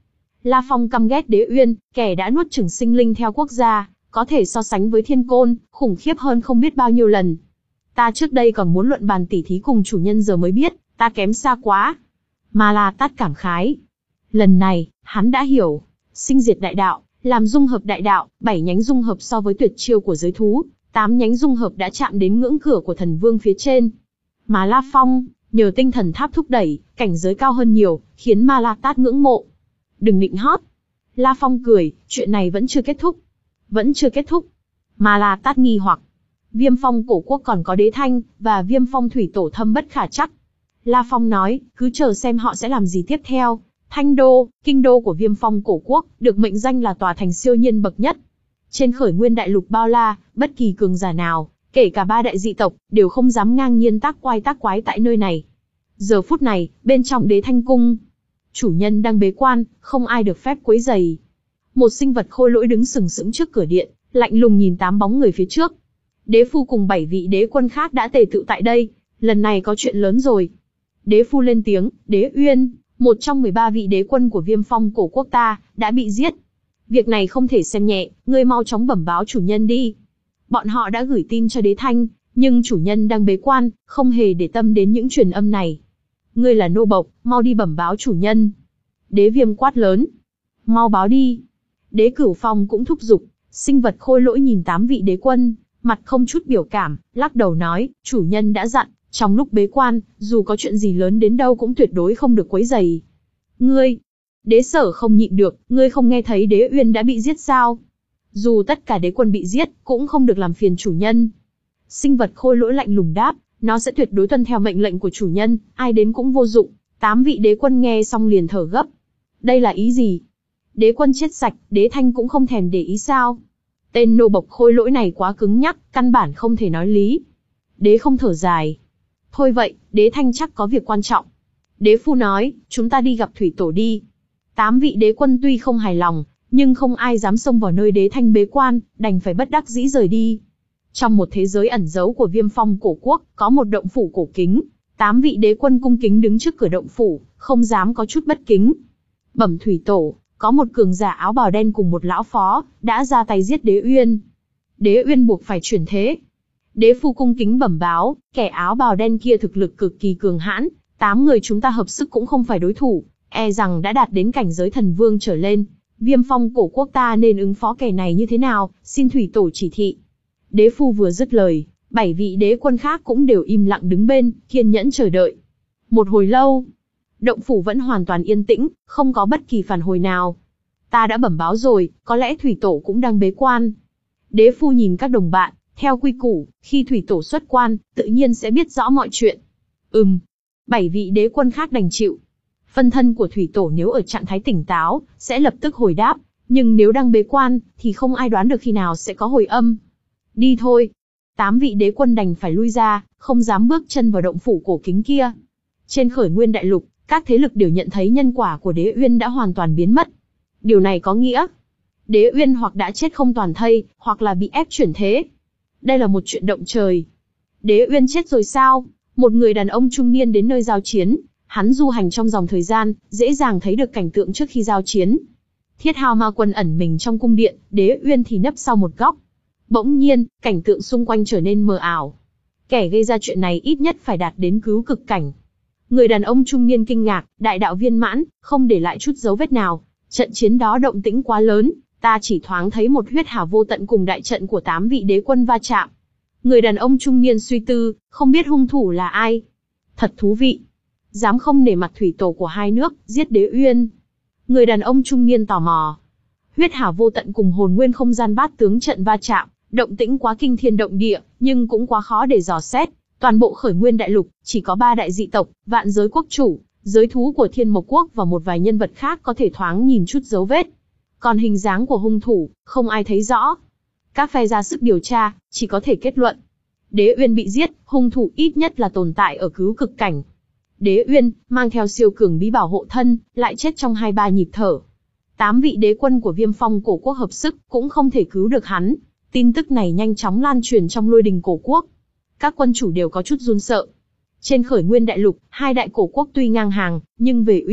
La Phong căm ghét Đế Uyên, kẻ đã nuốt chửng sinh linh theo quốc gia, có thể so sánh với Thiên Côn, khủng khiếp hơn không biết bao nhiêu lần. Ta trước đây còn muốn luận bàn tỉ thí cùng chủ nhân giờ mới biết, ta kém xa quá. Ma La Tát cảm khái. Lần này, hắn đã hiểu, sinh diệt đại đạo, làm dung hợp đại đạo, bảy nhánh dung hợp so với tuyệt chiêu của giới thú, tám nhánh dung hợp đã chạm đến ngưỡng cửa của thần vương phía trên. Mà La Phong, nhờ tinh thần tháp thúc đẩy, cảnh giới cao hơn nhiều, khiến Ma La Tát ngưỡng mộ. Đừng nịnh hót. La Phong cười, chuyện này vẫn chưa kết thúc. Vẫn chưa kết thúc. Ma La Tát nghi hoặc. Viêm Phong cổ quốc còn có Đế Thanh, và Viêm Phong thủy tổ thâm bất khả trắc. La Phong nói, cứ chờ xem họ sẽ làm gì tiếp theo. Thanh đô, kinh đô của Viêm Phong cổ quốc, được mệnh danh là tòa thành siêu nhiên bậc nhất. Trên khởi nguyên đại lục bao la, bất kỳ cường giả nào, kể cả ba đại dị tộc, đều không dám ngang nhiên tác quái tác quái tại nơi này. Giờ phút này, bên trong Đế Thanh cung, chủ nhân đang bế quan, không ai được phép quấy rầy. Một sinh vật khôi lỗi đứng sừng sững trước cửa điện, lạnh lùng nhìn tám bóng người phía trước. Đế phu cùng bảy vị đế quân khác đã tề tựu tại đây, lần này có chuyện lớn rồi. Đế phu lên tiếng, Đế Uyên, một trong mười ba vị đế quân của Viêm Phong cổ quốc ta, đã bị giết. Việc này không thể xem nhẹ, ngươi mau chóng bẩm báo chủ nhân đi. Bọn họ đã gửi tin cho Đế Thanh, nhưng chủ nhân đang bế quan, không hề để tâm đến những truyền âm này. Ngươi là nô bộc, mau đi bẩm báo chủ nhân. Đế Viêm quát lớn. Mau báo đi. Đế Cửu Phong cũng thúc giục, sinh vật khôi lỗi nhìn tám vị đế quân, mặt không chút biểu cảm, lắc đầu nói, chủ nhân đã dặn, trong lúc bế quan, dù có chuyện gì lớn đến đâu cũng tuyệt đối không được quấy rầy. Ngươi, Đế Sở không nhịn được, ngươi không nghe thấy Đế Uyên đã bị giết sao? Dù tất cả đế quân bị giết, cũng không được làm phiền chủ nhân. Sinh vật khôi lỗi lạnh lùng đáp, nó sẽ tuyệt đối tuân theo mệnh lệnh của chủ nhân, ai đến cũng vô dụng. Tám vị đế quân nghe xong liền thở gấp. Đây là ý gì? Đế quân chết sạch, Đế Thanh cũng không thèm để ý sao? Tên nô bộc khôi lỗi này quá cứng nhắc, căn bản không thể nói lý. Đế không thở dài. Thôi vậy, Đế Thanh chắc có việc quan trọng. Đế phu nói, chúng ta đi gặp thủy tổ đi. Tám vị đế quân tuy không hài lòng, nhưng không ai dám xông vào nơi Đế Thanh bế quan, đành phải bất đắc dĩ rời đi. Trong một thế giới ẩn giấu của Viêm Phong cổ quốc, có một động phủ cổ kính. Tám vị đế quân cung kính đứng trước cửa động phủ, không dám có chút bất kính. Bẩm thủy tổ, có một cường giả áo bào đen cùng một lão phó, đã ra tay giết Đế Uyên. Đế Uyên buộc phải chuyển thế. Đế phu cung kính bẩm báo, kẻ áo bào đen kia thực lực cực kỳ cường hãn, tám người chúng ta hợp sức cũng không phải đối thủ, e rằng đã đạt đến cảnh giới thần vương trở lên. Viêm Phong cổ quốc ta nên ứng phó kẻ này như thế nào, xin thủy tổ chỉ thị. Đế phu vừa dứt lời, bảy vị đế quân khác cũng đều im lặng đứng bên, kiên nhẫn chờ đợi. Một hồi lâu, động phủ vẫn hoàn toàn yên tĩnh, không có bất kỳ phản hồi nào. Ta đã bẩm báo rồi, có lẽ thủy tổ cũng đang bế quan. Đế phu nhìn các đồng bạn, theo quy củ, khi thủy tổ xuất quan, tự nhiên sẽ biết rõ mọi chuyện. Ừm, bảy vị đế quân khác đành chịu. Phân thân của thủy tổ nếu ở trạng thái tỉnh táo, sẽ lập tức hồi đáp, nhưng nếu đang bế quan, thì không ai đoán được khi nào sẽ có hồi âm. Đi thôi. Tám vị đế quân đành phải lui ra, không dám bước chân vào động phủ cổ kính kia. Trên khởi nguyên đại lục, các thế lực đều nhận thấy nhân quả của Đế Uyên đã hoàn toàn biến mất. Điều này có nghĩa, Đế Uyên hoặc đã chết không toàn thây, hoặc là bị ép chuyển thế. Đây là một chuyện động trời. Đế Uyên chết rồi sao? Một người đàn ông trung niên đến nơi giao chiến, hắn du hành trong dòng thời gian, dễ dàng thấy được cảnh tượng trước khi giao chiến. Thiết Hào Ma Quân ẩn mình trong cung điện, Đế Uyên thì nấp sau một góc. Bỗng nhiên, cảnh tượng xung quanh trở nên mờ ảo. Kẻ gây ra chuyện này ít nhất phải đạt đến cứu cực cảnh. Người đàn ông trung niên kinh ngạc, đại đạo viên mãn, không để lại chút dấu vết nào. Trận chiến đó động tĩnh quá lớn, ta chỉ thoáng thấy một huyết hà vô tận cùng đại trận của tám vị đế quân va chạm. Người đàn ông trung niên suy tư, không biết hung thủ là ai. Thật thú vị. Dám không nể mặt thủy tổ của hai nước, giết Đế Uyên. Người đàn ông trung niên tò mò. Huyết hà vô tận cùng hồn nguyên không gian bát tướng trận va chạm, động tĩnh quá kinh thiên động địa, nhưng cũng quá khó để dò xét. Toàn bộ khởi nguyên đại lục, chỉ có ba đại dị tộc, vạn giới quốc chủ, giới thú của Thiên Mộc Quốc và một vài nhân vật khác có thể thoáng nhìn chút dấu vết. Còn hình dáng của hung thủ, không ai thấy rõ. Các phe ra sức điều tra, chỉ có thể kết luận. Đế Uyên bị giết, hung thủ ít nhất là tồn tại ở cứu cực cảnh. Đế Uyên, mang theo siêu cường bí bảo hộ thân, lại chết trong hai ba nhịp thở. Tám vị đế quân của Viêm Phong cổ quốc hợp sức, cũng không thể cứu được hắn. Tin tức này nhanh chóng lan truyền trong Lôi Đình cổ quốc. Các quân chủ đều có chút run sợ. Trên khởi nguyên đại lục, hai đại cổ quốc tuy ngang hàng, nhưng về uy lực,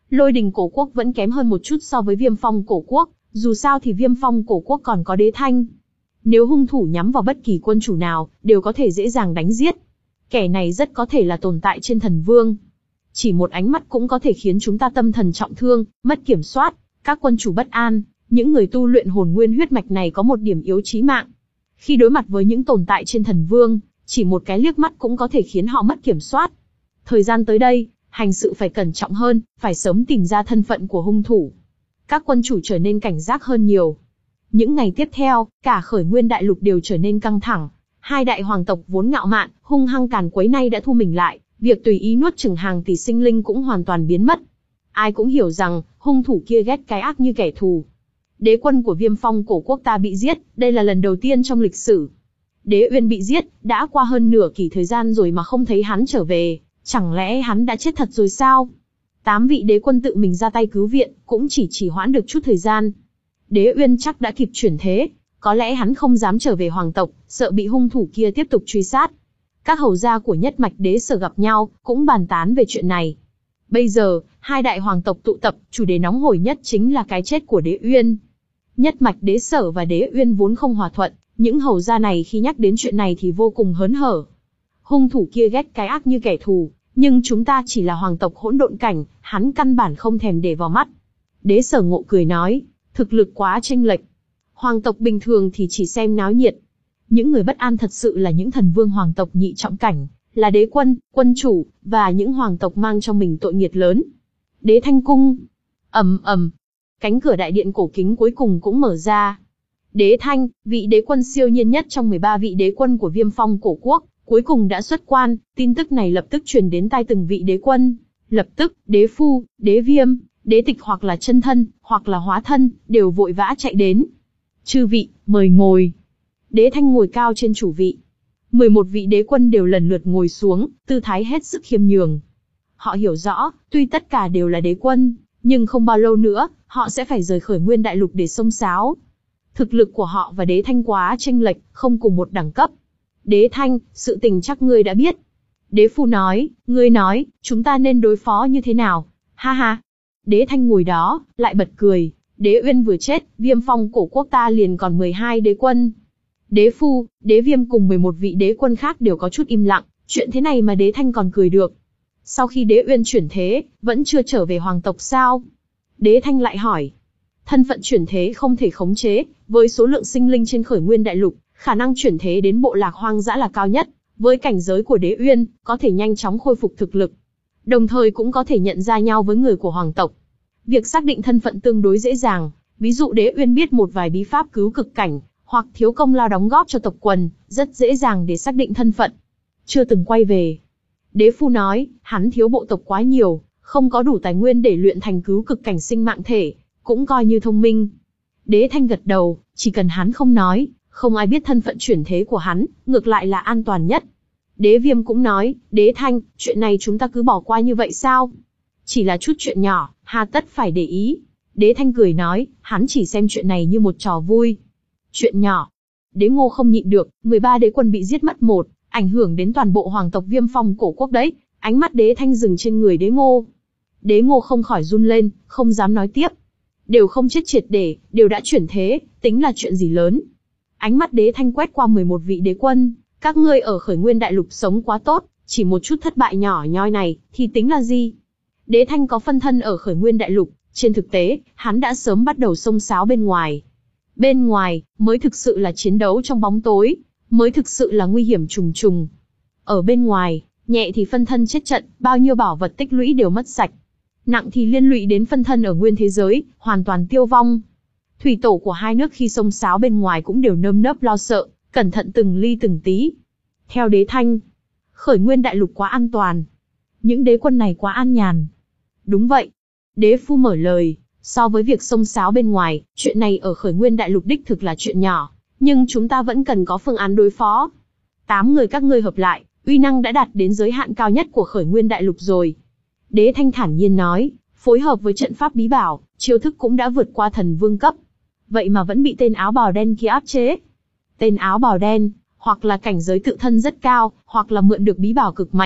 Lôi Đình Cổ Quốc vẫn kém hơn một chút so với Viêm Phong Cổ Quốc, dù sao thì Viêm Phong Cổ Quốc còn có Đế Thanh. Nếu hung thủ nhắm vào bất kỳ quân chủ nào, đều có thể dễ dàng đánh giết. Kẻ này rất có thể là tồn tại trên thần vương. Chỉ một ánh mắt cũng có thể khiến chúng ta tâm thần trọng thương, mất kiểm soát, các quân chủ bất an. Những người tu luyện hồn nguyên huyết mạch này có một điểm yếu chí mạng. Khi đối mặt với những tồn tại trên thần vương, chỉ một cái liếc mắt cũng có thể khiến họ mất kiểm soát. Thời gian tới đây, hành sự phải cẩn trọng hơn, phải sớm tìm ra thân phận của hung thủ. Các quân chủ trở nên cảnh giác hơn nhiều. Những ngày tiếp theo, cả khởi nguyên đại lục đều trở nên căng thẳng. Hai đại hoàng tộc vốn ngạo mạn, hung hăng càn quấy nay đã thu mình lại, việc tùy ý nuốt chửng hàng tỷ sinh linh cũng hoàn toàn biến mất. Ai cũng hiểu rằng, hung thủ kia ghét cái ác như kẻ thù. Đế quân của Viêm Phong Cổ Quốc ta bị giết, đây là lần đầu tiên trong lịch sử. Đế Uyên bị giết, đã qua hơn nửa kỷ thời gian rồi mà không thấy hắn trở về, chẳng lẽ hắn đã chết thật rồi sao? Tám vị đế quân tự mình ra tay cứu viện, cũng chỉ trì hoãn được chút thời gian. Đế Uyên chắc đã kịp chuyển thế, có lẽ hắn không dám trở về hoàng tộc, sợ bị hung thủ kia tiếp tục truy sát. Các hầu gia của nhất mạch đế sở gặp nhau, cũng bàn tán về chuyện này. Bây giờ, hai đại hoàng tộc tụ tập, chủ đề nóng hổi nhất chính là cái chết của Đế Uyên. Nhất mạch đế sở và Đế Uyên vốn không hòa thuận, những hầu gia này khi nhắc đến chuyện này thì vô cùng hớn hở. Hung thủ kia ghét cái ác như kẻ thù, nhưng chúng ta chỉ là hoàng tộc hỗn độn cảnh, hắn căn bản không thèm để vào mắt. Đế sở ngộ cười nói, thực lực quá chênh lệch. Hoàng tộc bình thường thì chỉ xem náo nhiệt. Những người bất an thật sự là những thần vương hoàng tộc nhị trọng cảnh, là đế quân, quân chủ, và những hoàng tộc mang trong mình tội nghiệt lớn. Đế Thanh Cung. Ầm ầm. Cánh cửa đại điện cổ kính cuối cùng cũng mở ra. Đế Thanh, vị đế quân siêu nhiên nhất trong mười ba vị đế quân của Viêm Phong Cổ Quốc, cuối cùng đã xuất quan. Tin tức này lập tức truyền đến tai từng vị đế quân. Lập tức, đế phu, đế viêm, đế tịch hoặc là chân thân, hoặc là hóa thân, đều vội vã chạy đến. Chư vị, mời ngồi. Đế Thanh ngồi cao trên chủ vị. mười một vị đế quân đều lần lượt ngồi xuống, tư thái hết sức khiêm nhường. Họ hiểu rõ, tuy tất cả đều là đế quân, nhưng không bao lâu nữa, họ sẽ phải rời khởi nguyên đại lục để xông xáo. Thực lực của họ và Đế Thanh quá chênh lệch, không cùng một đẳng cấp. Đế Thanh, sự tình chắc ngươi đã biết. Đế Phu nói, ngươi nói, chúng ta nên đối phó như thế nào? Ha ha. Đế Thanh ngồi đó, lại bật cười. Đế Uyên vừa chết, Viêm Phong Cổ Quốc ta liền còn mười hai đế quân. Đế Phu, Đế Viêm cùng mười một vị đế quân khác đều có chút im lặng, chuyện thế này mà Đế Thanh còn cười được. Sau khi Đế Uyên chuyển thế, vẫn chưa trở về hoàng tộc sao? Đế Thanh lại hỏi. Thân phận chuyển thế không thể khống chế, với số lượng sinh linh trên khởi nguyên đại lục, khả năng chuyển thế đến bộ lạc hoang dã là cao nhất. Với cảnh giới của Đế Uyên, có thể nhanh chóng khôi phục thực lực. Đồng thời cũng có thể nhận ra nhau với người của hoàng tộc. Việc xác định thân phận tương đối dễ dàng, ví dụ Đế Uyên biết một vài bí pháp cứu cực cảnh, hoặc thiếu công lao đóng góp cho tộc quần, rất dễ dàng để xác định thân phận. Chưa từng quay về. Đế Phu nói, hắn thiếu bộ tộc quá nhiều, không có đủ tài nguyên để luyện thành cứu cực cảnh sinh mạng thể, cũng coi như thông minh. Đế Thanh gật đầu, chỉ cần hắn không nói, không ai biết thân phận chuyển thế của hắn, ngược lại là an toàn nhất. Đế Viêm cũng nói, Đế Thanh, chuyện này chúng ta cứ bỏ qua như vậy sao? Chỉ là chút chuyện nhỏ, hà tất phải để ý. Đế Thanh cười nói, hắn chỉ xem chuyện này như một trò vui. Chuyện nhỏ. Đế Ngô không nhịn được, mười ba đế quân bị giết mất một, ảnh hưởng đến toàn bộ hoàng tộc Viêm Phong Cổ Quốc đấy. Ánh mắt Đế Thanh dừng trên người Đế Ngô. Đế Ngô không khỏi run lên, không dám nói tiếp. Đều không chết triệt để, đều đã chuyển thế, tính là chuyện gì lớn. Ánh mắt Đế Thanh quét qua mười một vị đế quân, các ngươi ở khởi nguyên đại lục sống quá tốt, chỉ một chút thất bại nhỏ nhoi này, thì tính là gì? Đế Thanh có phân thân ở khởi nguyên đại lục, trên thực tế, hắn đã sớm bắt đầu xông xáo bên ngoài. Bên ngoài, mới thực sự là chiến đấu trong bóng tối, mới thực sự là nguy hiểm trùng trùng. Ở bên ngoài, nhẹ thì phân thân chết trận, bao nhiêu bảo vật tích lũy đều mất sạch. Nặng thì liên lụy đến phân thân ở nguyên thế giới, hoàn toàn tiêu vong. Thủy tổ của hai nước khi xông xáo bên ngoài cũng đều nơm nớp lo sợ, cẩn thận từng ly từng tí. Theo Đế Thanh, khởi nguyên đại lục quá an toàn. Những đế quân này quá an nhàn. Đúng vậy. Đế Phu mở lời, so với việc xông xáo bên ngoài, chuyện này ở khởi nguyên đại lục đích thực là chuyện nhỏ, nhưng chúng ta vẫn cần có phương án đối phó. Tám người các ngươi hợp lại, uy năng đã đạt đến giới hạn cao nhất của khởi nguyên đại lục rồi. Đế Thanh thản nhiên nói, phối hợp với trận pháp bí bảo, chiêu thức cũng đã vượt qua thần vương cấp. Vậy mà vẫn bị tên áo bào đen kia áp chế. Tên áo bào đen, hoặc là cảnh giới tự thân rất cao, hoặc là mượn được bí bảo cực mạnh,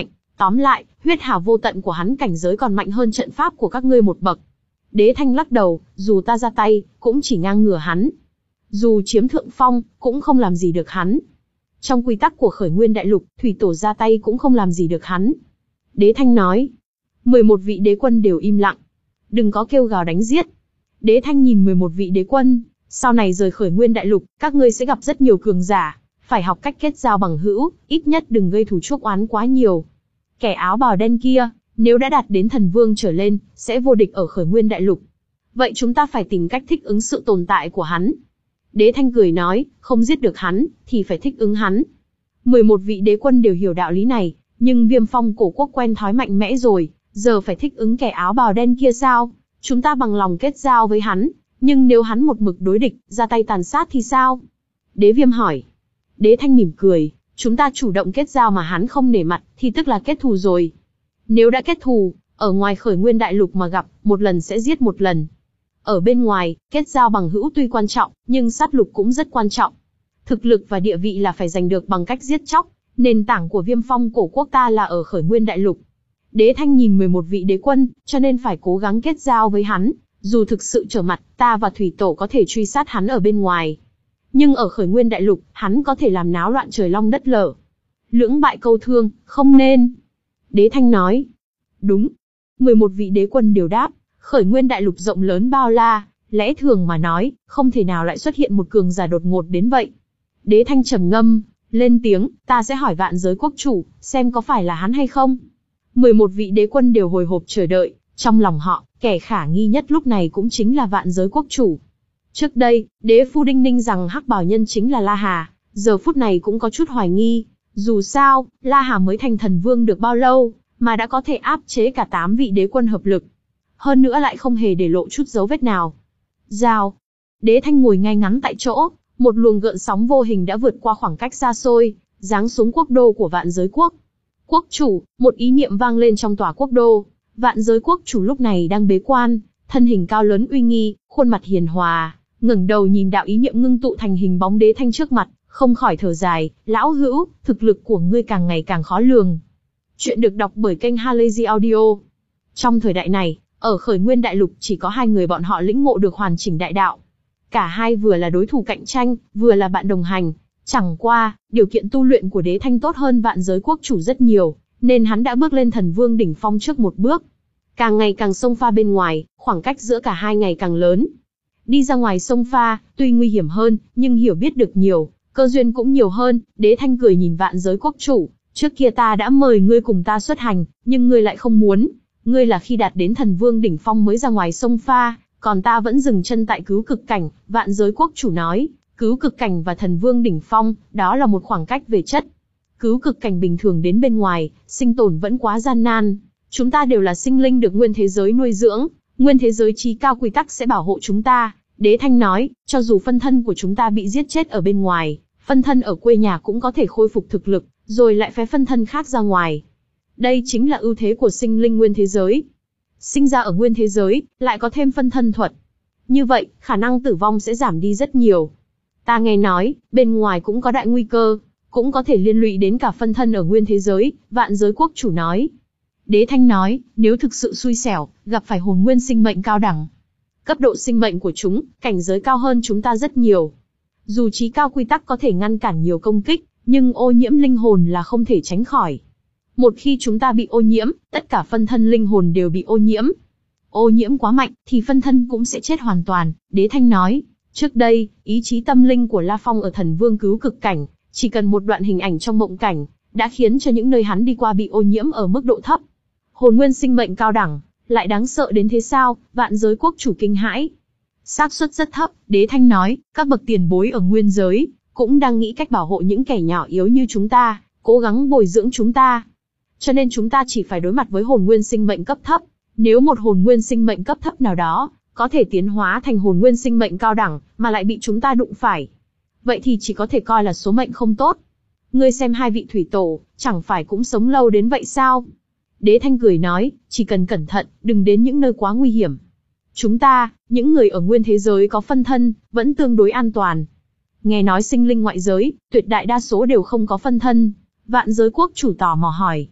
Tóm lại, huyết hào vô tận của hắn cảnh giới còn mạnh hơn trận pháp của các ngươi một bậc. Đế Thanh lắc đầu, dù ta ra tay, cũng chỉ ngang ngửa hắn. Dù chiếm thượng phong, cũng không làm gì được hắn. Trong quy tắc của khởi nguyên đại lục, thủy tổ ra tay cũng không làm gì được hắn. Đế Thanh nói. mười một vị đế quân đều im lặng. Đừng có kêu gào đánh giết. Đế Thanh nhìn mười một vị đế quân. Sau này rời khởi nguyên đại lục, các ngươi sẽ gặp rất nhiều cường giả. Phải học cách kết giao bằng hữu, ít nhất đừng gây thù chuốc oán quá nhiều. Kẻ áo bào đen kia, nếu đã đạt đến thần vương trở lên, sẽ vô địch ở khởi nguyên đại lục. Vậy chúng ta phải tìm cách thích ứng sự tồn tại của hắn. Đế Thanh cười nói, không giết được hắn, thì phải thích ứng hắn. mười một vị đế quân đều hiểu đạo lý này, nhưng Viêm Phong cổ quốc quen thói mạnh mẽ rồi, giờ phải thích ứng kẻ áo bào đen kia sao? Chúng ta bằng lòng kết giao với hắn, nhưng nếu hắn một mực đối địch, ra tay tàn sát thì sao? Đế Viêm hỏi. Đế Thanh mỉm cười, chúng ta chủ động kết giao mà hắn không nể mặt, thì tức là kết thù rồi. Nếu đã kết thù, ở ngoài khởi nguyên đại lục mà gặp, một lần sẽ giết một lần. Ở bên ngoài, kết giao bằng hữu tuy quan trọng, nhưng sát lục cũng rất quan trọng. Thực lực và địa vị là phải giành được bằng cách giết chóc, nền tảng của Viêm Phong cổ quốc ta là ở khởi nguyên đại lục. Đế Thanh nhìn mười một vị đế quân, cho nên phải cố gắng kết giao với hắn, dù thực sự trở mặt, ta và thủy tổ có thể truy sát hắn ở bên ngoài. Nhưng ở khởi nguyên đại lục, hắn có thể làm náo loạn trời long đất lở. Lưỡng bại câu thương, không nên. Đế Thanh nói. Đúng. mười một vị đế quân đều đáp, khởi nguyên đại lục rộng lớn bao la, lẽ thường mà nói, không thể nào lại xuất hiện một cường giả đột ngột đến vậy. Đế Thanh trầm ngâm, lên tiếng, ta sẽ hỏi Vạn Giới Quốc chủ, xem có phải là hắn hay không. mười một vị đế quân đều hồi hộp chờ đợi, trong lòng họ, kẻ khả nghi nhất lúc này cũng chính là Vạn Giới Quốc chủ. Trước đây, đế phu đinh ninh rằng hắc bào nhân chính là La Hà, giờ phút này cũng có chút hoài nghi. Dù sao, La Hà mới thành thần vương được bao lâu, mà đã có thể áp chế cả tám vị đế quân hợp lực. Hơn nữa lại không hề để lộ chút dấu vết nào. Giao. Đế Thanh ngồi ngay ngắn tại chỗ, một luồng gợn sóng vô hình đã vượt qua khoảng cách xa xôi, giáng xuống quốc đô của Vạn Giới Quốc. Quốc chủ, một ý niệm vang lên trong tòa quốc đô. Vạn Giới Quốc chủ lúc này đang bế quan, thân hình cao lớn uy nghi, khuôn mặt hiền hòa, ngẩng đầu nhìn đạo ý niệm ngưng tụ thành hình bóng Đế Thanh trước mặt, không khỏi thở dài, lão hữu, thực lực của ngươi càng ngày càng khó lường. Chuyện được đọc bởi kênh Halazy Audio. Trong thời đại này, ở khởi nguyên đại lục chỉ có hai người bọn họ lĩnh ngộ được hoàn chỉnh đại đạo. Cả hai vừa là đối thủ cạnh tranh, vừa là bạn đồng hành. Chẳng qua, điều kiện tu luyện của Đế Thanh tốt hơn Vạn Giới Quốc chủ rất nhiều, nên hắn đã bước lên thần vương đỉnh phong trước một bước. Càng ngày càng xông pha bên ngoài, khoảng cách giữa cả hai ngày càng lớn. Đi ra ngoài xông pha, tuy nguy hiểm hơn, nhưng hiểu biết được nhiều, cơ duyên cũng nhiều hơn. Đế Thanh cười nhìn Vạn Giới Quốc chủ, trước kia ta đã mời ngươi cùng ta xuất hành, nhưng ngươi lại không muốn. Ngươi là khi đạt đến thần vương đỉnh phong mới ra ngoài xông pha, còn ta vẫn dừng chân tại cứu cực cảnh. Vạn Giới Quốc chủ nói, cứu cực cảnh và thần vương đỉnh phong, đó là một khoảng cách về chất. Cứu cực cảnh bình thường đến bên ngoài, sinh tồn vẫn quá gian nan. Chúng ta đều là sinh linh được nguyên thế giới nuôi dưỡng, nguyên thế giới chí cao quy tắc sẽ bảo hộ chúng ta. Đế Thanh nói, cho dù phân thân của chúng ta bị giết chết ở bên ngoài, phân thân ở quê nhà cũng có thể khôi phục thực lực, rồi lại phái phân thân khác ra ngoài. Đây chính là ưu thế của sinh linh nguyên thế giới. Sinh ra ở nguyên thế giới, lại có thêm phân thân thuật. Như vậy, khả năng tử vong sẽ giảm đi rất nhiều. Ta nghe nói, bên ngoài cũng có đại nguy cơ, cũng có thể liên lụy đến cả phân thân ở nguyên thế giới, Vạn Giới Quốc chủ nói. Đế Thanh nói, nếu thực sự xui xẻo, gặp phải hồn nguyên sinh mệnh cao đẳng. Cấp độ sinh mệnh của chúng, cảnh giới cao hơn chúng ta rất nhiều. Dù chí cao quy tắc có thể ngăn cản nhiều công kích, nhưng ô nhiễm linh hồn là không thể tránh khỏi. Một khi chúng ta bị ô nhiễm, tất cả phân thân linh hồn đều bị ô nhiễm. Ô nhiễm quá mạnh, thì phân thân cũng sẽ chết hoàn toàn, Đế Thanh nói. Trước đây, ý chí tâm linh của La Phong ở thần vương cứu cực cảnh, chỉ cần một đoạn hình ảnh trong mộng cảnh, đã khiến cho những nơi hắn đi qua bị ô nhiễm ở mức độ thấp. Hồn nguyên sinh mệnh cao đẳng, lại đáng sợ đến thế sao? Vạn Giới Quốc chủ kinh hãi. Xác suất rất thấp, Đế Thanh nói, các bậc tiền bối ở nguyên giới, cũng đang nghĩ cách bảo hộ những kẻ nhỏ yếu như chúng ta, cố gắng bồi dưỡng chúng ta. Cho nên chúng ta chỉ phải đối mặt với hồn nguyên sinh mệnh cấp thấp. Nếu một hồn nguyên sinh mệnh cấp thấp nào đó, có thể tiến hóa thành hồn nguyên sinh mệnh cao đẳng, mà lại bị chúng ta đụng phải, vậy thì chỉ có thể coi là số mệnh không tốt. Ngươi xem hai vị thủy tổ, chẳng phải cũng sống lâu đến vậy sao? Đế Thanh cười nói, chỉ cần cẩn thận, đừng đến những nơi quá nguy hiểm. Chúng ta, những người ở nguyên thế giới có phân thân, vẫn tương đối an toàn. Nghe nói sinh linh ngoại giới, tuyệt đại đa số đều không có phân thân. Vạn Giới Quốc chủ tò mò hỏi.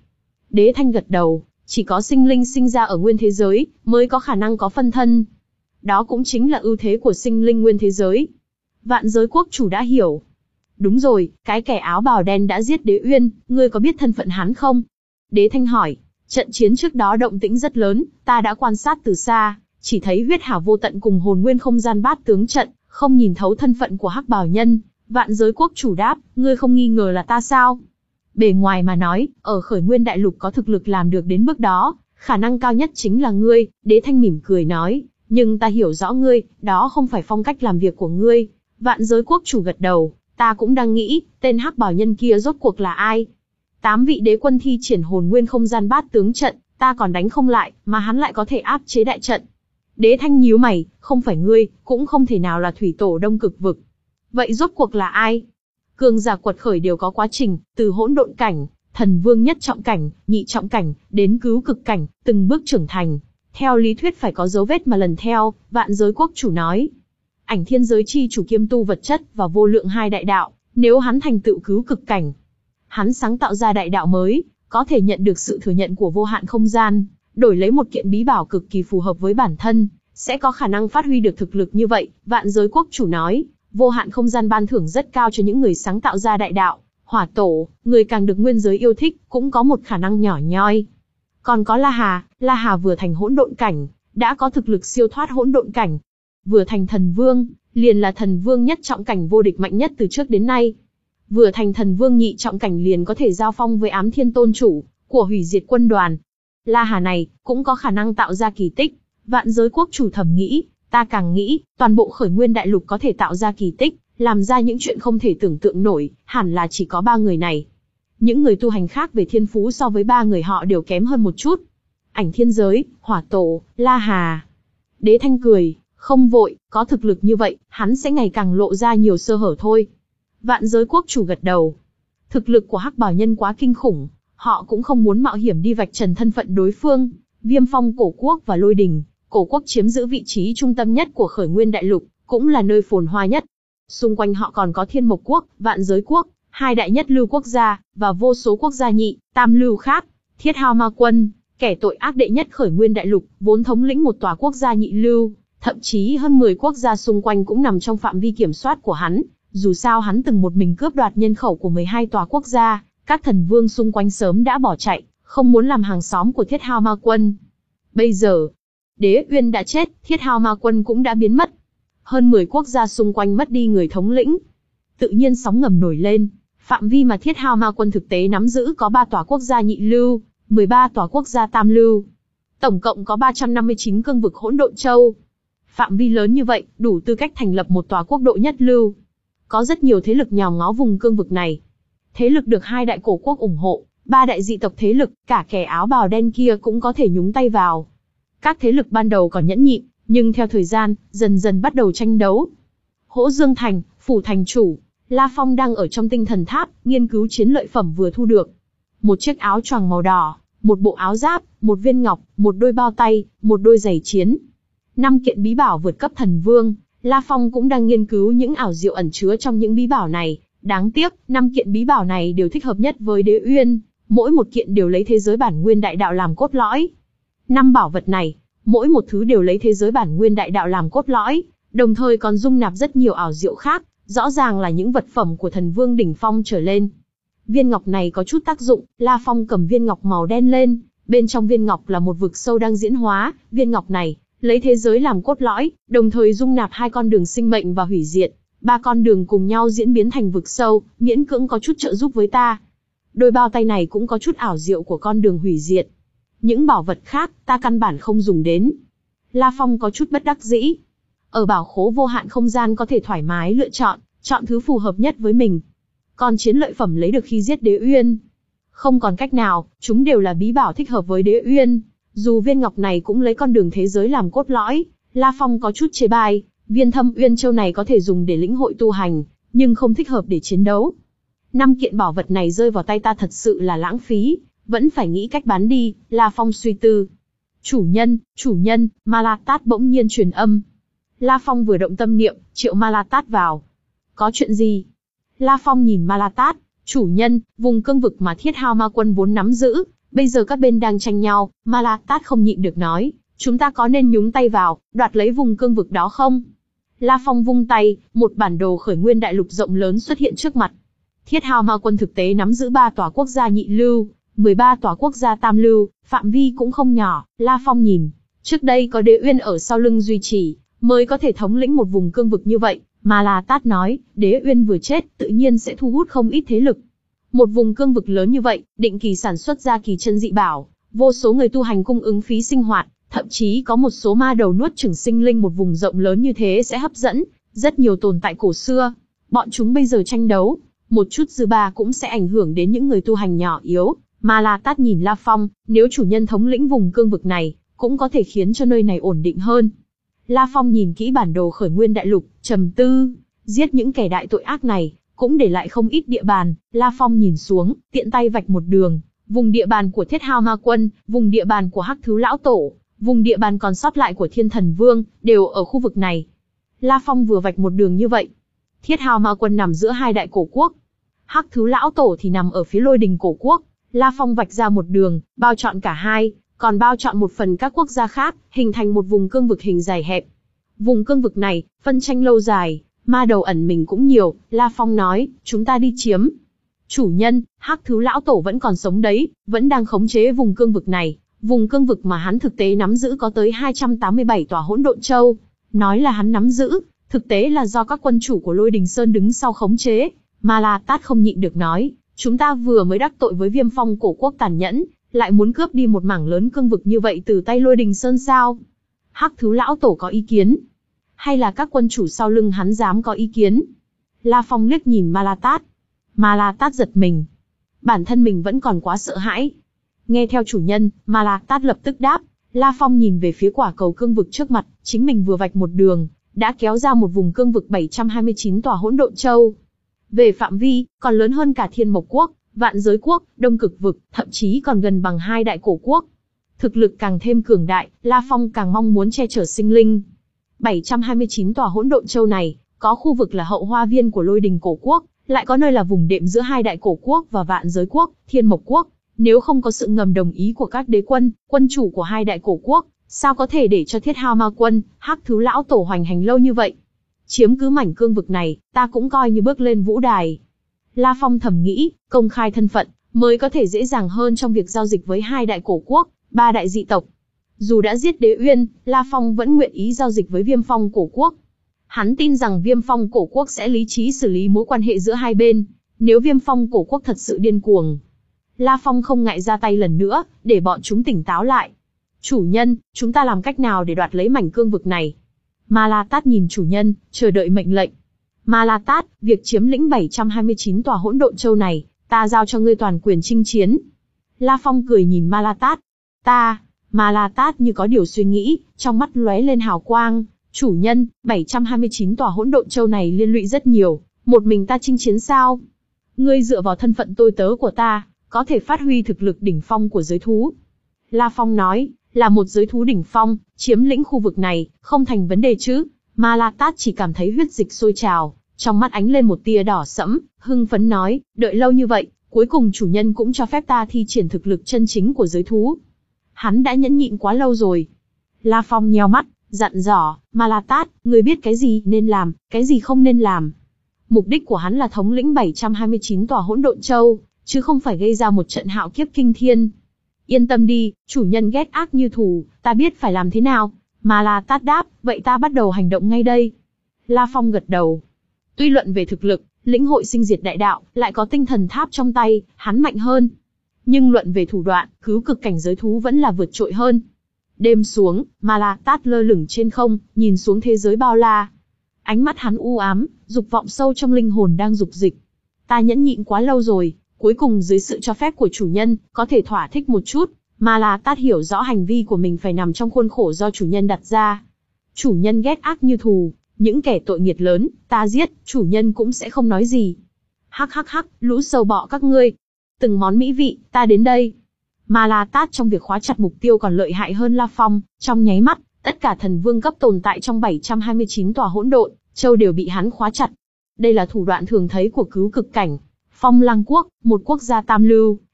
Đế Thanh gật đầu, chỉ có sinh linh sinh ra ở nguyên thế giới, mới có khả năng có phân thân. Đó cũng chính là ưu thế của sinh linh nguyên thế giới. Vạn giới quốc chủ đã hiểu. Đúng rồi, cái kẻ áo bào đen đã giết Đế Uyên, ngươi có biết thân phận hắn không? Đế Thanh hỏi, trận chiến trước đó động tĩnh rất lớn, ta đã quan sát từ xa, chỉ thấy huyết hảo vô tận cùng hồn nguyên không gian bát tướng trận, không nhìn thấu thân phận của hắc bào nhân. Vạn giới quốc chủ đáp, ngươi không nghi ngờ là ta sao? Bề ngoài mà nói, ở khởi nguyên đại lục có thực lực làm được đến bước đó, khả năng cao nhất chính là ngươi. Đế Thanh mỉm cười nói, nhưng ta hiểu rõ ngươi, đó không phải phong cách làm việc của ngươi. Vạn giới quốc chủ gật đầu, ta cũng đang nghĩ, tên hắc bào nhân kia rốt cuộc là ai? Tám vị đế quân thi triển hồn nguyên không gian bát tướng trận, ta còn đánh không lại, mà hắn lại có thể áp chế đại trận. Đế Thanh nhíu mày, không phải ngươi, cũng không thể nào là thủy tổ đông cực vực. Vậy rốt cuộc là ai? Cường giả quật khởi đều có quá trình, từ hỗn độn cảnh, thần vương nhất trọng cảnh, nhị trọng cảnh, đến cứu cực cảnh, từng bước trưởng thành. Theo lý thuyết phải có dấu vết mà lần theo, vạn giới quốc chủ nói. Ảnh thiên giới chi chủ kiêm tu vật chất và vô lượng hai đại đạo, nếu hắn thành tựu cứu cực cảnh, hắn sáng tạo ra đại đạo mới, có thể nhận được sự thừa nhận của vô hạn không gian, đổi lấy một kiện bí bảo cực kỳ phù hợp với bản thân, sẽ có khả năng phát huy được thực lực như vậy. Vạn giới quốc chủ nói, vô hạn không gian ban thưởng rất cao cho những người sáng tạo ra đại đạo. Hỏa tổ, người càng được nguyên giới yêu thích, cũng có một khả năng nhỏ nhoi. Còn có La Hà, La Hà vừa thành hỗn độn cảnh, đã có thực lực siêu thoát hỗn độn cảnh. Vừa thành thần vương, liền là thần vương nhất trọng cảnh vô địch mạnh nhất từ trước đến nay. Vừa thành thần vương nhị trọng cảnh liền có thể giao phong với ám thiên tôn chủ của hủy diệt quân đoàn. La Hà này cũng có khả năng tạo ra kỳ tích. Vạn giới quốc chủ thầm nghĩ, ta càng nghĩ, toàn bộ khởi nguyên đại lục có thể tạo ra kỳ tích, làm ra những chuyện không thể tưởng tượng nổi, hẳn là chỉ có ba người này. Những người tu hành khác về thiên phú so với ba người họ đều kém hơn một chút. Ảnh thiên giới, Hỏa tổ, La Hà. Đế Thanh cười, không vội, có thực lực như vậy, hắn sẽ ngày càng lộ ra nhiều sơ hở thôi. Vạn giới quốc chủ gật đầu. Thực lực của hắc bào nhân quá kinh khủng, họ cũng không muốn mạo hiểm đi vạch trần thân phận đối phương. Viêm Phong cổ quốc và Lôi Đình, cổ quốc chiếm giữ vị trí trung tâm nhất của khởi nguyên đại lục, cũng là nơi phồn hoa nhất. Xung quanh họ còn có Thiên Mộc quốc, Vạn giới quốc, hai đại nhất lưu quốc gia, và vô số quốc gia nhị, tam lưu khác. Thiết Hao Ma Quân, kẻ tội ác đệ nhất khởi nguyên đại lục, vốn thống lĩnh một tòa quốc gia nhị lưu, thậm chí hơn mười quốc gia xung quanh cũng nằm trong phạm vi kiểm soát của hắn. Dù sao hắn từng một mình cướp đoạt nhân khẩu của mười hai tòa quốc gia, các thần vương xung quanh sớm đã bỏ chạy, không muốn làm hàng xóm của Thiết Hao Ma Quân. Bây giờ, Đế Uyên đã chết, Thiết Hao Ma Quân cũng đã biến mất. Hơn mười quốc gia xung quanh mất đi người thống lĩnh. Tự nhiên sóng ngầm nổi lên, phạm vi mà Thiết Hao Ma Quân thực tế nắm giữ có ba tòa quốc gia nhị lưu, mười ba tòa quốc gia tam lưu. Tổng cộng có ba trăm năm mươi chín cương vực hỗn độn châu. Phạm vi lớn như vậy, đủ tư cách thành lập một tòa quốc độ nhất lưu. Có rất nhiều thế lực nhòm ngó vùng cương vực này. Thế lực được hai đại cổ quốc ủng hộ, ba đại dị tộc thế lực, cả kẻ áo bào đen kia cũng có thể nhúng tay vào. Các thế lực ban đầu còn nhẫn nhịn, nhưng theo thời gian, dần dần bắt đầu tranh đấu. Hỗ Dương Thành, phủ thành chủ, La Phong đang ở trong tinh thần tháp, nghiên cứu chiến lợi phẩm vừa thu được. Một chiếc áo choàng màu đỏ, một bộ áo giáp, một viên ngọc, một đôi bao tay, một đôi giày chiến. Năm kiện bí bảo vượt cấp thần vương, La Phong cũng đang nghiên cứu những ảo diệu ẩn chứa trong những bí bảo này. Đáng tiếc, năm kiện bí bảo này đều thích hợp nhất với Đế Uyên, mỗi một kiện đều lấy thế giới bản nguyên đại đạo làm cốt lõi. Năm bảo vật này, mỗi một thứ đều lấy thế giới bản nguyên đại đạo làm cốt lõi, đồng thời còn dung nạp rất nhiều ảo diệu khác, rõ ràng là những vật phẩm của thần vương đỉnh phong trở lên. Viên ngọc này có chút tác dụng, La Phong cầm viên ngọc màu đen lên, bên trong viên ngọc là một vực sâu đang diễn hóa, viên ngọc này lấy thế giới làm cốt lõi, đồng thời dung nạp hai con đường sinh mệnh và hủy diệt, ba con đường cùng nhau diễn biến thành vực sâu, miễn cưỡng có chút trợ giúp với ta. Đôi bao tay này cũng có chút ảo diệu của con đường hủy diệt. Những bảo vật khác, ta căn bản không dùng đến. La Phong có chút bất đắc dĩ. Ở bảo khố vô hạn không gian có thể thoải mái lựa chọn, chọn thứ phù hợp nhất với mình. Còn chiến lợi phẩm lấy được khi giết Đế Uyên, không còn cách nào, chúng đều là bí bảo thích hợp với Đế Uyên. Dù viên ngọc này cũng lấy con đường thế giới làm cốt lõi, La Phong có chút chê bai. Viên Thâm Uyên Châu này có thể dùng để lĩnh hội tu hành, nhưng không thích hợp để chiến đấu. Năm kiện bảo vật này rơi vào tay ta thật sự là lãng phí, vẫn phải nghĩ cách bán đi. La Phong suy tư. Chủ nhân, chủ nhân, Ma La Tát bỗng nhiên truyền âm. La Phong vừa động tâm niệm, triệu Ma La Tát vào. Có chuyện gì? La Phong nhìn Ma La Tát. Chủ nhân, vùng cương vực mà Thiết Hao Ma Quân vốn nắm giữ, Bây giờ các bên đang tranh nhau, Ma La Tát không nhịn được nói, chúng ta có nên nhúng tay vào, đoạt lấy vùng cương vực đó không? La Phong vung tay, một bản đồ khởi nguyên đại lục rộng lớn xuất hiện trước mặt. Thiết Hào Ma Quân thực tế nắm giữ ba tòa quốc gia nhị lưu, mười ba tòa quốc gia tam lưu, phạm vi cũng không nhỏ. La Phong nhìn, trước đây có Đế Uyên ở sau lưng duy trì, mới có thể thống lĩnh một vùng cương vực như vậy. Ma La Tát nói, Đế Uyên vừa chết, tự nhiên sẽ thu hút không ít thế lực. Một vùng cương vực lớn như vậy, định kỳ sản xuất ra kỳ chân dị bảo, vô số người tu hành cung ứng phí sinh hoạt, thậm chí có một số ma đầu nuốt chửng sinh linh. Một vùng rộng lớn như thế sẽ hấp dẫn rất nhiều tồn tại cổ xưa. Bọn chúng bây giờ tranh đấu, một chút dư ba cũng sẽ ảnh hưởng đến những người tu hành nhỏ yếu. Ma La Tát nhìn La Phong, nếu chủ nhân thống lĩnh vùng cương vực này, cũng có thể khiến cho nơi này ổn định hơn. La Phong nhìn kỹ bản đồ khởi nguyên đại lục, trầm tư, giết những kẻ đại tội ác này, cũng để lại không ít địa bàn. La Phong nhìn xuống, tiện tay vạch một đường, vùng địa bàn của Thiết Hào Ma Quân, vùng địa bàn của Hắc Thú Lão Tổ, vùng địa bàn còn sót lại của Thiên Thần Vương, đều ở khu vực này. La Phong vừa vạch một đường như vậy. Thiết Hào Ma Quân nằm giữa hai đại cổ quốc, Hắc Thú Lão Tổ thì nằm ở phía Lôi Đình cổ quốc. La Phong vạch ra một đường, bao trọn cả hai, còn bao trọn một phần các quốc gia khác, hình thành một vùng cương vực hình dài hẹp. Vùng cương vực này, phân tranh lâu dài, ma đầu ẩn mình cũng nhiều. La Phong nói, chúng ta đi chiếm. Chủ nhân, Hắc Thú Lão Tổ vẫn còn sống đấy, vẫn đang khống chế vùng cương vực này. Vùng cương vực mà hắn thực tế nắm giữ có tới hai trăm tám mươi bảy tòa hỗn độn châu. Nói là hắn nắm giữ, thực tế là do các quân chủ của Lôi Đình Sơn đứng sau khống chế. Ma La Tát không nhịn được nói, chúng ta vừa mới đắc tội với Viêm Phong cổ quốc tàn nhẫn, lại muốn cướp đi một mảng lớn cương vực như vậy từ tay Lôi Đình Sơn sao? Hắc Thú Lão Tổ có ý kiến? Hay là các quân chủ sau lưng hắn dám có ý kiến? La Phong liếc nhìn Ma La Tát. Ma La Tát giật mình. Bản thân mình vẫn còn quá sợ hãi. Nghe theo chủ nhân, Ma La Tát lập tức đáp. La Phong nhìn về phía quả cầu cương vực trước mặt, chính mình vừa vạch một đường, đã kéo ra một vùng cương vực bảy trăm hai mươi chín tòa hỗn độn châu. Về phạm vi, còn lớn hơn cả Thiên Mộc Quốc, Vạn Giới Quốc, Đông Cực Vực, thậm chí còn gần bằng hai đại cổ quốc. Thực lực càng thêm cường đại, La Phong càng mong muốn che chở sinh linh. bảy trăm hai mươi chín tòa hỗn độn châu này, có khu vực là hậu hoa viên của Lôi Đình cổ quốc, lại có nơi là vùng đệm giữa hai đại cổ quốc và Vạn Giới Quốc, Thiên Mộc Quốc. Nếu không có sự ngầm đồng ý của các đế quân, quân chủ của hai đại cổ quốc, sao có thể để cho Thiết Hào Ma Quân, Hắc Thú Lão Tổ hoành hành lâu như vậy? Chiếm cứ mảnh cương vực này, ta cũng coi như bước lên vũ đài. La Phong thầm nghĩ, công khai thân phận, mới có thể dễ dàng hơn trong việc giao dịch với hai đại cổ quốc, ba đại dị tộc. Dù đã giết Đế Uyên, La Phong vẫn nguyện ý giao dịch với Viêm Phong cổ quốc. Hắn tin rằng Viêm Phong cổ quốc sẽ lý trí xử lý mối quan hệ giữa hai bên, nếu Viêm Phong cổ quốc thật sự điên cuồng. La Phong không ngại ra tay lần nữa, để bọn chúng tỉnh táo lại. Chủ nhân, chúng ta làm cách nào để đoạt lấy mảnh cương vực này? Ma La Tát nhìn chủ nhân, chờ đợi mệnh lệnh. Ma La Tát, việc chiếm lĩnh bảy trăm hai mươi chín tòa hỗn độn châu này, ta giao cho ngươi toàn quyền chinh chiến. La Phong cười nhìn Ma La Tát. Ta, Ma La Tát như có điều suy nghĩ, trong mắt lóe lên hào quang. Chủ nhân, bảy trăm hai mươi chín tòa hỗn độn châu này liên lụy rất nhiều, một mình ta chinh chiến sao? Ngươi dựa vào thân phận tôi tớ của ta, có thể phát huy thực lực đỉnh phong của giới thú. La Phong nói, là một giới thú đỉnh phong, chiếm lĩnh khu vực này, không thành vấn đề chứ? Ma La Tát chỉ cảm thấy huyết dịch sôi trào, trong mắt ánh lên một tia đỏ sẫm, hưng phấn nói, đợi lâu như vậy, cuối cùng chủ nhân cũng cho phép ta thi triển thực lực chân chính của giới thú. Hắn đã nhẫn nhịn quá lâu rồi. La Phong nheo mắt, dặn dò, Ma La Tát, ngươi biết cái gì nên làm, cái gì không nên làm. Mục đích của hắn là thống lĩnh bảy trăm hai mươi chín tòa hỗn độn châu, chứ không phải gây ra một trận hạo kiếp kinh thiên. Yên tâm đi, chủ nhân ghét ác như thù, ta biết phải làm thế nào. Ma La Tát đáp, vậy ta bắt đầu hành động ngay đây. La Phong gật đầu. Tuy luận về thực lực, lĩnh hội sinh diệt đại đạo, lại có tinh thần tháp trong tay, hắn mạnh hơn. Nhưng luận về thủ đoạn, cứu cực cảnh giới thú vẫn là vượt trội hơn. Đêm xuống, Ma La Tát lơ lửng trên không, nhìn xuống thế giới bao la. Ánh mắt hắn u ám, dục vọng sâu trong linh hồn đang dục dịch. Ta nhẫn nhịn quá lâu rồi, cuối cùng dưới sự cho phép của chủ nhân, có thể thỏa thích một chút. Ma La Tát hiểu rõ hành vi của mình phải nằm trong khuôn khổ do chủ nhân đặt ra. Chủ nhân ghét ác như thù, những kẻ tội nghiệt lớn, ta giết, chủ nhân cũng sẽ không nói gì. Hắc hắc hắc, lũ sâu bọ các ngươi. Từng món mỹ vị, ta đến đây. Ma La Tát trong việc khóa chặt mục tiêu còn lợi hại hơn La Phong, trong nháy mắt, tất cả thần vương cấp tồn tại trong bảy trăm hai mươi chín tòa hỗn độn châu đều bị hắn khóa chặt. Đây là thủ đoạn thường thấy của cứu cực cảnh. Phong Lăng Quốc, một quốc gia tam lưu,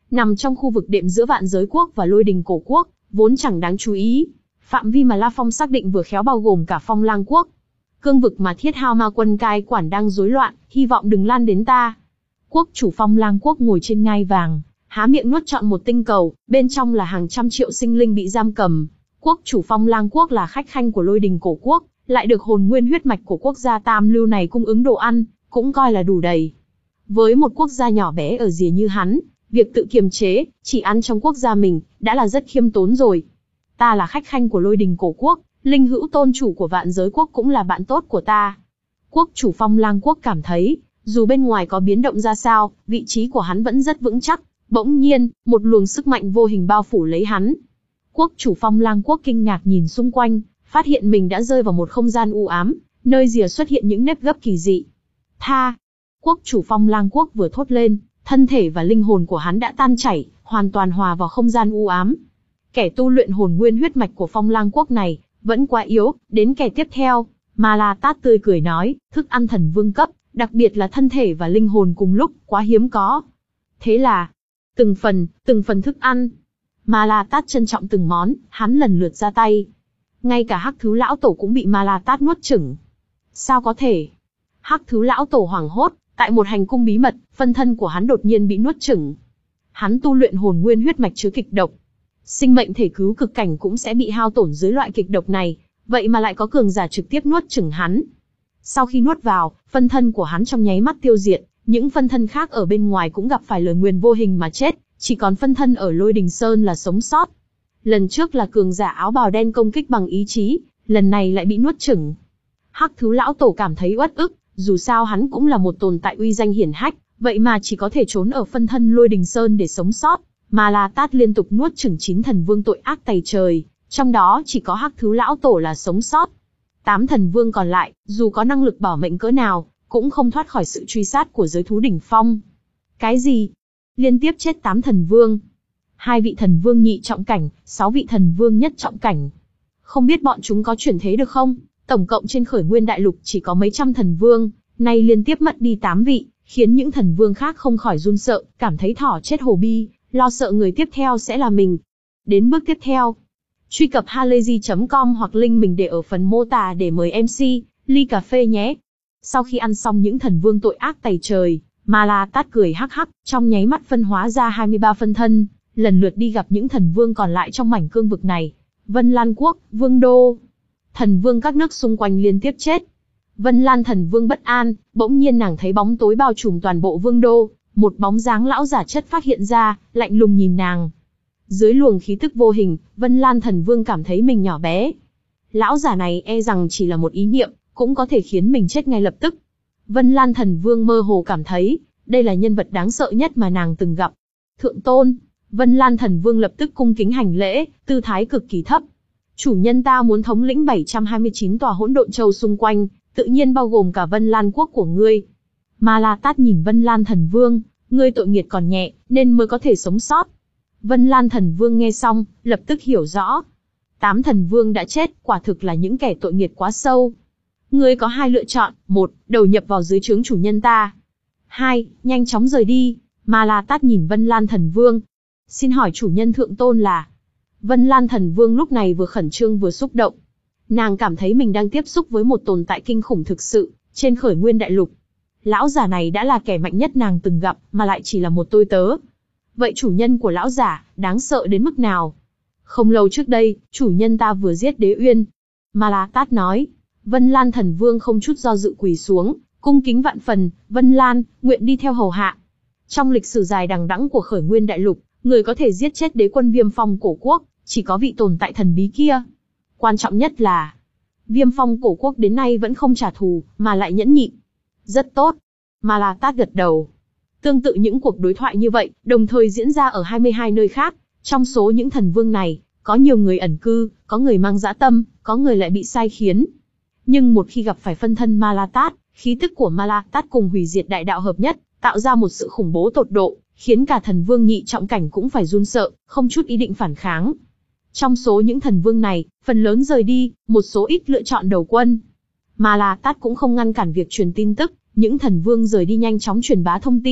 nằm trong khu vực đệm giữa Vạn Giới Quốc và Lôi Đình Cổ Quốc, vốn chẳng đáng chú ý. Phạm vi mà La Phong xác định vừa khéo bao gồm cả Phong Lang Quốc. Cương vực mà Thiết Hao Ma quân cai quản đang rối loạn, hy vọng đừng lan đến ta. Quốc chủ Phong Lang Quốc ngồi trên ngai vàng, há miệng nuốt trọn một tinh cầu, bên trong là hàng trăm triệu sinh linh bị giam cầm. Quốc chủ Phong Lang Quốc là khách khanh của Lôi Đình Cổ Quốc, lại được hồn nguyên huyết mạch của quốc gia tam lưu này cung ứng đồ ăn, cũng coi là đủ đầy. Với một quốc gia nhỏ bé ở rìa như hắn, việc tự kiềm chế, chỉ ăn trong quốc gia mình, đã là rất khiêm tốn rồi. Ta là khách khanh của Lôi Đình Cổ Quốc, linh hữu tôn chủ của Vạn Giới Quốc cũng là bạn tốt của ta. Quốc chủ Phong Lang Quốc cảm thấy, dù bên ngoài có biến động ra sao, vị trí của hắn vẫn rất vững chắc. Bỗng nhiên, một luồng sức mạnh vô hình bao phủ lấy hắn. Quốc chủ Phong Lang Quốc kinh ngạc nhìn xung quanh, phát hiện mình đã rơi vào một không gian u ám, nơi rìa xuất hiện những nếp gấp kỳ dị. Tha! Quốc chủ Phong Lang Quốc vừa thốt lên, thân thể và linh hồn của hắn đã tan chảy, hoàn toàn hòa vào không gian u ám. Kẻ tu luyện hồn nguyên huyết mạch của Phong Lang Quốc này, vẫn quá yếu, đến kẻ tiếp theo. Ma La Tát tươi cười nói, thức ăn thần vương cấp, đặc biệt là thân thể và linh hồn cùng lúc, quá hiếm có. Thế là, từng phần, từng phần thức ăn. Ma La Tát trân trọng từng món, hắn lần lượt ra tay. Ngay cả Hắc Thứ Lão Tổ cũng bị Ma La Tát nuốt chửng. Sao có thể? Hắc Thứ Lão Tổ hoảng hốt, tại một hành cung bí mật, phân thân của hắn đột nhiên bị nuốt chửng. Hắn tu luyện hồn nguyên huyết mạch chứa kịch độc. Sinh mệnh thể cứu cực cảnh cũng sẽ bị hao tổn dưới loại kịch độc này, vậy mà lại có cường giả trực tiếp nuốt chửng hắn. Sau khi nuốt vào, phân thân của hắn trong nháy mắt tiêu diệt, những phân thân khác ở bên ngoài cũng gặp phải lời nguyền vô hình mà chết, chỉ còn phân thân ở Lôi Đình Sơn là sống sót. Lần trước là cường giả áo bào đen công kích bằng ý chí, lần này lại bị nuốt chửng. Hắc Thứ Lão Tổ cảm thấy uất ức, dù sao hắn cũng là một tồn tại uy danh hiển hách, vậy mà chỉ có thể trốn ở phân thân Lôi Đình Sơn để sống sót. Ma La Tát liên tục nuốt chửng chín thần vương tội ác tày trời, trong đó chỉ có Hắc Thứ Lão Tổ là sống sót. Tám thần vương còn lại, dù có năng lực bảo mệnh cỡ nào, cũng không thoát khỏi sự truy sát của giới thú đỉnh phong. Cái gì? Liên tiếp chết tám thần vương. Hai vị thần vương nhị trọng cảnh, sáu vị thần vương nhất trọng cảnh. Không biết bọn chúng có chuyển thế được không? Tổng cộng trên khởi nguyên đại lục chỉ có mấy trăm thần vương, nay liên tiếp mất đi tám vị, khiến những thần vương khác không khỏi run sợ, cảm thấy thỏ chết hồ bi, lo sợ người tiếp theo sẽ là mình. Đến bước tiếp theo, truy cập halayzi chấm com hoặc link mình để ở phần mô tả để mời em xê, ly cà phê nhé. Sau khi ăn xong những thần vương tội ác tày trời, Ma La Tát cười hắc hắc, trong nháy mắt phân hóa ra hai mươi ba phân thân, lần lượt đi gặp những thần vương còn lại trong mảnh cương vực này. Vân Lan Quốc, Vương Đô. Thần vương các nước xung quanh liên tiếp chết. Vân Lan thần vương bất an, bỗng nhiên nàng thấy bóng tối bao trùm toàn bộ Vương Đô, một bóng dáng lão giả chất phát hiện ra, lạnh lùng nhìn nàng. Dưới luồng khí tức vô hình, Vân Lan thần vương cảm thấy mình nhỏ bé. Lão giả này e rằng chỉ là một ý niệm, cũng có thể khiến mình chết ngay lập tức. Vân Lan thần vương mơ hồ cảm thấy, đây là nhân vật đáng sợ nhất mà nàng từng gặp. Thượng tôn, Vân Lan thần vương lập tức cung kính hành lễ, tư thái cực kỳ thấp. Chủ nhân ta muốn thống lĩnh bảy trăm hai mươi chín tòa hỗn độn châu xung quanh, tự nhiên bao gồm cả Vân Lan quốc của ngươi. Ma La Tát nhìn Vân Lan thần vương, ngươi tội nghiệt còn nhẹ, nên mới có thể sống sót. Vân Lan thần vương nghe xong, lập tức hiểu rõ. Tám thần vương đã chết, quả thực là những kẻ tội nghiệt quá sâu. Ngươi có hai lựa chọn, một, đầu nhập vào dưới trướng chủ nhân ta. Hai, nhanh chóng rời đi. Ma La Tát nhìn Vân Lan thần vương. Xin hỏi chủ nhân thượng tôn là... Vân Lan thần vương lúc này vừa khẩn trương vừa xúc động. Nàng cảm thấy mình đang tiếp xúc với một tồn tại kinh khủng thực sự, trên khởi nguyên đại lục. Lão giả này đã là kẻ mạnh nhất nàng từng gặp, mà lại chỉ là một tôi tớ. Vậy chủ nhân của lão giả, đáng sợ đến mức nào? Không lâu trước đây, chủ nhân ta vừa giết Đế Uyên. Ma La Tát nói. Vân Lan thần vương không chút do dự quỳ xuống, cung kính vạn phần, Vân Lan, nguyện đi theo hầu hạ. Trong lịch sử dài đằng đẵng của khởi nguyên đại lục, người có thể giết chết đế quân Viêm Phong cổ quốc, chỉ có vị tồn tại thần bí kia. Quan trọng nhất là, Viêm Phong cổ quốc đến nay vẫn không trả thù, mà lại nhẫn nhịn. Rất tốt. Ma La Tát gật đầu. Tương tự những cuộc đối thoại như vậy, đồng thời diễn ra ở hai mươi hai nơi khác. Trong số những thần vương này, có nhiều người ẩn cư, có người mang dã tâm, có người lại bị sai khiến. Nhưng một khi gặp phải phân thân Ma La Tát, khí tức của Ma La Tát cùng hủy diệt đại đạo hợp nhất, tạo ra một sự khủng bố tột độ, khiến cả thần vương nhị trọng cảnh cũng phải run sợ, không chút ý định phản kháng. Trong số những thần vương này, phần lớn rời đi, một số ít lựa chọn đầu quân. Ma La Tát cũng không ngăn cản việc truyền tin tức, những thần vương rời đi nhanh chóng truyền bá thông tin,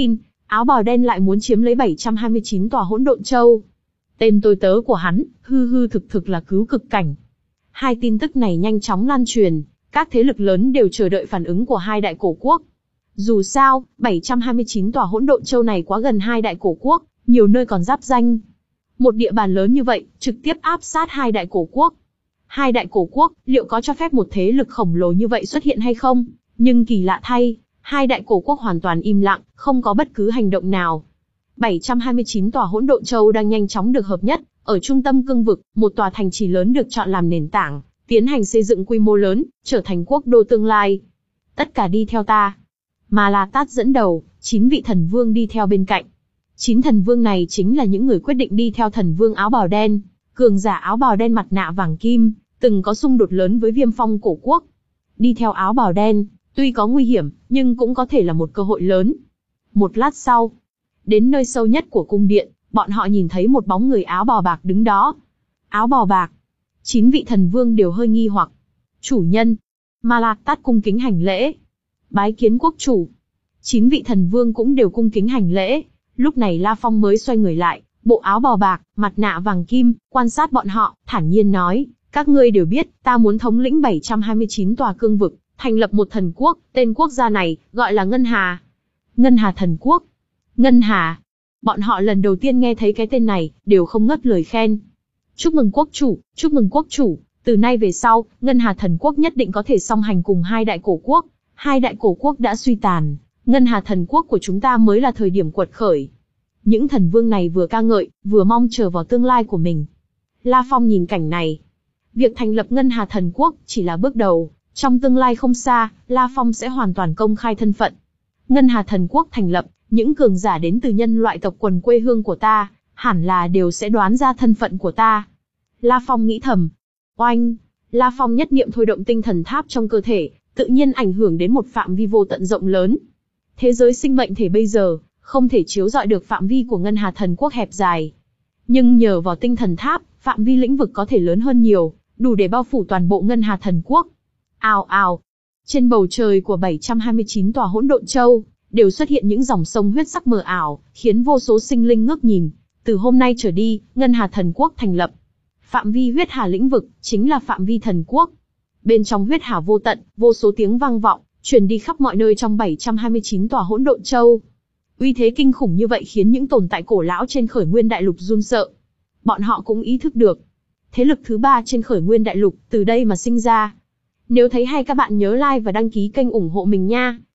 Áo bào đen lại muốn chiếm lấy bảy trăm hai mươi chín tòa hỗn độn châu. Tên tôi tớ của hắn, hư hư thực thực là cứu cực cảnh. Hai tin tức này nhanh chóng lan truyền, các thế lực lớn đều chờ đợi phản ứng của hai đại cổ quốc. Dù sao, bảy trăm hai mươi chín tòa hỗn độn châu này quá gần hai đại cổ quốc, nhiều nơi còn giáp danh. Một địa bàn lớn như vậy, trực tiếp áp sát hai đại cổ quốc. Hai đại cổ quốc, liệu có cho phép một thế lực khổng lồ như vậy xuất hiện hay không? Nhưng kỳ lạ thay, hai đại cổ quốc hoàn toàn im lặng, không có bất cứ hành động nào. bảy trăm hai mươi chín tòa hỗn độn châu đang nhanh chóng được hợp nhất, ở trung tâm cương vực, một tòa thành trì lớn được chọn làm nền tảng, tiến hành xây dựng quy mô lớn, trở thành quốc đô tương lai. Tất cả đi theo ta. Ma La Tát dẫn đầu, chín vị thần vương đi theo bên cạnh. Chín thần vương này chính là những người quyết định đi theo thần vương áo bào đen, cường giả áo bào đen mặt nạ vàng kim, từng có xung đột lớn với Viêm Phong cổ quốc. Đi theo áo bào đen, tuy có nguy hiểm, nhưng cũng có thể là một cơ hội lớn. Một lát sau, đến nơi sâu nhất của cung điện, bọn họ nhìn thấy một bóng người áo bào bạc đứng đó. Áo bào bạc. Chín vị thần vương đều hơi nghi hoặc. Chủ nhân. Ma La Tát cung kính hành lễ. Bái kiến quốc chủ. Chín vị thần vương cũng đều cung kính hành lễ. Lúc này La Phong mới xoay người lại, bộ áo bào bạc, mặt nạ vàng kim, quan sát bọn họ, thản nhiên nói, các ngươi đều biết, ta muốn thống lĩnh bảy trăm hai mươi chín tòa cương vực, thành lập một thần quốc, tên quốc gia này, gọi là Ngân Hà. Ngân Hà thần quốc. Ngân Hà. Bọn họ lần đầu tiên nghe thấy cái tên này, đều không ngớt lời khen. Chúc mừng quốc chủ, chúc mừng quốc chủ, từ nay về sau, Ngân Hà thần quốc nhất định có thể song hành cùng hai đại cổ quốc. Hai đại cổ quốc đã suy tàn, Ngân Hà thần quốc của chúng ta mới là thời điểm quật khởi. Những thần vương này vừa ca ngợi, vừa mong chờ vào tương lai của mình. La Phong nhìn cảnh này. Việc thành lập Ngân Hà thần quốc chỉ là bước đầu, trong tương lai không xa, La Phong sẽ hoàn toàn công khai thân phận. Ngân Hà thần quốc thành lập, những cường giả đến từ nhân loại tộc quần quê hương của ta, hẳn là đều sẽ đoán ra thân phận của ta. La Phong nghĩ thầm. Oanh! La Phong nhất niệm thôi động tinh thần tháp trong cơ thể, tự nhiên ảnh hưởng đến một phạm vi vô tận rộng lớn. Thế giới sinh mệnh thể bây giờ, không thể chiếu rọi được phạm vi của Ngân Hà thần quốc hẹp dài. Nhưng nhờ vào tinh thần tháp, phạm vi lĩnh vực có thể lớn hơn nhiều, đủ để bao phủ toàn bộ Ngân Hà thần quốc. Ào ào! Trên bầu trời của bảy trăm hai mươi chín tòa hỗn độn châu, đều xuất hiện những dòng sông huyết sắc mờ ảo, khiến vô số sinh linh ngước nhìn. Từ hôm nay trở đi, Ngân Hà thần quốc thành lập. Phạm vi huyết hà lĩnh vực, chính là phạm vi thần quốc. Bên trong huyết hà vô tận, vô số tiếng vang vọng, truyền đi khắp mọi nơi trong bảy trăm hai mươi chín tòa hỗn độn châu. Uy thế kinh khủng như vậy khiến những tồn tại cổ lão trên Khởi Nguyên Đại Lục run sợ. Bọn họ cũng ý thức được, thế lực thứ ba trên Khởi Nguyên Đại Lục từ đây mà sinh ra. Nếu thấy hay các bạn nhớ like và đăng ký kênh ủng hộ mình nha.